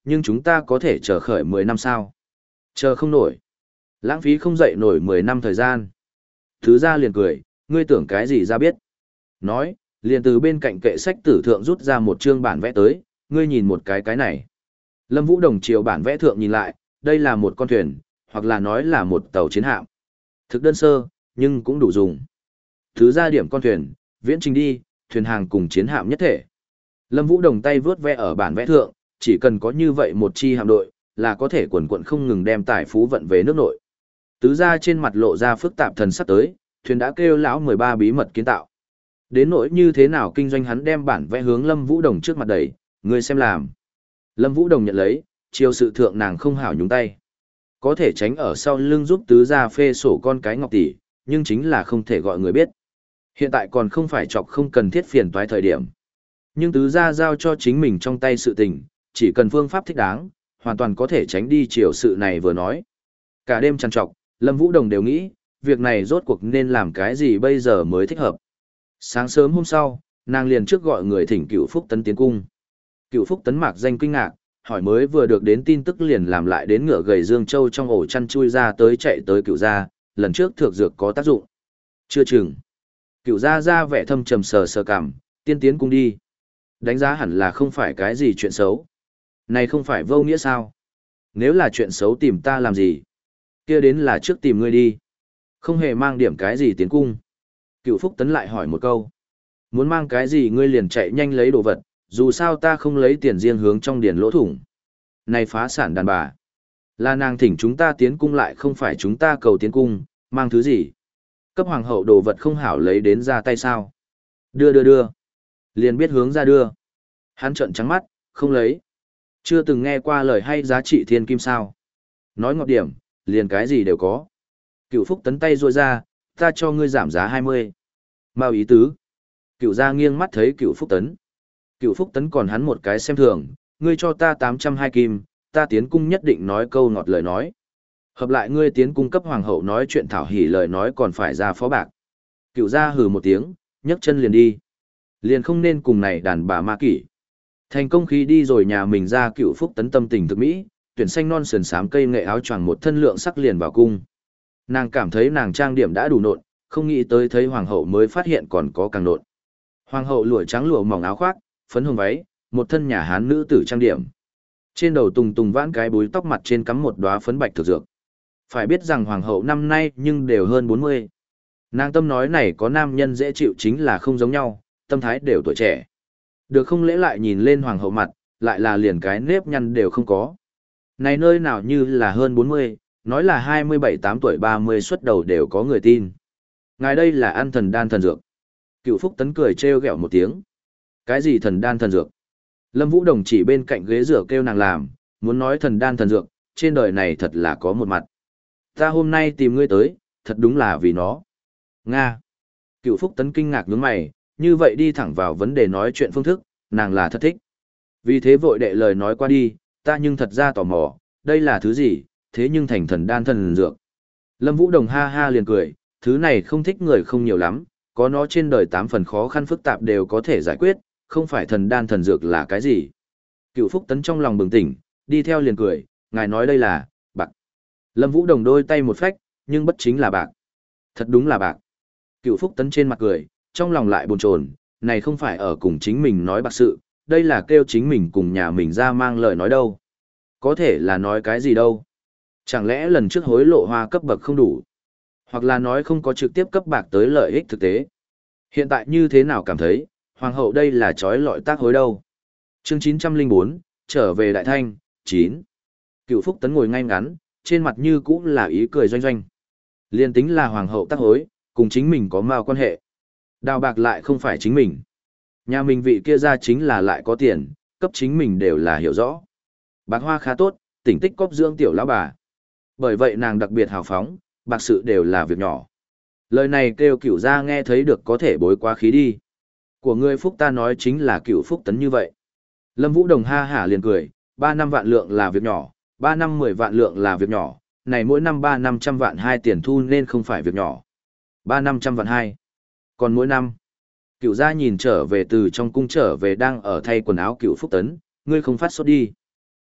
nhưng chúng ta có thể chờ khởi mười năm sao? Chờ không nổi. Lãng phí không dậy nổi mười năm thời gian. Thứ ra liền cười, ngươi tưởng cái gì ra biết. Nói, liền từ bên cạnh kệ sách tử thượng rút ra một chương bản vẽ tới, ngươi nhìn một cái cái này. Lâm Vũ Đồng chiều bản vẽ thượng nhìn lại, đây là một con thuyền, hoặc là nói là một tàu chiến hạm. Thực đơn sơ, nhưng cũng đủ dùng. Thứ ra điểm con thuyền, viễn trình đi, thuyền hàng cùng chiến hạm nhất thể. Lâm Vũ Đồng tay vướt vẽ ở bản vẽ thượng, chỉ cần có như vậy một chi hạm đội, là có thể quần quận không ngừng đem tài phú vận về nước nội. Tứ gia trên mặt lộ ra phức tạp thần sắc tới, thuyền đã kêu lão mười ba bí mật kiến tạo. Đến nỗi như thế nào kinh doanh hắn đem bản vẽ hướng Lâm Vũ Đồng trước mặt đẩy, người xem làm. Lâm Vũ Đồng nhận lấy, chiều sự thượng nàng không hảo nhúng tay. Có thể tránh ở sau lưng giúp tứ gia phê sổ con cái ngọc tỷ, nhưng chính là không thể gọi người biết. Hiện tại còn không phải chọc không cần thiết phiền toái thời điểm. Nhưng tứ gia giao cho chính mình trong tay sự tình, chỉ cần phương pháp thích đáng, hoàn toàn có thể tránh đi chiều sự này vừa nói. Cả đêm trằn trọc, Lâm Vũ Đồng đều nghĩ, việc này rốt cuộc nên làm cái gì bây giờ mới thích hợp. Sáng sớm hôm sau, nàng liền trước gọi người thỉnh Cựu Phúc Tấn tiến cung. Cựu Phúc Tấn mạc danh kinh ngạc, hỏi mới vừa được đến tin tức liền làm lại đến ngựa gầy Dương Châu trong ổ chăn chui ra tới chạy tới Cựu gia, lần trước thược dược có tác dụng. Chưa chừng. Cựu gia ra vẻ thâm trầm sờ sờ cảm, tiên tiến cung đi. Đánh giá hẳn là không phải cái gì chuyện xấu. Này không phải vô nghĩa sao? Nếu là chuyện xấu tìm ta làm gì? Kia đến là trước tìm ngươi đi. Không hề mang điểm cái gì tiến cung. Cựu Phúc Tấn lại hỏi một câu. Muốn mang cái gì ngươi liền chạy nhanh lấy đồ vật, dù sao ta không lấy tiền riêng hướng trong điền lỗ thủng. Này phá sản đàn bà. Là nàng thỉnh chúng ta tiến cung lại không phải chúng ta cầu tiến cung, mang thứ gì? Cấp hoàng hậu đồ vật không hảo lấy đến ra tay sao? Đưa đưa đưa. Liền biết hướng ra đưa. Hắn trợn trắng mắt, không lấy. Chưa từng nghe qua lời hay giá trị thiên kim sao. Nói ngọt điểm, liền cái gì đều có. Cựu Phúc Tấn tay ruôi ra, ta cho ngươi giảm giá hai mươi. Mao ý tứ. Cựu gia nghiêng mắt thấy Cựu Phúc Tấn. Cựu Phúc Tấn còn hắn một cái xem thường, ngươi cho ta tám trăm hai kim, ta tiến cung nhất định nói câu ngọt lời nói. Hợp lại ngươi tiến cung cấp hoàng hậu nói chuyện thảo hỉ lời nói còn phải ra phó bạc. Cựu gia hừ một tiếng, nhấc chân liền đi. Liền không nên cùng này đàn bà ma kỷ. Thành công khi đi rồi nhà mình ra Cựu Phúc Tấn tâm tình thực mỹ, tuyển xanh non sườn xám cây nghệ áo choàng một thân lượng sắc liền vào cung. Nàng cảm thấy nàng trang điểm đã đủ nộn, không nghĩ tới thấy hoàng hậu mới phát hiện còn có càng nộn. Hoàng hậu lụa trắng lụa mỏng áo khoác, phấn hồng váy, một thân nhà hán nữ tử trang điểm. Trên đầu tùng tùng vãn cái búi tóc mặt trên cắm một đóa phấn bạch thực dược. Phải biết rằng hoàng hậu năm nay nhưng đều hơn bốn mươi. Nàng tâm nói này có nam nhân dễ chịu chính là không giống nhau, tâm thái đều tuổi trẻ. Được không lễ lại nhìn lên hoàng hậu mặt, lại là liền cái nếp nhăn đều không có. Này nơi nào như là hơn bốn mươi, nói là hai mươi bảy tám tuổi ba mươi xuất đầu đều có người tin. Ngài đây là ăn thần đan thần dược. Cựu Phúc Tấn cười trêu ghẹo một tiếng. Cái gì thần đan thần dược? Lâm Vũ Đồng chỉ bên cạnh ghế rửa kêu nàng làm, muốn nói thần đan thần dược, trên đời này thật là có một mặt. Ta hôm nay tìm ngươi tới, thật đúng là vì nó. Nga. Cựu Phúc Tấn kinh ngạc nhướng mày, như vậy đi thẳng vào vấn đề nói chuyện phương thức, nàng là thật thích. Vì thế vội đệ lời nói qua đi, ta nhưng thật ra tò mò, đây là thứ gì, thế nhưng thành thần đan thần dược. Lâm Vũ Đồng ha ha liền cười, thứ này không thích người không nhiều lắm, có nó trên đời tám phần khó khăn phức tạp đều có thể giải quyết, không phải thần đan thần dược là cái gì. Cựu Phúc Tấn trong lòng bừng tỉnh, đi theo liền cười, ngài nói đây là, bạc. Lâm Vũ Đồng đôi tay một phách, nhưng bất chính là bạc. Thật đúng là bạc. Cựu Phúc Tấn trên mặt cười, trong lòng lại bồn chồn, này không phải ở cùng chính mình nói bạc sự, đây là kêu chính mình cùng nhà mình ra mang lời nói đâu. Có thể là nói cái gì đâu. Chẳng lẽ lần trước hối lộ hoa cấp bậc không đủ? Hoặc là nói không có trực tiếp cấp bạc tới lợi ích thực tế. Hiện tại như thế nào cảm thấy, hoàng hậu đây là trói lọi tác hối đâu. Chương chín trăm lẻ bốn, trở về Đại Thanh, chín. Cựu Phúc Tấn ngồi ngay ngắn, trên mặt như cũ là ý cười doanh doanh. Liên tính là hoàng hậu tác hối, cùng chính mình có mao quan hệ. Đào bạc lại không phải chính mình. Nhà mình vị kia ra chính là lại có tiền, cấp chính mình đều là hiểu rõ. Bạc hoa khá tốt, tỉnh tích cóp dưỡng tiểu lão bà. Bởi vậy nàng đặc biệt hào phóng, bạc sự đều là việc nhỏ. Lời này kêu Cửu gia nghe thấy được có thể bối quá khí đi. Của ngươi Phúc ta nói chính là Cửu Phúc Tấn như vậy. Lâm Vũ Đồng ha hả liền cười, ba năm vạn lượng là việc nhỏ, ba năm mười vạn lượng là việc nhỏ, này mỗi năm ba năm trăm vạn hai tiền thu nên không phải việc nhỏ. Ba năm trăm vạn hai. Còn mỗi năm, Cửu gia nhìn trở về từ trong cung trở về đang ở thay quần áo Cửu Phúc Tấn, ngươi không phát sốt đi.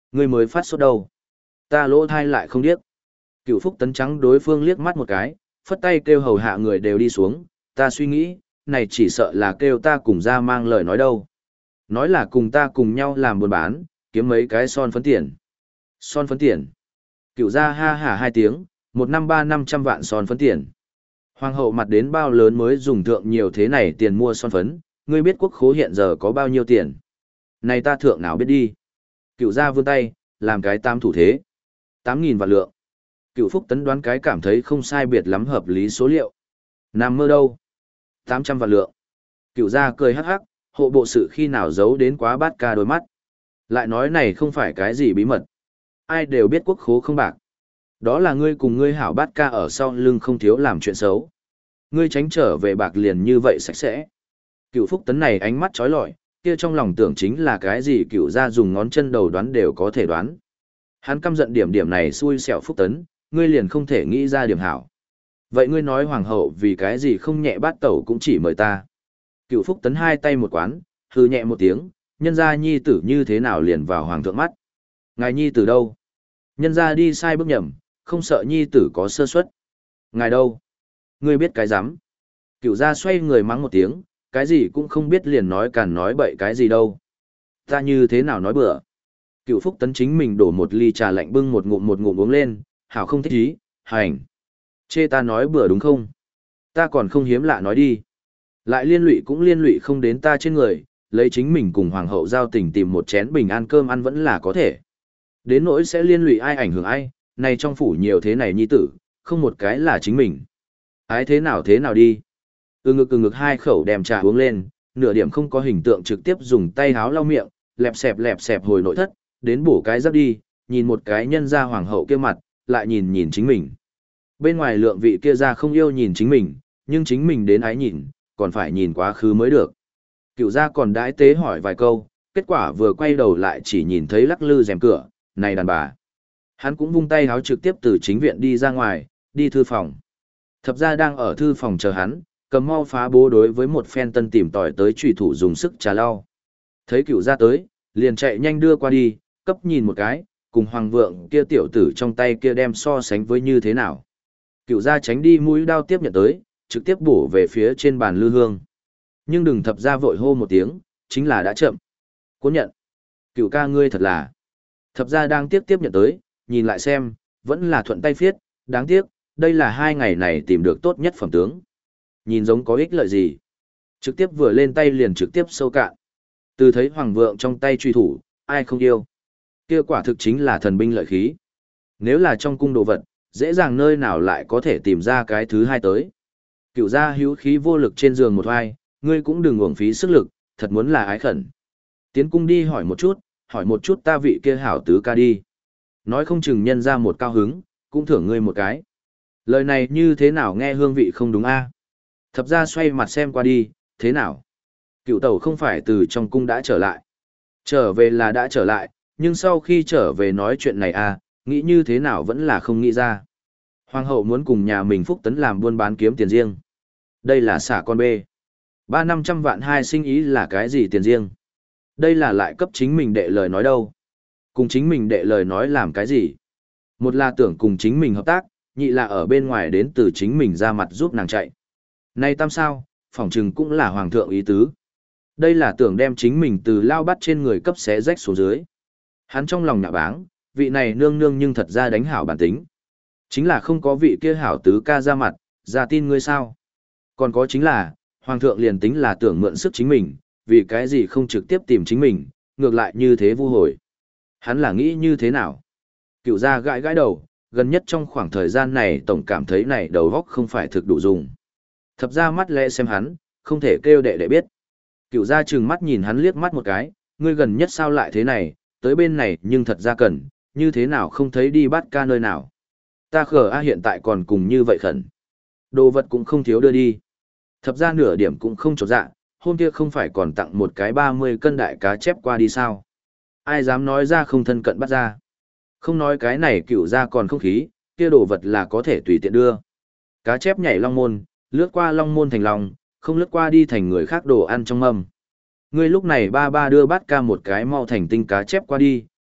Ngươi mới phát sốt đâu. Ta lỗ thai lại không điếc. Cựu Phúc Tấn trắng đối phương liếc mắt một cái, phất tay kêu hầu hạ người đều đi xuống, ta suy nghĩ, này chỉ sợ là kêu ta cùng ra mang lời nói đâu. Nói là cùng ta cùng nhau làm buôn bán, kiếm mấy cái son phấn tiền. Son phấn tiền. Cựu ra ha hả hai tiếng, một năm ba năm trăm vạn son phấn tiền. Hoàng hậu mặt đến bao lớn mới dùng thượng nhiều thế này tiền mua son phấn, ngươi biết quốc khố hiện giờ có bao nhiêu tiền. Này ta thượng nào biết đi. Cựu ra vươn tay, làm cái tam thủ thế. Tám nghìn vạn lượng. Cựu Phúc Tấn đoán cái cảm thấy không sai biệt lắm hợp lý số liệu. Nằm mơ đâu? Tám trăm vạn lượng. Cựu ra cười hắc hắc, hộ bộ sự khi nào giấu đến quá bát ca đôi mắt. Lại nói này không phải cái gì bí mật. Ai đều biết quốc khố không bạc. Đó là ngươi cùng ngươi hảo bát ca ở sau lưng không thiếu làm chuyện xấu. Ngươi tránh trở về bạc liền như vậy sạch sẽ. Cựu Phúc Tấn này ánh mắt trói lọi, kia trong lòng tưởng chính là cái gì cựu ra dùng ngón chân đầu đoán đều có thể đoán. Hắn căm giận điểm điểm này xui xẻo Phúc Tấn, ngươi liền không thể nghĩ ra điểm hảo. Vậy ngươi nói hoàng hậu vì cái gì không nhẹ bát tẩu cũng chỉ mời ta. Cựu Phúc Tấn hai tay một quán, hư nhẹ một tiếng, nhân gia nhi tử như thế nào liền vào hoàng thượng mắt. Ngài nhi tử đâu? Nhân gia đi sai bước nhầm, không sợ nhi tử có sơ suất. Ngài đâu? Ngươi biết cái rắm. Cựu gia xoay người mắng một tiếng, cái gì cũng không biết liền nói càn nói bậy cái gì đâu. Ta như thế nào nói bừa. Cựu Phúc Tấn chính mình đổ một ly trà lạnh bưng một ngụm một ngụm uống lên, hảo không thích ý, hành. Chê ta nói bừa đúng không? Ta còn không hiếm lạ nói đi. Lại liên lụy cũng liên lụy không đến ta trên người, lấy chính mình cùng hoàng hậu giao tình tìm một chén bình an cơm ăn vẫn là có thể. Đến nỗi sẽ liên lụy ai ảnh hưởng ai, này trong phủ nhiều thế này nhi tử, không một cái là chính mình. Ái thế nào thế nào đi. Ừ ngực ừ ngực hai khẩu đem trà uống lên, nửa điểm không có hình tượng trực tiếp dùng tay háo lau miệng, lẹp xẹp lẹp xẹp hồi nội thất, đến bổ cái giáp đi, nhìn một cái nhân ra hoàng hậu kia mặt, lại nhìn nhìn chính mình. Bên ngoài lượng vị kia ra không yêu nhìn chính mình, nhưng chính mình đến ái nhìn, còn phải nhìn quá khứ mới được. Cựu gia còn đãi tế hỏi vài câu, kết quả vừa quay đầu lại chỉ nhìn thấy lắc lư rèm cửa, này đàn bà. Hắn cũng vung tay háo trực tiếp từ chính viện đi ra ngoài, đi thư phòng. Thập gia đang ở thư phòng chờ hắn, cầm mau phá bố đối với một phen tân tìm tỏi tới trùy thủ dùng sức trà lau. Thấy cựu gia tới, liền chạy nhanh đưa qua đi, cấp nhìn một cái, cùng hoàng vượng kia tiểu tử trong tay kia đem so sánh với như thế nào. Cựu gia tránh đi mũi đao tiếp nhận tới, trực tiếp bổ về phía trên bàn lư hương. Nhưng đừng thập gia vội hô một tiếng, chính là đã chậm. Cố nhận. Cựu ca ngươi thật là. Thập gia đang tiếp tiếp nhận tới, nhìn lại xem, vẫn là thuận tay phiết, đáng tiếc, đây là hai ngày này tìm được tốt nhất phẩm tướng. Nhìn giống có ích lợi gì. Trực tiếp vừa lên tay liền trực tiếp sâu cạn. Từ thấy hoàng vượng trong tay truy thủ, ai không yêu. Kia quả thực chính là thần binh lợi khí. Nếu là trong cung đồ vật, dễ dàng nơi nào lại có thể tìm ra cái thứ hai tới. Cựu gia hữu khí vô lực trên giường một vai, ngươi cũng đừng uổng phí sức lực, thật muốn là ái khẩn. Tiến cung đi hỏi một chút, hỏi một chút ta vị kia hảo tứ ca đi. Nói không chừng nhân ra một cao hứng, cũng thưởng ngươi một cái. Lời này như thế nào nghe hương vị không đúng a? Thập gia xoay mặt xem qua đi, thế nào? Cựu tẩu không phải từ trong cung đã trở lại. Trở về là đã trở lại, nhưng sau khi trở về nói chuyện này a, nghĩ như thế nào vẫn là không nghĩ ra. Hoàng hậu muốn cùng nhà mình Phúc Tấn làm buôn bán kiếm tiền riêng. Đây là xả con bê. Ba năm trăm vạn hai sinh ý là cái gì tiền riêng? Đây là lại cấp chính mình đệ lời nói đâu. Cùng chính mình đệ lời nói làm cái gì? Một là tưởng cùng chính mình hợp tác, nhị là ở bên ngoài đến từ chính mình ra mặt giúp nàng chạy. Nay tam sao, phỏng chừng cũng là hoàng thượng ý tứ. Đây là tưởng đem chính mình từ lao bắt trên người cấp xé rách xuống dưới. Hắn trong lòng nhạ báng, vị này nương nương nhưng thật ra đánh hảo bản tính. Chính là không có vị kia hảo tứ ca ra mặt, ra tin ngươi sao. Còn có chính là, hoàng thượng liền tính là tưởng mượn sức chính mình, vì cái gì không trực tiếp tìm chính mình, ngược lại như thế vu hồi. Hắn là nghĩ như thế nào? Cựu gia gãi gãi đầu, gần nhất trong khoảng thời gian này tổng cảm thấy này đầu góc không phải thực đủ dùng. Thập ra mắt lẽ xem hắn, không thể kêu đệ đệ biết. Cựu gia trừng mắt nhìn hắn liếc mắt một cái, ngươi gần nhất sao lại thế này, tới bên này nhưng thật ra cần, như thế nào không thấy đi bắt ca nơi nào. Ta khờ a hiện tại còn cùng như vậy khẩn. Đồ vật cũng không thiếu đưa đi. Thập ra nửa điểm cũng không trột dạ, hôm kia không phải còn tặng một cái ba mươi cân đại cá chép qua đi sao. Ai dám nói ra không thân cận bắt ra. Không nói cái này cựu ra còn không khí, kia đồ vật là có thể tùy tiện đưa. Cá chép nhảy long môn, lướt qua long môn thành lòng, không lướt qua đi thành người khác đồ ăn trong mâm. Ngươi lúc này ba ba đưa bát ca một cái mau thành tinh cá chép qua đi,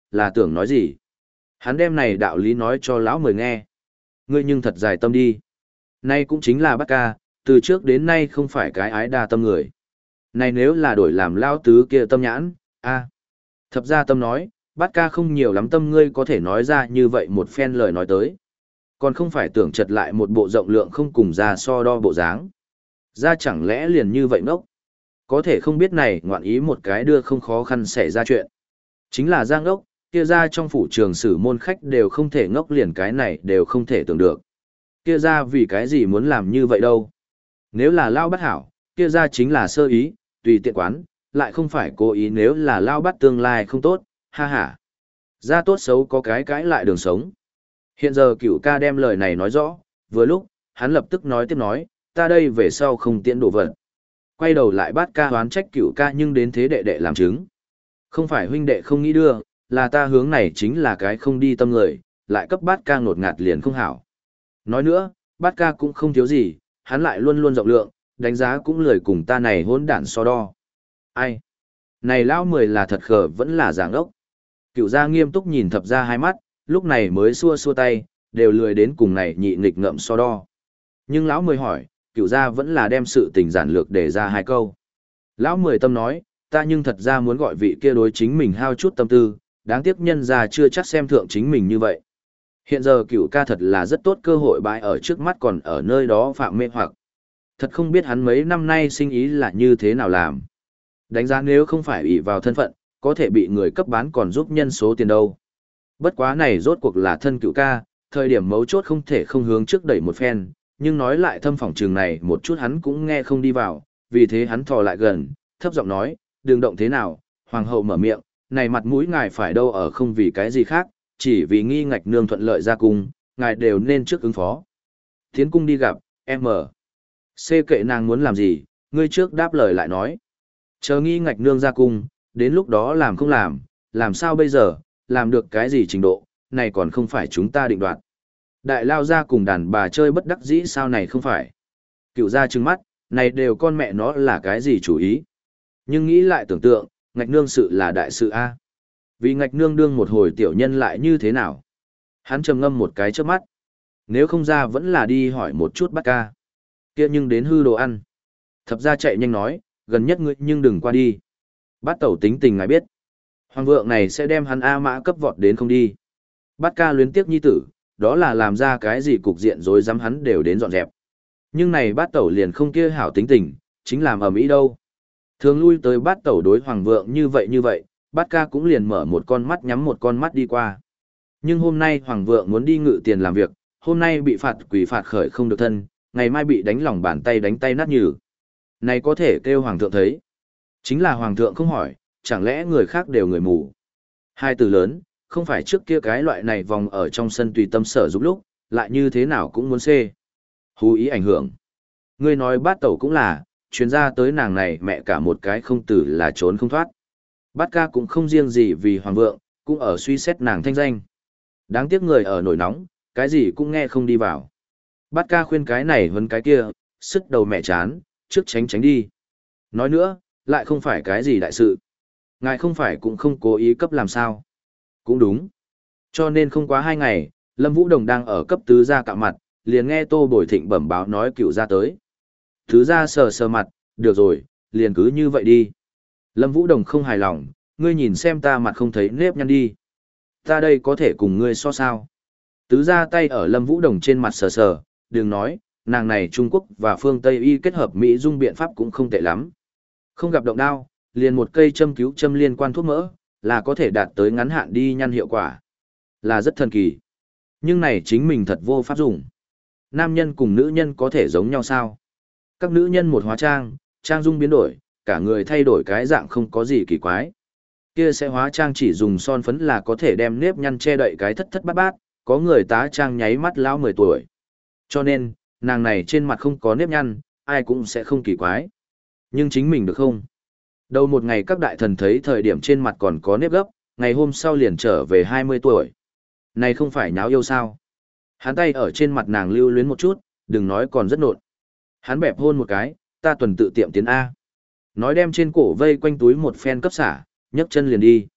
là tưởng nói gì. Hắn đem này đạo lý nói cho lão mười nghe. Ngươi nhưng thật dài tâm đi. Nay cũng chính là bát ca, từ trước đến nay không phải cái ái đa tâm người. Này nếu là đổi làm lao tứ kia tâm nhãn, a thập gia tâm nói, bát ca không nhiều lắm tâm ngươi có thể nói ra như vậy một phen lời nói tới. Còn không phải tưởng chật lại một bộ rộng lượng không cùng ra so đo bộ dáng. Ra chẳng lẽ liền như vậy ngốc? Có thể không biết này ngoạn ý một cái đưa không khó khăn xảy ra chuyện. Chính là giang ngốc, kia ra trong phủ trường sử môn khách đều không thể ngốc liền cái này đều không thể tưởng được. Kia ra vì cái gì muốn làm như vậy đâu? Nếu là lao bắt hảo, kia ra chính là sơ ý, tùy tiện quán, lại không phải cố ý nếu là lao bắt tương lai không tốt, ha ha. Ra tốt xấu có cái cãi lại đường sống. Hiện giờ cửu ca đem lời này nói rõ, vừa lúc, hắn lập tức nói tiếp nói, ta đây về sau không tiễn đổ vật. Quay đầu lại bát ca hoán trách cửu ca nhưng đến thế đệ đệ làm chứng. Không phải huynh đệ không nghĩ đưa, là ta hướng này chính là cái không đi tâm người, lại cấp bát ca ngột ngạt liền không hảo. Nói nữa, bát ca cũng không thiếu gì, hắn lại luôn luôn rộng lượng, đánh giá cũng lười cùng ta này hỗn đản so đo. Ai? Này lão mười là thật khờ vẫn là giảng ốc. Cửu gia nghiêm túc nhìn thập gia hai mắt, lúc này mới xua xua tay, đều lười đến cùng này nhị nghịch ngợm so đo. Nhưng lão mười hỏi, cửu gia vẫn là đem sự tình giản lược để ra hai câu. Lão mười tâm nói, ta nhưng thật ra muốn gọi vị kia đối chính mình hao chút tâm tư, đáng tiếc nhân gia chưa chắc xem thượng chính mình như vậy. Hiện giờ cửu ca thật là rất tốt cơ hội bãi ở trước mắt còn ở nơi đó phạm mê hoặc. Thật không biết hắn mấy năm nay sinh ý là như thế nào làm. Đánh giá nếu không phải ủy vào thân phận, có thể bị người cấp bán còn giúp nhân số tiền đâu. Bất quá này rốt cuộc là thân cửu ca, thời điểm mấu chốt không thể không hướng trước đẩy một phen, nhưng nói lại thâm phỏng trường này một chút hắn cũng nghe không đi vào, vì thế hắn thò lại gần, thấp giọng nói, đừng động thế nào, hoàng hậu mở miệng, này mặt mũi ngài phải đâu ở không vì cái gì khác, chỉ vì nghi ngạch nương thuận lợi ra cung, ngài đều nên trước ứng phó. Tiến cung đi gặp, em mở. C kệ nàng muốn làm gì, ngươi trước đáp lời lại nói. Chờ nghi ngạch nương ra cung, đến lúc đó làm không làm, làm sao bây giờ, làm được cái gì trình độ, này còn không phải chúng ta định đoạt. Đại lao ra cùng đàn bà chơi bất đắc dĩ sao này không phải. Cựu ra trừng mắt, này đều con mẹ nó là cái gì chủ ý. Nhưng nghĩ lại tưởng tượng, ngạch nương sự là đại sự A. Vì ngạch nương đương một hồi tiểu nhân lại như thế nào? Hắn trầm ngâm một cái trước mắt. Nếu không ra vẫn là đi hỏi một chút bát ca. Kia nhưng đến hư đồ ăn. Thập ra chạy nhanh nói, gần nhất ngươi nhưng đừng qua đi. Bát tẩu tính tình ngài biết. Hoàng vượng này sẽ đem hắn A mã cấp vọt đến không đi. Bát ca luyến tiếc nhi tử, đó là làm ra cái gì cục diện rồi dám hắn đều đến dọn dẹp. Nhưng này bát tẩu liền không kia hảo tính tình, chính làm ầm ĩ đâu. Thường lui tới bát tẩu đối hoàng vượng như vậy như vậy, bát ca cũng liền mở một con mắt nhắm một con mắt đi qua. Nhưng hôm nay hoàng vượng muốn đi ngự tiền làm việc, hôm nay bị phạt quỷ phạt khởi không được thân, ngày mai bị đánh lòng bàn tay đánh tay nát nhừ. Này có thể kêu hoàng thượng thấy. Chính là hoàng thượng không hỏi, chẳng lẽ người khác đều người mù. Hai từ lớn, không phải trước kia cái loại này vòng ở trong sân tùy tâm sở giúp lúc, lại như thế nào cũng muốn xê. Hú ý ảnh hưởng. Ngươi nói bát tẩu cũng là, chuyến ra tới nàng này mẹ cả một cái không tử là trốn không thoát. Bát ca cũng không riêng gì vì hoàng vượng, cũng ở suy xét nàng thanh danh. Đáng tiếc người ở nổi nóng, cái gì cũng nghe không đi vào. Bát ca khuyên cái này hơn cái kia, sức đầu mẹ chán, trước tránh tránh đi. Nói nữa, lại không phải cái gì đại sự. Ngài không phải cũng không cố ý cấp làm sao. Cũng đúng. Cho nên không quá hai ngày, Lâm Vũ Đồng đang ở cấp tứ gia cạo mặt, liền nghe Tô Bồi Thịnh bẩm báo nói cựu gia tới. Tứ gia sờ sờ mặt, được rồi, liền cứ như vậy đi. Lâm Vũ Đồng không hài lòng, ngươi nhìn xem ta mặt không thấy nếp nhăn đi. Ta đây có thể cùng ngươi so sao. Tứ gia tay ở Lâm Vũ Đồng trên mặt sờ sờ, đừng nói, nàng này Trung Quốc và phương Tây y kết hợp Mỹ dung biện pháp cũng không tệ lắm. Không gặp động đao, liền một cây châm cứu châm liên quan thuốc mỡ, là có thể đạt tới ngắn hạn đi nhăn hiệu quả. Là rất thần kỳ. Nhưng này chính mình thật vô pháp dùng. Nam nhân cùng nữ nhân có thể giống nhau sao? Các nữ nhân một hóa trang, trang dung biến đổi, cả người thay đổi cái dạng không có gì kỳ quái. Kia sẽ hóa trang chỉ dùng son phấn là có thể đem nếp nhăn che đậy cái thất thất bát bát, có người tá trang nháy mắt lão mười tuổi. Cho nên, nàng này trên mặt không có nếp nhăn, ai cũng sẽ không kỳ quái. Nhưng chính mình được không? Đầu một ngày các đại thần thấy thời điểm trên mặt còn có nếp gấp, ngày hôm sau liền trở về hai mươi tuổi. Này không phải nháo yêu sao? Hắn tay ở trên mặt nàng lưu luyến một chút, đừng nói còn rất nộn. Hắn bẹp hôn một cái, ta tuần tự tiệm tiến A. Nói đem trên cổ vây quanh túi một phen cấp xả, nhấc chân liền đi.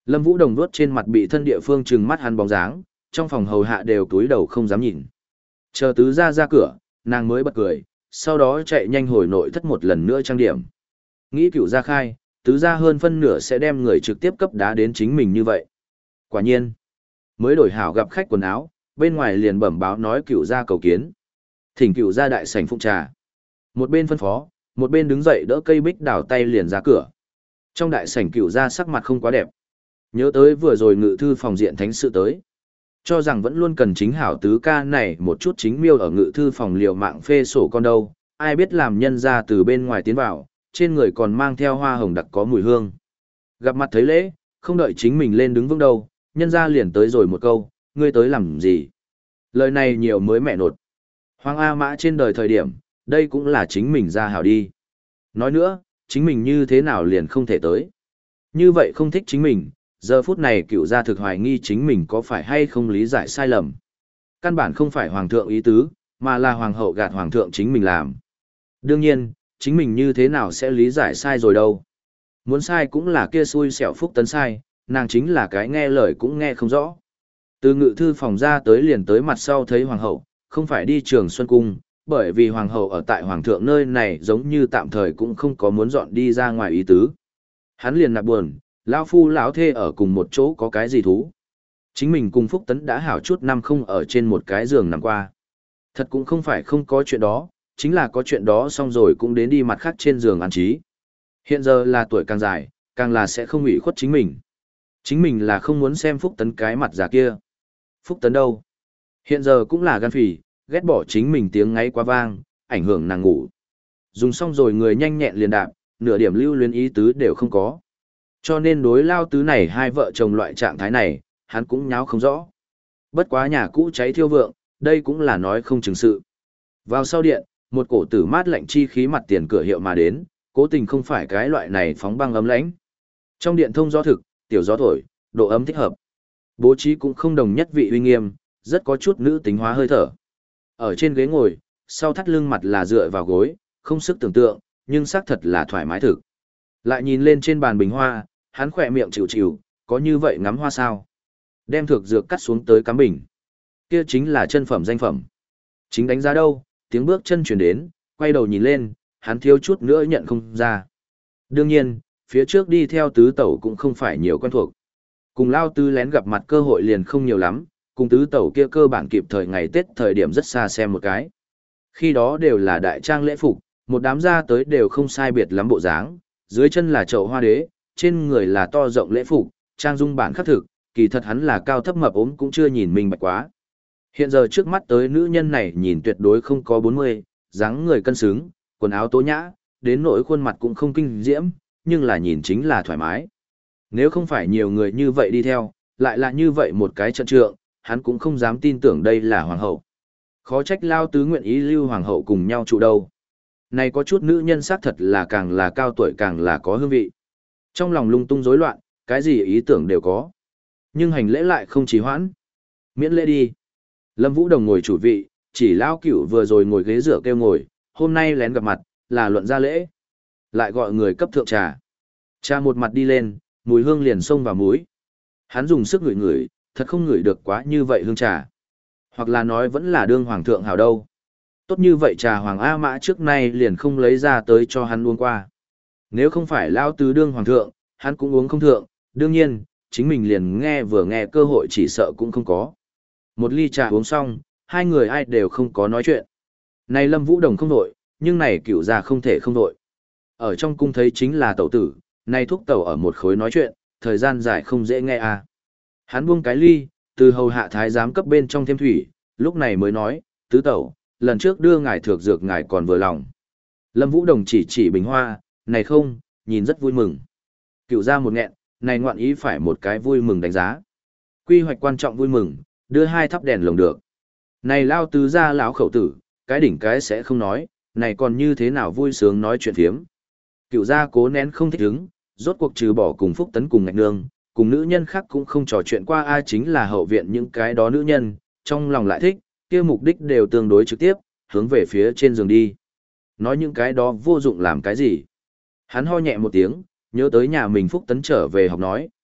Lâm Vũ Đồng vuốt trên mặt bị thân địa phương trừng mắt hắn bóng dáng, trong phòng hầu hạ đều túi đầu không dám nhìn. Chờ tứ gia ra cửa, nàng mới bật cười, sau đó chạy nhanh hồi nội thất một lần nữa trang điểm. Nghĩ cửu gia khai, tứ gia hơn phân nửa sẽ đem người trực tiếp cấp đá đến chính mình như vậy. Quả nhiên, mới đổi hảo gặp khách quần áo, bên ngoài liền bẩm báo nói cửu gia cầu kiến. Thỉnh cửu gia đại sảnh phụng trà. Một bên phân phó, một bên đứng dậy đỡ cây bích đảo tay liền ra cửa. Trong đại sảnh cửu gia sắc mặt không quá đẹp. Nhớ tới vừa rồi ngự thư phòng diện thánh sự tới. Cho rằng vẫn luôn cần chính hảo tứ ca này một chút chính miêu ở ngự thư phòng liều mạng phê sổ con đâu, ai biết làm nhân ra từ bên ngoài tiến vào, trên người còn mang theo hoa hồng đặc có mùi hương. Gặp mặt thấy lễ, không đợi chính mình lên đứng vững đâu, nhân ra liền tới rồi một câu, ngươi tới làm gì? Lời này nhiều mới mẹ nột. Hoàng A Mã trên đời thời điểm, đây cũng là chính mình ra hảo đi. Nói nữa, chính mình như thế nào liền không thể tới. Như vậy không thích chính mình, giờ phút này cựu gia thực hoài nghi chính mình có phải hay không lý giải sai lầm. Căn bản không phải hoàng thượng ý tứ, mà là hoàng hậu gạt hoàng thượng chính mình làm. Đương nhiên, chính mình như thế nào sẽ lý giải sai rồi đâu. Muốn sai cũng là kia xui xẻo Phúc Tấn sai, nàng chính là cái nghe lời cũng nghe không rõ. Từ ngự thư phòng ra tới liền tới mặt sau thấy hoàng hậu, không phải đi Trường Xuân Cung, bởi vì hoàng hậu ở tại hoàng thượng nơi này giống như tạm thời cũng không có muốn dọn đi ra ngoài ý tứ. Hắn liền nạp buồn, lão phu lão thê ở cùng một chỗ có cái gì thú. Chính mình cùng Phúc Tấn đã hảo chút năm không ở trên một cái giường nằm qua. Thật cũng không phải không có chuyện đó, chính là có chuyện đó xong rồi cũng đến đi mặt khác trên giường an trí. Hiện giờ là tuổi càng dài, càng là sẽ không ủy khuất chính mình. Chính mình là không muốn xem Phúc Tấn cái mặt già kia. Phúc Tấn đâu? Hiện giờ cũng là gan phì, ghét bỏ chính mình tiếng ngáy quá vang, ảnh hưởng nàng ngủ. Dùng xong rồi người nhanh nhẹn liền đạp, nửa điểm lưu luyến ý tứ đều không có. Cho nên đối lao tứ này hai vợ chồng loại trạng thái này, hắn cũng nháo không rõ. Bất quá nhà cũ cháy thiêu vượng, đây cũng là nói không chừng sự. Vào sau điện, một cổ tử mát lạnh chi khí mặt tiền cửa hiệu mà đến, cố tình không phải cái loại này phóng băng ấm lãnh. Trong điện thông gió thực, tiểu gió thổi, độ ấm thích hợp. Bố trí cũng không đồng nhất vị uy nghiêm, rất có chút nữ tính hóa hơi thở. Ở trên ghế ngồi, sau thắt lưng mặt là dựa vào gối, không sức tưởng tượng, nhưng xác thật là thoải mái thực. Lại nhìn lên trên bàn bình hoa, hắn khỏe miệng chịu chịu, có như vậy ngắm hoa sao? Đem thực dược cắt xuống tới cắm bình. Kia chính là chân phẩm danh phẩm. Chính đánh giá đâu, tiếng bước chân chuyển đến, quay đầu nhìn lên, hắn thiếu chút nữa nhận không ra. Đương nhiên, phía trước đi theo tứ tẩu cũng không phải nhiều quen thuộc. Cùng lao tứ lén gặp mặt cơ hội liền không nhiều lắm, cùng tứ tẩu kia cơ bản kịp thời ngày Tết thời điểm rất xa xem một cái. Khi đó đều là đại trang lễ phục, một đám ra tới đều không sai biệt lắm bộ dáng, dưới chân là chậu hoa đế, trên người là to rộng lễ phục, trang dung bản khắc thực, kỳ thật hắn là cao thấp mập ốm cũng chưa nhìn mình bạch quá. Hiện giờ trước mắt tới nữ nhân này nhìn tuyệt đối không có bốn mươi, dáng người cân xứng, quần áo tố nhã, đến nỗi khuôn mặt cũng không kinh diễm, nhưng là nhìn chính là thoải mái. Nếu không phải nhiều người như vậy đi theo, lại là như vậy một cái trận trượng, hắn cũng không dám tin tưởng đây là hoàng hậu. Khó trách lao tứ nguyện ý lưu hoàng hậu cùng nhau trụ đâu. Này có chút nữ nhân xác thật là càng là cao tuổi càng là có hương vị. Trong lòng lung tung rối loạn, cái gì ý tưởng đều có. Nhưng hành lễ lại không trì hoãn. Miễn lễ đi. Lâm Vũ Đồng ngồi chủ vị, chỉ lao cửu vừa rồi ngồi ghế rửa kêu ngồi, hôm nay lén gặp mặt, là luận ra lễ. Lại gọi người cấp thượng trà. Trà một mặt đi lên, mùi hương liền xông vào mũi. Hắn dùng sức ngửi ngửi, thật không ngửi được quá như vậy hương trà. Hoặc là nói vẫn là đương hoàng thượng hào đâu. Tốt như vậy trà hoàng A Mã trước nay liền không lấy ra tới cho hắn uống qua. Nếu không phải lao tứ đương hoàng thượng, hắn cũng uống không thượng, đương nhiên, chính mình liền nghe vừa nghe cơ hội chỉ sợ cũng không có. Một ly trà uống xong, hai người ai đều không có nói chuyện. Này Lâm Vũ Đồng không đội, nhưng này cửu gia không thể không đội. Ở trong cung thấy chính là tẩu tử, này thúc tẩu ở một khối nói chuyện, thời gian dài không dễ nghe à. Hắn buông cái ly, từ hầu hạ thái giám cấp bên trong thêm thủy, lúc này mới nói, tứ tẩu, lần trước đưa ngài thược dược ngài còn vừa lòng. Lâm Vũ Đồng chỉ chỉ bình hoa, này không, nhìn rất vui mừng. Cửu gia một nghẹn, này ngoạn ý phải một cái vui mừng đánh giá. Quy hoạch quan trọng vui mừng, đưa hai thắp đèn lồng được. Này lao tứ gia lão khẩu tử, cái đỉnh cái sẽ không nói, này còn như thế nào vui sướng nói chuyện phiếm. Cửu gia cố nén không thích hứng, rốt cuộc trừ bỏ cùng Phúc Tấn cùng ngạch nương, cùng nữ nhân khác cũng không trò chuyện qua ai chính là hậu viện những cái đó nữ nhân, trong lòng lại thích, kia mục đích đều tương đối trực tiếp, hướng về phía trên giường đi. Nói những cái đó vô dụng làm cái gì. Hắn ho nhẹ một tiếng, nhớ tới nhà mình Phúc Tấn trở về học nói,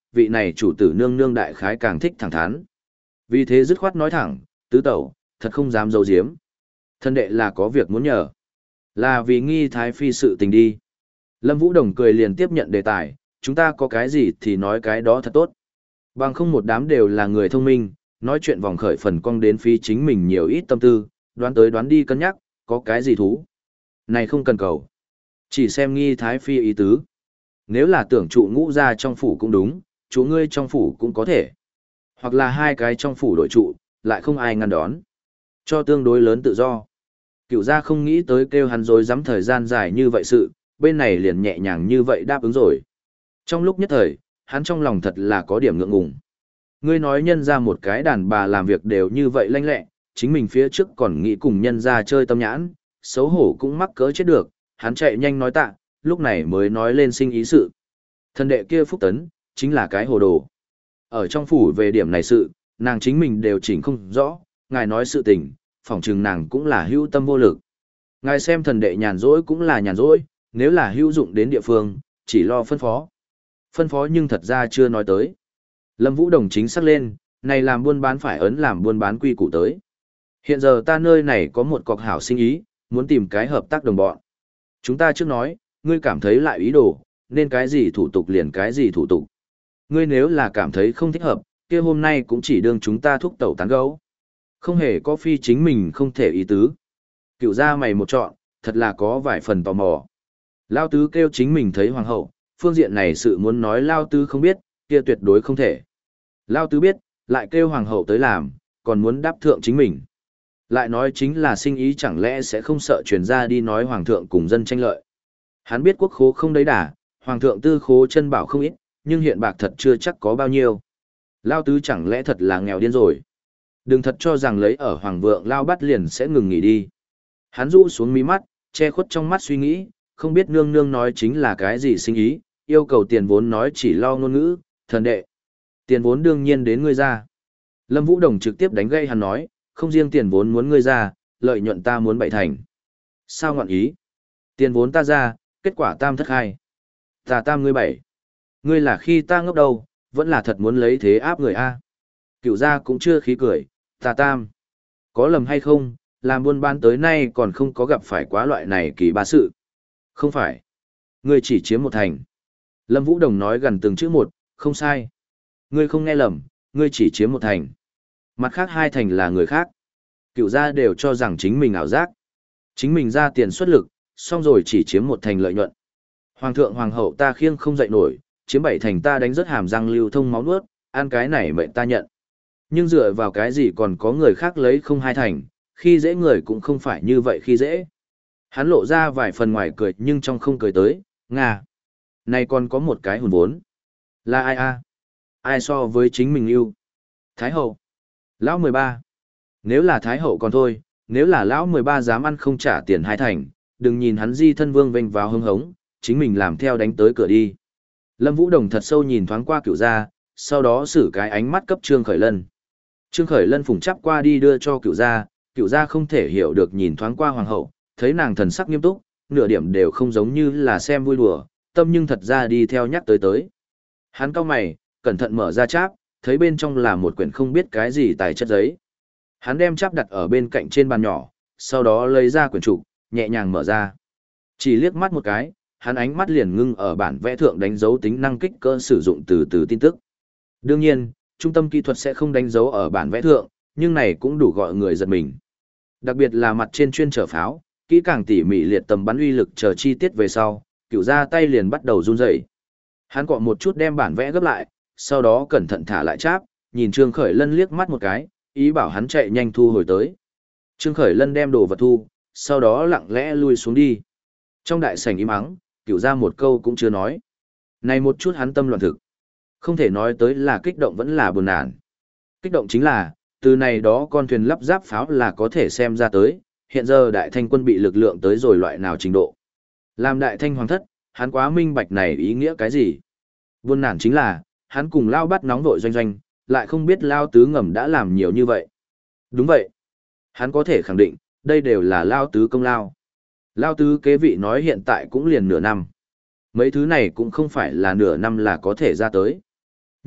vị này chủ tử nương nương đại khái càng thích thẳng thắn. Vì thế dứt khoát nói thẳng, tứ tẩu, thật không dám giấu giếm. Thân đệ là có việc muốn nhờ. Là vì nghi thái phi sự tình đi. Lâm Vũ Đồng cười liền tiếp nhận đề tài, chúng ta có cái gì thì nói cái đó thật tốt. Bằng không một đám đều là người thông minh, nói chuyện vòng khởi phần cong đến phí chính mình nhiều ít tâm tư, đoán tới đoán đi cân nhắc, có cái gì thú. Này không cần cầu. Chỉ xem nghi thái phi ý tứ. Nếu là tưởng trụ ngũ ra trong phủ cũng đúng, chủ ngươi trong phủ cũng có thể. Hoặc là hai cái trong phủ đội trụ, lại không ai ngăn đón. Cho tương đối lớn tự do. Cựu gia không nghĩ tới kêu hắn dối dám thời gian dài như vậy sự, bên này liền nhẹ nhàng như vậy đáp ứng rồi. Trong lúc nhất thời, hắn trong lòng thật là có điểm ngượng ngùng. Ngươi nói nhân ra một cái đàn bà làm việc đều như vậy lanh lẹ, chính mình phía trước còn nghĩ cùng nhân ra chơi tâm nhãn, xấu hổ cũng mắc cỡ chết được, hắn chạy nhanh nói tạ, lúc này mới nói lên sinh ý sự. Thần đệ kia Phúc Tấn, chính là cái hồ đồ. Ở trong phủ về điểm này sự, nàng chính mình đều chỉnh không rõ, ngài nói sự tình, phỏng chừng nàng cũng là hữu tâm vô lực. Ngài xem thần đệ nhàn rỗi cũng là nhàn rỗi, nếu là hữu dụng đến địa phương, chỉ lo phân phó. Phân phó nhưng thật ra chưa nói tới. Lâm Vũ Đồng chính xác lên, này làm buôn bán phải ấn làm buôn bán quy củ tới. Hiện giờ ta nơi này có một cọc hảo sinh ý, muốn tìm cái hợp tác đồng bọn. Chúng ta trước nói, ngươi cảm thấy lại ý đồ, nên cái gì thủ tục liền cái gì thủ tục. Ngươi nếu là cảm thấy không thích hợp, kia hôm nay cũng chỉ đương chúng ta thúc tẩu tán gấu. Không hề có phi chính mình không thể ý tứ. Cựu ra mày một chọn, thật là có vài phần tò mò. Lao tứ kêu chính mình thấy hoàng hậu, phương diện này sự muốn nói Lao tứ không biết, kia tuyệt đối không thể. Lao tứ biết, lại kêu hoàng hậu tới làm, còn muốn đáp thượng chính mình. Lại nói chính là sinh ý chẳng lẽ sẽ không sợ truyền ra đi nói hoàng thượng cùng dân tranh lợi. Hắn biết quốc khố không đấy đà, hoàng thượng tư khố chân bảo không ít, nhưng hiện bạc thật chưa chắc có bao nhiêu. Lao tứ chẳng lẽ thật là nghèo điên rồi. Đừng thật cho rằng lấy ở hoàng vượng Lao bắt liền sẽ ngừng nghỉ đi. Hắn rũ xuống mí mắt, che khuất trong mắt suy nghĩ, không biết nương nương nói chính là cái gì sinh ý, yêu cầu tiền vốn nói chỉ lo ngôn ngữ, thần đệ. Tiền vốn đương nhiên đến ngươi ra. Lâm Vũ Đồng trực tiếp đánh gây hắn nói, không riêng tiền vốn muốn ngươi ra, lợi nhuận ta muốn bảy thành. Sao ngọn ý? Tiền vốn ta ra, kết quả tam thất hai. Ta tam ngươi bảy. Ngươi là khi ta ngốc đầu, vẫn là thật muốn lấy thế áp người A. Cựu gia cũng chưa khí cười, ta tam. Có lầm hay không, làm buôn bán tới nay còn không có gặp phải quá loại này kỳ ba sự. Không phải. Ngươi chỉ chiếm một thành. Lâm Vũ Đồng nói gần từng chữ một, không sai. Ngươi không nghe lầm, ngươi chỉ chiếm một thành. Mặt khác hai thành là người khác. Cựu gia đều cho rằng chính mình ảo giác. Chính mình ra tiền xuất lực, xong rồi chỉ chiếm một thành lợi nhuận. Hoàng thượng hoàng hậu ta khiêng không dậy nổi, chiếm bảy thành ta đánh rất hàm răng lưu thông máu nuốt, ăn cái này mệnh ta nhận. Nhưng dựa vào cái gì còn có người khác lấy không hai thành, khi dễ người cũng không phải như vậy khi dễ. Hắn lộ ra vài phần ngoài cười nhưng trong không cười tới, Nga. Này còn có một cái hùn vốn. Là ai a? Ai so với chính mình yêu? Thái hậu. Lão mười ba. Nếu là Thái hậu còn thôi, nếu là lão mười ba dám ăn không trả tiền hai thành, đừng nhìn hắn di thân vương vênh vào hưng hống, chính mình làm theo đánh tới cửa đi. Lâm Vũ Đồng thật sâu nhìn thoáng qua cựu gia, sau đó xử cái ánh mắt cấp Trương Khởi Lân. Trương Khởi Lân phủng chắp qua đi đưa cho cựu gia, cựu gia không thể hiểu được nhìn thoáng qua hoàng hậu, thấy nàng thần sắc nghiêm túc, nửa điểm đều không giống như là xem vui đùa, tâm nhưng thật ra đi theo nhắc tới tới. Hắn cau mày, cẩn thận mở ra cháp, thấy bên trong là một quyển không biết cái gì tài chất giấy. Hắn đem cháp đặt ở bên cạnh trên bàn nhỏ, sau đó lấy ra quyển trục, nhẹ nhàng mở ra. Chỉ liếc mắt một cái, hắn ánh mắt liền ngưng ở bản vẽ thượng đánh dấu tính năng kích cỡ sử dụng từ từ tin tức. Đương nhiên, trung tâm kỹ thuật sẽ không đánh dấu ở bản vẽ thượng, nhưng này cũng đủ gọi người giật mình. Đặc biệt là mặt trên chuyên trở pháo, kỹ càng tỉ mỉ liệt tầm bắn uy lực chờ chi tiết về sau, cựu ra tay liền bắt đầu run rẩy. Hắn cọ một chút đem bản vẽ gấp lại, sau đó cẩn thận thả lại cháp, nhìn Trương Khởi Lân liếc mắt một cái, ý bảo hắn chạy nhanh thu hồi tới. Trương Khởi Lân đem đồ vật thu, sau đó lặng lẽ lui xuống đi. Trong đại sảnh im ắng, cựu ra một câu cũng chưa nói. Này một chút hắn tâm loạn thực. Không thể nói tới là kích động vẫn là buồn nản. Kích động chính là, từ này đó con thuyền lắp ráp pháo là có thể xem ra tới, hiện giờ đại thanh quân bị lực lượng tới rồi loại nào trình độ. Làm đại thanh hoàng thất, hắn quá minh bạch này ý nghĩa cái gì. Buồn nản chính là, hắn cùng Lao bắt nóng vội doanh doanh, lại không biết Lao tứ ngầm đã làm nhiều như vậy. Đúng vậy. Hắn có thể khẳng định, đây đều là Lao tứ công lao. Lao tứ kế vị nói hiện tại cũng liền nửa năm. Mấy thứ này cũng không phải là nửa năm là có thể ra tới.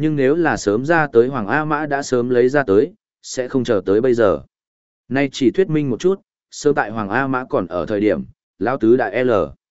Nhưng nếu là sớm ra tới Hoàng A Mã đã sớm lấy ra tới, sẽ không chờ tới bây giờ. Nay chỉ thuyết minh một chút, sớm tại Hoàng A Mã còn ở thời điểm, lão tứ đại L.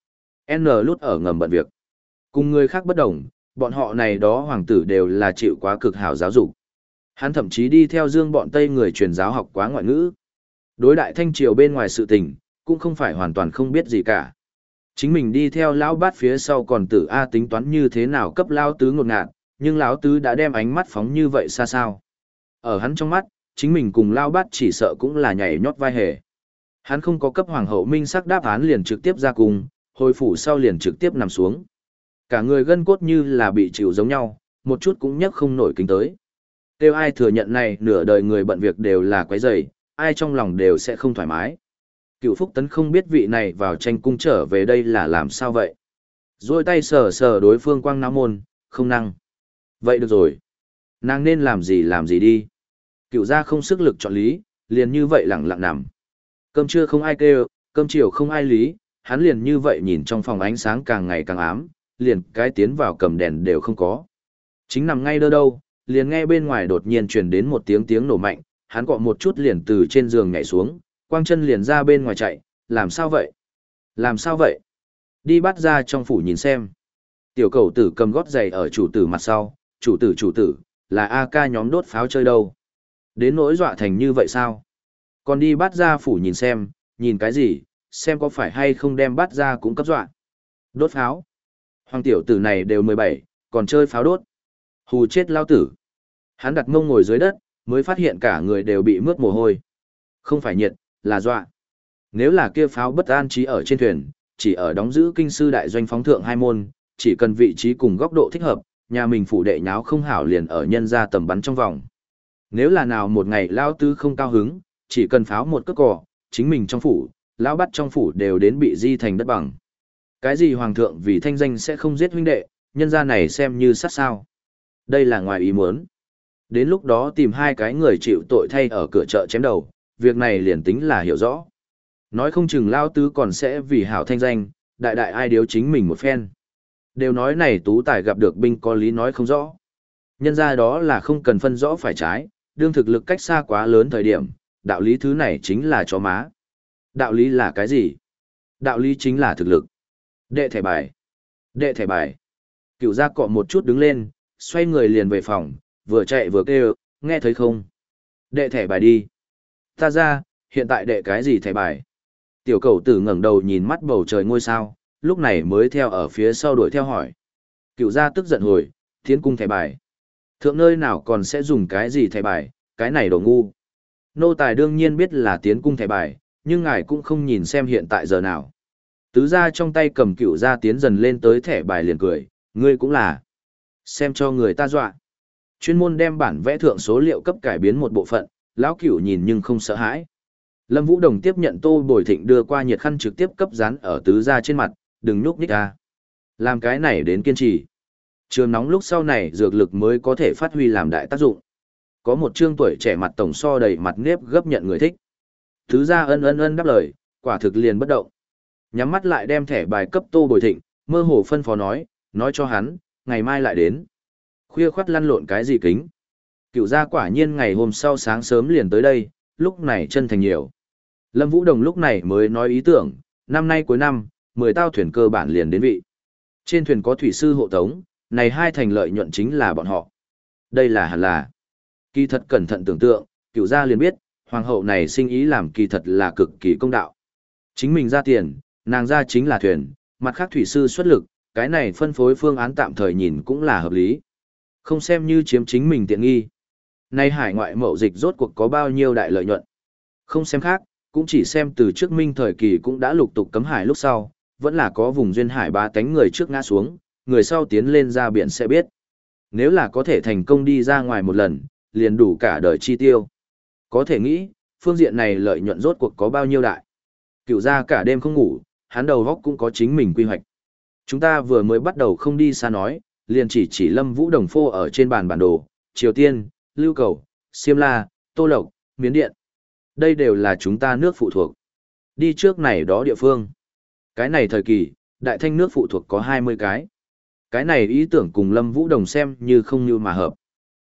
N lút ở ngầm bận việc. Cùng người khác bất đồng, bọn họ này đó hoàng tử đều là chịu quá cực hảo giáo dục. Hắn thậm chí đi theo dương bọn Tây người truyền giáo học quá ngoại ngữ. Đối đại thanh triều bên ngoài sự tình, cũng không phải hoàn toàn không biết gì cả. Chính mình đi theo lão bát phía sau còn tử A tính toán như thế nào cấp lão tứ ngột ngạt, nhưng lão tứ đã đem ánh mắt phóng như vậy xa sao. Ở hắn trong mắt, chính mình cùng lão bát chỉ sợ cũng là nhảy nhót vai hề. Hắn không có cấp hoàng hậu minh sắc đáp án liền trực tiếp ra cùng, hồi phủ sau liền trực tiếp nằm xuống. Cả người gân cốt như là bị chịu giống nhau, một chút cũng nhấc không nổi kính tới. Kêu ai thừa nhận này nửa đời người bận việc đều là quấy rầy, ai trong lòng đều sẽ không thoải mái. Cựu Phúc Tấn không biết vị này vào tranh cung trở về đây là làm sao vậy. Rồi tay sờ sờ đối phương quang não môn, không năng. Vậy được rồi. Nàng nên làm gì làm gì đi. Cựu gia không sức lực chọn lý, liền như vậy lặng lặng nằm. Cơm trưa không ai kêu, cơm chiều không ai lý, hắn liền như vậy nhìn trong phòng ánh sáng càng ngày càng ám, liền cái tiến vào cầm đèn đều không có. Chính nằm ngay đơ đâu, liền nghe bên ngoài đột nhiên truyền đến một tiếng tiếng nổ mạnh, hắn cọ một chút liền từ trên giường nhảy xuống, quang chân liền ra bên ngoài chạy, làm sao vậy? Làm sao vậy? Đi bắt ra trong phủ nhìn xem. Tiểu cầu tử cầm gót giày ở chủ tử mặt sau, chủ tử chủ tử, là a ca nhóm đốt pháo chơi đâu. Đến nỗi dọa thành như vậy sao? Còn đi bắt ra phủ nhìn xem, nhìn cái gì, xem có phải hay không đem bắt ra cũng cấp dọa. Đốt pháo. Hoàng tiểu tử này đều mười bảy, còn chơi pháo đốt. Hù chết lao tử. Hắn đặt mông ngồi dưới đất, mới phát hiện cả người đều bị mướt mồ hôi. Không phải nhiệt, là dọa. Nếu là kia pháo bất an trí ở trên thuyền, chỉ ở đóng giữ kinh sư đại doanh phóng thượng hai môn, chỉ cần vị trí cùng góc độ thích hợp, nhà mình phủ đệ nháo không hảo liền ở nhân ra tầm bắn trong vòng. Nếu là nào một ngày lao tứ không cao hứng, chỉ cần pháo một cước cỏ, chính mình trong phủ, lão bắt trong phủ đều đến bị di thành đất bằng. Cái gì hoàng thượng vì thanh danh sẽ không giết huynh đệ, nhân gia này xem như sát sao. Đây là ngoài ý muốn. Đến lúc đó tìm hai cái người chịu tội thay ở cửa chợ chém đầu, việc này liền tính là hiểu rõ. Nói không chừng lao tứ còn sẽ vì hảo thanh danh, đại đại ai điếu chính mình một phen. Đều nói này tú tài gặp được binh có lý nói không rõ. Nhân ra đó là không cần phân rõ phải trái, đương thực lực cách xa quá lớn thời điểm, đạo lý thứ này chính là chó má. Đạo lý là cái gì? Đạo lý chính là thực lực. Đệ thẻ bài. Đệ thẻ bài. Cựu gia cọ một chút đứng lên, xoay người liền về phòng, vừa chạy vừa kêu, nghe thấy không? Đệ thẻ bài đi. Ta ra, hiện tại đệ cái gì thẻ bài? Tiểu cầu tử ngẩng đầu nhìn mắt bầu trời ngôi sao, lúc này mới theo ở phía sau đuổi theo hỏi. Cựu gia tức giận hồi, tiến cung thẻ bài. Thượng nơi nào còn sẽ dùng cái gì thẻ bài, cái này đồ ngu. Nô tài đương nhiên biết là tiến cung thẻ bài, nhưng ngài cũng không nhìn xem hiện tại giờ nào. Tứ gia trong tay cầm cựu gia tiến dần lên tới thẻ bài liền cười, ngươi cũng là. Xem cho người ta dọa. Chuyên môn đem bản vẽ thượng số liệu cấp cải biến một bộ phận, lão cửu nhìn nhưng không sợ hãi. Lâm Vũ Đồng tiếp nhận Tô Bồi Thịnh đưa qua nhiệt khăn trực tiếp cấp dán ở tứ gia trên mặt, đừng nhúc nhích ra. Làm cái này đến kiên trì. Trường nóng lúc sau này dược lực mới có thể phát huy làm đại tác dụng. Có một trương tuổi trẻ mặt tổng so đầy mặt nếp gấp nhận người thích. Tứ gia ân ân ân đáp lời, quả thực liền bất động. Nhắm mắt lại đem thẻ bài cấp Tô Bồi Thịnh, mơ hồ phân phó nói, nói cho hắn, ngày mai lại đến. Khuya khoắt lăn lộn cái gì kính. Cựu gia quả nhiên ngày hôm sau sáng sớm liền tới đây, lúc này chân thành nhiều. Lâm Vũ Đồng lúc này mới nói ý tưởng, năm nay cuối năm, mười tao thuyền cơ bản liền đến vị. Trên thuyền có thủy sư hộ tống, này hai thành lợi nhuận chính là bọn họ. Đây là hẳn là. Kỳ thật cẩn thận tưởng tượng, cựu gia liền biết, hoàng hậu này sinh ý làm kỳ thật là cực kỳ công đạo. Chính mình ra tiền, nàng ra chính là thuyền, mặt khác thủy sư xuất lực, cái này phân phối phương án tạm thời nhìn cũng là hợp lý. Không xem như chiếm chính mình tiện nghi. Nay hải ngoại mậu dịch rốt cuộc có bao nhiêu đại lợi nhuận. Không xem khác, cũng chỉ xem từ trước minh thời kỳ cũng đã lục tục cấm hải lúc sau, vẫn là có vùng duyên hải ba tánh người trước ngã xuống, người sau tiến lên ra biển sẽ biết. Nếu là có thể thành công đi ra ngoài một lần, liền đủ cả đời chi tiêu. Có thể nghĩ, phương diện này lợi nhuận rốt cuộc có bao nhiêu đại. Cựu gia cả đêm không ngủ, hắn đầu góc cũng có chính mình quy hoạch. Chúng ta vừa mới bắt đầu không đi xa nói, liền chỉ chỉ Lâm Vũ Đồng phô ở trên bàn bản đồ, Triều Tiên, Lưu Cầu, Siêm La, Tô Lộc, Miến Điện. Đây đều là chúng ta nước phụ thuộc. Đi trước này đó địa phương. Cái này thời kỳ, đại thanh nước phụ thuộc có hai mươi cái. Cái này ý tưởng cùng Lâm Vũ Đồng xem như không như mà hợp.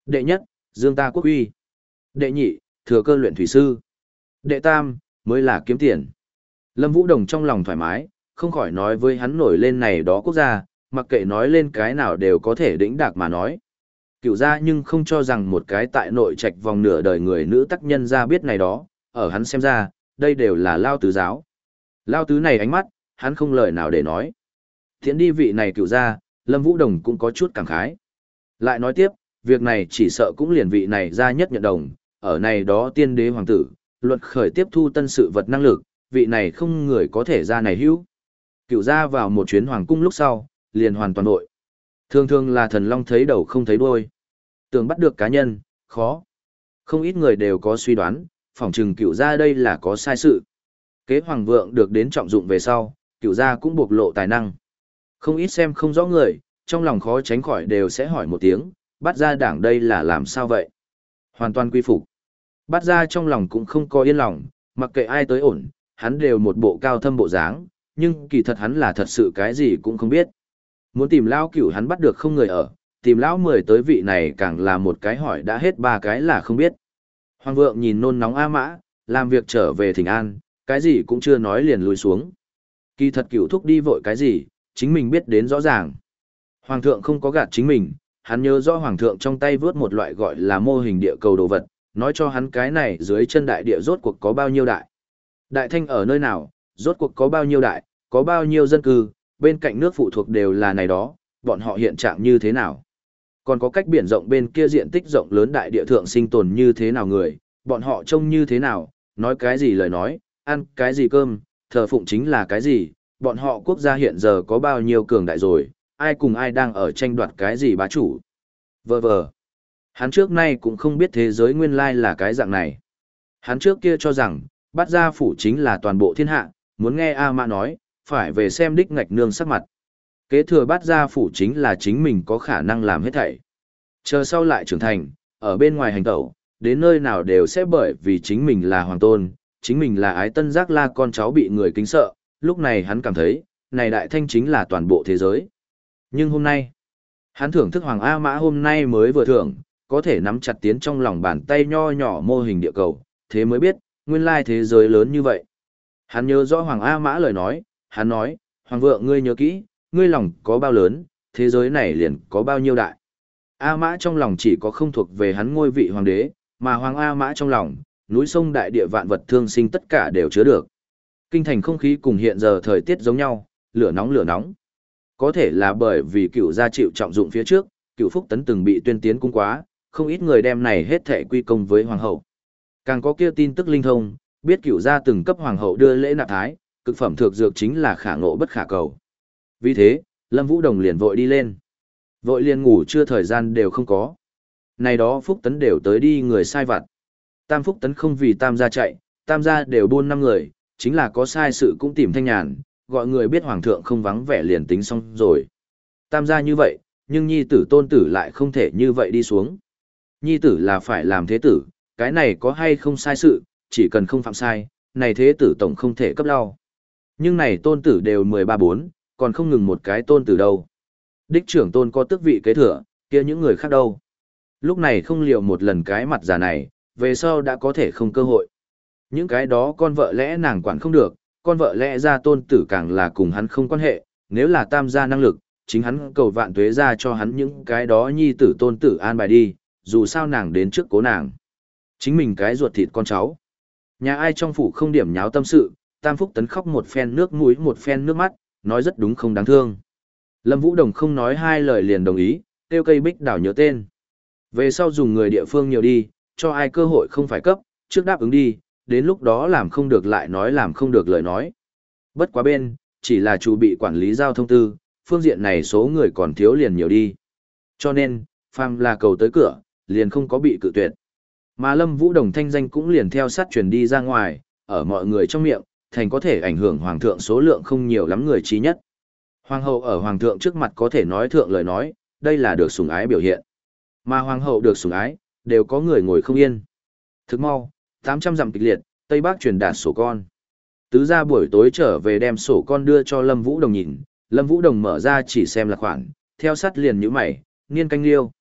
Đệ nhất, dương ta quốc uy. Đệ nhị, thừa cơ luyện thủy sư. Đệ tam, mới là kiếm tiền. Lâm Vũ Đồng trong lòng thoải mái, không khỏi nói với hắn nổi lên này đó quốc gia, mặc kệ nói lên cái nào đều có thể đĩnh đạc mà nói. Cựu gia nhưng không cho rằng một cái tại nội trạch vòng nửa đời người nữ tác nhân ra biết này đó, ở hắn xem ra, đây đều là lao tứ giáo. Lao tứ này ánh mắt, hắn không lời nào để nói. Thiện đi vị này cựu gia, Lâm Vũ Đồng cũng có chút cảm khái. Lại nói tiếp, việc này chỉ sợ cũng liền vị này ra nhất nhận đồng, ở này đó tiên đế hoàng tử, luật khởi tiếp thu tân sự vật năng lực, vị này không người có thể ra này hữu. Cựu gia vào một chuyến hoàng cung lúc sau, liền hoàn toàn nội. Thường thường là thần long thấy đầu không thấy đuôi. Tưởng bắt được cá nhân, khó. Không ít người đều có suy đoán, phỏng chừng cựu gia đây là có sai sự. Kế hoàng vượng được đến trọng dụng về sau, cựu gia cũng bộc lộ tài năng. Không ít xem không rõ người, trong lòng khó tránh khỏi đều sẽ hỏi một tiếng, bắt ra đảng đây là làm sao vậy? Hoàn toàn quy phục. Bắt ra trong lòng cũng không có yên lòng, mặc kệ ai tới ổn, hắn đều một bộ cao thâm bộ dáng, nhưng kỳ thật hắn là thật sự cái gì cũng không biết. Muốn tìm lão cửu hắn bắt được không người ở, tìm lão mười tới vị này càng là một cái hỏi đã hết ba cái là không biết. Hoàng vượng nhìn nôn nóng A Mã, làm việc trở về thỉnh an, cái gì cũng chưa nói liền lùi xuống. Kỳ thật cửu thúc đi vội cái gì, chính mình biết đến rõ ràng. Hoàng thượng không có gạt chính mình, hắn nhớ rõ hoàng thượng trong tay vớt một loại gọi là mô hình địa cầu đồ vật, nói cho hắn cái này dưới chân đại địa rốt cuộc có bao nhiêu đại. Đại thanh ở nơi nào, rốt cuộc có bao nhiêu đại, có bao nhiêu dân cư, bên cạnh nước phụ thuộc đều là này đó, bọn họ hiện trạng như thế nào. Còn có cách biển rộng bên kia diện tích rộng lớn đại địa thượng sinh tồn như thế nào người, bọn họ trông như thế nào, nói cái gì lời nói, ăn cái gì cơm, thờ phụng chính là cái gì, bọn họ quốc gia hiện giờ có bao nhiêu cường đại rồi, ai cùng ai đang ở tranh đoạt cái gì bá chủ. Vờ vờ. Hắn trước nay cũng không biết thế giới nguyên lai là cái dạng này. Hắn trước kia cho rằng, Bát Gia phủ chính là toàn bộ thiên hạ, muốn nghe A Mã nói, phải về xem đích ngạch nương sắc mặt. Kế thừa Bát Gia phủ chính là chính mình có khả năng làm hết thảy. Chờ sau lại trưởng thành, ở bên ngoài hành tẩu, đến nơi nào đều sẽ bởi vì chính mình là hoàng tôn, chính mình là ái tân giác la con cháu bị người kính sợ, lúc này hắn cảm thấy, này đại thanh chính là toàn bộ thế giới. Nhưng hôm nay, hắn thưởng thức Hoàng A Mã hôm nay mới vừa thưởng, có thể nắm chặt tiến trong lòng bàn tay nho nhỏ mô hình địa cầu, thế mới biết, nguyên lai thế giới lớn như vậy. Hắn nhớ rõ Hoàng A Mã lời nói, hắn nói, Hoàng vượng ngươi nhớ kỹ, ngươi lòng có bao lớn, thế giới này liền có bao nhiêu đại. A Mã trong lòng chỉ có không thuộc về hắn ngôi vị hoàng đế, mà Hoàng A Mã trong lòng, núi sông đại địa vạn vật thương sinh tất cả đều chứa được. Kinh thành không khí cùng hiện giờ thời tiết giống nhau, lửa nóng lửa nóng. Có thể là bởi vì cựu gia chịu trọng dụng phía trước, cựu Phúc Tấn từng bị tuyên tiến cung quá, không ít người đem này hết thệ quy công với hoàng hậu. Càng có kia tin tức linh thông, biết cựu gia từng cấp hoàng hậu đưa lễ nạp thái, cực phẩm thược dược chính là khả ngộ bất khả cầu. Vì thế, Lâm Vũ Đồng liền vội đi lên. Vội liền ngủ chưa thời gian đều không có. Này đó Phúc Tấn đều tới đi người sai vặt. Tam Phúc Tấn không vì tam gia chạy, tam gia đều buôn năm người, chính là có sai sự cũng tìm thanh nhàn, gọi người biết hoàng thượng không vắng vẻ liền tính xong rồi. Tam gia như vậy, nhưng nhi tử tôn tử lại không thể như vậy đi xuống. Nhi tử là phải làm thế tử, cái này có hay không sai sự, chỉ cần không phạm sai, này thế tử tổng không thể cấp lao. Nhưng này tôn tử đều mười ba bốn, còn không ngừng một cái tôn tử đâu. Đích trưởng tôn có tước vị kế thừa, kia những người khác đâu. Lúc này không liều một lần cái mặt già này, về sau đã có thể không cơ hội. Những cái đó con vợ lẽ nàng quản không được, con vợ lẽ ra tôn tử càng là cùng hắn không quan hệ, nếu là tam gia năng lực, chính hắn cầu vạn tuế ra cho hắn những cái đó nhi tử tôn tử an bài đi, dù sao nàng đến trước cố nàng. Chính mình cái ruột thịt con cháu. Nhà ai trong phủ không điểm nháo tâm sự, Tam Phúc Tấn khóc một phen nước mũi một phen nước mắt, nói rất đúng không đáng thương. Lâm Vũ Đồng không nói hai lời liền đồng ý, tiêu cây bích đảo nhớ tên. Về sau dùng người địa phương nhiều đi, cho ai cơ hội không phải cấp, trước đáp ứng đi, đến lúc đó làm không được lại nói làm không được lời nói. Bất quá bên, chỉ là chủ bị quản lý giao thông tư, phương diện này số người còn thiếu liền nhiều đi. Cho nên, phàm là cầu tới cửa, liền không có bị cự tuyệt. Mà Lâm Vũ Đồng thanh danh cũng liền theo sát truyền đi ra ngoài, ở mọi người trong miệng, thành có thể ảnh hưởng hoàng thượng số lượng không nhiều lắm người trí nhất. Hoàng hậu ở hoàng thượng trước mặt có thể nói thượng lời nói, đây là được sủng ái biểu hiện. Mà hoàng hậu được sủng ái, đều có người ngồi không yên. Thức mau, tám trăm dặm kịch liệt, Tây Bắc truyền đạt sổ con. Tứ gia buổi tối trở về đem sổ con đưa cho Lâm Vũ Đồng nhìn, Lâm Vũ Đồng mở ra chỉ xem là khoản, theo sát liền nhíu mày, niên canh liêu.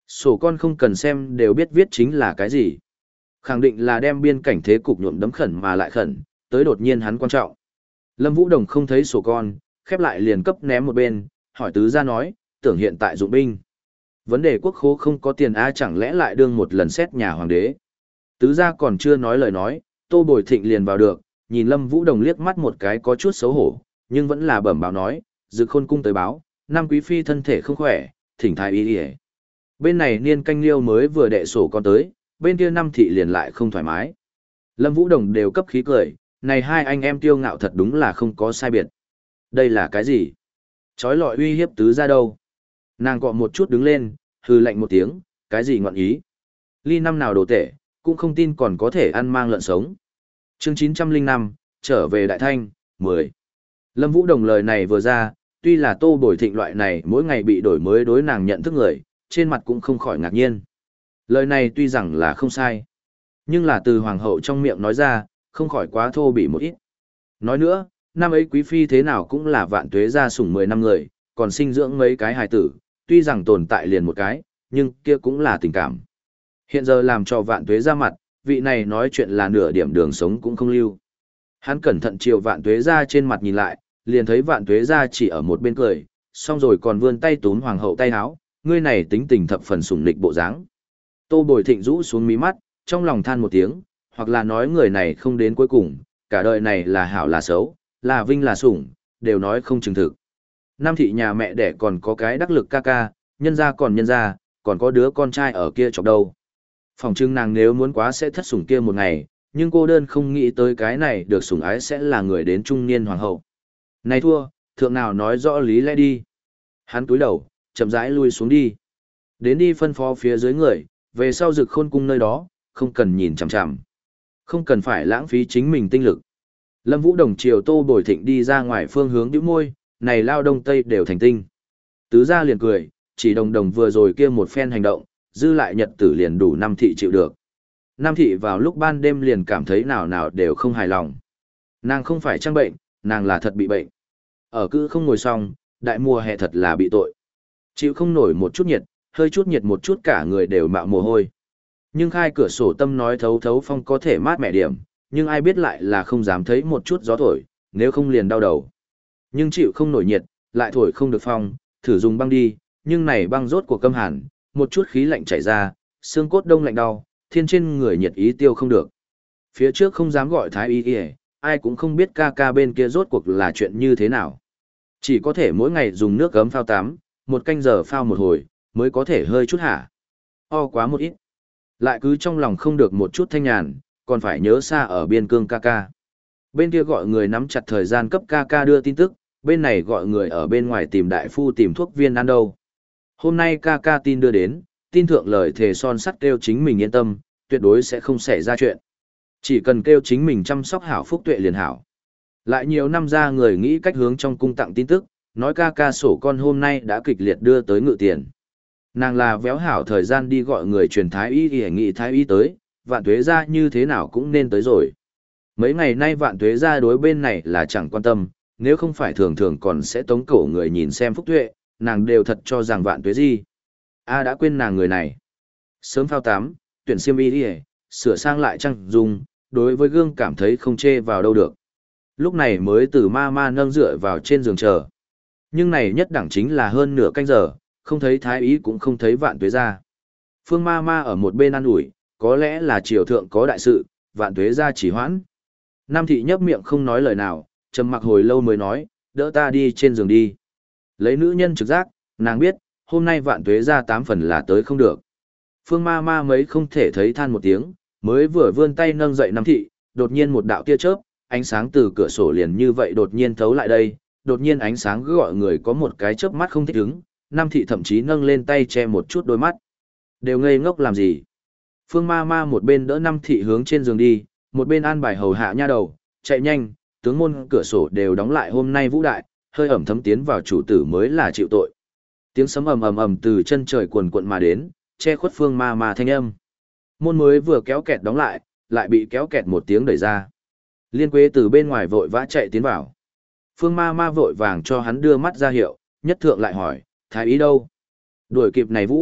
Sổ con không cần xem đều biết viết chính là cái gì. Khẳng định là đem biên cảnh thế cục nhuộm đấm khẩn mà lại khẩn, tới đột nhiên hắn quan trọng. Lâm Vũ Đồng không thấy sổ con, khép lại liền cấp ném một bên, hỏi tứ gia nói, tưởng hiện tại dụng binh. Vấn đề quốc khố không có tiền a chẳng lẽ lại đương một lần xét nhà hoàng đế. Tứ gia còn chưa nói lời nói, Tô Bồi Thịnh liền vào được, nhìn Lâm Vũ Đồng liếc mắt một cái có chút xấu hổ, nhưng vẫn là bẩm báo nói, Dực Khôn cung tới báo, Nam quý phi thân thể không khỏe, thỉnh thái y y. Bên này niên canh liêu mới vừa đệ sổ con tới, bên kia năm thị liền lại không thoải mái. Lâm Vũ Đồng đều cấp khí cười, này hai anh em tiêu ngạo thật đúng là không có sai biệt. Đây là cái gì? Chói lọi uy hiếp tứ gia đâu? Nàng cọ một chút đứng lên, hừ lạnh một tiếng, cái gì ngọn ý? Ly năm nào đồ tể, cũng không tin còn có thể ăn mang lợn sống. Chương chín trăm lẻ năm, trở về Đại Thanh, mười. Lâm Vũ Đồng lời này vừa ra, tuy là Tô Bồi Thịnh loại này mỗi ngày bị đổi mới đối nàng nhận thức người, trên mặt cũng không khỏi ngạc nhiên. Lời này tuy rằng là không sai, nhưng là từ hoàng hậu trong miệng nói ra, không khỏi quá thô bỉ một ít. Nói nữa, năm ấy quý phi thế nào cũng là vạn tuế gia sủng mười năm người, còn sinh dưỡng mấy cái hài tử, tuy rằng tồn tại liền một cái, nhưng kia cũng là tình cảm. Hiện giờ làm cho vạn tuế ra mặt, vị này nói chuyện là nửa điểm đường sống cũng không lưu. Hắn cẩn thận chiều vạn tuế ra trên mặt nhìn lại, liền thấy vạn tuế ra chỉ ở một bên cười, xong rồi còn vươn tay túm hoàng hậu tay áo, ngươi này tính tình thập phần sủng lịch bộ dáng. Tô Bồi Thịnh rũ xuống mí mắt, trong lòng than một tiếng, hoặc là nói người này không đến cuối cùng, cả đời này là hảo là xấu, là vinh là sủng, đều nói không chứng thực. Nam thị nhà mẹ đẻ còn có cái đắc lực ca ca, nhân gia còn nhân gia, còn có đứa con trai ở kia chọc đâu. Phòng trưng nàng nếu muốn quá sẽ thất sủng kia một ngày, nhưng cô đơn không nghĩ tới cái này được sủng ái sẽ là người đến trung niên hoàng hậu. Này thua, thượng nào nói rõ lý lẽ đi. Hắn cúi đầu, chậm rãi lui xuống đi. Đến đi phân phó phía dưới người, về sau Dực Khôn cung nơi đó, không cần nhìn chằm chằm. Không cần phải lãng phí chính mình tinh lực. Lâm Vũ Đồng chiều Tô Bồi Thịnh đi ra ngoài phương hướng nhíu môi, này lao đông tây đều thành tinh. Tứ gia liền cười, chỉ đồng đồng vừa rồi kia một phen hành động, dư lại nhật tử liền đủ năm thị chịu được. Nam thị vào lúc ban đêm liền cảm thấy nào nào đều không hài lòng. Nàng không phải trang bệnh, nàng là thật bị bệnh. Ở cữ không ngồi xong, đại mùa hè thật là bị tội. Chịu không nổi một chút nhiệt, hơi chút nhiệt một chút cả người đều mạo mồ hôi. Nhưng khai cửa sổ tâm nói thấu thấu phong có thể mát mẻ điểm, nhưng ai biết lại là không dám thấy một chút gió thổi, nếu không liền đau đầu. Nhưng chịu không nổi nhiệt, lại thổi không được phong, thử dùng băng đi, nhưng này băng rốt của câm hàn, một chút khí lạnh chảy ra, xương cốt đông lạnh đau, thiên trên người nhiệt ý tiêu không được. Phía trước không dám gọi thái y y, ai cũng không biết ca ca bên kia rốt cuộc là chuyện như thế nào. Chỉ có thể mỗi ngày dùng nước gấm phao tắm, một canh giờ phao một hồi, mới có thể hơi chút hả. O quá một ít. Lại cứ trong lòng không được một chút thanh nhàn, còn phải nhớ xa ở biên cương ca ca. Bên kia gọi người nắm chặt thời gian cấp ca ca đưa tin tức, bên này gọi người ở bên ngoài tìm đại phu tìm thuốc viên ăn đâu. Hôm nay ca ca tin đưa đến, tin thượng lời thề son sắt kêu chính mình yên tâm, tuyệt đối sẽ không xảy ra chuyện. Chỉ cần kêu chính mình chăm sóc hảo phúc tuệ liền hảo. Lại nhiều năm ra người nghĩ cách hướng trong cung tặng tin tức, nói ca ca sổ con hôm nay đã kịch liệt đưa tới ngự tiền. Nàng là véo hảo thời gian đi gọi người truyền thái y y nghị thái y tới, vạn tuế ra như thế nào cũng nên tới rồi. Mấy ngày nay vạn tuế ra đối bên này là chẳng quan tâm, nếu không phải thường thường còn sẽ tống cổ người nhìn xem phúc tuệ, nàng đều thật cho rằng vạn tuế gì. A đã quên nàng người này. Sớm phao tắm, tuyển xiêm y đi sửa sang lại trang dung, đối với gương cảm thấy không chê vào đâu được. Lúc này mới từ ma ma nâng dựa vào trên giường chờ. Nhưng này nhất đẳng chính là hơn nửa canh giờ, không thấy thái ý cũng không thấy vạn tuế ra. Phương ma ma ở một bên ăn ủi, có lẽ là triều thượng có đại sự, vạn tuế ra chỉ hoãn. Nam thị nhấp miệng không nói lời nào, trầm mặc hồi lâu mới nói, đỡ ta đi trên giường đi. Lấy nữ nhân trực giác, nàng biết, hôm nay vạn tuế ra tám phần là tới không được. Phương ma ma mấy không thể thấy than một tiếng, mới vừa vươn tay nâng dậy Nam thị, đột nhiên một đạo tia chớp, ánh sáng từ cửa sổ liền như vậy đột nhiên thấu lại đây, đột nhiên ánh sáng cứ gọi người có một cái chớp mắt không thích ứng, Nam thị thậm chí nâng lên tay che một chút đôi mắt. Đều ngây ngốc làm gì? Phương ma ma một bên đỡ Nam thị hướng trên giường đi, một bên an bài hầu hạ nha đầu, chạy nhanh, tướng môn cửa sổ đều đóng lại hôm nay vũ đại, hơi ẩm thấm tiến vào chủ tử mới là chịu tội. Tiếng sấm ầm ầm ầm từ chân trời cuồn cuộn mà đến, che khuất phương ma ma thanh âm. Môn mới vừa kéo kẹt đóng lại, lại bị kéo kẹt một tiếng đẩy ra. Liên Quế từ bên ngoài vội vã chạy tiến vào. Phương ma ma vội vàng cho hắn đưa mắt ra hiệu, nhất thượng lại hỏi, thái ý đâu? Đuổi kịp này vũ,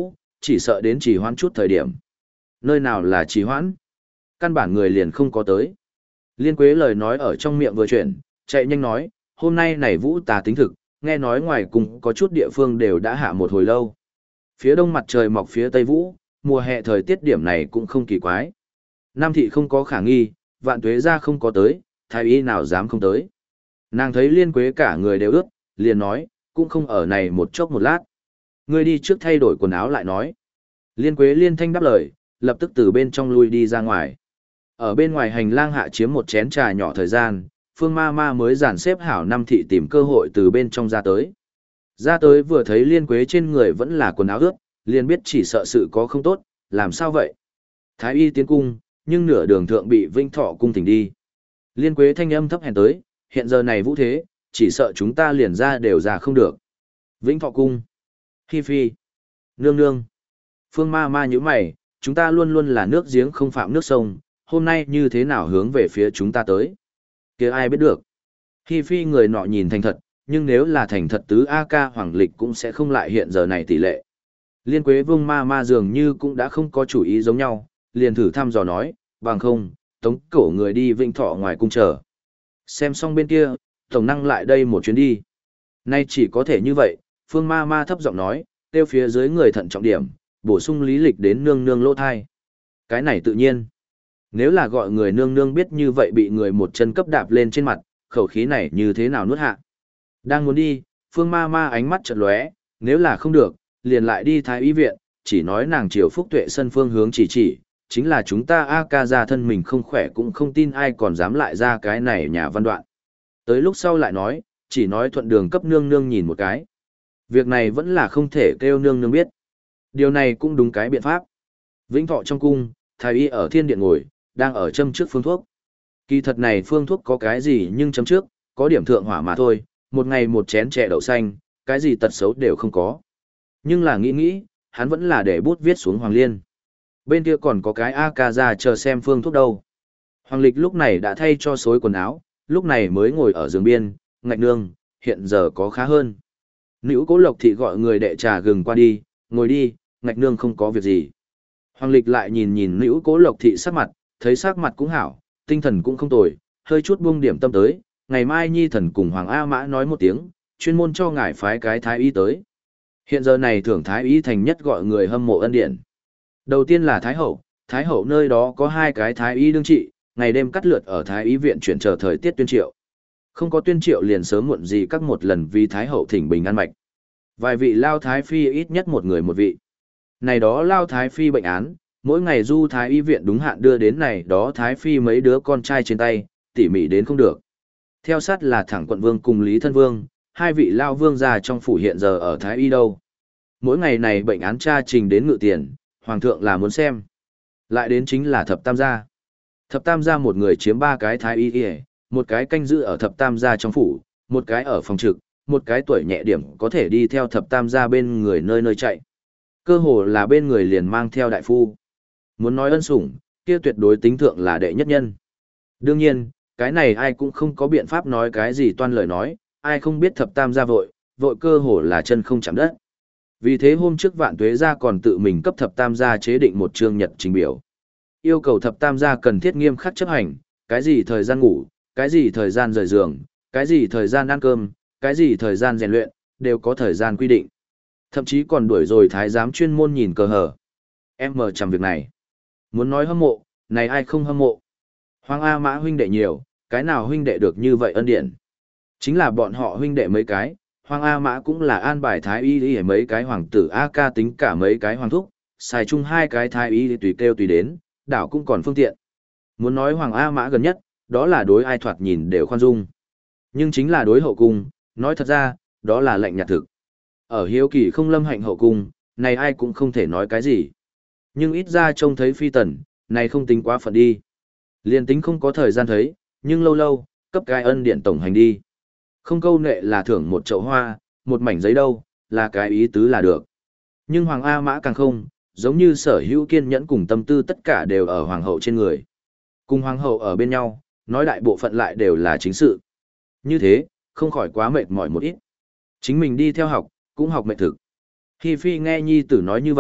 chỉ sợ đến trì hoãn chút thời điểm. Nơi nào là trì hoãn? Căn bản người liền không có tới. Liên Quế lời nói ở trong miệng vừa chuyển, chạy nhanh nói, hôm nay này vũ tà tính thực, nghe nói ngoài cùng có chút địa phương đều đã hạ một hồi lâu. Phía đông mặt trời mọc phía tây vũ, mùa hè thời tiết điểm này cũng không kỳ quái. Nam thị không có khả nghi, vạn tuế ra không có tới, thái y nào dám không tới. Nàng thấy Liên Quế cả người đều ướt, liền nói, cũng không ở này một chốc một lát. Ngươi đi trước thay đổi quần áo lại nói. Liên Quế liên thanh đáp lời, lập tức từ bên trong lui đi ra ngoài. Ở bên ngoài hành lang hạ chiếm một chén trà nhỏ thời gian, Phương Ma Ma mới dàn xếp hảo năm thị tìm cơ hội từ bên trong ra tới. Ra tới vừa thấy Liên Quế trên người vẫn là quần áo ướt, liền biết chỉ sợ sự có không tốt, làm sao vậy? Thái y tiến cung, nhưng nửa đường thượng bị Vinh Thọ cung thỉnh đi. Liên Quế thanh âm thấp hèn tới, hiện giờ này vũ thế, chỉ sợ chúng ta liền ra đều ra không được. Vĩnh Thọ cung. Hi phi. Nương nương. Phương Ma Ma nhíu mày, chúng ta luôn luôn là nước giếng không phạm nước sông, hôm nay như thế nào hướng về phía chúng ta tới? Kia ai biết được. Hi phi người nọ nhìn thành thật, nhưng nếu là thành thật tứ A ca hoàng lịch cũng sẽ không lại hiện giờ này tỷ lệ. Liên Quế Vương Ma Ma dường như cũng đã không có chủ ý giống nhau, liền thử thăm dò nói, bằng không, tống cổ người đi Vĩnh Thọ ngoài cung chờ. Xem xong bên kia, tổng năng lại đây một chuyến đi. Nay chỉ có thể như vậy, Phương Ma Ma thấp giọng nói, tiêu phía dưới người thận trọng điểm, bổ sung lý lịch đến nương nương lỗ thai. Cái này tự nhiên. Nếu là gọi người nương nương biết như vậy bị người một chân cấp đạp lên trên mặt, khẩu khí này như thế nào nuốt hạ. Đang muốn đi, Phương Ma Ma ánh mắt chợt lóe, nếu là không được, liền lại đi thái y viện, chỉ nói nàng triều phúc tuệ sân phương hướng chỉ chỉ, chính là chúng ta A ca ra thân mình không khỏe cũng không tin ai còn dám lại ra cái này nhà văn đoạn. Tới lúc sau lại nói, chỉ nói thuận đường cấp nương nương nhìn một cái. Việc này vẫn là không thể kêu nương nương biết. Điều này cũng đúng cái biện pháp. Vĩnh Thọ trong cung, thái y ở thiên điện ngồi, đang ở châm trước phương thuốc. Kỳ thật này phương thuốc có cái gì nhưng châm trước, có điểm thượng hỏa mà thôi, một ngày một chén chè đậu xanh, cái gì tật xấu đều không có. Nhưng là nghĩ nghĩ, hắn vẫn là để bút viết xuống Hoàng Liên. Bên kia còn có cái A ca ra chờ xem phương thuốc đâu. Hoàng Lịch lúc này đã thay cho xối quần áo, lúc này mới ngồi ở giường biên, ngạch nương, hiện giờ có khá hơn. Nữ Cố Lộc Thị gọi người đệ trà gừng qua đi, ngồi đi, ngạch nương không có việc gì. Hoàng Lịch lại nhìn nhìn Nữ Cố Lộc Thị sắc mặt, thấy sắc mặt cũng hảo, tinh thần cũng không tồi, hơi chút buông điểm tâm tới, ngày mai nhi thần cùng Hoàng A Mã nói một tiếng, chuyên môn cho ngài phái cái thái y tới. Hiện giờ này thưởng thái y thành nhất gọi người hâm mộ ân điển. Đầu tiên là Thái Hậu, Thái Hậu nơi đó có hai cái thái y đương trị, ngày đêm cắt lượt ở thái y viện chuyển chờ thời tiết tuyên triệu. Không có tuyên triệu liền sớm muộn gì các một lần vì Thái Hậu thỉnh bình an mạch. Vài vị lao thái phi ít nhất một người một vị. Này đó lao thái phi bệnh án, mỗi ngày du thái y viện đúng hạn đưa đến này đó thái phi mấy đứa con trai trên tay, tỉ mỉ đến không được. Theo sát là thẳng quận vương cùng Lý Thân Vương, hai vị lao vương già trong phủ hiện giờ ở thái y đâu. Mỗi ngày này bệnh án tra trình đến ngự tiền, hoàng thượng là muốn xem. Lại đến chính là thập tam gia. Thập tam gia một người chiếm ba cái thái y y, một cái canh giữ ở thập tam gia trong phủ, một cái ở phòng trực, một cái tuổi nhẹ điểm có thể đi theo thập tam gia bên người nơi nơi chạy. Cơ hồ là bên người liền mang theo đại phu. Muốn nói ân sủng, kia tuyệt đối tính thượng là đệ nhất nhân. Đương nhiên, cái này ai cũng không có biện pháp nói cái gì toan lời nói, ai không biết thập tam gia vội, vội cơ hồ là chân không chạm đất. Vì thế hôm trước Vạn Tuế gia còn tự mình cấp thập tam gia chế định một chương nhật trình biểu. Yêu cầu thập tam gia cần thiết nghiêm khắc chấp hành, cái gì thời gian ngủ, cái gì thời gian rời giường, cái gì thời gian ăn cơm, cái gì thời gian rèn luyện, đều có thời gian quy định. Thậm chí còn đuổi rồi thái giám chuyên môn nhìn cờ hở. Em mở chằm việc này. Muốn nói hâm mộ, này ai không hâm mộ. Hoàng A Mã huynh đệ nhiều, cái nào huynh đệ được như vậy ân điển. Chính là bọn họ huynh đệ mấy cái, Hoàng A Mã cũng là an bài thái y đi mấy cái hoàng tử A ca tính cả mấy cái hoàng thúc, xài chung hai cái thái y tùy kêu tùy đến, đảo cũng còn phương tiện. Muốn nói Hoàng A Mã gần nhất, đó là đối ai thoạt nhìn đều khoan dung. Nhưng chính là đối hậu cung, nói thật ra, đó là lệnh nhạt thực. Ở hiếu kỳ không lâm hạnh hậu cung, này ai cũng không thể nói cái gì. Nhưng ít ra trông thấy phi tần, này không tính quá phận đi. Liên tính không có thời gian thấy, nhưng lâu lâu, cấp cái ân điện tổng hành đi. Không câu nệ là thưởng một chậu hoa, một mảnh giấy đâu, là cái ý tứ là được. Nhưng Hoàng A Mã càng không, giống như sở hữu kiên nhẫn cùng tâm tư tất cả đều ở Hoàng hậu trên người. Cùng Hoàng hậu ở bên nhau, nói đại bộ phận lại đều là chính sự. Như thế, không khỏi quá mệt mỏi một ít. Chính mình đi theo học, cũng học mệt thực. Hi Phi nghe nhi tử nói như vậy,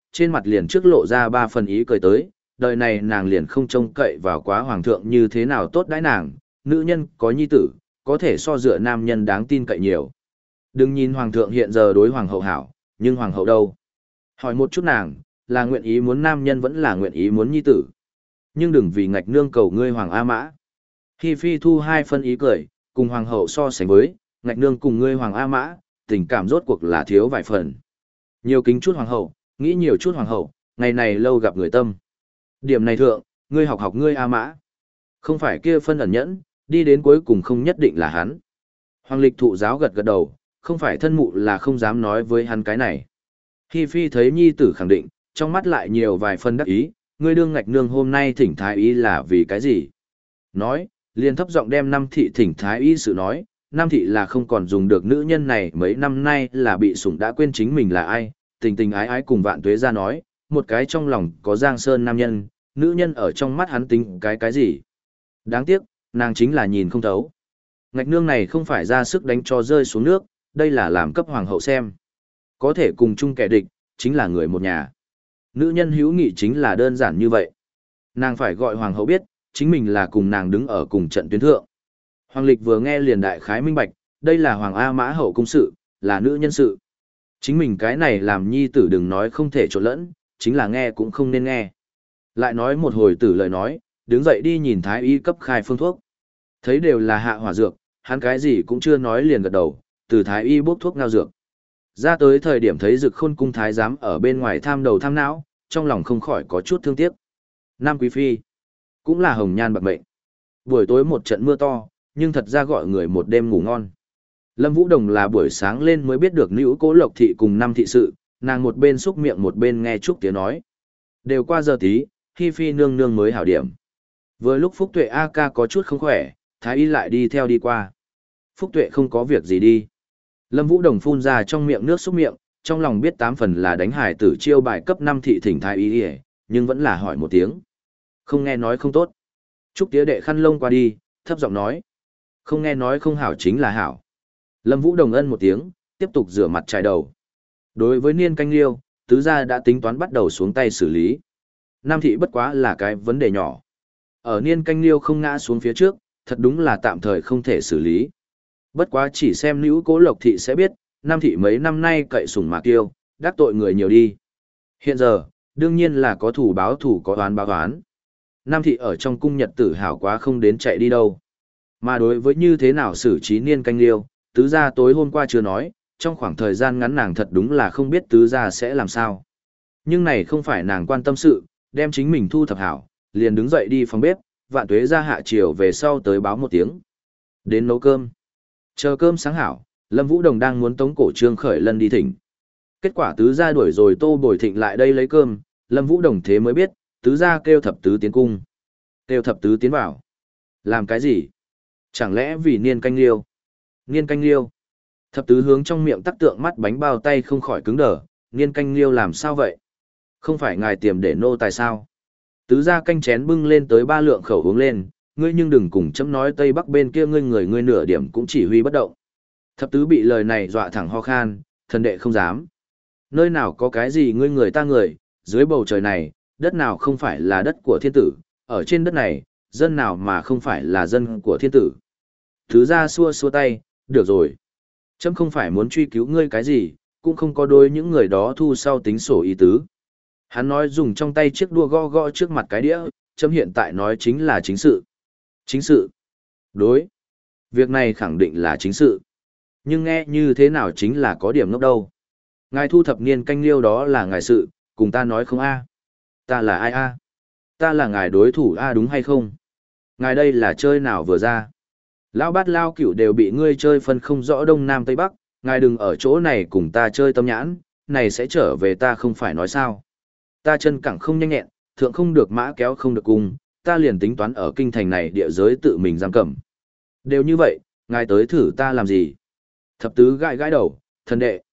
trên mặt liền trước lộ ra ba phần ý cười tới, đời này nàng liền không trông cậy vào quá hoàng thượng như thế nào tốt đãi nàng, nữ nhân có nhi tử, có thể so dựa nam nhân đáng tin cậy nhiều. Đừng nhìn hoàng thượng hiện giờ đối hoàng hậu hảo, nhưng hoàng hậu đâu? Hỏi một chút nàng, là nguyện ý muốn nam nhân vẫn là nguyện ý muốn nhi tử. Nhưng đừng vì ngạch nương cầu ngươi hoàng A Mã. Hi Phi thu hai phân ý cười, cùng hoàng hậu so sánh với, ngạch nương cùng ngươi hoàng A Mã, tình cảm rốt cuộc là thiếu vài phần. Nhiều kính chút hoàng hậu, nghĩ nhiều chút hoàng hậu, ngày này lâu gặp người tâm. Điểm này thượng, ngươi học học ngươi A Mã. Không phải kia phân ẩn nhẫn, đi đến cuối cùng không nhất định là hắn. Hoàng lịch thụ giáo gật gật đầu, không phải thân mụ là không dám nói với hắn cái này. Hi Phi thấy nhi tử khẳng định, trong mắt lại nhiều vài phân đắc ý, ngươi đương ngạch nương hôm nay thỉnh thái y là vì cái gì? Nói, liền thấp giọng đem năm thị thỉnh thái y sự nói, năm thị là không còn dùng được nữ nhân này mấy năm nay là bị sủng đã quên chính mình là ai, tình tình ái ái cùng vạn tuế ra nói, một cái trong lòng có giang sơn nam nhân, nữ nhân ở trong mắt hắn tính cái cái gì? Đáng tiếc, nàng chính là nhìn không thấu. Ngạch nương này không phải ra sức đánh cho rơi xuống nước, đây là làm cấp hoàng hậu xem. Có thể cùng chung kẻ địch, chính là người một nhà. Nữ nhân hữu nghị chính là đơn giản như vậy. Nàng phải gọi hoàng hậu biết, chính mình là cùng nàng đứng ở cùng trận tuyến thượng. Hoàng lịch vừa nghe liền đại khái minh bạch, đây là hoàng A Mã hậu cung sự, là nữ nhân sự. Chính mình cái này làm nhi tử đừng nói không thể trộn lẫn, chính là nghe cũng không nên nghe. Lại nói một hồi tử lời nói, đứng dậy đi nhìn thái y cấp khai phương thuốc. Thấy đều là hạ hỏa dược, hắn cái gì cũng chưa nói liền gật đầu, từ thái y bốc thuốc ngao dược. Ra tới thời điểm thấy Dực Khôn cung thái giám ở bên ngoài tham đầu tham não, trong lòng không khỏi có chút thương tiếc. Nam quý phi cũng là hồng nhan bạc mệnh. Buổi tối một trận mưa to, nhưng thật ra gọi người một đêm ngủ ngon. Lâm Vũ Đồng là buổi sáng lên mới biết được Nữu Cố Lộc thị cùng năm thị sự, nàng một bên xúc miệng một bên nghe Trúc Tía nói. Đều qua giờ tí, Hi Phi nương nương mới hảo điểm. Vừa lúc Phúc Tuệ A ca có chút không khỏe, thái y lại đi theo đi qua. Phúc Tuệ không có việc gì đi. Lâm Vũ Đồng phun ra trong miệng nước xúc miệng, trong lòng biết tám phần là đánh hải tử chiêu bài cấp năm thị thỉnh thái y y, nhưng vẫn là hỏi một tiếng. Không nghe nói không tốt. Trúc Tía đệ khăn lông qua đi, thấp giọng nói. Không nghe nói không hảo chính là hảo. Lâm Vũ Đồng ân một tiếng, tiếp tục rửa mặt trải đầu. Đối với Niên Canh Liêu, tứ gia đã tính toán bắt đầu xuống tay xử lý. Nam thị bất quá là cái vấn đề nhỏ. Ở Niên Canh Liêu không ngã xuống phía trước, thật đúng là tạm thời không thể xử lý. Bất quá chỉ xem Nữu Cố Lộc thị sẽ biết, Nam thị mấy năm nay cậy sủng mà kiêu, đắc tội người nhiều đi. Hiện giờ, đương nhiên là có thủ báo thủ có oán báo oán. Nam thị ở trong cung nhật tử hảo quá không đến chạy đi đâu. Mà đối với như thế nào xử trí Niên Canh Liêu, tứ gia tối hôm qua chưa nói, trong khoảng thời gian ngắn nàng thật đúng là không biết tứ gia sẽ làm sao. Nhưng này không phải nàng quan tâm sự, đem chính mình thu thập hảo, liền đứng dậy đi phòng bếp, Vạn Tuế ra hạ chiều về sau tới báo một tiếng. Đến nấu cơm. Chờ cơm sáng hảo, Lâm Vũ Đồng đang muốn tống cổ Trương Khởi Lân đi thỉnh. Kết quả tứ gia đuổi rồi Tô Bồi Thịnh lại đây lấy cơm, Lâm Vũ Đồng thế mới biết, tứ gia kêu thập tứ tiến cung. Kêu thập tứ tiến vào. Làm cái gì? Chẳng lẽ vì Niên Canh Liêu? Niên Canh Liêu. Thập tứ hướng trong miệng tắc tượng mắt bánh bao tay không khỏi cứng đờ, Niên Canh Liêu làm sao vậy? Không phải ngài tiềm để nô tài sao? Tứ gia canh chén bưng lên tới ba lượng khẩu uống lên, ngươi nhưng đừng cùng chấm nói Tây Bắc bên kia ngươi người ngươi nửa điểm cũng chỉ huy bất động. Thập tứ bị lời này dọa thẳng ho khan, thần đệ không dám. Nơi nào có cái gì ngươi người ta người, dưới bầu trời này, đất nào không phải là đất của thiên tử, ở trên đất này, dân nào mà không phải là dân của thiên tử. Tứ gia xua xua tay, được rồi. Chấm không phải muốn truy cứu ngươi cái gì, cũng không có đối những người đó thu sau tính sổ ý tứ. Hắn nói dùng trong tay chiếc đua gõ gõ trước mặt cái đĩa, chấm hiện tại nói chính là chính sự. Chính sự. Đối. Việc này khẳng định là chính sự. Nhưng nghe như thế nào chính là có điểm ngốc đâu. Ngài thu thập Niên Canh Liêu đó là ngài sự, cùng ta nói không a? Ta là ai a? Ta là ngài đối thủ a đúng hay không? Ngài đây là chơi nào vừa ra? Lão bát lao cửu đều bị ngươi chơi phân không rõ đông nam tây bắc, ngài đừng ở chỗ này cùng ta chơi tâm nhãn, này sẽ trở về ta không phải nói sao. Ta chân cẳng không nhanh nhẹn, thượng không được mã kéo không được cung, ta liền tính toán ở kinh thành này địa giới tự mình giam cầm. Đều như vậy, ngài tới thử ta làm gì? Thập tứ gãi gãi đầu, thần đệ.